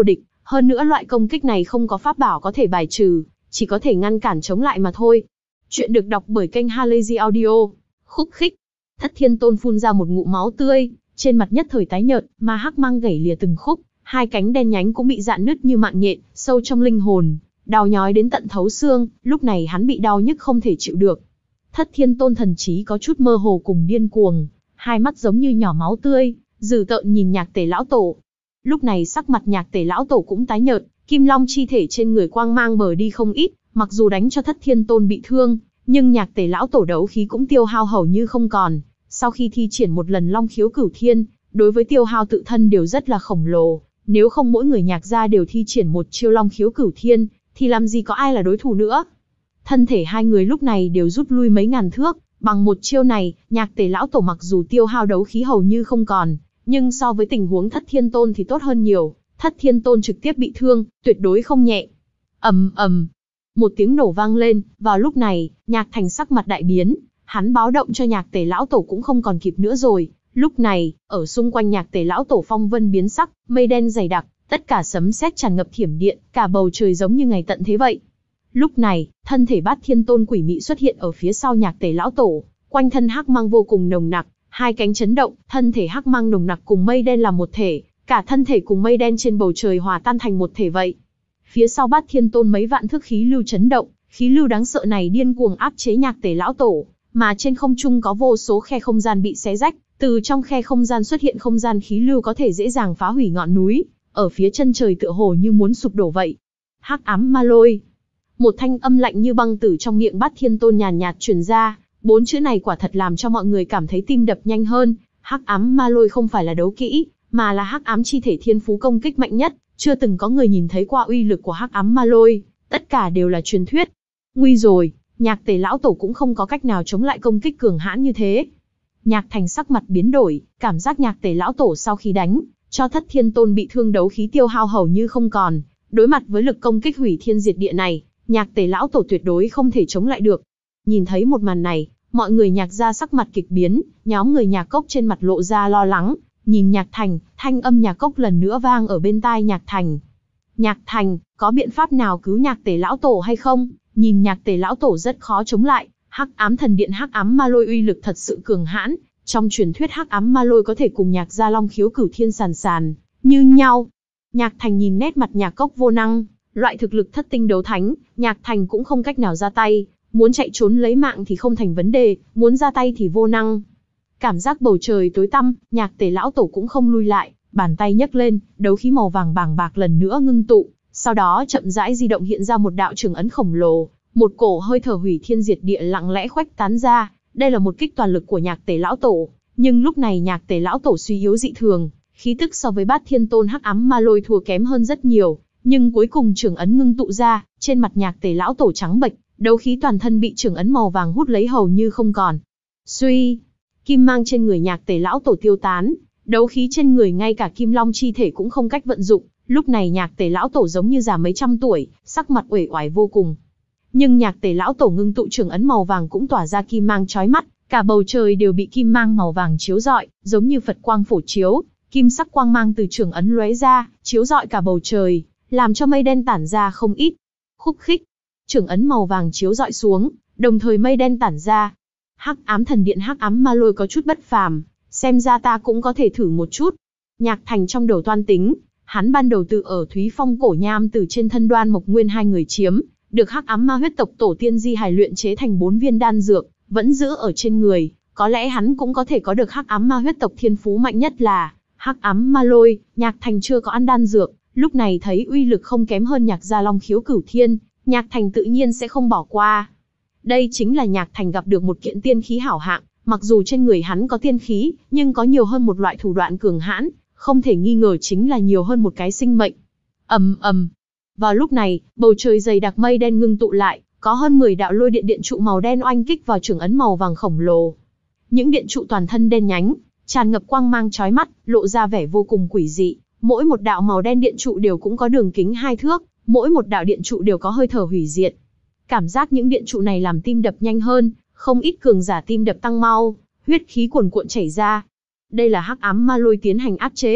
Hơn nữa loại công kích này không có pháp bảo có thể bài trừ, chỉ có thể ngăn cản chống lại mà thôi. Chuyện được đọc bởi kênh Halazy Audio. Khúc khích. Thất Thiên Tôn phun ra một ngụm máu tươi, trên mặt nhất thời tái nhợt, mà hắc mang gãy lìa từng khúc, hai cánh đen nhánh cũng bị rạn nứt như mạng nhện, sâu trong linh hồn, đau nhói đến tận thấu xương, lúc này hắn bị đau nhức không thể chịu được. Thất Thiên Tôn thần trí có chút mơ hồ cùng điên cuồng, hai mắt giống như nhỏ máu tươi, dữ tợn nhìn Nhạc Tề lão tổ. Lúc này sắc mặt Nhạc Tề lão tổ cũng tái nhợt, kim long chi thể trên người quang mang mờ đi không ít, mặc dù đánh cho Thất Thiên Tôn bị thương, nhưng Nhạc Tề lão tổ đấu khí cũng tiêu hao hầu như không còn. Sau khi thi triển một lần Long Khiếu Cửu Thiên, đối với tiêu hao tự thân đều rất là khổng lồ, nếu không mỗi người Nhạc gia đều thi triển một chiêu Long Khiếu Cửu Thiên, thì làm gì có ai là đối thủ nữa. Thân thể hai người lúc này đều rút lui mấy ngàn thước, bằng một chiêu này, Nhạc Tề lão tổ mặc dù tiêu hao đấu khí hầu như không còn, nhưng so với tình huống Thất Thiên Tôn thì tốt hơn nhiều. Thất Thiên Tôn trực tiếp bị thương, tuyệt đối không nhẹ. Ầm ầm, một tiếng nổ vang lên, vào lúc này, Nhạc Thành sắc mặt đại biến, hắn báo động cho Nhạc Tề lão tổ cũng không còn kịp nữa rồi. Lúc này, ở xung quanh Nhạc Tề lão tổ phong vân biến sắc, mây đen dày đặc, tất cả sấm sét tràn ngập thiểm điện, cả bầu trời giống như ngày tận thế vậy. Lúc này, thân thể Bát Thiên Tôn quỷ mị xuất hiện ở phía sau Nhạc Tề lão tổ, quanh thân hắc mang vô cùng nồng nặc, hai cánh chấn động, thân thể hắc mang nồng nặc cùng mây đen là một thể, cả thân thể cùng mây đen trên bầu trời hòa tan thành một thể vậy. Phía sau Bát Thiên Tôn mấy vạn thước khí lưu chấn động, khí lưu đáng sợ này điên cuồng áp chế Nhạc Tề lão tổ, mà trên không trung có vô số khe không gian bị xé rách, từ trong khe không gian xuất hiện không gian khí lưu có thể dễ dàng phá hủy ngọn núi, ở phía chân trời tựa hồ như muốn sụp đổ vậy. Hắc ám ma lôi. Một thanh âm lạnh như băng từ trong miệng Bát Thiên Tôn nhàn nhạt truyền ra, bốn chữ này quả thật làm cho mọi người cảm thấy tim đập nhanh hơn. Hắc ám ma lôi không phải là đấu kỹ, mà là hắc ám chi thể thiên phú công kích mạnh nhất, chưa từng có người nhìn thấy qua uy lực của hắc ám ma lôi, tất cả đều là truyền thuyết. Nguy rồi, Nhạc Tề lão tổ cũng không có cách nào chống lại công kích cường hãn như thế. Nhạc Thành sắc mặt biến đổi, cảm giác Nhạc Tề lão tổ sau khi đánh cho Thất Thiên Tôn bị thương đấu khí tiêu hao hầu như không còn, đối mặt với lực công kích hủy thiên diệt địa này, Nhạc Tề lão tổ tuyệt đối không thể chống lại được. Nhìn thấy một màn này, mọi người Nhạc gia sắc mặt kịch biến, nhóm người Nhạc Cốc trên mặt lộ ra lo lắng, nhìn Nhạc Thành, thanh âm Nhạc Cốc lần nữa vang ở bên tai Nhạc Thành. Nhạc Thành, có biện pháp nào cứu Nhạc Tề lão tổ hay không? Nhìn Nhạc Tề lão tổ rất khó chống lại, Hắc Ám Thần Điện Hắc Ám Ma Lôi uy lực thật sự cường hãn, trong truyền thuyết Hắc Ám Ma Lôi có thể cùng Nhạc gia Long Khiếu Cửu Thiên sàn sàn như nhau. Nhạc Thành nhìn nét mặt Nhạc Cốc vô năng, loại thực lực thất tinh đấu thánh, Nhạc Thành cũng không cách nào ra tay, muốn chạy trốn lấy mạng thì không thành vấn đề, muốn ra tay thì vô năng. Cảm giác bầu trời tối tăm, Nhạc Tề lão tổ cũng không lui lại, bàn tay nhấc lên, đấu khí màu vàng bàng bạc lần nữa ngưng tụ, sau đó chậm rãi di động hiện ra một đạo trường ấn khổng lồ, một cổ hơi thở hủy thiên diệt địa lặng lẽ khuếch tán ra. Đây là một kích toàn lực của Nhạc Tề lão tổ, nhưng lúc này Nhạc Tề lão tổ suy yếu dị thường, khí tức so với Bát Thiên Tôn Hắc Ám Ma Lôi thua kém hơn rất nhiều, nhưng cuối cùng trường ấn ngưng tụ ra, trên mặt Nhạc Tề lão tổ trắng bệch, đấu khí toàn thân bị trường ấn màu vàng hút lấy hầu như không còn. Suy, kim mang trên người Nhạc Tề lão tổ tiêu tán, đấu khí trên người ngay cả kim long chi thể cũng không cách vận dụng. Lúc này Nhạc Tề lão tổ giống như già mấy trăm tuổi, sắc mặt uể oải vô cùng. Nhưng Nhạc Tề lão tổ ngưng tụ trường ấn màu vàng cũng tỏa ra kim mang chói mắt, cả bầu trời đều bị kim mang màu vàng chiếu rọi, giống như Phật quang phổ chiếu, kim sắc quang mang từ trường ấn lóe ra, chiếu rọi cả bầu trời, làm cho mây đen tản ra không ít. Khúc khích, trường ấn màu vàng chiếu rọi xuống, đồng thời mây đen tản ra. Hắc Ám Thần Điện Hắc Ám Ma Lôi có chút bất phàm, xem ra ta cũng có thể thử một chút. Nhạc Thành trong đầu toan tính, hắn ban đầu tự ở Thúy Phong cổ nham từ trên thân Đoan Mộc Nguyên hai người chiếm được Hắc Ám Ma huyết tộc tổ tiên di hài luyện chế thành bốn viên đan dược, vẫn giữ ở trên người, có lẽ hắn cũng có thể có được Hắc Ám Ma huyết tộc thiên phú mạnh nhất là Hắc Ám Ma Lôi. Nhạc Thành chưa có ăn đan dược, lúc này thấy uy lực không kém hơn Nhạc gia Long Khiếu Cửu Thiên, Nhạc Thành tự nhiên sẽ không bỏ qua. Đây chính là Nhạc Thành gặp được một kiện tiên khí hảo hạng, mặc dù trên người hắn có tiên khí, nhưng có nhiều hơn một loại thủ đoạn cường hãn, không thể nghi ngờ chính là nhiều hơn một cái sinh mệnh. Ầm ầm. Vào lúc này, bầu trời dày đặc mây đen ngưng tụ lại, có hơn mười đạo lôi điện điện trụ màu đen oanh kích vào trường ấn màu vàng khổng lồ. Những điện trụ toàn thân đen nhánh, tràn ngập quang mang chói mắt, lộ ra vẻ vô cùng quỷ dị. Mỗi một đạo màu đen điện trụ đều cũng có đường kính hai thước, mỗi một đạo điện trụ đều có hơi thở hủy diệt. Cảm giác những điện trụ này làm tim đập nhanh hơn, không ít cường giả tim đập tăng mau, huyết khí cuồn cuộn chảy ra. Đây là Hắc Ám Ma Lôi tiến hành áp chế,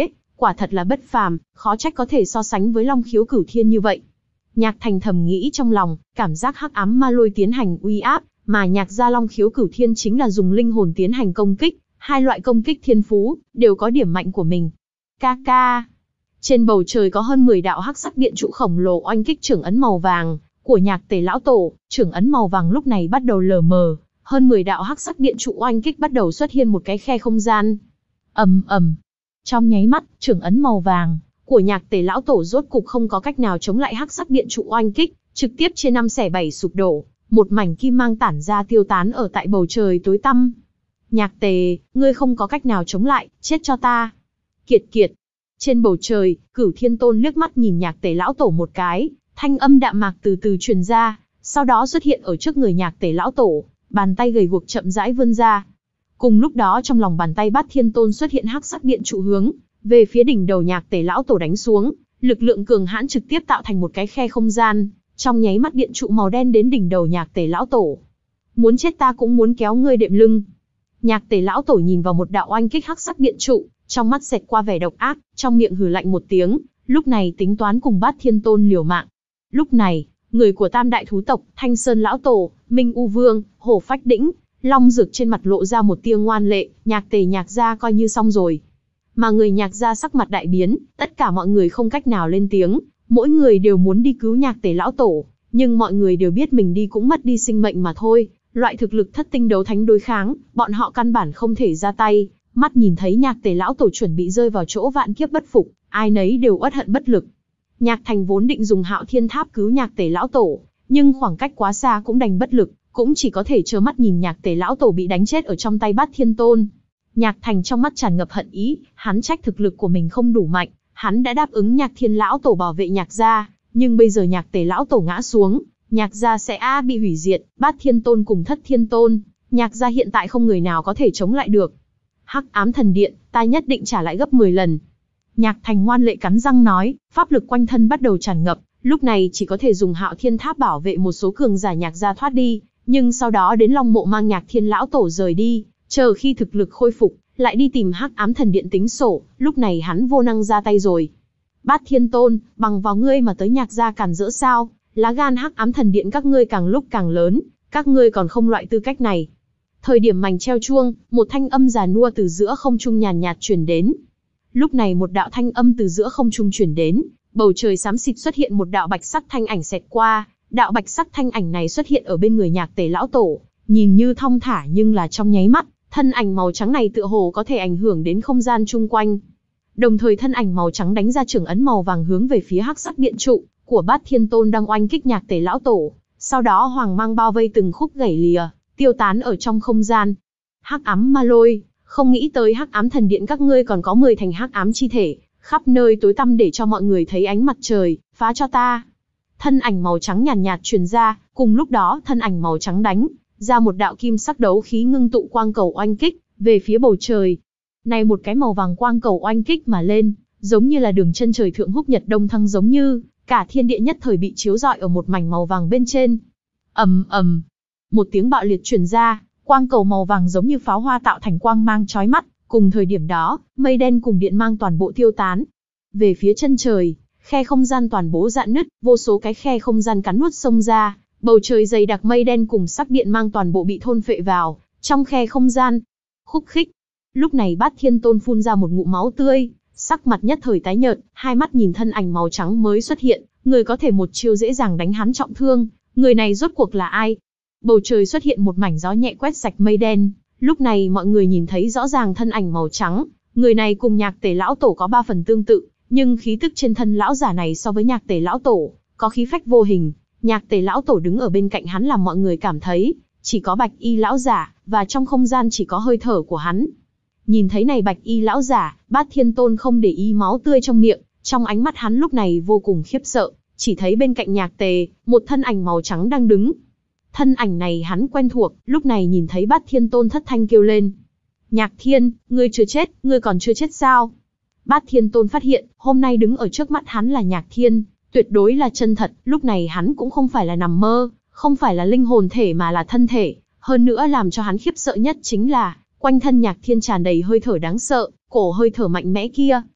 quả thật là bất phàm, khó trách có thể so sánh với Long Khiếu Cửu Thiên như vậy. Nhạc Thành thầm nghĩ trong lòng, cảm giác hắc ám ma lôi tiến hành uy áp, mà nhạc gia Long Khiếu Cửu Thiên chính là dùng linh hồn tiến hành công kích, hai loại công kích thiên phú, đều có điểm mạnh của mình. Ca ca. Trên bầu trời có hơn mười đạo hắc sắc điện trụ khổng lồ oanh kích trưởng ấn màu vàng của Nhạc Tề lão tổ, trưởng ấn màu vàng lúc này bắt đầu lờ mờ, hơn mười đạo hắc sắc điện trụ oanh kích bắt đầu xuất hiện một cái khe không gian. Ầm ầm. Trong nháy mắt, trưởng ấn màu vàng của Nhạc Tề lão tổ rốt cục không có cách nào chống lại hắc sắc điện trụ oanh kích, trực tiếp chia năm xẻ bảy sụp đổ, một mảnh kim mang tản ra tiêu tán ở tại bầu trời tối tăm. Nhạc Tề, ngươi không có cách nào chống lại, chết cho ta. Kiệt kiệt. Trên bầu trời, Cửu Thiên Tôn liếc mắt nhìn Nhạc Tề lão tổ một cái, thanh âm đạm mạc từ từ truyền ra, sau đó xuất hiện ở trước người Nhạc Tề lão tổ, bàn tay gầy guộc chậm rãi vươn ra. Cùng lúc đó trong lòng bàn tay Bát Thiên Tôn xuất hiện hắc sắc điện trụ hướng về phía đỉnh đầu Nhạc Tề lão tổ đánh xuống, lực lượng cường hãn trực tiếp tạo thành một cái khe không gian, trong nháy mắt điện trụ màu đen đến đỉnh đầu Nhạc Tề lão tổ. Muốn chết ta cũng muốn kéo ngươi đệm lưng. Nhạc Tề lão tổ nhìn vào một đạo oanh kích hắc sắc điện trụ, trong mắt xẹt qua vẻ độc ác, trong miệng hừ lạnh một tiếng, lúc này tính toán cùng Bát Thiên Tôn liều mạng. Lúc này, người của Tam đại thú tộc, Thanh Sơn lão tổ, Minh U Vương, Hổ Phách Đĩnh, Long Dực trên mặt lộ ra một tia ngoan lệ, Nhạc Tề Nhạc gia coi như xong rồi. Mà người Nhạc gia sắc mặt đại biến, tất cả mọi người không cách nào lên tiếng, mỗi người đều muốn đi cứu Nhạc Tề lão tổ, nhưng mọi người đều biết mình đi cũng mất đi sinh mệnh mà thôi, loại thực lực thất tinh đấu thánh đối kháng, bọn họ căn bản không thể ra tay. Mắt nhìn thấy Nhạc Tề lão tổ chuẩn bị rơi vào chỗ vạn kiếp bất phục, ai nấy đều uất hận bất lực. Nhạc Thành vốn định dùng Hạo Thiên Tháp cứu Nhạc Tề lão tổ, nhưng khoảng cách quá xa cũng đành bất lực, cũng chỉ có thể trơ mắt nhìn Nhạc Tề lão tổ bị đánh chết ở trong tay Bát Thiên Tôn. Nhạc Thành trong mắt tràn ngập hận ý, hắn trách thực lực của mình không đủ mạnh, hắn đã đáp ứng Nhạc Thiên lão tổ bảo vệ Nhạc gia, nhưng bây giờ Nhạc Tề lão tổ ngã xuống, Nhạc gia sẽ a bị hủy diệt, Bát Thiên Tôn cùng Thất Thiên Tôn, Nhạc gia hiện tại không người nào có thể chống lại được. Hắc ám thần điện, ta nhất định trả lại gấp mười lần. Nhạc Thành ngoan lệ cắn răng nói, pháp lực quanh thân bắt đầu tràn ngập, lúc này chỉ có thể dùng Hạo Thiên Tháp bảo vệ một số cường giả Nhạc gia thoát đi, nhưng sau đó đến Long Mộ mang Nhạc Thiên lão tổ rời đi, chờ khi thực lực khôi phục, lại đi tìm Hắc ám thần điện tính sổ, lúc này hắn vô năng ra tay rồi. Bát Thiên Tôn, bằng vào ngươi mà tới Nhạc gia cản rỡ sao? Lá gan Hắc ám thần điện các ngươi càng lúc càng lớn, các ngươi còn không loại tư cách này. Thời điểm mảnh treo chuông, một thanh âm già nua từ giữa không trung nhàn nhạt truyền đến. Lúc này một đạo thanh âm từ giữa không trung truyền đến, bầu trời xám xịt xuất hiện một đạo bạch sắc thanh ảnh xẹt qua, đạo bạch sắc thanh ảnh này xuất hiện ở bên người Nhạc Tề lão tổ, nhìn như thong thả nhưng là trong nháy mắt, thân ảnh màu trắng này tựa hồ có thể ảnh hưởng đến không gian chung quanh. Đồng thời thân ảnh màu trắng đánh ra trưởng ấn màu vàng hướng về phía hắc sắc điện trụ của Bát Thiên Tôn đang oanh kích Nhạc Tề lão tổ, sau đó hoàng mang bao vây từng khúc gãy lìa, tiêu tán ở trong không gian. Hắc ám ma lôi, không nghĩ tới Hắc ám thần điện các ngươi còn có mười thành hắc ám chi thể, khắp nơi tối tăm để cho mọi người thấy ánh mặt trời, phá cho ta. Thân ảnh màu trắng nhàn nhạt, nhạt truyền ra, cùng lúc đó thân ảnh màu trắng đánh ra một đạo kim sắc đấu khí ngưng tụ quang cầu oanh kích về phía bầu trời. Này một cái màu vàng quang cầu oanh kích mà lên, giống như là đường chân trời thượng húc nhật đông thăng, giống như cả thiên địa nhất thời bị chiếu rọi ở một mảnh màu vàng bên trên. Ầm ầm. Một tiếng bạo liệt truyền ra, quang cầu màu vàng giống như pháo hoa tạo thành quang mang chói mắt, cùng thời điểm đó, mây đen cùng điện mang toàn bộ tiêu tán. Về phía chân trời, khe không gian toàn bộ rạn nứt, vô số cái khe không gian cắn nuốt xông ra, bầu trời dày đặc mây đen cùng sắc điện mang toàn bộ bị thôn phệ vào trong khe không gian. Khúc khích. Lúc này Bát Thiên Tôn phun ra một ngụm máu tươi, sắc mặt nhất thời tái nhợt, hai mắt nhìn thân ảnh màu trắng mới xuất hiện, người có thể một chiêu dễ dàng đánh hắn trọng thương, người này rốt cuộc là ai? Bầu trời xuất hiện một mảnh gió nhẹ quét sạch mây đen, lúc này mọi người nhìn thấy rõ ràng thân ảnh màu trắng, người này cùng Nhạc Tề lão tổ có ba phần tương tự, nhưng khí tức trên thân lão giả này so với Nhạc Tề lão tổ, có khí phách vô hình. Nhạc Tề lão tổ đứng ở bên cạnh hắn làm mọi người cảm thấy, chỉ có bạch y lão giả, và trong không gian chỉ có hơi thở của hắn. Nhìn thấy này bạch y lão giả, Bát Thiên Tôn không để ý máu tươi trong miệng, trong ánh mắt hắn lúc này vô cùng khiếp sợ, chỉ thấy bên cạnh Nhạc Tề, một thân ảnh màu trắng đang đứng. Thân ảnh này hắn quen thuộc, lúc này nhìn thấy Bát Thiên Tôn thất thanh kêu lên. Nhạc Thiên, ngươi chưa chết, ngươi còn chưa chết sao? Bát Thiên Tôn phát hiện, hôm nay đứng ở trước mắt hắn là Nhạc Thiên, tuyệt đối là chân thật, lúc này hắn cũng không phải là nằm mơ, không phải là linh hồn thể mà là thân thể, hơn nữa làm cho hắn khiếp sợ nhất chính là, quanh thân Nhạc Thiên tràn đầy hơi thở đáng sợ, cổ hơi thở mạnh mẽ kia,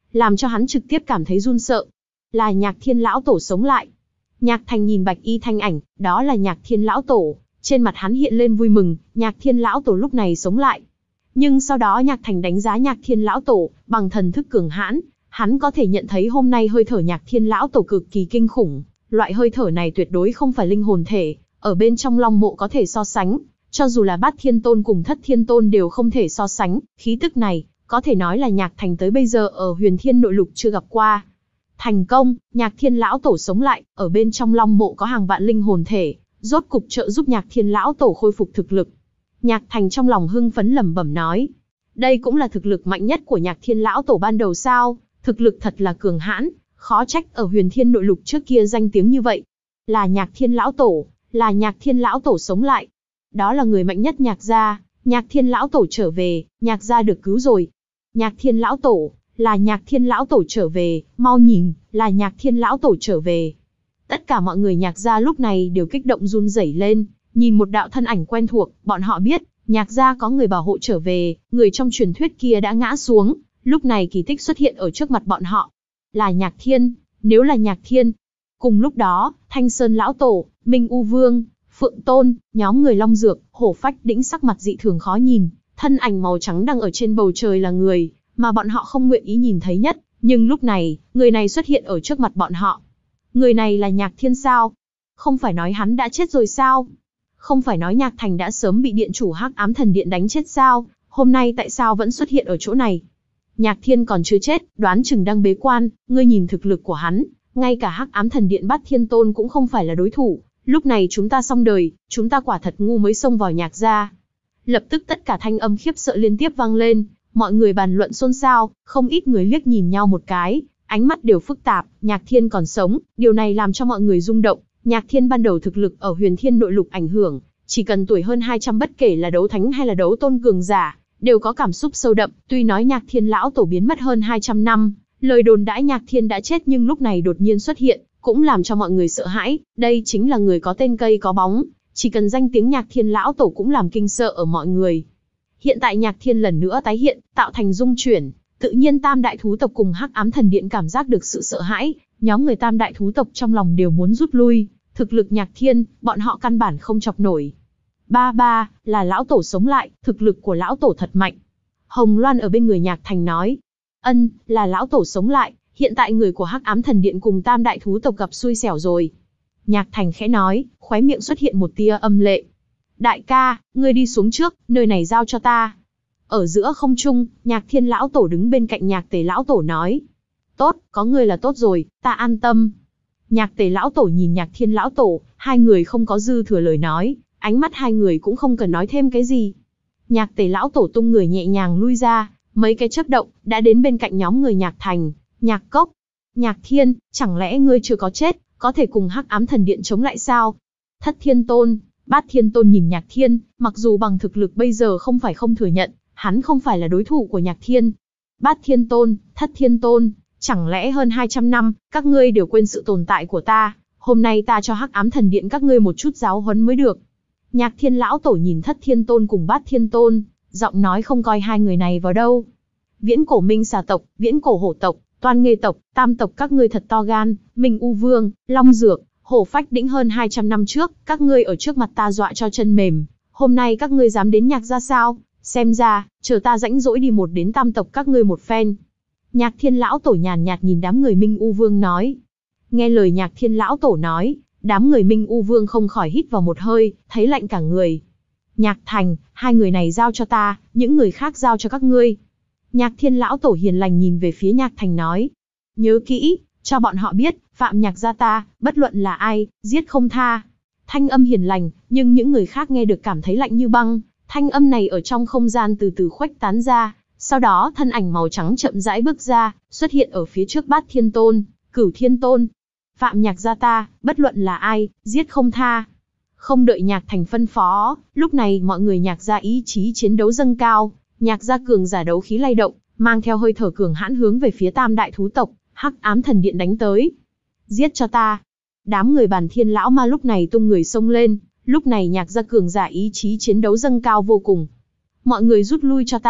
làm cho hắn trực tiếp cảm thấy run sợ. Là Nhạc Thiên lão tổ sống lại. Nhạc Thành nhìn bạch y thanh ảnh, đó là Nhạc Thiên lão tổ, trên mặt hắn hiện lên vui mừng, Nhạc Thiên lão tổ lúc này sống lại. Nhưng sau đó Nhạc Thành đánh giá Nhạc Thiên lão tổ, bằng thần thức cường hãn, hắn có thể nhận thấy hôm nay hơi thở Nhạc Thiên lão tổ cực kỳ kinh khủng, loại hơi thở này tuyệt đối không phải linh hồn thể, ở bên trong Long Mộ có thể so sánh, cho dù là Bát Thiên Tôn cùng Thất Thiên Tôn đều không thể so sánh, khí tức này, có thể nói là Nhạc Thành tới bây giờ ở Huyền Thiên Nội Lục chưa gặp qua. Thành công, Nhạc Thiên lão tổ sống lại, ở bên trong Long Mộ có hàng vạn linh hồn thể, rốt cục trợ giúp Nhạc Thiên lão tổ khôi phục thực lực. Nhạc Thành trong lòng hưng phấn lẩm bẩm nói, đây cũng là thực lực mạnh nhất của Nhạc Thiên lão tổ ban đầu sao, thực lực thật là cường hãn, khó trách ở Huyền Thiên Nội Lục trước kia danh tiếng như vậy. Là Nhạc Thiên lão tổ, là Nhạc Thiên lão tổ sống lại. Đó là người mạnh nhất Nhạc gia, Nhạc Thiên lão tổ trở về, Nhạc gia được cứu rồi. Nhạc Thiên lão tổ, là Nhạc Thiên lão tổ trở về, mau nhìn, là Nhạc Thiên lão tổ trở về. Tất cả mọi người Nhạc gia lúc này đều kích động run rẩy lên, nhìn một đạo thân ảnh quen thuộc, bọn họ biết, Nhạc gia có người bảo hộ trở về, người trong truyền thuyết kia đã ngã xuống, lúc này kỳ tích xuất hiện ở trước mặt bọn họ. Là Nhạc Thiên, nếu là Nhạc Thiên. Cùng lúc đó, Thanh Sơn lão tổ, Minh U Vương, Phượng Tôn, nhóm người Long Dược, Hổ Phách Đĩnh sắc mặt dị thường khó nhìn, thân ảnh màu trắng đang ở trên bầu trời là người mà bọn họ không nguyện ý nhìn thấy nhất, nhưng lúc này, người này xuất hiện ở trước mặt bọn họ. Người này là Nhạc Thiên sao? Không phải nói hắn đã chết rồi sao? Không phải nói Nhạc Thành đã sớm bị điện chủ Hắc Ám Thần Điện đánh chết sao? Hôm nay tại sao vẫn xuất hiện ở chỗ này? Nhạc Thiên còn chưa chết, đoán chừng đang bế quan, ngươi nhìn thực lực của hắn, ngay cả Hắc Ám Thần Điện Bát Thiên Tôn cũng không phải là đối thủ, lúc này chúng ta xong đời, chúng ta quả thật ngu mới xông vào Nhạc gia. Lập tức tất cả thanh âm khiếp sợ liên tiếp vang lên, mọi người bàn luận xôn xao, không ít người liếc nhìn nhau một cái, ánh mắt đều phức tạp, Nhạc Thiên còn sống, điều này làm cho mọi người rung động. Nhạc Thiên ban đầu thực lực ở Huyền Thiên Nội Lục ảnh hưởng, chỉ cần tuổi hơn hai trăm bất kể là đấu thánh hay là đấu tôn cường giả, đều có cảm xúc sâu đậm, tuy nói Nhạc Thiên lão tổ biến mất hơn hai trăm năm, lời đồn đãi Nhạc Thiên đã chết nhưng lúc này đột nhiên xuất hiện, cũng làm cho mọi người sợ hãi, đây chính là người có tên cây có bóng, chỉ cần danh tiếng Nhạc Thiên lão tổ cũng làm kinh sợ ở mọi người. Hiện tại Nhạc Thiên lần nữa tái hiện, tạo thành dung chuyển, tự nhiên Tam Đại Thú Tộc cùng Hắc Ám Thần Điện cảm giác được sự sợ hãi, nhóm người Tam Đại Thú Tộc trong lòng đều muốn rút lui, thực lực Nhạc Thiên, bọn họ căn bản không chọc nổi. Ba ba, là lão tổ sống lại, thực lực của lão tổ thật mạnh. Hồng Loan ở bên người Nhạc Thành nói, ân, là lão tổ sống lại, hiện tại người của Hắc Ám Thần Điện cùng Tam Đại Thú Tộc gặp xui xẻo rồi. Nhạc Thành khẽ nói, khóe miệng xuất hiện một tia âm lệ. Đại ca, ngươi đi xuống trước, nơi này giao cho ta. Ở giữa không trung, Nhạc Thiên lão tổ đứng bên cạnh Nhạc Tề lão tổ nói. Tốt, có ngươi là tốt rồi, ta an tâm. Nhạc Tề lão tổ nhìn Nhạc Thiên lão tổ, hai người không có dư thừa lời nói, ánh mắt hai người cũng không cần nói thêm cái gì. Nhạc Tề lão tổ tung người nhẹ nhàng lui ra, mấy cái chớp động, đã đến bên cạnh nhóm người Nhạc Thành, Nhạc Cốc. Nhạc Thiên, chẳng lẽ ngươi chưa có chết, có thể cùng Hắc Ám Thần Điện chống lại sao? Thất Thiên Tôn, Bát Thiên Tôn nhìn Nhạc Thiên, mặc dù bằng thực lực bây giờ không phải không thừa nhận, hắn không phải là đối thủ của Nhạc Thiên. Bát Thiên Tôn, Thất Thiên Tôn, chẳng lẽ hơn hai trăm năm, các ngươi đều quên sự tồn tại của ta, hôm nay ta cho Hắc Ám Thần Điện các ngươi một chút giáo huấn mới được. Nhạc Thiên lão tổ nhìn Thất Thiên Tôn cùng Bát Thiên Tôn, giọng nói không coi hai người này vào đâu. Viễn cổ Minh Xà tộc, Viễn cổ Hổ tộc, Toan Nghê tộc, Tam tộc các ngươi thật to gan, Minh U Vương, Long Dược, Hổ Phách Đĩnh hơn hai trăm năm trước, các ngươi ở trước mặt ta dọa cho chân mềm, hôm nay các ngươi dám đến Nhạc gia sao? Xem ra, chờ ta rãnh rỗi đi một đến Tam tộc các ngươi một phen. Nhạc Thiên lão tổ nhàn nhạt nhìn đám người Minh U Vương nói. Nghe lời Nhạc Thiên lão tổ nói, đám người Minh U Vương không khỏi hít vào một hơi, thấy lạnh cả người. Nhạc Thành, hai người này giao cho ta, những người khác giao cho các ngươi. Nhạc Thiên lão tổ hiền lành nhìn về phía Nhạc Thành nói. Nhớ kỹ, cho bọn họ biết, phạm Nhạc gia ta, bất luận là ai, giết không tha. Thanh âm hiền lành, nhưng những người khác nghe được cảm thấy lạnh như băng. Thanh âm này ở trong không gian từ từ khuếch tán ra, sau đó thân ảnh màu trắng chậm rãi bước ra, xuất hiện ở phía trước Bát Thiên Tôn, Cửu Thiên Tôn. Phạm Nhạc gia ta, bất luận là ai, giết không tha. Không đợi Nhạc Thành phân phó, lúc này mọi người Nhạc gia ý chí chiến đấu dâng cao, Nhạc gia cường giả đấu khí lay động, mang theo hơi thở cường hãn hướng về phía Tam Đại Thú Tộc, Hắc Ám Thần Điện đánh tới. Giết cho ta. Đám người Bàn Thiên lão ma lúc này tung người xông lên, lúc này Nhạc gia cường giả ý chí chiến đấu dâng cao vô cùng. Mọi người rút lui cho ta,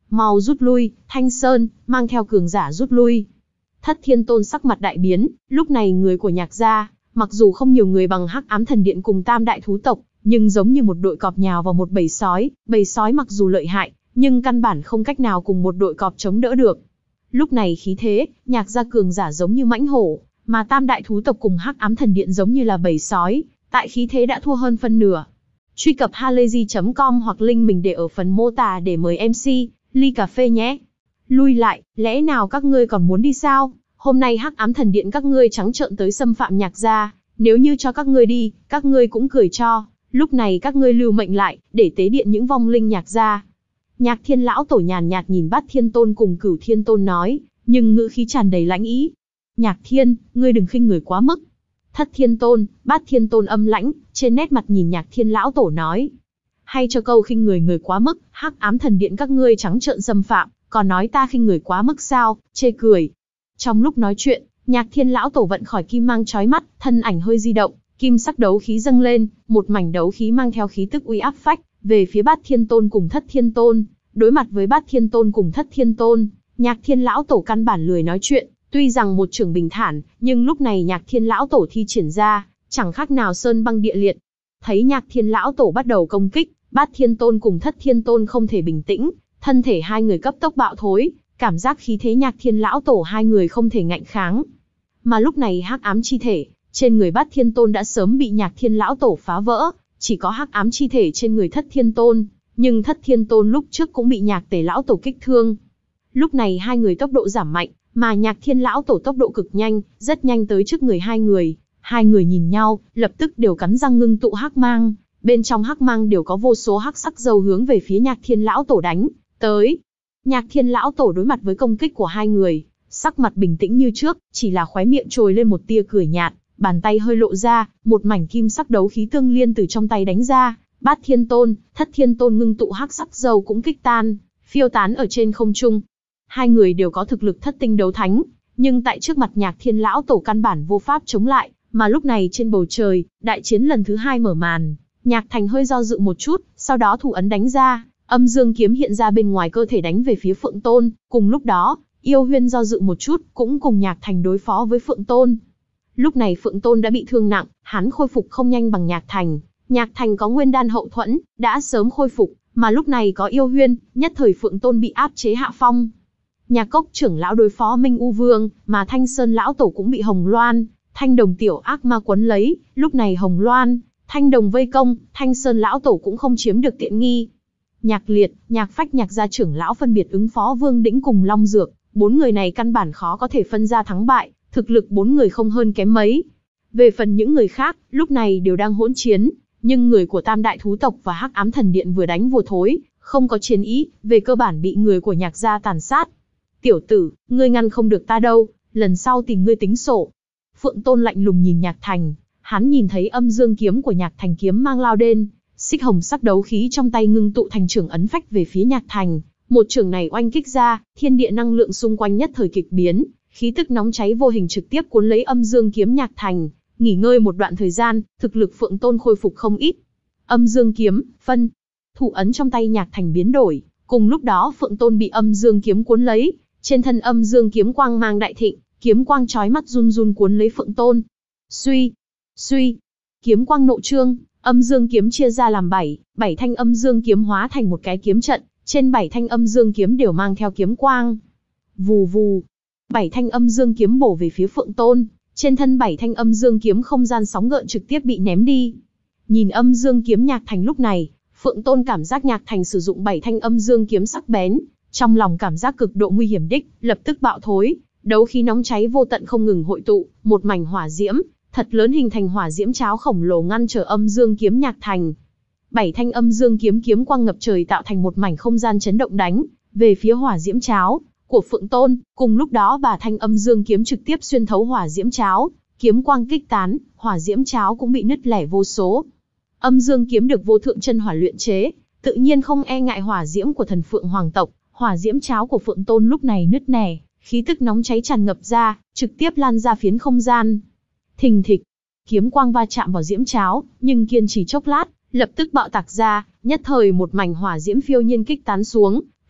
mau rút lui, Thanh Sơn, mang theo cường giả rút lui. Thất Thiên Tôn sắc mặt đại biến, lúc này người của Nhạc gia, mặc dù không nhiều người bằng Hắc Ám Thần Điện cùng Tam Đại Thú Tộc, nhưng giống như một đội cọp nhào vào một bầy sói, bầy sói mặc dù lợi hại, nhưng căn bản không cách nào cùng một đội cọp chống đỡ được. Lúc này khí thế, Nhạc gia cường giả giống như mãnh hổ, mà Tam Đại Thú Tộc cùng Hắc Ám Thần Điện giống như là bầy sói, tại khí thế đã thua hơn phân nửa. Truy cập halayzi chấm com hoặc link mình để ở phần mô tả để mời em xê, ly cà phê nhé. Lui lại, lẽ nào các ngươi còn muốn đi sao? Hôm nay Hắc Ám Thần Điện các ngươi trắng trợn tới xâm phạm Nhạc gia, nếu như cho các ngươi đi, các ngươi cũng cười cho. Lúc này các ngươi lưu mệnh lại, để tế điện những vong linh Nhạc gia. Nhạc Thiên lão tổ nhàn nhạt nhìn Bát Thiên Tôn cùng Cửu Thiên Tôn nói, nhưng ngữ khí tràn đầy lãnh ý. Nhạc Thiên, ngươi đừng khinh người quá mức. Thất Thiên Tôn, Bát Thiên Tôn âm lãnh, trên nét mặt nhìn Nhạc Thiên lão tổ nói. Hay cho câu khinh người người quá mức, Hắc Ám Thần Điện các ngươi trắng trợn xâm phạm, còn nói ta khinh người quá mức sao, chê cười. Trong lúc nói chuyện, Nhạc Thiên lão tổ vận khỏi kim mang chói mắt, thân ảnh hơi di động, kim sắc đấu khí dâng lên, một mảnh đấu khí mang theo khí tức uy áp phách, về phía Bát Thiên Tôn cùng Thất Thiên Tôn. Đối mặt với Bát Thiên Tôn cùng Thất Thiên Tôn, Nhạc Thiên lão tổ căn bản lười nói chuyện, tuy rằng một trường bình thản, nhưng lúc này Nhạc Thiên lão tổ thi triển ra, chẳng khác nào sơn băng địa liệt. Thấy Nhạc Thiên lão tổ bắt đầu công kích, Bát Thiên Tôn cùng Thất Thiên Tôn không thể bình tĩnh, thân thể hai người cấp tốc bạo thối, cảm giác khí thế Nhạc Thiên lão tổ hai người không thể ngạnh kháng. Mà lúc này hắc ám chi thể trên người Bát Thiên Tôn đã sớm bị Nhạc Thiên lão tổ phá vỡ, chỉ có hắc ám chi thể trên người Thất Thiên Tôn, nhưng Thất Thiên Tôn lúc trước cũng bị Nhạc Tề lão tổ kích thương. Lúc này hai người tốc độ giảm mạnh, mà Nhạc Thiên lão tổ tốc độ cực nhanh, rất nhanh tới trước người hai người. Hai người nhìn nhau, lập tức đều cắn răng ngưng tụ hắc mang, bên trong hắc mang đều có vô số hắc sắc dầu hướng về phía Nhạc Thiên lão tổ đánh tới. Nhạc Thiên lão tổ đối mặt với công kích của hai người, sắc mặt bình tĩnh như trước, chỉ là khóe miệng trồi lên một tia cười nhạt, bàn tay hơi lộ ra, một mảnh kim sắc đấu khí tương liên từ trong tay đánh ra. Bát Thiên Tôn, Thất Thiên Tôn ngưng tụ hắc sắc dầu cũng kích tan, phiêu tán ở trên không trung. Hai người đều có thực lực thất tinh đấu thánh, nhưng tại trước mặt Nhạc Thiên lão tổ căn bản vô pháp chống lại, mà lúc này trên bầu trời, đại chiến lần thứ hai mở màn. Nhạc Thành hơi do dự một chút, sau đó thủ ấn đánh ra, âm dương kiếm hiện ra bên ngoài cơ thể đánh về phía Phượng Tôn. Cùng lúc đó, Yêu Huyên do dự một chút, cũng cùng Nhạc Thành đối phó với Phượng Tôn. Lúc này Phượng Tôn đã bị thương nặng, hắn khôi phục không nhanh bằng Nhạc Thành. Nhạc Thành có nguyên đan hậu thuẫn, đã sớm khôi phục, mà lúc này có Yêu Huyên, nhất thời Phượng Tôn bị áp chế hạ phong. Nhạc Cốc trưởng lão đối phó Minh U Vương, mà Thanh Sơn lão tổ cũng bị Hồng Loan, Thanh Đồng tiểu ác ma quấn lấy. Lúc này Hồng Loan, Thanh Đồng vây công, Thanh Sơn lão tổ cũng không chiếm được tiện nghi. Nhạc Liệt, Nhạc Phách Nhạc gia trưởng lão phân biệt ứng phó Vương Đĩnh cùng Long Dược, bốn người này căn bản khó có thể phân ra thắng bại, thực lực bốn người không hơn kém mấy. Về phần những người khác, lúc này đều đang hỗn chiến, nhưng người của Tam Đại Thú Tộc và Hắc Ám Thần Điện vừa đánh vừa thối, không có chiến ý, về cơ bản bị người của Nhạc gia tàn sát. Tiểu tử, ngươi ngăn không được ta đâu, lần sau tìm ngươi tính sổ. Phượng Tôn lạnh lùng nhìn Nhạc Thành, hắn nhìn thấy âm dương kiếm của Nhạc Thành kiếm mang lao đến, xích hồng sắc đấu khí trong tay ngưng tụ thành trưởng ấn phách về phía Nhạc Thành. Một trường này oanh kích ra, thiên địa năng lượng xung quanh nhất thời kịch biến, khí tức nóng cháy vô hình trực tiếp cuốn lấy âm dương kiếm Nhạc Thành. Nghỉ ngơi một đoạn thời gian, thực lực Phượng Tôn khôi phục không ít. Âm dương kiếm, phân. Thủ ấn trong tay Nhạc Thành biến đổi, cùng lúc đó Phượng Tôn bị âm dương kiếm cuốn lấy, trên thân âm dương kiếm quang mang đại thịnh, kiếm quang chói mắt run run cuốn lấy Phượng Tôn. Suy, suy, kiếm quang nộ trương, âm dương kiếm chia ra làm bảy, bảy thanh âm dương kiếm hóa thành một cái kiếm trận, trên bảy thanh âm dương kiếm đều mang theo kiếm quang. Vù vù, bảy thanh âm dương kiếm bổ về phía Phượng Tôn, trên thân bảy thanh âm dương kiếm không gian sóng gợn trực tiếp bị ném đi. Nhìn âm dương kiếm Nhạc Thành lúc này, Phượng Tôn cảm giác Nhạc Thành sử dụng bảy thanh âm dương kiếm sắc bén, trong lòng cảm giác cực độ nguy hiểm đích, lập tức bạo thối, đấu khí nóng cháy vô tận không ngừng hội tụ, một mảnh hỏa diễm thật lớn hình thành hỏa diễm cháo khổng lồ ngăn trở âm dương kiếm Nhạc Thành. Bảy thanh âm dương kiếm kiếm quang ngập trời tạo thành một mảnh không gian chấn động đánh về phía hỏa diễm cháo của Phượng Tôn. Cùng lúc đó bà thanh âm dương kiếm trực tiếp xuyên thấu hỏa diễm cháo, kiếm quang kích tán, hỏa diễm cháo cũng bị nứt lẻ vô số. Âm dương kiếm được vô thượng chân hỏa luyện chế, tự nhiên không e ngại hỏa diễm của thần Phượng hoàng tộc. Hỏa diễm cháo của Phượng Tôn lúc này nứt nẻ, khí tức nóng cháy tràn ngập ra, trực tiếp lan ra phiến không gian. Thình thịch, kiếm quang va chạm vào diễm cháo, nhưng kiên trì chốc lát, lập tức bạo tạc ra, nhất thời một mảnh hỏa diễm phiêu nhiên kích tán xuống.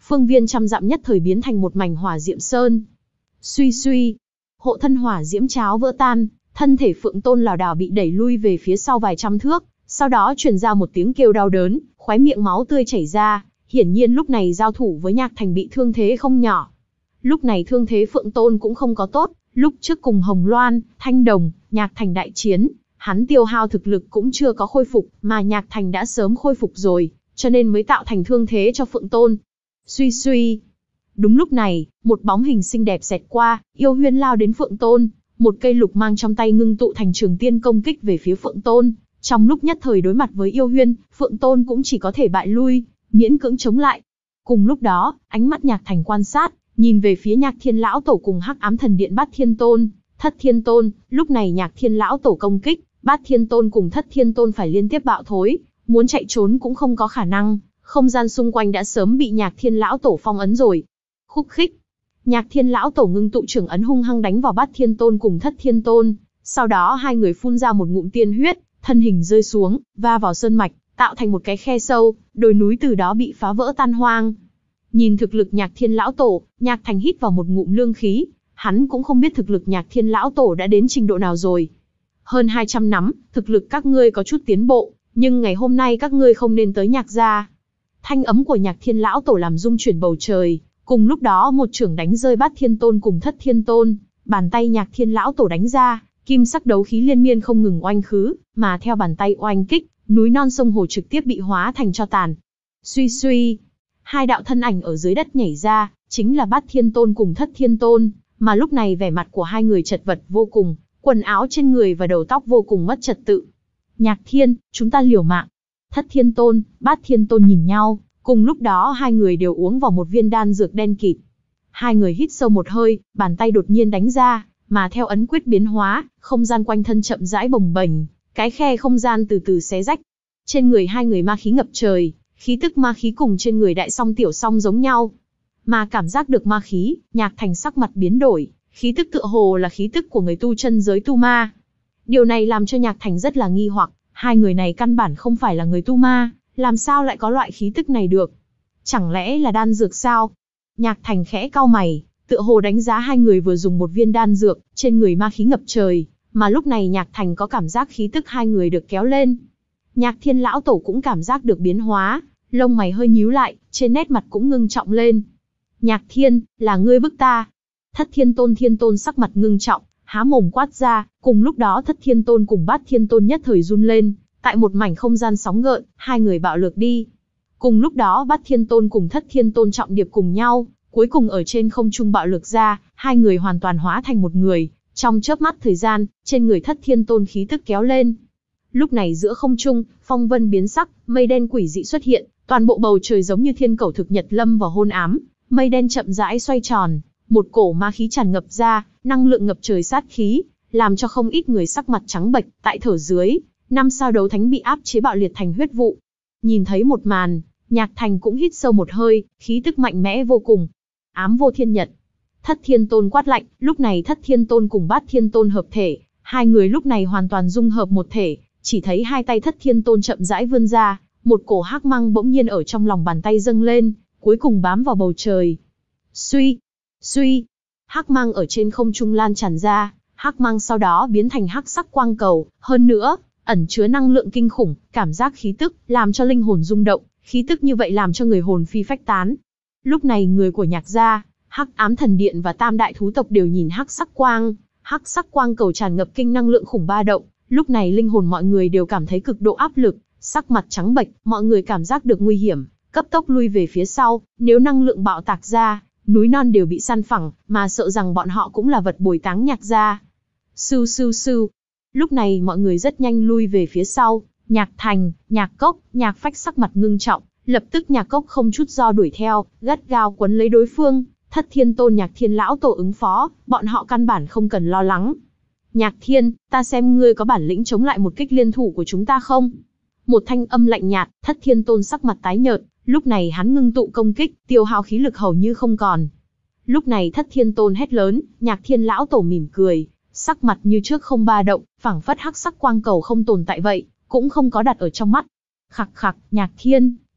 phương viên trăm dặm nhất thời biến thành một mảnh hỏa diệm sơn. Suy suy, hộ thân hỏa diễm cháo vỡ tan, thân thể Phượng Tôn lảo đảo bị đẩy lui về phía sau vài trăm thước, sau đó truyền ra một tiếng kêu đau đớn, khóe miệng máu tươi chảy ra, hiển nhiên lúc này giao thủ với Nhạc Thành bị thương thế không nhỏ. Lúc này thương thế Phượng Tôn cũng không có tốt, lúc trước cùng Hồng Loan, Thanh Đồng, Nhạc Thành đại chiến, hắn tiêu hao thực lực cũng chưa có khôi phục, mà Nhạc Thành đã sớm khôi phục rồi, cho nên mới tạo thành thương thế cho Phượng Tôn. Suy suy. Đúng lúc này, một bóng hình xinh đẹp xẹt qua, Yêu Huyên lao đến Phượng Tôn, một cây lục mang trong tay ngưng tụ thành trường tiên công kích về phía Phượng Tôn. Trong lúc nhất thời đối mặt với Yêu Huyên, Phượng Tôn cũng chỉ có thể bại lui, miễn cưỡng chống lại. Cùng lúc đó, ánh mắt Nhạc Thành quan sát, nhìn về phía Nhạc Thiên Lão Tổ cùng Hắc Ám Thần Điện Bát Thiên Tôn, Thất Thiên Tôn. Lúc này Nhạc Thiên Lão Tổ công kích, Bát Thiên Tôn cùng Thất Thiên Tôn phải liên tiếp bạo thối, muốn chạy trốn cũng không có khả năng, không gian xung quanh đã sớm bị Nhạc Thiên Lão Tổ phong ấn rồi. Khúc khích, Nhạc Thiên Lão Tổ ngưng tụ trưởng ấn hung hăng đánh vào Bát Thiên Tôn cùng Thất Thiên Tôn, sau đó hai người phun ra một ngụm tiên huyết, thân hình rơi xuống, va vào sơn mạch, tạo thành một cái khe sâu, đồi núi từ đó bị phá vỡ tan hoang. Nhìn thực lực Nhạc Thiên Lão Tổ, Nhạc Thành hít vào một ngụm lương khí, hắn cũng không biết thực lực Nhạc Thiên Lão Tổ đã đến trình độ nào rồi. Hơn hai trăm năm, thực lực các ngươi có chút tiến bộ, nhưng ngày hôm nay các ngươi không nên tới Nhạc gia. Thanh ấm của Nhạc Thiên Lão Tổ làm rung chuyển bầu trời, cùng lúc đó một chưởng đánh rơi Bát Thiên Tôn cùng Thất Thiên Tôn, bàn tay Nhạc Thiên Lão Tổ đánh ra, kim sắc đấu khí liên miên không ngừng oanh khứ, mà theo bàn tay oanh kích, núi non sông hồ trực tiếp bị hóa thành tro tàn. Suy suy, hai đạo thân ảnh ở dưới đất nhảy ra, chính là Bát Thiên Tôn cùng Thất Thiên Tôn, mà lúc này vẻ mặt của hai người chật vật vô cùng, quần áo trên người và đầu tóc vô cùng mất trật tự. Nhạc Thiên, chúng ta liều mạng. Thất Thiên Tôn, Bát Thiên Tôn nhìn nhau, cùng lúc đó hai người đều uống vào một viên đan dược đen kịt. Hai người hít sâu một hơi, bàn tay đột nhiên đánh ra, mà theo ấn quyết biến hóa, không gian quanh thân chậm rãi bồng bềnh, cái khe không gian từ từ xé rách. Trên người hai người ma khí ngập trời, khí tức ma khí cùng trên người đại song tiểu song giống nhau. Mà cảm giác được ma khí, Nhạc Thành sắc mặt biến đổi, khí tức tựa hồ là khí tức của người tu chân giới tu ma. Điều này làm cho Nhạc Thành rất là nghi hoặc, hai người này căn bản không phải là người tu ma, làm sao lại có loại khí tức này được? Chẳng lẽ là đan dược sao? Nhạc Thành khẽ cau mày, tựa hồ đánh giá hai người vừa dùng một viên đan dược, trên người ma khí ngập trời, mà lúc này Nhạc Thành có cảm giác khí tức hai người được kéo lên. Nhạc Thiên Lão Tổ cũng cảm giác được biến hóa, lông mày hơi nhíu lại, trên nét mặt cũng ngưng trọng lên. Nhạc Thiên, là ngươi bức ta. Thất Thiên Tôn Thiên Tôn sắc mặt ngưng trọng, há mồm quát ra, cùng lúc đó Thất Thiên Tôn cùng Bát Thiên Tôn nhất thời run lên, tại một mảnh không gian sóng gợn, hai người bạo lược đi. Cùng lúc đó Bát Thiên Tôn cùng Thất Thiên Tôn trọng điệp cùng nhau, cuối cùng ở trên không trung bạo lược ra, hai người hoàn toàn hóa thành một người, trong chớp mắt thời gian, trên người Thất Thiên Tôn khí tức kéo lên. Lúc này giữa không trung, phong vân biến sắc, mây đen quỷ dị xuất hiện, toàn bộ bầu trời giống như thiên cầu thực nhật lâm vào hôn ám, mây đen chậm rãi xoay tròn, một cổ ma khí tràn ngập ra, năng lượng ngập trời sát khí, làm cho không ít người sắc mặt trắng bệch, tại thở dưới, năm sao đấu thánh bị áp chế bạo liệt thành huyết vụ. Nhìn thấy một màn, Nhạc Thành cũng hít sâu một hơi, khí tức mạnh mẽ vô cùng. Ám vô thiên nhật. Thất Thiên Tôn quát lạnh, lúc này Thất Thiên Tôn cùng Bát Thiên Tôn hợp thể, hai người lúc này hoàn toàn dung hợp một thể, chỉ thấy hai tay Thất Thiên Tôn chậm rãi vươn ra, một cổ hắc mang bỗng nhiên ở trong lòng bàn tay dâng lên, cuối cùng bám vào bầu trời. Suy, suy, hắc mang ở trên không trung lan tràn ra, hắc mang sau đó biến thành hắc sắc quang cầu, hơn nữa, ẩn chứa năng lượng kinh khủng, cảm giác khí tức, làm cho linh hồn rung động, khí tức như vậy làm cho người hồn phi phách tán. Lúc này người của Nhạc gia, Hắc Ám Thần Điện và Tam Đại Thú Tộc đều nhìn hắc sắc quang, hắc sắc quang cầu tràn ngập kinh năng lượng khủng ba động, lúc này linh hồn mọi người đều cảm thấy cực độ áp lực, sắc mặt trắng bệch, mọi người cảm giác được nguy hiểm, cấp tốc lui về phía sau, nếu năng lượng bạo tạc ra, núi non đều bị san phẳng, mà sợ rằng bọn họ cũng là vật bồi táng Nhạc gia. Sưu sưu sưu. Lúc này mọi người rất nhanh lui về phía sau, Nhạc Thành, Nhạc Cốc, Nhạc Phách sắc mặt ngưng trọng, lập tức Nhạc Cốc không chút do đuổi theo, gắt gao quấn lấy đối phương. Thất Thiên Tôn Nhạc Thiên Lão Tổ ứng phó, bọn họ căn bản không cần lo lắng. Nhạc Thiên, ta xem ngươi có bản lĩnh chống lại một kích liên thủ của chúng ta không? Một thanh âm lạnh nhạt, Thất Thiên Tôn sắc mặt tái nhợt, lúc này hắn ngưng tụ công kích, tiêu hao khí lực hầu như không còn. Lúc này Thất Thiên Tôn hét lớn, Nhạc Thiên Lão Tổ mỉm cười, sắc mặt như trước không ba động, phảng phất hắc sắc quang cầu không tồn tại vậy, cũng không có đặt ở trong mắt. Khặc khặc, Nhạc Thiên,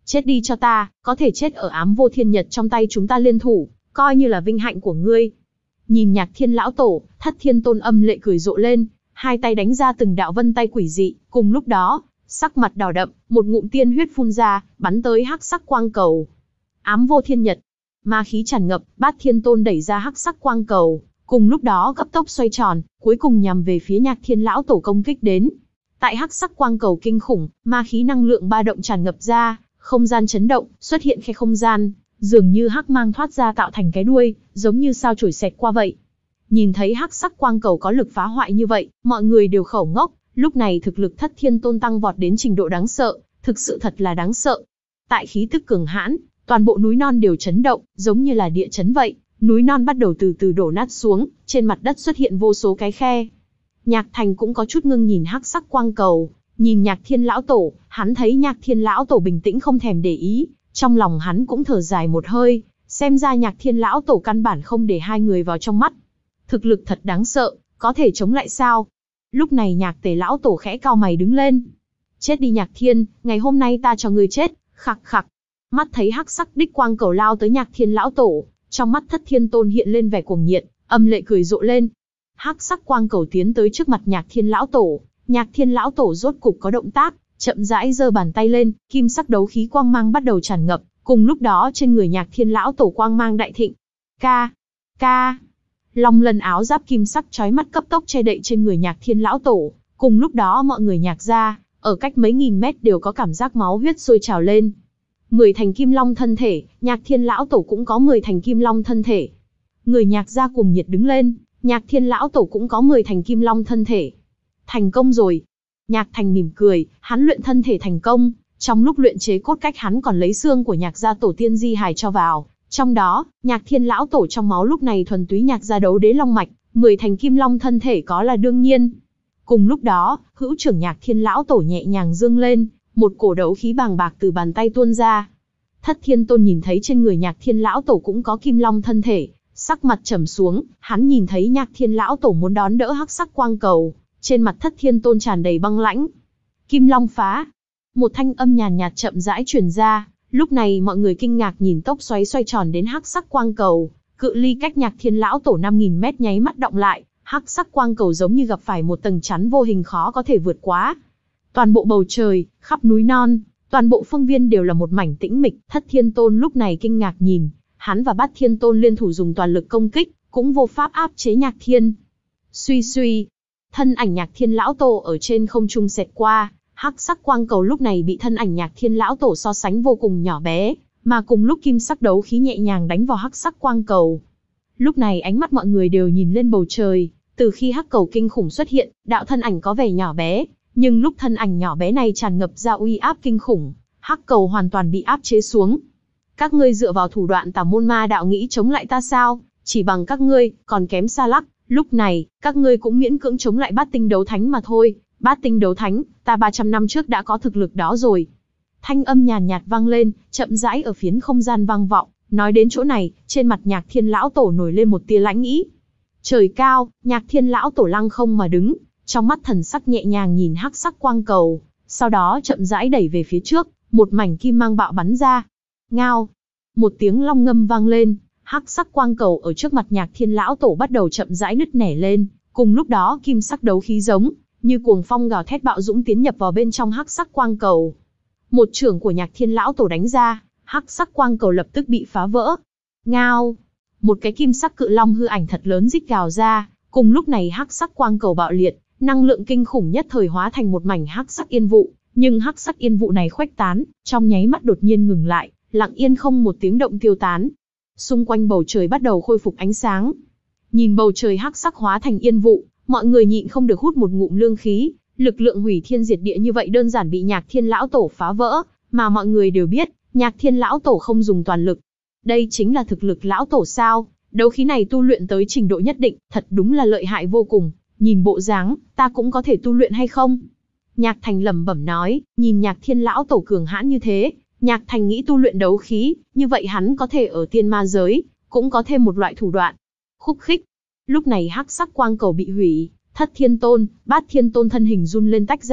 Chết đi cho ta, có thể chết ở ám vô thiên nhật trong tay chúng ta liên thủ, coi như là vinh hạnh của ngươi. Nhìn Nhạc Thiên lão tổ, Thất Thiên Tôn âm lệ cười rộ lên, hai tay đánh ra từng đạo vân tay quỷ dị, cùng lúc đó, sắc mặt đỏ đậm, một ngụm tiên huyết phun ra, bắn tới hắc sắc quang cầu. Ám vô thiên nhật, ma khí tràn ngập, Bát Thiên Tôn đẩy ra hắc sắc quang cầu, cùng lúc đó cấp tốc xoay tròn, cuối cùng nhằm về phía Nhạc Thiên lão tổ công kích đến. Tại hắc sắc quang cầu kinh khủng, ma khí năng lượng ba động tràn ngập ra, không gian chấn động, xuất hiện khe không gian, dường như hắc mang thoát ra tạo thành cái đuôi, giống như sao chổi xẹt qua vậy. Nhìn thấy hắc sắc quang cầu có lực phá hoại như vậy, mọi người đều khẩu ngốc, lúc này thực lực Thất Thiên Tôn tăng vọt đến trình độ đáng sợ, thực sự thật là đáng sợ. Tại khí tức cường hãn, toàn bộ núi non đều chấn động, giống như là địa chấn vậy, núi non bắt đầu từ từ đổ nát xuống, trên mặt đất xuất hiện vô số cái khe. Nhạc Thành cũng có chút ngưng nhìn hắc sắc quang cầu, nhìn Nhạc Thiên lão tổ, hắn thấy Nhạc Thiên lão tổ bình tĩnh không thèm để ý, trong lòng hắn cũng thở dài một hơi, xem ra Nhạc Thiên lão tổ căn bản không để hai người vào trong mắt. Thực lực thật đáng sợ, có thể chống lại sao? Lúc này Nhạc Tề lão tổ khẽ cau mày đứng lên. Chết đi Nhạc Thiên, ngày hôm nay ta cho ngươi chết, khặc khặc. Mắt thấy hắc sắc đích quang cầu lao tới Nhạc Thiên lão tổ, trong mắt Thất Thiên Tôn hiện lên vẻ cuồng nhiệt, âm lệ cười rộ lên. Hắc sắc quang cầu tiến tới trước mặt Nhạc Thiên lão tổ, Nhạc Thiên lão tổ rốt cục có động tác, chậm rãi giơ bàn tay lên, kim sắc đấu khí quang mang bắt đầu tràn ngập, cùng lúc đó trên người Nhạc Thiên lão tổ quang mang đại thịnh. Ca, ca. Long lân áo giáp kim sắc chói mắt cấp tốc che đậy trên người Nhạc Thiên lão tổ, cùng lúc đó mọi người Nhạc gia, ở cách mấy nghìn mét đều có cảm giác máu huyết sôi trào lên. Mười thành kim long thân thể, Nhạc Thiên lão tổ cũng có mười thành kim long thân thể. Người Nhạc gia cùng nhiệt đứng lên, Nhạc Thiên lão tổ cũng có mười thành kim long thân thể. Thành công rồi. Nhạc Thành mỉm cười, hắn luyện thân thể thành công, trong lúc luyện chế cốt cách hắn còn lấy xương của Nhạc gia tổ tiên di hài cho vào. Trong đó, Nhạc Thiên lão tổ trong máu lúc này thuần túy Nhạc gia đấu đế long mạch, mười thành kim long thân thể có là đương nhiên. Cùng lúc đó, hữu trưởng Nhạc Thiên lão tổ nhẹ nhàng dương lên, một cổ đấu khí bàng bạc từ bàn tay tuôn ra. Thất Thiên Tôn nhìn thấy trên người Nhạc Thiên lão tổ cũng có kim long thân thể, sắc mặt trầm xuống, hắn nhìn thấy Nhạc Thiên lão tổ muốn đón đỡ hắc sắc quang cầu, trên mặt Thất Thiên Tôn tràn đầy băng lãnh. Kim long phá. Một thanh âm nhàn nhạt chậm rãi truyền ra, lúc này mọi người kinh ngạc nhìn tốc xoáy xoay tròn đến hắc sắc quang cầu, cự ly cách Nhạc Thiên lão tổ năm nghìn mét nháy mắt động lại, hắc sắc quang cầu giống như gặp phải một tầng chắn vô hình khó có thể vượt qua. Toàn bộ bầu trời, khắp núi non, toàn bộ phương viên đều là một mảnh tĩnh mịch, Thất Thiên Tôn lúc này kinh ngạc nhìn, hắn và Bát Thiên Tôn liên thủ dùng toàn lực công kích, cũng vô pháp áp chế Nhạc Thiên. Suy suy, thân ảnh Nhạc Thiên lão tổ ở trên không trung xẹt qua, hắc sắc quang cầu lúc này bị thân ảnh Nhạc Thiên lão tổ so sánh vô cùng nhỏ bé, mà cùng lúc kim sắc đấu khí nhẹ nhàng đánh vào hắc sắc quang cầu. Lúc này ánh mắt mọi người đều nhìn lên bầu trời, từ khi hắc cầu kinh khủng xuất hiện, đạo thân ảnh có vẻ nhỏ bé, nhưng lúc thân ảnh nhỏ bé này tràn ngập ra uy áp kinh khủng, hắc cầu hoàn toàn bị áp chế xuống. Các ngươi dựa vào thủ đoạn tà môn ma đạo nghĩ chống lại ta sao? Chỉ bằng các ngươi, còn kém xa lắc. Lúc này, các ngươi cũng miễn cưỡng chống lại bát tinh đấu thánh mà thôi. Bát tinh đấu thánh, ta ba trăm năm trước đã có thực lực đó rồi. Thanh âm nhàn nhạt vang lên, chậm rãi ở phiến không gian vang vọng. Nói đến chỗ này, trên mặt Nhạc Thiên lão tổ nổi lên một tia lãnh ý. Trời cao, Nhạc Thiên lão tổ lăng không mà đứng, trong mắt thần sắc nhẹ nhàng nhìn hắc sắc quang cầu, sau đó chậm rãi đẩy về phía trước, một mảnh kim mang bạo bắn ra. Ngao, một tiếng long ngâm vang lên, hắc sắc quang cầu ở trước mặt Nhạc Thiên lão tổ bắt đầu chậm rãi nứt nẻ lên, cùng lúc đó kim sắc đấu khí giống như cuồng phong gào thét bạo dũng tiến nhập vào bên trong hắc sắc quang cầu. Một chưởng của Nhạc Thiên lão tổ đánh ra, hắc sắc quang cầu lập tức bị phá vỡ. Ngao, một cái kim sắc cự long hư ảnh thật lớn rít gào ra, cùng lúc này hắc sắc quang cầu bạo liệt, năng lượng kinh khủng nhất thời hóa thành một mảnh hắc sắc yên vụ, nhưng hắc sắc yên vụ này khuếch tán, trong nháy mắt đột nhiên ngừng lại, lặng yên không một tiếng động tiêu tán. Xung quanh bầu trời bắt đầu khôi phục ánh sáng. Nhìn bầu trời hắc sắc hóa thành yên vụ, mọi người nhịn không được hút một ngụm lương khí, lực lượng hủy thiên diệt địa như vậy đơn giản bị Nhạc Thiên lão tổ phá vỡ, mà mọi người đều biết, Nhạc Thiên lão tổ không dùng toàn lực. Đây chính là thực lực lão tổ sao? Đấu khí này tu luyện tới trình độ nhất định, thật đúng là lợi hại vô cùng. Nhìn bộ dáng, ta cũng có thể tu luyện hay không? Nhạc Thành lẩm bẩm nói, nhìn Nhạc Thiên lão tổ cường hãn như thế, Nhạc Thành nghĩ tu luyện đấu khí, như vậy hắn có thể ở tiên ma giới, cũng có thêm một loại thủ đoạn. Khúc khích. Lúc này hắc sắc quang cầu bị hủy, Thất Thiên Tôn, Bát Thiên Tôn thân hình run lên tách ra,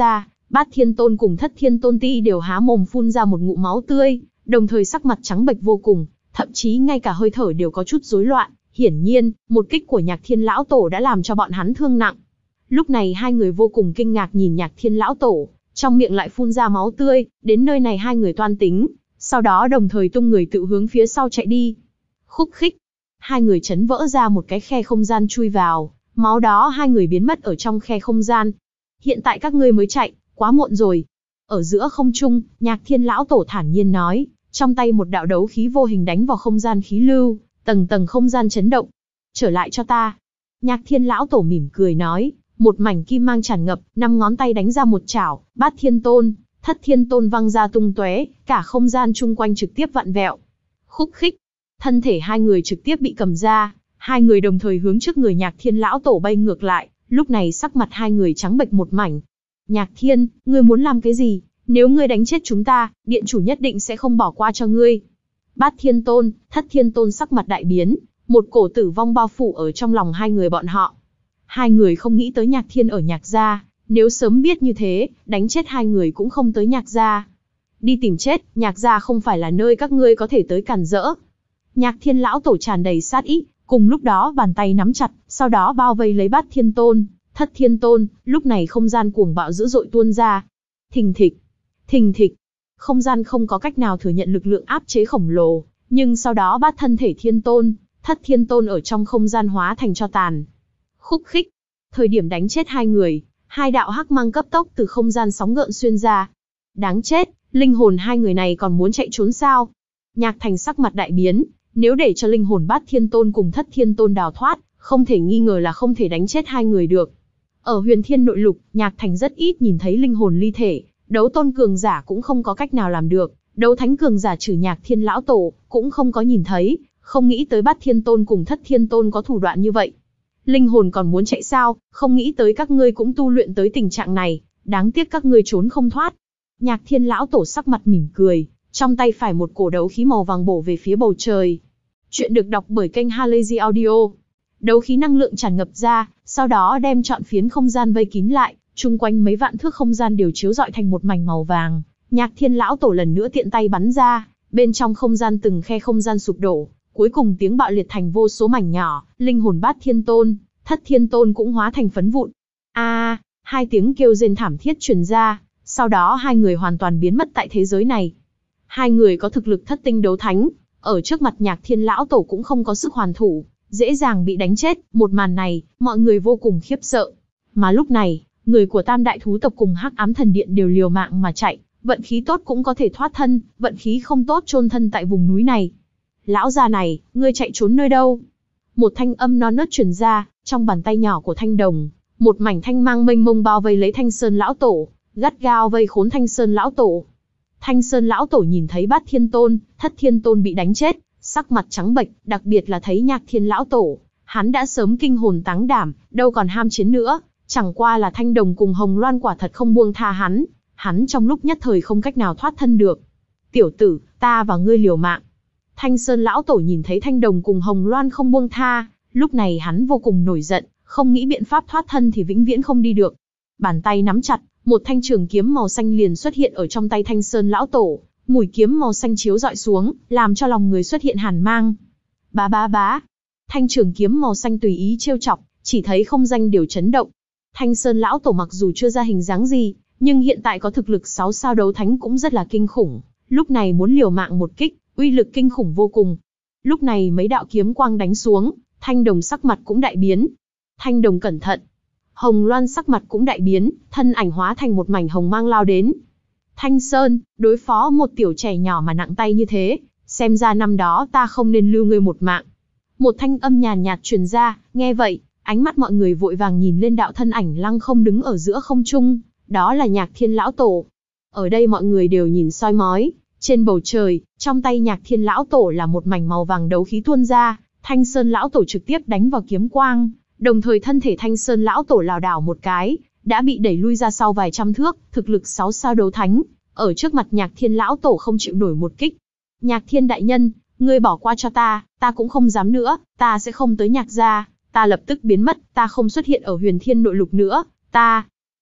Bát Thiên Tôn cùng Thất Thiên Tôn Ti đều há mồm phun ra một ngụm máu tươi, đồng thời sắc mặt trắng bệch vô cùng, thậm chí ngay cả hơi thở đều có chút rối loạn. Hiển nhiên, một kích của Nhạc Thiên lão tổ đã làm cho bọn hắn thương nặng. Lúc này hai người vô cùng kinh ngạc nhìn Nhạc Thiên lão tổ, trong miệng lại phun ra máu tươi, đến nơi này hai người toan tính, sau đó đồng thời tung người tự hướng phía sau chạy đi. Khúc khích, hai người chấn vỡ ra một cái khe không gian chui vào, máu đó hai người biến mất ở trong khe không gian. Hiện tại các ngươi mới chạy, quá muộn rồi. Ở giữa không trung, Nhạc Thiên lão tổ thản nhiên nói, trong tay một đạo đấu khí vô hình đánh vào không gian khí lưu, tầng tầng không gian chấn động. Trở lại cho ta. Nhạc Thiên lão tổ mỉm cười nói, một mảnh kim mang tràn ngập, năm ngón tay đánh ra một chảo, Bát Thiên Tôn, Thất Thiên Tôn văng ra tung tóe, cả không gian chung quanh trực tiếp vặn vẹo. Khúc khích, thân thể hai người trực tiếp bị cầm ra, hai người đồng thời hướng trước người Nhạc Thiên lão tổ bay ngược lại, lúc này sắc mặt hai người trắng bệch một mảnh. Nhạc Thiên, ngươi muốn làm cái gì? Nếu ngươi đánh chết chúng ta, điện chủ nhất định sẽ không bỏ qua cho ngươi. Bát Thiên Tôn, Thất Thiên Tôn sắc mặt đại biến, một cổ tử vong bao phủ ở trong lòng hai người bọn họ. Hai người không nghĩ tới Nhạc Thiên ở Nhạc gia, nếu sớm biết như thế, đánh chết hai người cũng không tới Nhạc gia. Đi tìm chết, Nhạc gia không phải là nơi các ngươi có thể tới cản rỡ. Nhạc Thiên lão tổ tràn đầy sát ý, cùng lúc đó bàn tay nắm chặt, sau đó bao vây lấy Bát Thiên Tôn, Thất Thiên Tôn, lúc này không gian cuồng bạo dữ dội tuôn ra. Thình thịch, thình thịch, không gian không có cách nào thừa nhận lực lượng áp chế khổng lồ, nhưng sau đó Bát thân thể Thiên Tôn, Thất Thiên Tôn ở trong không gian hóa thành tro tàn. Khúc khích, thời điểm đánh chết hai người, hai đạo hắc mang cấp tốc từ không gian sóng gợn xuyên ra. Đáng chết, linh hồn hai người này còn muốn chạy trốn sao? Nhạc Thành sắc mặt đại biến, nếu để cho linh hồn Bát Thiên Tôn cùng Thất Thiên Tôn đào thoát, không thể nghi ngờ là không thể đánh chết hai người được. Ở Huyền Thiên Nội Lục, Nhạc Thành rất ít nhìn thấy linh hồn ly thể, đấu tôn cường giả cũng không có cách nào làm được, đấu thánh cường giả trừ Nhạc Thiên lão tổ, cũng không có nhìn thấy, không nghĩ tới Bát Thiên Tôn cùng Thất Thiên Tôn có thủ đoạn như vậy. Linh hồn còn muốn chạy sao, không nghĩ tới các ngươi cũng tu luyện tới tình trạng này, đáng tiếc các ngươi trốn không thoát. Nhạc Thiên lão tổ sắc mặt mỉm cười, trong tay phải một cổ đấu khí màu vàng bổ về phía bầu trời. Chuyện được đọc bởi kênh Halazy Audio. Đấu khí năng lượng tràn ngập ra, sau đó đem trọn phiến không gian vây kín lại, chung quanh mấy vạn thước không gian đều chiếu rọi thành một mảnh màu vàng. Nhạc Thiên lão tổ lần nữa tiện tay bắn ra, bên trong không gian từng khe không gian sụp đổ, cuối cùng tiếng bạo liệt thành vô số mảnh nhỏ, linh hồn Bát Thiên Tôn, Thất Thiên Tôn cũng hóa thành phấn vụn. A, à, hai tiếng kêu rên thảm thiết truyền ra, sau đó hai người hoàn toàn biến mất tại thế giới này. Hai người có thực lực thất tinh đấu thánh, ở trước mặt Nhạc Thiên lão tổ cũng không có sức hoàn thủ, dễ dàng bị đánh chết. Một màn này, mọi người vô cùng khiếp sợ. Mà lúc này, người của Tam đại thú tộc cùng Hắc Ám Thần Điện đều liều mạng mà chạy, vận khí tốt cũng có thể thoát thân, vận khí không tốt chôn thân tại vùng núi này. Lão già này, ngươi chạy trốn nơi đâu? Một thanh âm non nớt truyền ra, trong bàn tay nhỏ của Thanh Đồng, một mảnh thanh mang mênh mông bao vây lấy Thanh Sơn lão tổ, gắt gao vây khốn Thanh Sơn lão tổ. Thanh Sơn lão tổ nhìn thấy Bát Thiên Tôn, Thất Thiên Tôn bị đánh chết, sắc mặt trắng bệch, đặc biệt là thấy Nhạc Thiên lão tổ, hắn đã sớm kinh hồn táng đảm, đâu còn ham chiến nữa, chẳng qua là Thanh Đồng cùng Hồng Loan quả thật không buông tha hắn, hắn trong lúc nhất thời không cách nào thoát thân được. Tiểu tử, ta và ngươi liều mạng. Thanh Sơn lão tổ nhìn thấy Thanh Đồng cùng Hồng Loan không buông tha, lúc này hắn vô cùng nổi giận, không nghĩ biện pháp thoát thân thì vĩnh viễn không đi được. Bàn tay nắm chặt, một thanh trường kiếm màu xanh liền xuất hiện ở trong tay Thanh Sơn lão tổ, mũi kiếm màu xanh chiếu rọi xuống, làm cho lòng người xuất hiện hàn mang. Bá bá bá, thanh trường kiếm màu xanh tùy ý trêu chọc, chỉ thấy không gian đều chấn động. Thanh Sơn lão tổ mặc dù chưa ra hình dáng gì, nhưng hiện tại có thực lực sáu sao đấu thánh cũng rất là kinh khủng, lúc này muốn liều mạng một kích, uy lực kinh khủng vô cùng. Lúc này mấy đạo kiếm quang đánh xuống, Thanh Đồng sắc mặt cũng đại biến. Thanh Đồng cẩn thận. Hồng Loan sắc mặt cũng đại biến, thân ảnh hóa thành một mảnh hồng mang lao đến. Thanh Sơn, đối phó một tiểu trẻ nhỏ mà nặng tay như thế, xem ra năm đó ta không nên lưu ngươi một mạng. Một thanh âm nhàn nhạt truyền ra, nghe vậy, ánh mắt mọi người vội vàng nhìn lên đạo thân ảnh lăng không đứng ở giữa không trung, đó là Nhạc Thiên lão tổ. Ở đây mọi người đều nhìn soi mói, trên bầu trời, trong tay Nhạc Thiên lão tổ là một mảnh màu vàng đấu khí tuôn ra, Thanh Sơn lão tổ trực tiếp đánh vào kiếm quang, đồng thời thân thể Thanh Sơn lão tổ lảo đảo một cái, đã bị đẩy lui ra sau vài trăm thước, thực lực sáu sao đấu thánh, ở trước mặt Nhạc Thiên lão tổ không chịu nổi một kích. Nhạc Thiên đại nhân, ngươi bỏ qua cho ta, ta cũng không dám nữa, ta sẽ không tới Nhạc gia, ta lập tức biến mất, ta không xuất hiện ở Huyền Thiên Nội Lục nữa, ta.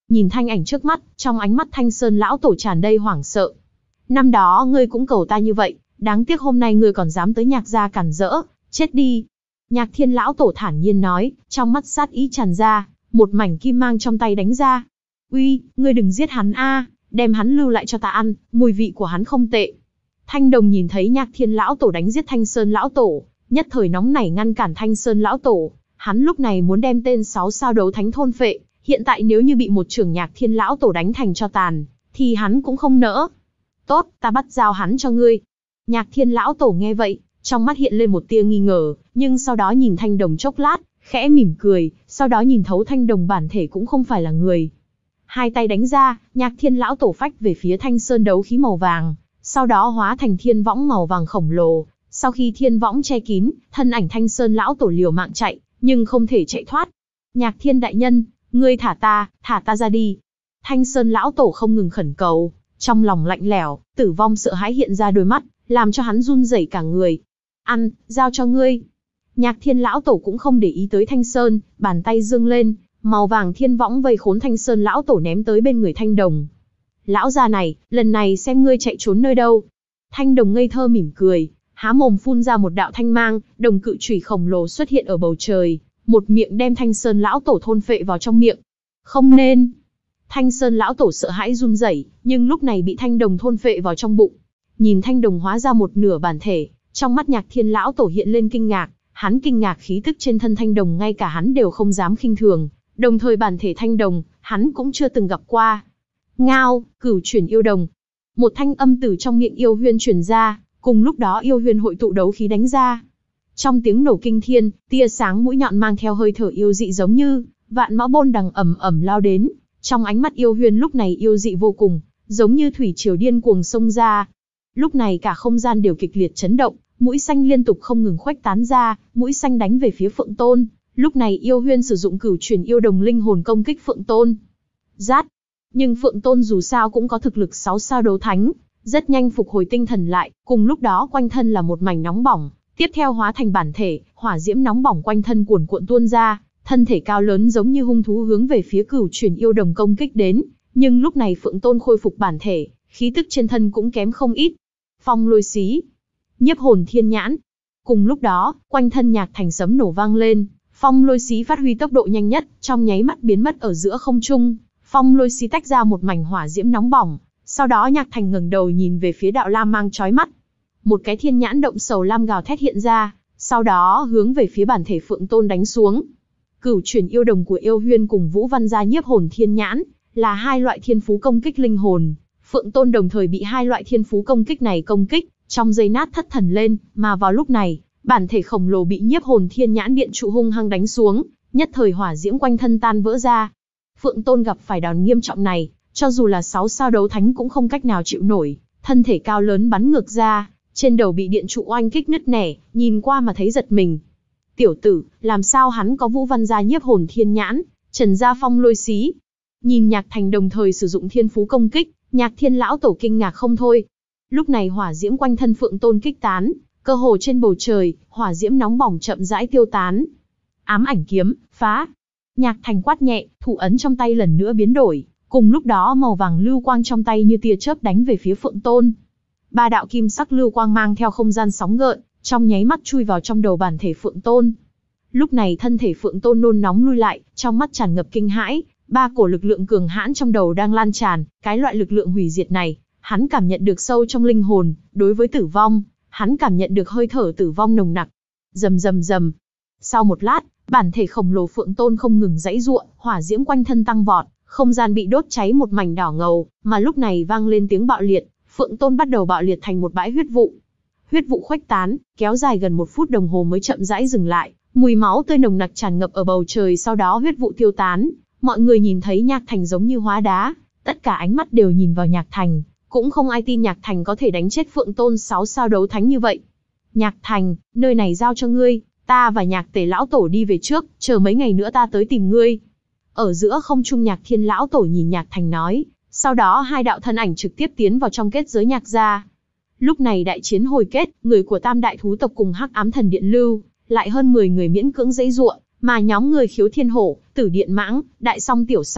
Nhìn thanh ảnh trước mắt, trong ánh mắt Thanh Sơn lão tổ tràn đầy hoảng sợ. Năm đó ngươi cũng cầu ta như vậy, đáng tiếc hôm nay ngươi còn dám tới Nhạc gia cản rỡ, chết đi. Nhạc Thiên lão tổ thản nhiên nói, trong mắt sát ý tràn ra, một mảnh kim mang trong tay đánh ra. Uy, ngươi đừng giết hắn a, đem hắn lưu lại cho ta ăn, mùi vị của hắn không tệ. Thanh Đồng nhìn thấy Nhạc Thiên lão tổ đánh giết Thanh Sơn lão tổ, nhất thời nóng nảy ngăn cản Thanh Sơn lão tổ. Hắn lúc này muốn đem tên sáu sao đấu thánh thôn phệ, hiện tại nếu như bị một trưởng Nhạc Thiên lão tổ đánh thành cho tàn, thì hắn cũng không nỡ. Tốt, ta bắt giao hắn cho ngươi. Nhạc Thiên lão tổ nghe vậy, trong mắt hiện lên một tia nghi ngờ, nhưng sau đó nhìn Thanh Đồng chốc lát, khẽ mỉm cười, sau đó nhìn thấu Thanh Đồng bản thể cũng không phải là người. Hai tay đánh ra, Nhạc Thiên lão tổ phách về phía Thanh Sơn đấu khí màu vàng, sau đó hóa thành thiên võng màu vàng khổng lồ. Sau khi thiên võng che kín, thân ảnh Thanh Sơn lão tổ liều mạng chạy, nhưng không thể chạy thoát. Nhạc Thiên đại nhân, ngươi thả ta, thả ta ra đi. Thanh Sơn lão tổ không ngừng khẩn cầu, trong lòng lạnh lẽo, tử vong sợ hãi hiện ra đôi mắt, làm cho hắn run rẩy cả người. Ăn, giao cho ngươi. Nhạc Thiên lão tổ cũng không để ý tới Thanh Sơn, bàn tay giương lên, màu vàng thiên võng vây khốn Thanh Sơn lão tổ ném tới bên người Thanh Đồng. Lão già này, lần này xem ngươi chạy trốn nơi đâu. Thanh Đồng ngây thơ mỉm cười, há mồm phun ra một đạo thanh mang, đồng cự chủy khổng lồ xuất hiện ở bầu trời, một miệng đem Thanh Sơn lão tổ thôn phệ vào trong miệng. Không nên. Thanh Sơn lão tổ sợ hãi run rẩy, nhưng lúc này bị Thanh Đồng thôn phệ vào trong bụng. Nhìn Thanh Đồng hóa ra một nửa bản thể, trong mắt Nhạc Thiên lão tổ hiện lên kinh ngạc, hắn kinh ngạc khí tức trên thân Thanh Đồng ngay cả hắn đều không dám khinh thường, đồng thời bản thể Thanh Đồng, hắn cũng chưa từng gặp qua. Ngao, cửu chuyển yêu đồng. Một thanh âm từ trong miệng yêu huyên truyền ra, cùng lúc đó yêu huyên hội tụ đấu khí đánh ra. Trong tiếng nổ kinh thiên, tia sáng mũi nhọn mang theo hơi thở yêu dị giống như vạn mã bôn đằng ầm ầm lao đến. Trong ánh mắt yêu huyên lúc này yêu dị vô cùng, giống như thủy triều điên cuồng xông ra. Lúc này cả không gian đều kịch liệt chấn động, mũi xanh liên tục không ngừng khuếch tán ra, mũi xanh đánh về phía Phượng Tôn. Lúc này yêu huyên sử dụng cửu chuyển yêu đồng linh hồn công kích Phượng Tôn. Rát. Nhưng Phượng Tôn dù sao cũng có thực lực sáu sao đấu thánh, rất nhanh phục hồi tinh thần lại, cùng lúc đó quanh thân là một mảnh nóng bỏng, tiếp theo hóa thành bản thể, hỏa diễm nóng bỏng quanh thân cuồn cuộn tuôn ra, thân thể cao lớn giống như hung thú hướng về phía cửu chuyển yêu đồng công kích đến, nhưng lúc này Phượng Tôn khôi phục bản thể, khí tức trên thân cũng kém không ít. Phong lôi xí, nhiếp hồn thiên nhãn. Cùng lúc đó, quanh thân Nhạc Thành sấm nổ vang lên, phong lôi xí phát huy tốc độ nhanh nhất, trong nháy mắt biến mất ở giữa không trung. Phong lôi xí tách ra một mảnh hỏa diễm nóng bỏng, sau đó Nhạc Thành ngẩng đầu nhìn về phía đạo lam mang chói mắt. Một cái thiên nhãn động sầu lam gào thét hiện ra, sau đó hướng về phía bản thể Phượng Tôn đánh xuống. Cửu chuyển yêu đồng của yêu huyên cùng Vũ Văn gia nhiếp hồn thiên nhãn là hai loại thiên phú công kích linh hồn. Phượng Tôn đồng thời bị hai loại thiên phú công kích này công kích, trong giây nát thất thần lên, mà vào lúc này, bản thể khổng lồ bị nhiếp hồn thiên nhãn điện trụ hung hăng đánh xuống, nhất thời hỏa diễm quanh thân tan vỡ ra. Phượng Tôn gặp phải đòn nghiêm trọng này, cho dù là sáu sao đấu thánh cũng không cách nào chịu nổi, thân thể cao lớn bắn ngược ra, trên đầu bị điện trụ oanh kích nứt nẻ, nhìn qua mà thấy giật mình. Tiểu tử, làm sao hắn có Vũ Văn gia nhiếp hồn thiên nhãn, Trần gia phong lôi xí? Nhìn Nhạc Thành đồng thời sử dụng thiên phú công kích, Nhạc Thiên lão tổ kinh ngạc không thôi. Lúc này hỏa diễm quanh thân Phượng Tôn kích tán, cơ hồ trên bầu trời, hỏa diễm nóng bỏng chậm rãi tiêu tán. Ám ảnh kiếm, phá. Nhạc Thành quát nhẹ, thủ ấn trong tay lần nữa biến đổi, cùng lúc đó màu vàng lưu quang trong tay như tia chớp đánh về phía Phượng Tôn. Ba đạo kim sắc lưu quang mang theo không gian sóng gợn, trong nháy mắt chui vào trong đầu bản thể Phượng Tôn. Lúc này thân thể Phượng Tôn nôn nóng lui lại, trong mắt tràn ngập kinh hãi, ba cổ lực lượng cường hãn trong đầu đang lan tràn, cái loại lực lượng hủy diệt này, hắn cảm nhận được sâu trong linh hồn, đối với tử vong, hắn cảm nhận được hơi thở tử vong nồng nặc. Rầm rầm rầm. Sau một lát, bản thể khổng lồ Phượng Tôn không ngừng giãy giụa, hỏa diễm quanh thân tăng vọt, không gian bị đốt cháy một mảnh đỏ ngầu, mà lúc này vang lên tiếng bạo liệt, Phượng Tôn bắt đầu bạo liệt thành một bãi huyết vụ. Huyết vụ khuếch tán, kéo dài gần một phút đồng hồ mới chậm rãi dừng lại, mùi máu tươi nồng nặc tràn ngập ở bầu trời, sau đó huyết vụ tiêu tán, mọi người nhìn thấy Nhạc Thành giống như hóa đá, tất cả ánh mắt đều nhìn vào Nhạc Thành, cũng không ai tin Nhạc Thành có thể đánh chết Phượng Tôn sáu sao đấu thánh như vậy. Nhạc Thành, nơi này giao cho ngươi, ta và Nhạc Tề lão tổ đi về trước, chờ mấy ngày nữa ta tới tìm ngươi. Ở giữa không trung Nhạc Thiên lão tổ nhìn Nhạc Thành nói, sau đó hai đạo thân ảnh trực tiếp tiến vào trong kết giới Nhạc gia. Lúc này đại chiến hồi kết, người của Tam đại thú tộc cùng Hắc Ám Thần Điện lưu lại hơn mười người miễn cưỡng giãy giụa, mà nhóm người Khiếu Thiên Hổ, Tử Điện Mãng, Đại Song Tiểu Song,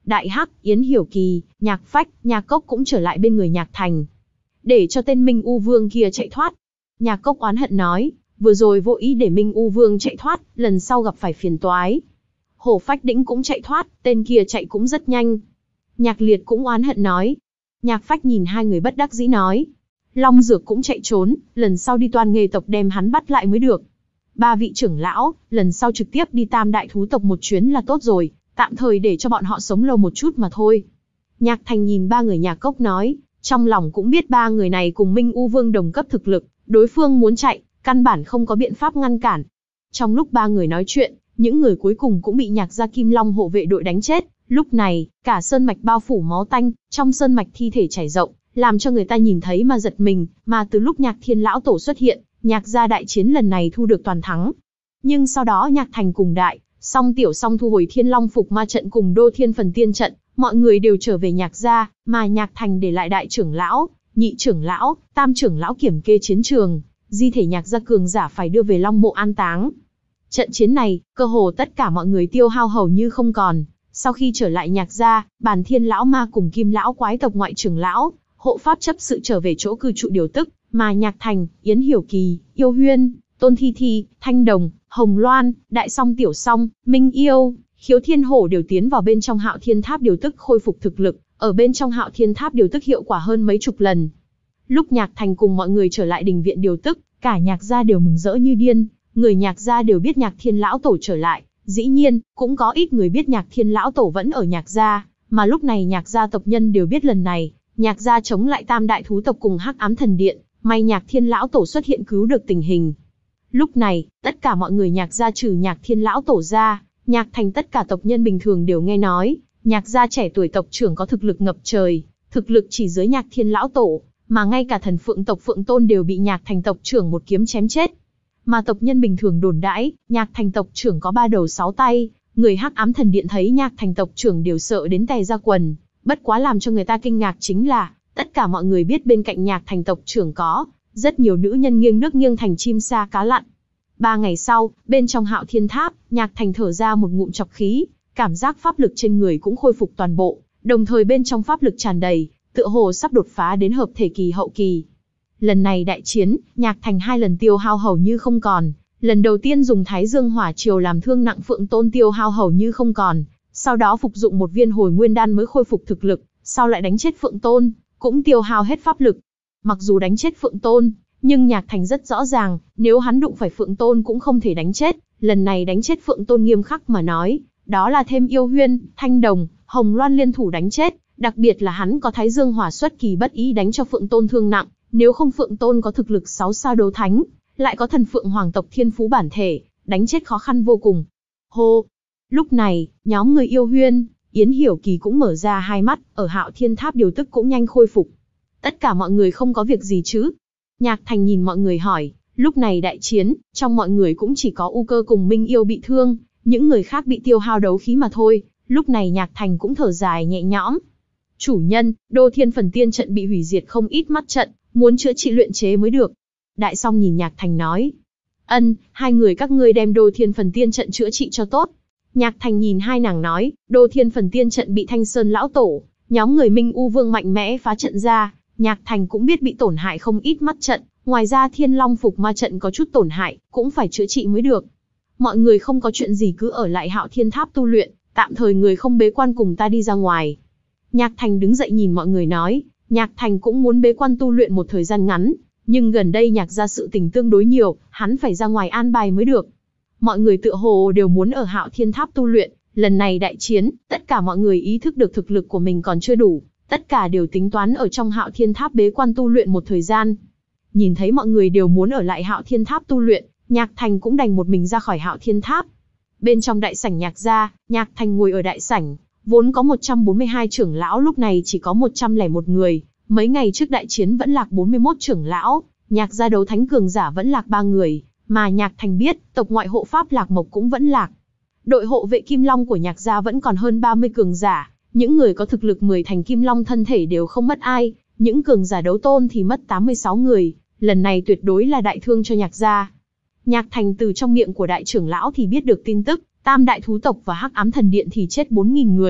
Đại Hắc, Yến Hiểu Kỳ, Nhạc Phách, Nhạc Cốc cũng trở lại bên người Nhạc Thành. Để cho tên Minh U Vương kia chạy thoát. Nhạc Cốc oán hận nói, vừa rồi vô ý để Minh U Vương chạy thoát, lần sau gặp phải phiền toái. Hồ Phách Đĩnh cũng chạy thoát, tên kia chạy cũng rất nhanh. Nhạc Liệt cũng oán hận nói. Nhạc Phách nhìn hai người bất đắc dĩ nói. Long Dược cũng chạy trốn, lần sau đi Toan Nghê tộc đem hắn bắt lại mới được. Ba vị trưởng lão, lần sau trực tiếp đi Tam Đại Thú tộc một chuyến là tốt rồi, tạm thời để cho bọn họ sống lâu một chút mà thôi. Nhạc Thành nhìn ba người Nhạc Cốc nói, trong lòng cũng biết ba người này cùng Minh U Vương đồng cấp thực lực, đối phương muốn chạy, căn bản không có biện pháp ngăn cản. Trong lúc ba người nói chuyện, những người cuối cùng cũng bị Nhạc gia Kim Long hộ vệ đội đánh chết. Lúc này, cả sơn mạch bao phủ máu tanh, trong sơn mạch thi thể trải rộng, làm cho người ta nhìn thấy mà giật mình, mà từ lúc Nhạc Thiên lão tổ xuất hiện, Nhạc gia đại chiến lần này thu được toàn thắng. Nhưng sau đó Nhạc Thành cùng Đại Song Tiểu Song thu hồi Thiên Long Phục Ma trận cùng Đô Thiên Phần Tiên trận, mọi người đều trở về Nhạc gia, mà Nhạc Thành để lại đại trưởng lão, nhị trưởng lão, tam trưởng lão kiểm kê chiến trường, di thể Nhạc gia cường giả phải đưa về Long mộ an táng. Trận chiến này, cơ hồ tất cả mọi người tiêu hao hầu như không còn. Sau khi trở lại Nhạc gia, Bàn Thiên lão ma cùng Kim lão quái tộc ngoại trưởng lão, hộ pháp chấp sự trở về chỗ cư trụ điều tức, mà Nhạc Thành, Yến Hiểu Kỳ, Yêu Huyên, Tôn Thi Thi, Thanh Đồng, Hồng Loan, Đại Song Tiểu Song, Minh Yêu, Khiếu Thiên Hổ đều tiến vào bên trong Hạo Thiên Tháp điều tức khôi phục thực lực, ở bên trong Hạo Thiên Tháp điều tức hiệu quả hơn mấy chục lần. Lúc Nhạc Thành cùng mọi người trở lại đình viện điều tức, cả Nhạc gia đều mừng rỡ như điên, người Nhạc gia đều biết Nhạc Thiên lão tổ trở lại, dĩ nhiên, cũng có ít người biết Nhạc Thiên lão tổ vẫn ở Nhạc gia, mà lúc này Nhạc gia tộc nhân đều biết lần này, Nhạc gia chống lại Tam Đại Thú tộc cùng Hắc Ám Thần Điện, may Nhạc Thiên lão tổ xuất hiện cứu được tình hình. Lúc này, tất cả mọi người Nhạc gia trừ Nhạc Thiên lão tổ ra, Nhạc Thành tất cả tộc nhân bình thường đều nghe nói, Nhạc gia trẻ tuổi tộc trưởng có thực lực ngập trời, thực lực chỉ dưới Nhạc Thiên lão tổ, mà ngay cả thần Phượng tộc Phượng Tôn đều bị Nhạc Thành tộc trưởng một kiếm chém chết. Mà tộc nhân bình thường đồn đãi, Nhạc Thành tộc trưởng có ba đầu sáu tay, người Hắc Ám Thần Điện thấy Nhạc Thành tộc trưởng đều sợ đến tè ra quần. Bất quá làm cho người ta kinh ngạc chính là, tất cả mọi người biết bên cạnh Nhạc Thành tộc trưởng có rất nhiều nữ nhân nghiêng nước nghiêng thành chim sa cá lặn. Ba ngày sau, bên trong Hạo Thiên Tháp, Nhạc Thành thở ra một ngụm trọc khí, cảm giác pháp lực trên người cũng khôi phục toàn bộ, đồng thời bên trong pháp lực tràn đầy, tựa hồ sắp đột phá đến hợp thể kỳ hậu kỳ. Lần này đại chiến, Nhạc Thành hai lần tiêu hao hầu như không còn, lần đầu tiên dùng Thái Dương Hỏa Triều làm thương nặng Phượng Tôn tiêu hao hầu như không còn, sau đó phục dụng một viên hồi nguyên đan mới khôi phục thực lực, sau lại đánh chết Phượng Tôn, cũng tiêu hao hết pháp lực. Mặc dù đánh chết Phượng Tôn, nhưng Nhạc Thành rất rõ ràng, nếu hắn đụng phải Phượng Tôn cũng không thể đánh chết, lần này đánh chết Phượng Tôn nghiêm khắc mà nói, đó là thêm Yêu Huyên, Thanh Đồng, Hồng Loan liên thủ đánh chết, đặc biệt là hắn có Thái Dương Hỏa xuất kỳ bất ý đánh cho Phượng Tôn thương nặng, nếu không Phượng Tôn có thực lực sáu sao đấu thánh, lại có thần Phượng Hoàng tộc thiên phú bản thể, đánh chết khó khăn vô cùng. Hô! Lúc này, nhóm người Yêu Huyên, Yến Hiểu Kỳ cũng mở ra hai mắt, ở Hạo Thiên Tháp điều tức cũng nhanh khôi phục. Tất cả mọi người không có việc gì chứ? Nhạc Thành nhìn mọi người hỏi, lúc này đại chiến, trong mọi người cũng chỉ có U Cơ cùng Minh Yêu bị thương, những người khác bị tiêu hao đấu khí mà thôi, lúc này Nhạc Thành cũng thở dài nhẹ nhõm. Chủ nhân, Đô Thiên Phần Tiên trận bị hủy diệt không ít mắt trận, muốn chữa trị luyện chế mới được. Đại Song nhìn Nhạc Thành nói. Ân, hai người các ngươi đem Đô Thiên Phần Tiên trận chữa trị cho tốt. Nhạc Thành nhìn hai nàng nói, Đô Thiên Phần Tiên trận bị Thanh Sơn lão tổ, nhóm người Minh U Vương mạnh mẽ phá trận ra, Nhạc Thành cũng biết bị tổn hại không ít mắt trận, ngoài ra Thiên Long Phục Ma trận có chút tổn hại, cũng phải chữa trị mới được. Mọi người không có chuyện gì cứ ở lại Hạo Thiên Tháp tu luyện, tạm thời người không bế quan cùng ta đi ra ngoài. Nhạc Thành đứng dậy nhìn mọi người nói, Nhạc Thành cũng muốn bế quan tu luyện một thời gian ngắn, nhưng gần đây Nhạc gia sự tình tương đối nhiều, hắn phải ra ngoài an bài mới được. Mọi người tựa hồ đều muốn ở Hạo Thiên Tháp tu luyện, lần này đại chiến, tất cả mọi người ý thức được thực lực của mình còn chưa đủ, tất cả đều tính toán ở trong Hạo Thiên Tháp bế quan tu luyện một thời gian. Nhìn thấy mọi người đều muốn ở lại Hạo Thiên Tháp tu luyện, Nhạc Thành cũng đành một mình ra khỏi Hạo Thiên Tháp. Bên trong đại sảnh Nhạc gia, Nhạc Thành ngồi ở đại sảnh, vốn có một trăm bốn mươi hai trưởng lão lúc này chỉ có một trăm lẻ một người, mấy ngày trước đại chiến vẫn lạc bốn mươi mốt trưởng lão, Nhạc gia đấu thánh cường giả vẫn lạc ba người, mà Nhạc Thành biết, tộc ngoại hộ pháp Lạc Mộc cũng vẫn lạc. Đội hộ vệ Kim Long của Nhạc gia vẫn còn hơn ba mươi cường giả, những người có thực lực mười thành Kim Long thân thể đều không mất ai, những cường giả đấu tôn thì mất tám mươi sáu người, lần này tuyệt đối là đại thương cho Nhạc gia. Nhạc Thành từ trong miệng của đại trưởng lão thì biết được tin tức, Tam Đại Thú tộc và Hắc Ám Thần Điện thì chết bốn nghìn người,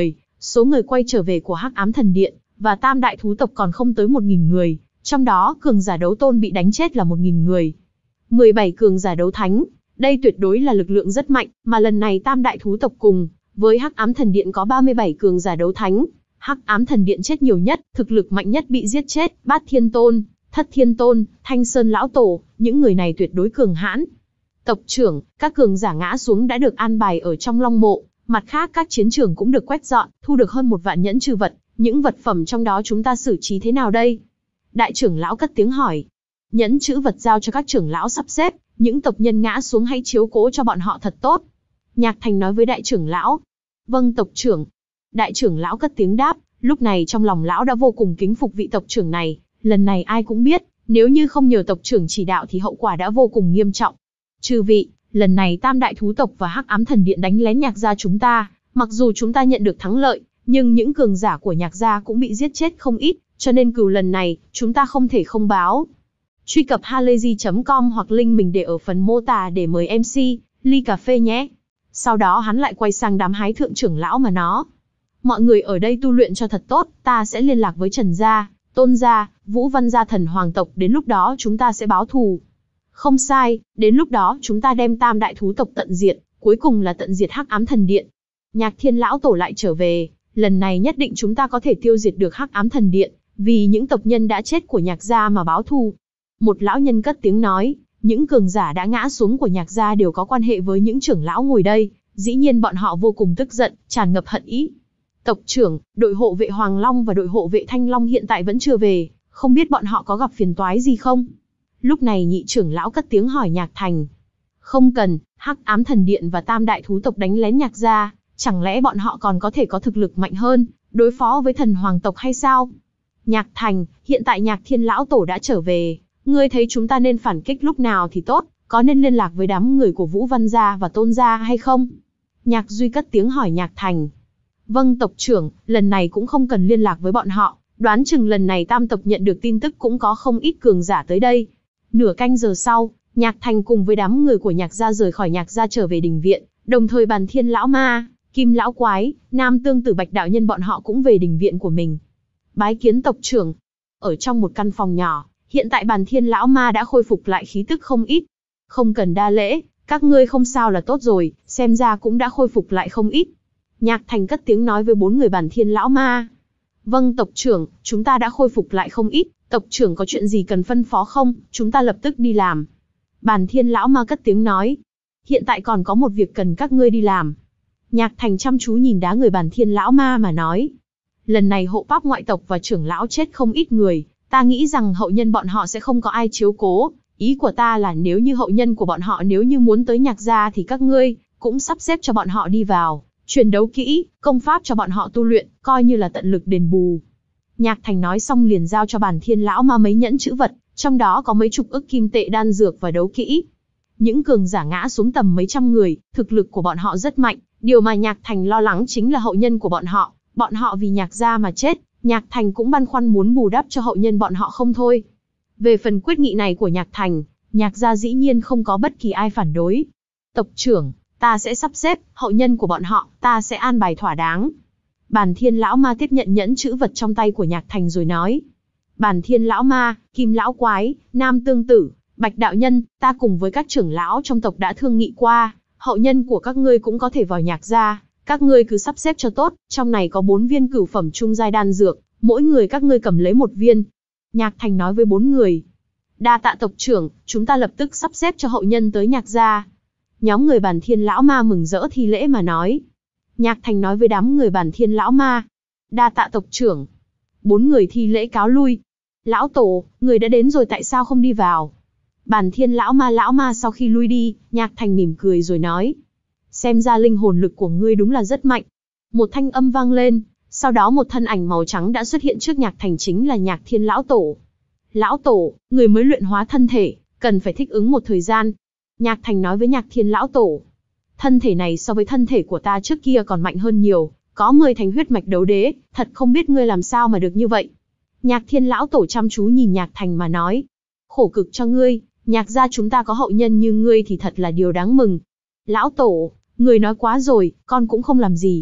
Số người quay trở về của Hắc Ám Thần Điện và Tam Đại Thú tộc còn không tới một nghìn người, trong đó cường giả đấu tôn bị đánh chết là một nghìn người. mười bảy cường giả đấu thánh, đây tuyệt đối là lực lượng rất mạnh, mà lần này Tam Đại Thú tộc cùng với Hắc Ám Thần Điện có ba mươi bảy cường giả đấu thánh. Hắc Ám Thần Điện chết nhiều nhất, thực lực mạnh nhất bị giết chết, Bát Thiên Tôn, Thất Thiên Tôn, Thanh Sơn Lão Tổ, những người này tuyệt đối cường hãn. Tộc trưởng, các cường giả ngã xuống đã được an bài ở trong Long Mộ, mặt khác các chiến trường cũng được quét dọn, thu được hơn một vạn nhẫn trừ vật, những vật phẩm trong đó chúng ta xử trí thế nào đây? Đại trưởng lão cất tiếng hỏi. Nhẫn trữ vật giao cho các trưởng lão sắp xếp, những tộc nhân ngã xuống hãy chiếu cố cho bọn họ thật tốt. Nhạc Thành nói với đại trưởng lão. Vâng tộc trưởng. Đại trưởng lão cất tiếng đáp, lúc này trong lòng lão đã vô cùng kính phục vị tộc trưởng này, lần này ai cũng biết, nếu như không nhờ tộc trưởng chỉ đạo thì hậu quả đã vô cùng nghiêm trọng. Chư vị, lần này Tam Đại Thú tộc và Hắc Ám Thần Điện đánh lén Nhạc gia chúng ta, mặc dù chúng ta nhận được thắng lợi, nhưng những cường giả của Nhạc gia cũng bị giết chết không ít, cho nên cừu lần này, chúng ta không thể không báo. Truy cập halayzi chấm com hoặc link mình để ở phần mô tả để mời em xê, ly cà phê nhé. Sau đó hắn lại quay sang đám hái thượng trưởng lão mà nó. Mọi người ở đây tu luyện cho thật tốt, ta sẽ liên lạc với Trần gia, Tôn gia, Vũ Văn gia thần hoàng tộc, đến lúc đó chúng ta sẽ báo thù. Không sai, đến lúc đó chúng ta đem Tam Đại Thú tộc tận diệt, cuối cùng là tận diệt Hắc Ám Thần Điện. Nhạc Thiên lão tổ lại trở về, lần này nhất định chúng ta có thể tiêu diệt được Hắc Ám Thần Điện, vì những tộc nhân đã chết của Nhạc gia mà báo thù. Một lão nhân cất tiếng nói, những cường giả đã ngã xuống của Nhạc gia đều có quan hệ với những trưởng lão ngồi đây, dĩ nhiên bọn họ vô cùng tức giận, tràn ngập hận ý. Tộc trưởng, đội hộ vệ Hoàng Long và đội hộ vệ Thanh Long hiện tại vẫn chưa về, không biết bọn họ có gặp phiền toái gì không? Lúc này nhị trưởng lão cất tiếng hỏi Nhạc Thành. Không cần, Hắc Ám Thần Điện và Tam Đại Thú tộc đánh lén Nhạc gia, chẳng lẽ bọn họ còn có thể có thực lực mạnh hơn, đối phó với thần hoàng tộc hay sao? Nhạc Thành, hiện tại Nhạc Thiên lão tổ đã trở về, ngươi thấy chúng ta nên phản kích lúc nào thì tốt, có nên liên lạc với đám người của Vũ Văn gia và Tôn gia hay không? Nhạc Duy cất tiếng hỏi Nhạc Thành. Vâng tộc trưởng, lần này cũng không cần liên lạc với bọn họ, đoán chừng lần này tam tộc nhận được tin tức cũng có không ít cường giả tới đây. Nửa canh giờ sau, Nhạc Thành cùng với đám người của Nhạc gia rời khỏi Nhạc gia trở về đình viện, đồng thời Bàn Thiên lão ma, Kim lão quái, Nam Tương Tử Bạch đạo nhân bọn họ cũng về đình viện của mình. Bái kiến tộc trưởng. Ở trong một căn phòng nhỏ, hiện tại Bàn Thiên lão ma đã khôi phục lại khí tức không ít. Không cần đa lễ, các ngươi không sao là tốt rồi, xem ra cũng đã khôi phục lại không ít. Nhạc Thành cất tiếng nói với bốn người Bàn Thiên lão ma. Vâng tộc trưởng, chúng ta đã khôi phục lại không ít, tộc trưởng có chuyện gì cần phân phó không, chúng ta lập tức đi làm. Bàn Thiên lão ma cất tiếng nói. Hiện tại còn có một việc cần các ngươi đi làm. Nhạc Thành chăm chú nhìn đá người Bàn Thiên lão ma mà nói. Lần này hộ pháp ngoại tộc và trưởng lão chết không ít người, ta nghĩ rằng hậu nhân bọn họ sẽ không có ai chiếu cố. Ý của ta là nếu như hậu nhân của bọn họ nếu như muốn tới Nhạc gia thì các ngươi cũng sắp xếp cho bọn họ đi vào, truyền đấu kỹ, công pháp cho bọn họ tu luyện, coi như là tận lực đền bù. Nhạc Thành nói xong liền giao cho Bàn Thiên lão ma mấy nhẫn chữ vật, trong đó có mấy chục ức kim tệ đan dược và đấu kỹ. Những cường giả ngã xuống tầm mấy trăm người, thực lực của bọn họ rất mạnh, điều mà Nhạc Thành lo lắng chính là hậu nhân của bọn họ, bọn họ vì Nhạc gia mà chết, Nhạc Thành cũng băn khoăn muốn bù đắp cho hậu nhân bọn họ không thôi. Về phần quyết nghị này của Nhạc Thành, Nhạc gia dĩ nhiên không có bất kỳ ai phản đối. Tộc trưởng, ta sẽ sắp xếp, hậu nhân của bọn họ, ta sẽ an bài thỏa đáng. Bàn Thiên lão ma tiếp nhận nhẫn chữ vật trong tay của Nhạc Thành rồi nói. Bàn Thiên lão ma, Kim lão quái, Nam Tương Tử, Bạch đạo nhân, ta cùng với các trưởng lão trong tộc đã thương nghị qua, hậu nhân của các ngươi cũng có thể vào Nhạc gia, các ngươi cứ sắp xếp cho tốt, trong này có bốn viên cửu phẩm trung giai đan dược, mỗi người các ngươi cầm lấy một viên. Nhạc Thành nói với bốn người. Đa tạ tộc trưởng, chúng ta lập tức sắp xếp cho hậu nhân tới Nhạc gia. Nhóm người Bàn Thiên lão ma mừng rỡ thi lễ mà nói. Nhạc Thành nói với đám người Bàn Thiên lão ma. Đa tạ tộc trưởng. Bốn người thi lễ cáo lui. Lão tổ, người đã đến rồi tại sao không đi vào? Bàn Thiên lão ma lão ma sau khi lui đi, Nhạc Thành mỉm cười rồi nói. Xem ra linh hồn lực của ngươi đúng là rất mạnh. Một thanh âm vang lên, sau đó một thân ảnh màu trắng đã xuất hiện trước Nhạc Thành, chính là Nhạc Thiên lão tổ. Lão tổ, người mới luyện hóa thân thể, cần phải thích ứng một thời gian. Nhạc Thành nói với Nhạc Thiên lão tổ. Thân thể này so với thân thể của ta trước kia còn mạnh hơn nhiều, có mười thành huyết mạch đấu đế, thật không biết ngươi làm sao mà được như vậy. Nhạc Thiên lão tổ chăm chú nhìn Nhạc Thành mà nói. Khổ cực cho ngươi, Nhạc gia chúng ta có hậu nhân như ngươi thì thật là điều đáng mừng. Lão tổ, người nói quá rồi, con cũng không làm gì.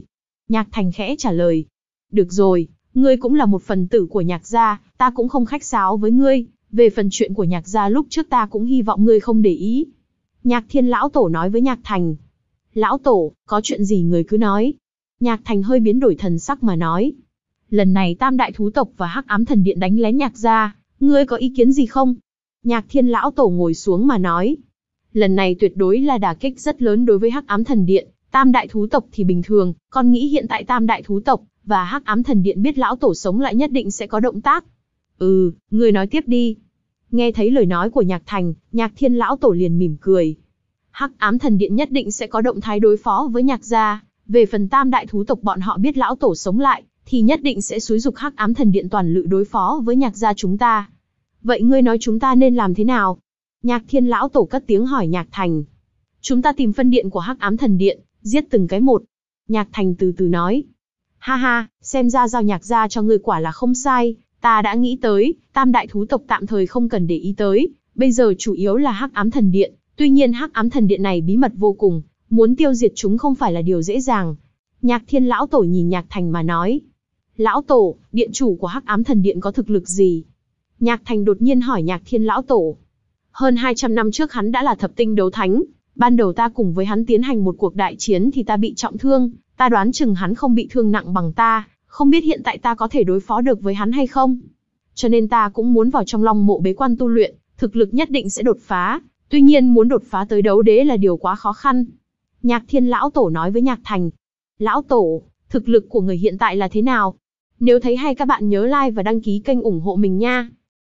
Nhạc Thành khẽ trả lời. Được rồi, ngươi cũng là một phần tử của Nhạc gia, ta cũng không khách sáo với ngươi. Về phần chuyện của Nhạc gia lúc trước ta cũng hy vọng ngươi không để ý. Nhạc Thiên lão tổ nói với Nhạc Thành. Lão tổ, có chuyện gì người cứ nói. Nhạc Thành hơi biến đổi thần sắc mà nói. Lần này Tam đại thú tộc và Hắc Ám Thần Điện đánh lén Nhạc gia, ngươi có ý kiến gì không? Nhạc Thiên lão tổ ngồi xuống mà nói. Lần này tuyệt đối là đả kích rất lớn đối với Hắc Ám Thần Điện. Tam đại thú tộc thì bình thường, con nghĩ hiện tại Tam đại thú tộc và Hắc Ám Thần Điện biết lão tổ sống lại nhất định sẽ có động tác. Ừ, ngươi nói tiếp đi. Nghe thấy lời nói của Nhạc Thành, Nhạc Thiên lão tổ liền mỉm cười. Hắc Ám Thần Điện nhất định sẽ có động thái đối phó với Nhạc gia. Về phần Tam đại thú tộc bọn họ biết lão tổ sống lại, thì nhất định sẽ xúi giục Hắc Ám Thần Điện toàn lực đối phó với Nhạc gia chúng ta. Vậy ngươi nói chúng ta nên làm thế nào? Nhạc Thiên lão tổ cất tiếng hỏi Nhạc Thành. Chúng ta tìm phân điện của Hắc Ám Thần Điện, giết từng cái một. Nhạc Thành từ từ nói. Ha ha, xem ra giao Nhạc gia cho ngươi quả là không sai. Ta đã nghĩ tới, Tam đại thú tộc tạm thời không cần để ý tới. Bây giờ chủ yếu là Hắc Ám Thần Điện. Tuy nhiên Hắc Ám Thần Điện này bí mật vô cùng, muốn tiêu diệt chúng không phải là điều dễ dàng. Nhạc Thiên lão tổ nhìn Nhạc Thành mà nói. Lão tổ, điện chủ của Hắc Ám Thần Điện có thực lực gì? Nhạc Thành đột nhiên hỏi Nhạc Thiên lão tổ. Hơn hai trăm năm trước hắn đã là thập tinh đấu thánh. Ban đầu ta cùng với hắn tiến hành một cuộc đại chiến thì ta bị trọng thương. Ta đoán chừng hắn không bị thương nặng bằng ta. Không biết hiện tại ta có thể đối phó được với hắn hay không? Cho nên ta cũng muốn vào trong Long Mộ bế quan tu luyện. Thực lực nhất định sẽ đột phá. Tuy nhiên muốn đột phá tới đấu đế là điều quá khó khăn. Nhạc Thiên lão tổ nói với Nhạc Thành. Lão tổ, thực lực của người hiện tại là thế nào? Nếu thấy hay các bạn nhớ like và đăng ký kênh ủng hộ mình nha.